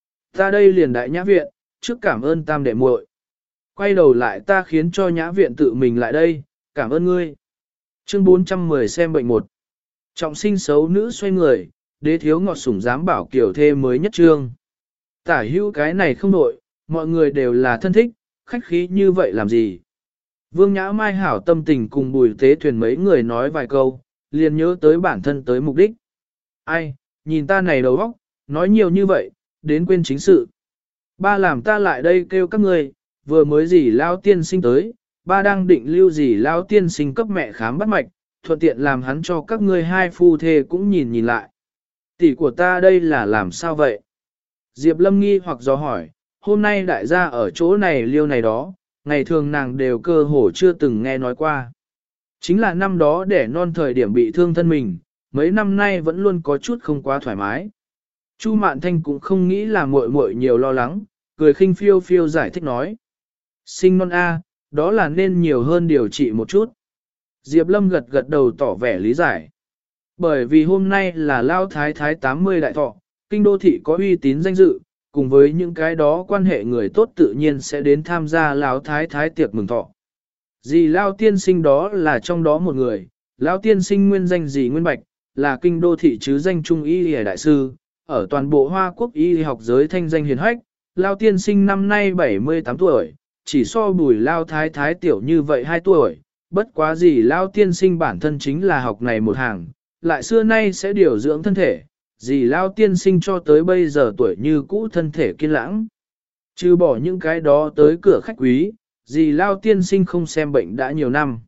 Ta đây liền đại nhã viện, trước cảm ơn tam đệ muội. Quay đầu lại ta khiến cho nhã viện tự mình lại đây, cảm ơn ngươi. Chương 410 xem bệnh một. Trọng sinh xấu nữ xoay người, đế thiếu ngọt sủng dám bảo kiểu thê mới nhất trương. Tả hữu cái này không đội, mọi người đều là thân thích, khách khí như vậy làm gì. Vương Nhã Mai hảo tâm tình cùng Bùi Tế Thuyền mấy người nói vài câu, liền nhớ tới bản thân tới mục đích. Ai, nhìn ta này đầu óc, nói nhiều như vậy, đến quên chính sự. Ba làm ta lại đây kêu các ngươi, vừa mới gì lao tiên sinh tới, ba đang định lưu gì lao tiên sinh cấp mẹ khám bắt mạch, thuận tiện làm hắn cho các ngươi hai phu thê cũng nhìn nhìn lại. Tỷ của ta đây là làm sao vậy? Diệp Lâm nghi hoặc do hỏi, hôm nay đại gia ở chỗ này liêu này đó, ngày thường nàng đều cơ hồ chưa từng nghe nói qua. Chính là năm đó để non thời điểm bị thương thân mình, mấy năm nay vẫn luôn có chút không quá thoải mái. Chu Mạn Thanh cũng không nghĩ là muội muội nhiều lo lắng, cười khinh phiêu phiêu giải thích nói. Sinh non A, đó là nên nhiều hơn điều trị một chút. Diệp Lâm gật gật đầu tỏ vẻ lý giải. Bởi vì hôm nay là Lao Thái Thái 80 đại thọ, kinh đô thị có uy tín danh dự, cùng với những cái đó quan hệ người tốt tự nhiên sẽ đến tham gia Lão Thái Thái tiệc mừng thọ. Dì Lao Tiên Sinh đó là trong đó một người, Lão Tiên Sinh nguyên danh dì Nguyên Bạch, là kinh đô thị chứ danh trung y y đại sư, ở toàn bộ Hoa Quốc y học giới thanh danh hiền hách. Lao Tiên Sinh năm nay 78 tuổi, chỉ so Bùi Lao Thái Thái tiểu như vậy 2 tuổi, bất quá gì Lao Tiên Sinh bản thân chính là học này một hàng, lại xưa nay sẽ điều dưỡng thân thể, dì Lao Tiên Sinh cho tới bây giờ tuổi như cũ thân thể kiên lãng. Trừ bỏ những cái đó tới cửa khách quý, dì Lao Tiên Sinh không xem bệnh đã nhiều năm.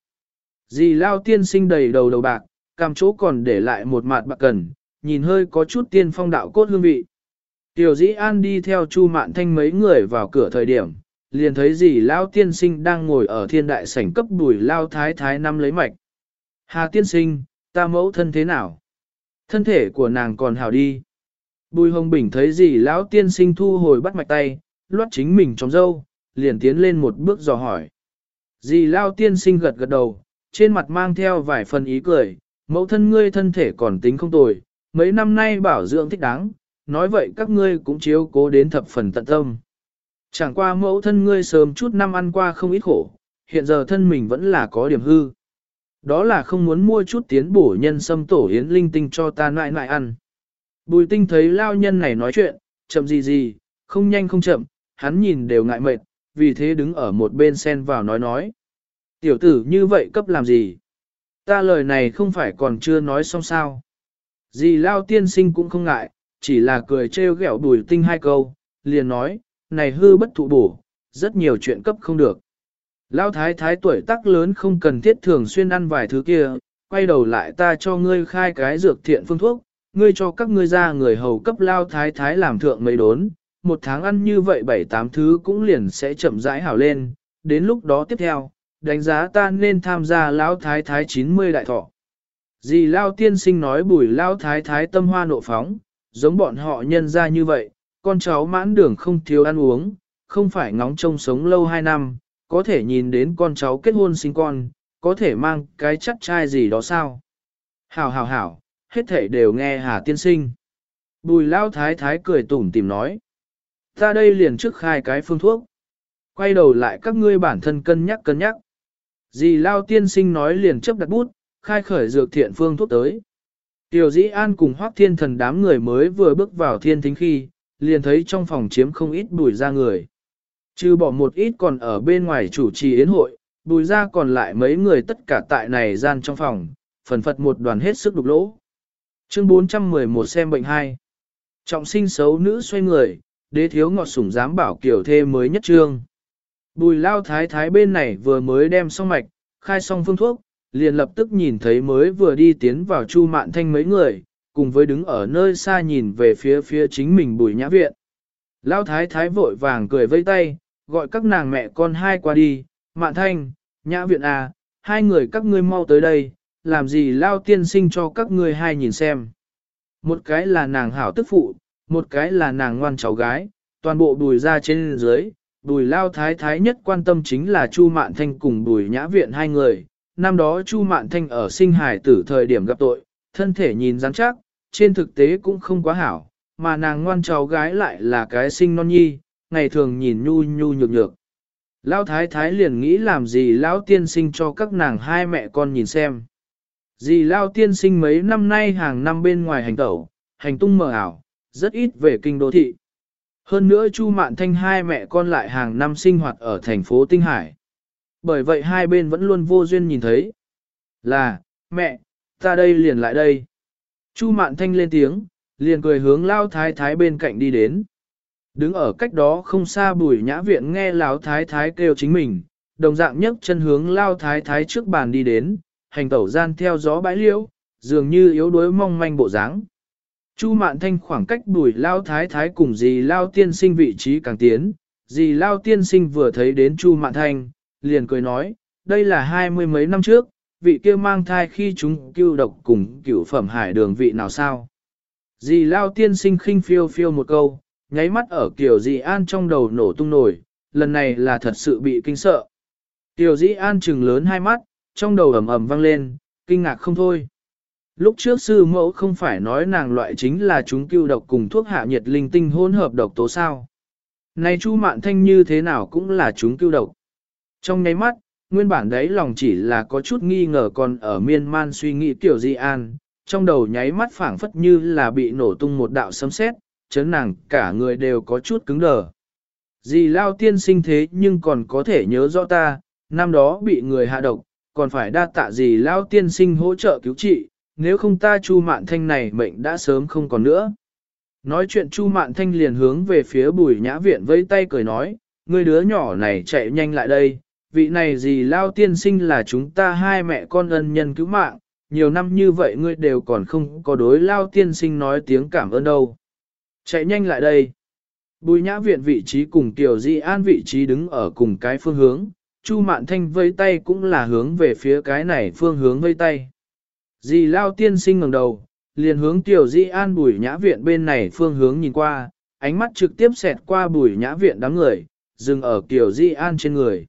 Dì Lao Tiên Sinh đầy đầu đầu bạc, cằm chỗ còn để lại một mạt bạc cần, nhìn hơi có chút tiên phong đạo cốt hương vị. Tiểu Dĩ An đi theo Chu Mạn Thanh mấy người vào cửa thời điểm, liền thấy dì Lao Tiên Sinh đang ngồi ở thiên đại sảnh cấp Bùi Lao Thái Thái năm lấy mạch. Hà Tiên Sinh, ta mẫu thân thế nào? Thân thể của nàng còn hảo đi. Bùi Hồng Bình thấy dì Lão Tiên Sinh thu hồi bắt mạch tay, loát chính mình trong râu, liền tiến lên một bước dò hỏi. Dì Lao Tiên Sinh gật gật đầu, trên mặt mang theo vài phần ý cười, mẫu thân ngươi thân thể còn tính không tồi, mấy năm nay bảo dưỡng thích đáng, nói vậy các ngươi cũng chiếu cố đến thập phần tận tâm. Chẳng qua mẫu thân ngươi sớm chút năm ăn qua không ít khổ, hiện giờ thân mình vẫn là có điểm hư. Đó là không muốn mua chút tiến bổ nhân sâm tổ yến linh tinh cho ta nại nại ăn. Bùi Tinh thấy lao nhân này nói chuyện, chậm gì gì, không nhanh không chậm, hắn nhìn đều ngại mệt, vì thế đứng ở một bên xen vào nói. Tiểu tử như vậy cấp làm gì? Ta lời này không phải còn chưa nói xong sao. Dì Lao Tiên Sinh cũng không ngại, chỉ là cười trêu ghẹo Bùi Tinh hai câu, liền nói, này hư bất thụ bổ, rất nhiều chuyện cấp không được. Lao Thái Thái tuổi tác lớn không cần thiết thường xuyên ăn vài thứ kia, quay đầu lại ta cho ngươi khai cái dược thiện phương thuốc, ngươi cho các ngươi ra người hầu cấp Lao Thái Thái làm thượng mấy đốn, một tháng ăn như vậy 7-8 thứ cũng liền sẽ chậm rãi hảo lên, đến lúc đó tiếp theo, đánh giá ta nên tham gia Lão Thái Thái 90 đại thọ. Dì Lao Tiên Sinh nói Bùi Lao Thái Thái tâm hoa nộ phóng, giống bọn họ nhân ra như vậy, con cháu mãn đường không thiếu ăn uống, không phải ngóng trông sống lâu 2 năm, có thể nhìn đến con cháu kết hôn sinh con, có thể mang cái chắc trai gì đó sao. Hảo hảo hảo, hết thể đều nghe Hà Tiên Sinh. Bùi Lao Thái Thái cười tủm tìm nói. Ta đây liền trước khai cái phương thuốc. Quay đầu lại các ngươi bản thân cân nhắc cân nhắc. Dì Lao Tiên Sinh nói liền chấp đặt bút, khai khởi dược thiện phương thuốc tới. Tiểu Dĩ An cùng Hoắc Thiên Thần đám người mới vừa bước vào thiên thính khi, liền thấy trong phòng chiếm không ít Bùi ra người. Trừ bỏ một ít còn ở bên ngoài chủ trì yến hội, Bùi ra còn lại mấy người tất cả tại này gian trong phòng, phần phật một đoàn hết sức đục lỗ. Chương 411 xem bệnh 2. Trọng sinh xấu nữ xoay người, đế thiếu ngọt sủng dám bảo kiểu thê mới nhất trương. Bùi Lao Thái Thái bên này vừa mới đem xong mạch, khai xong phương thuốc, liền lập tức nhìn thấy mới vừa đi tiến vào Chu Mạn Thanh mấy người, cùng với đứng ở nơi xa nhìn về phía chính mình Bùi Nhã Viện. Lao Thái Thái vội vàng cười vây tay, gọi các nàng mẹ con hai qua đi, Mạn Thanh, Nhã Viện à, hai người các ngươi mau tới đây, làm gì Lao Tiên Sinh cho các ngươi hai nhìn xem. Một cái là nàng hảo tức phụ, một cái là nàng ngoan cháu gái, toàn bộ Bùi ra trên dưới. Bùi Lao Thái Thái nhất quan tâm chính là Chu Mạn Thanh cùng Bùi Nhã Viện hai người. Năm đó Chu Mạn Thanh ở sinh hài tử thời điểm gặp tội, thân thể nhìn rắn chắc, trên thực tế cũng không quá hảo, mà nàng ngoan cháu gái lại là cái sinh non nhi, ngày thường nhìn nhu nhu nhược nhược. Lão thái thái liền nghĩ làm gì lão tiên sinh cho các nàng hai mẹ con nhìn xem. Dì lão tiên sinh mấy năm nay hàng năm bên ngoài hành tẩu, hành tung mờ ảo, rất ít về kinh đô thị. Hơn nữa Chu Mạn Thanh hai mẹ con lại hàng năm sinh hoạt ở thành phố Tinh Hải. Bởi vậy hai bên vẫn luôn vô duyên nhìn thấy. Là, mẹ, ta đây liền lại đây. Chu Mạn Thanh lên tiếng, liền cười hướng Lão thái thái bên cạnh đi đến. Đứng ở cách đó không xa Bùi Nhã Viện nghe Lão thái thái kêu chính mình, đồng dạng nhấc chân hướng Lão thái thái trước bàn đi đến, hành tẩu gian theo gió bãi liễu, dường như yếu đuối mong manh bộ dáng. Chu Mạn Thanh khoảng cách Bùi Lão thái thái cùng dì Lão tiên sinh vị trí càng tiến, dì Lão tiên sinh vừa thấy đến Chu Mạn Thanh, liền cười nói, đây là 20 mấy năm trước, vị kia mang thai khi chúng cưu độc cùng cửu phẩm hải đường vị nào sao. Dì Lão tiên sinh khinh phiêu phiêu một câu, nháy mắt ở Kiều Dĩ An trong đầu nổ tung nổi, lần này là thật sự bị kinh sợ. Kiều Dĩ An trừng lớn hai mắt, trong đầu ầm ầm vang lên, kinh ngạc không thôi. Lúc trước sư mẫu không phải nói nàng loại chính là chúng cưu độc cùng thuốc hạ nhiệt linh tinh hỗn hợp độc tố sao. Này Chu Mạn Thanh như thế nào cũng là chúng cưu độc. Trong nháy mắt, nguyên bản đấy lòng chỉ là có chút nghi ngờ còn ở miên man suy nghĩ Kiều Dĩ An, trong đầu nháy mắt phảng phất như là bị nổ tung một đạo sấm sét, chấn nàng cả người đều có chút cứng đờ. Dì Lao tiên sinh thế nhưng còn có thể nhớ rõ ta, năm đó bị người hạ độc, còn phải đa tạ dì Lao tiên sinh hỗ trợ cứu trị, nếu không ta Chu Mạn Thanh này mệnh đã sớm không còn nữa. Nói chuyện Chu Mạn Thanh liền hướng về phía Bùi Nhã Viện vẫy tay cười nói, ngươi đứa nhỏ này chạy nhanh lại đây, vị này dì Lao tiên sinh là chúng ta hai mẹ con ân nhân cứu mạng, nhiều năm như vậy ngươi đều còn không có đối Lao tiên sinh nói tiếng cảm ơn đâu. Chạy nhanh lại đây. Bùi Nhã Viện vị trí cùng Tiểu Di An vị trí đứng ở cùng cái phương hướng, Chu Mạn Thanh vây tay cũng là hướng về phía cái này phương hướng vây tay. Dì Lao tiên sinh ngẩng đầu, liền hướng Tiểu Di An Bùi Nhã Viện bên này phương hướng nhìn qua, ánh mắt trực tiếp xẹt qua Bùi Nhã Viện đám người, dừng ở Tiểu Di An trên người.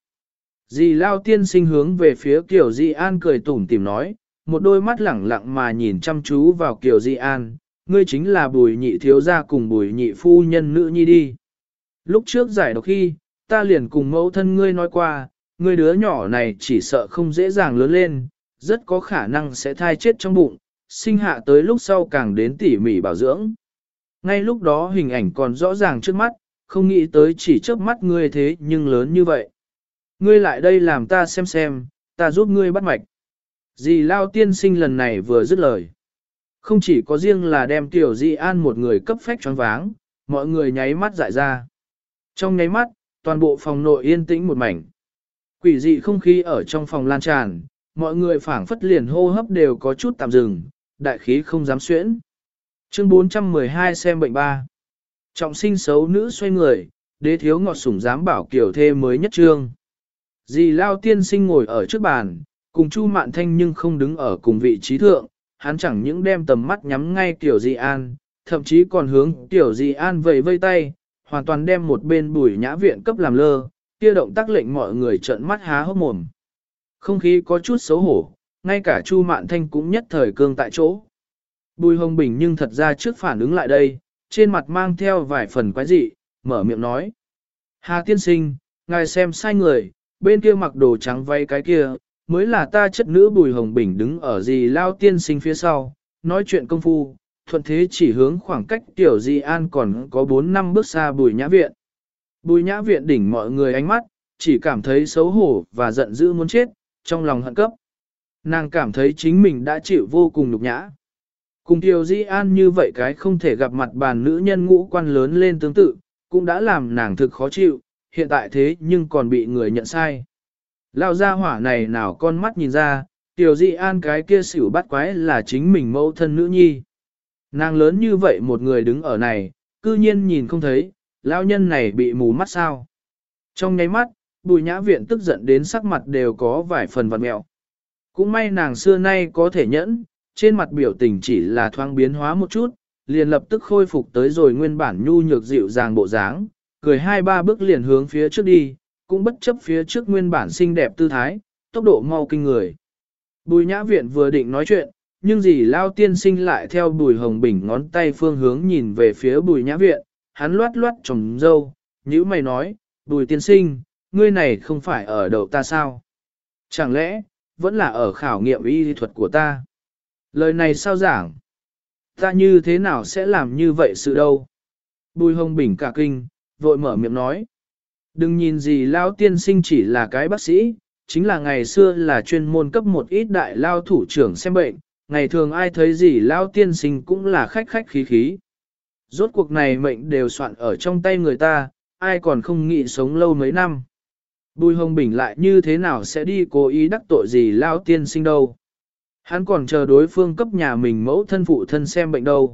Dì Lao tiên sinh hướng về phía Tiểu Di An cười tủm tỉm nói, một đôi mắt lẳng lặng mà nhìn chăm chú vào Tiểu Di An, ngươi chính là Bùi nhị thiếu gia cùng Bùi nhị phu nhân nữ nhi đi. Lúc trước giải độc khi, ta liền cùng mẫu thân ngươi nói qua, ngươi đứa nhỏ này chỉ sợ không dễ dàng lớn lên, rất có khả năng sẽ thai chết trong bụng, sinh hạ tới lúc sau càng đến tỉ mỉ bảo dưỡng. Ngay lúc đó hình ảnh còn rõ ràng trước mắt, không nghĩ tới chỉ trước mắt ngươi thế nhưng lớn như vậy. Ngươi lại đây làm ta xem, ta giúp ngươi bắt mạch. Dì Lao tiên sinh lần này vừa dứt lời. Không chỉ có riêng là đem Tiểu Di An một người cấp phách choáng váng, mọi người nháy mắt dại ra. Trong nháy mắt, toàn bộ phòng nội yên tĩnh một mảnh. Quỷ dị không khí ở trong phòng lan tràn, mọi người phảng phất liền hô hấp đều có chút tạm dừng, đại khí không dám xuyễn. Chương 412 xem bệnh ba. Trọng sinh xấu nữ xoay người, đế thiếu ngọt sủng dám bảo kiểu thê mới nhất trương. Dì Lao tiên sinh ngồi ở trước bàn, cùng Chu Mạn Thanh nhưng không đứng ở cùng vị trí thượng, hắn chẳng những đem tầm mắt nhắm ngay Tiểu Di An, thậm chí còn hướng Tiểu Di An vẫy vây tay, hoàn toàn đem một bên Bùi Nhã Viện cấp làm lơ, kia động tác lệnh mọi người trợn mắt há hốc mồm. Không khí có chút xấu hổ, ngay cả Chu Mạn Thanh cũng nhất thời cương tại chỗ. Bùi Hồng Bình nhưng thật ra trước phản ứng lại đây, trên mặt mang theo vài phần quái dị, mở miệng nói. Hà tiên sinh, ngài xem sai người, bên kia mặc đồ trắng váy cái kia, mới là ta chất nữ Bùi Hồng Bình đứng ở dì Lao tiên sinh phía sau, nói chuyện công phu, thuận thế chỉ hướng khoảng cách Tiểu Di An còn có 4 năm bước xa Bùi Nhã Viện. Bùi Nhã Viện đỉnh mọi người ánh mắt, chỉ cảm thấy xấu hổ và giận dữ muốn chết, trong lòng hận cấp. Nàng cảm thấy chính mình đã chịu vô cùng nhục nhã. Cùng Tiểu Di An như vậy cái không thể gặp mặt bàn nữ nhân ngũ quan lớn lên tương tự, cũng đã làm nàng thực khó chịu, hiện tại thế nhưng còn bị người nhận sai. Lão gia hỏa này nào con mắt nhìn ra, Tiểu Di An cái kia xỉu bắt quái là chính mình mẫu thân nữ nhi. Nàng lớn như vậy một người đứng ở này, cư nhiên nhìn không thấy, lão nhân này bị mù mắt sao. Trong nháy mắt, Bùi Nhã Viện tức giận đến sắc mặt đều có vài phần vặn mẹo. Cũng may nàng xưa nay có thể nhẫn, trên mặt biểu tình chỉ là thoáng biến hóa một chút, liền lập tức khôi phục tới rồi nguyên bản nhu nhược dịu dàng bộ dáng, cười 2-3 bước liền hướng phía trước đi, cũng bất chấp phía trước nguyên bản xinh đẹp tư thái, tốc độ mau kinh người. Bùi Nhã Viện vừa định nói chuyện, nhưng dì Lao tiên sinh lại theo Bùi Hồng Bình ngón tay phương hướng nhìn về phía Bùi Nhã Viện, hắn loát loát trồng dâu, nhữ mày nói, Bùi tiên sinh, ngươi này không phải ở đậu ta sao? Chẳng lẽ, vẫn là ở khảo nghiệm y thuật của ta? Lời này sao giảng? Ta như thế nào sẽ làm như vậy sự đâu? Bùi Hồng Bình cả kinh, vội mở miệng nói. Đừng nhìn gì Lao tiên sinh chỉ là cái bác sĩ, chính là ngày xưa là chuyên môn cấp một ít đại lao thủ trưởng xem bệnh, ngày thường ai thấy gì Lao tiên sinh cũng là khách khách khí khí. Rốt cuộc này mệnh đều soạn ở trong tay người ta, ai còn không nghĩ sống lâu mấy năm. Bùi Hồng Bình lại như thế nào sẽ đi cố ý đắc tội gì Lao tiên sinh đâu. Hắn còn chờ đối phương cấp nhà mình mẫu thân phụ thân xem bệnh đâu.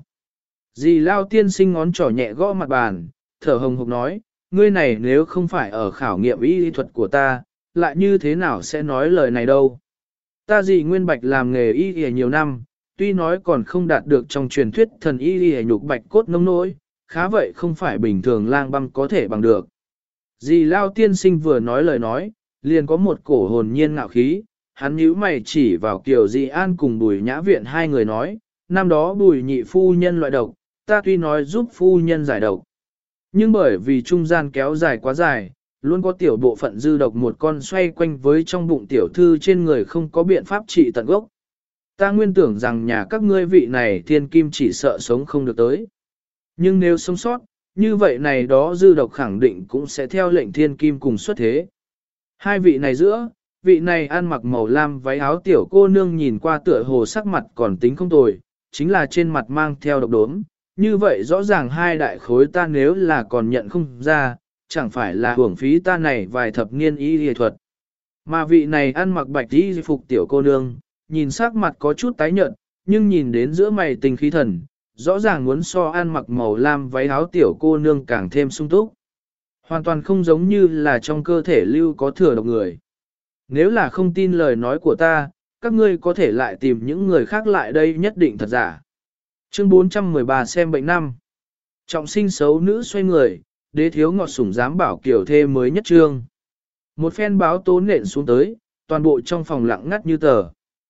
Dì Lao tiên sinh ngón trỏ nhẹ gõ mặt bàn, thở hồng hộc nói, ngươi này nếu không phải ở khảo nghiệm y thuật của ta, lại như thế nào sẽ nói lời này đâu. Ta dì Nguyên Bạch làm nghề y y nhiều năm, tuy nói còn không đạt được trong truyền thuyết thần y y nhục bạch cốt nông nỗi, khá vậy không phải bình thường lang băm có thể bằng được. Dì Lao tiên sinh vừa nói lời nói, liền có một cổ hồn nhiên ngạo khí, hắn nhíu mày chỉ vào Kiều Dị An cùng Bùi Nhã Viện hai người nói, năm đó Bùi nhị phu nhân loại độc, ta tuy nói giúp phu nhân giải độc, nhưng bởi vì trung gian kéo dài quá dài, luôn có tiểu bộ phận dư độc một con xoay quanh với trong bụng tiểu thư trên người không có biện pháp trị tận gốc. Ta nguyên tưởng rằng nhà các ngươi vị này thiên kim chỉ sợ sống không được tới. Nhưng nếu sống sót, như vậy này đó dư độc khẳng định cũng sẽ theo lệnh thiên kim cùng xuất thế. Hai vị này giữa, vị này ăn mặc màu lam váy áo tiểu cô nương nhìn qua tựa hồ sắc mặt còn tính không tồi, chính là trên mặt mang theo độc đốm. Như vậy rõ ràng hai đại khối ta nếu là còn nhận không ra, chẳng phải là hưởng phí ta này vài thập niên y y thuật. Mà vị này ăn mặc bạch y phục tiểu cô nương, nhìn sắc mặt có chút tái nhợt, nhưng nhìn đến giữa mày tình khí thần, rõ ràng muốn so ăn mặc màu lam váy áo tiểu cô nương càng thêm sung túc. Hoàn toàn không giống như là trong cơ thể lưu có thừa độc người. Nếu là không tin lời nói của ta, các ngươi có thể lại tìm những người khác lại đây nhất định thật giả. Chương 413 xem bệnh năm. Trọng sinh xấu nữ xoay người, đế thiếu ngọt sủng dám bảo kiểu thê mới nhất trương. Một phen báo tố nện xuống tới, toàn bộ trong phòng lặng ngắt như tờ.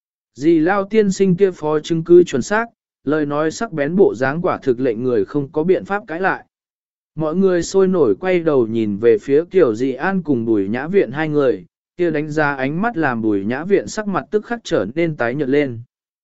Dì Lao tiên sinh kia phó chứng cứ chuẩn xác, lời nói sắc bén bộ dáng quả thực lệnh người không có biện pháp cãi lại. Mọi người sôi nổi quay đầu nhìn về phía Kiều Dị An cùng Bùi Nhã Viện hai người, kia đánh ra ánh mắt làm Bùi Nhã Viện sắc mặt tức khắc trở nên tái nhợt lên.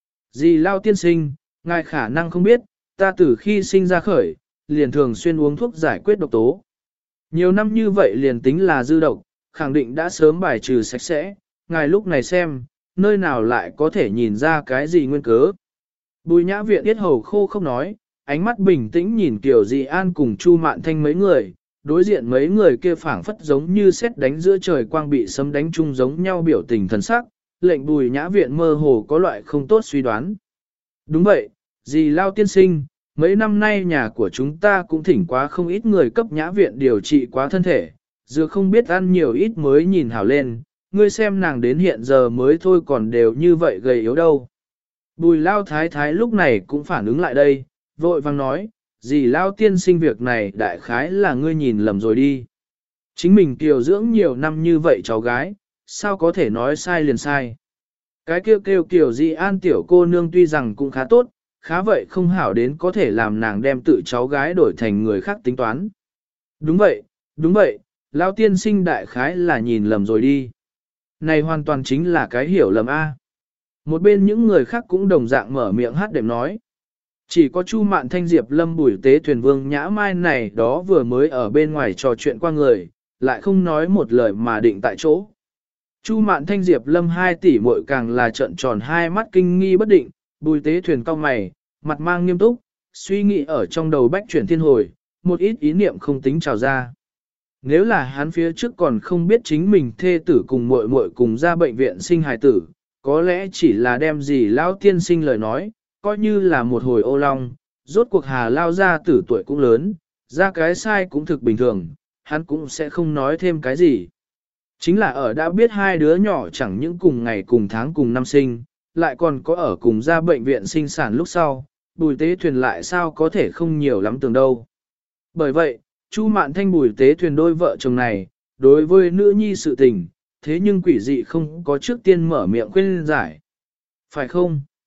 Dì Lao tiên sinh, ngài khả năng không biết, ta từ khi sinh ra khởi, liền thường xuyên uống thuốc giải quyết độc tố. Nhiều năm như vậy liền tính là dư độc, khẳng định đã sớm bài trừ sạch sẽ, ngài lúc này xem, nơi nào lại có thể nhìn ra cái gì nguyên cớ. Bùi Nhã Viện yết hầu khô không nói, ánh mắt bình tĩnh nhìn Kiều Dị An cùng Chu Mạn Thanh mấy người, đối diện mấy người kia phảng phất giống như sét đánh giữa trời quang bị sấm đánh chung giống nhau biểu tình thần sắc, lệnh Bùi Nhã Viện mơ hồ có loại không tốt suy đoán. Đúng vậy, dì Lao tiên sinh, mấy năm nay nhà của chúng ta cũng thỉnh quá không ít người cấp Nhã Viện điều trị quá thân thể, dược không biết ăn nhiều ít mới nhìn hảo lên, ngươi xem nàng đến hiện giờ mới thôi còn đều như vậy gầy yếu đâu. Bùi Lao thái thái lúc này cũng phản ứng lại đây, vội vang nói, dì Lao tiên sinh việc này đại khái là ngươi nhìn lầm rồi đi. Chính mình kiều dưỡng nhiều năm như vậy cháu gái, sao có thể nói sai liền sai. Cái kêu kêu Kiều Dị An tiểu cô nương tuy rằng cũng khá tốt, khá vậy không hảo đến có thể làm nàng đem tự cháu gái đổi thành người khác tính toán. Đúng vậy, Lao tiên sinh đại khái là nhìn lầm rồi đi. Này hoàn toàn chính là cái hiểu lầm A. Một bên những người khác cũng đồng dạng mở miệng hát đệm nói. Chỉ có Chu Mạn Thanh Diệp Lâm Bùi Tế Thuyền Vương Nhã Mai này đó vừa mới ở bên ngoài trò chuyện qua người, lại không nói một lời mà định tại chỗ. Chu Mạn Thanh Diệp Lâm 2 tỷ muội càng là trợn tròn hai mắt kinh nghi bất định, Bùi Tế Thuyền cau mày, mặt mang nghiêm túc, suy nghĩ ở trong đầu bách chuyển thiên hồi, một ít ý niệm không tính trào ra. Nếu là hắn phía trước còn không biết chính mình thê tử cùng muội muội cùng ra bệnh viện sinh hài tử, có lẽ chỉ là đem gì Lão tiên sinh lời nói, coi như là một hồi ô long, rốt cuộc Hà Lao gia tử tuổi cũng lớn, ra cái sai cũng thực bình thường, hắn cũng sẽ không nói thêm cái gì. Chính là ở đã biết hai đứa nhỏ chẳng những cùng ngày cùng tháng cùng năm sinh, lại còn có ở cùng ra bệnh viện sinh sản lúc sau, Bùi Tế Thuyền lại sao có thể không nhiều lắm tưởng đâu. Bởi vậy, Chu Mạn Thanh Bùi Tế Thuyền đôi vợ chồng này, đối với nữ nhi sự tình, thế nhưng quỷ dị không có trước tiên mở miệng khuyên giải. Phải không?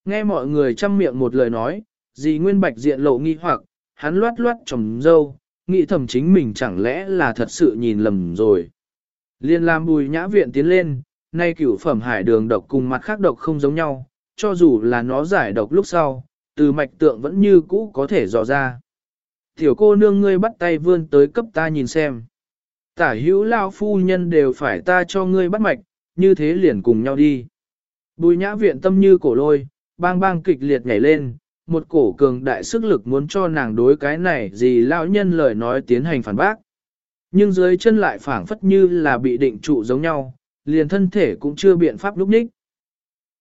Nghe mọi người chăm miệng một lời nói, dì Nguyên Bạch diện lộ nghi hoặc, hắn loát loát trồng dâu, nghĩ thầm chính mình chẳng lẽ là thật sự nhìn lầm rồi. Liên làm Bùi Nhã Viện tiến lên, nay cửu phẩm hải đường độc cùng mặt khác độc không giống nhau, cho dù là nó giải độc lúc sau, từ mạch tượng vẫn như cũ có thể dò ra. Tiểu cô nương ngươi bắt tay vươn tới cấp ta nhìn xem. Tả hữu lao phu nhân đều phải ta cho ngươi bắt mạch, như thế liền cùng nhau đi. Bùi Nhã Viện tâm như cổ lôi, bang bang kịch liệt nhảy lên, một cổ cường đại sức lực muốn cho nàng đối cái này gì lão nhân lời nói tiến hành phản bác. Nhưng dưới chân lại phảng phất như là bị định trụ giống nhau, liền thân thể cũng chưa biện pháp lúc ních,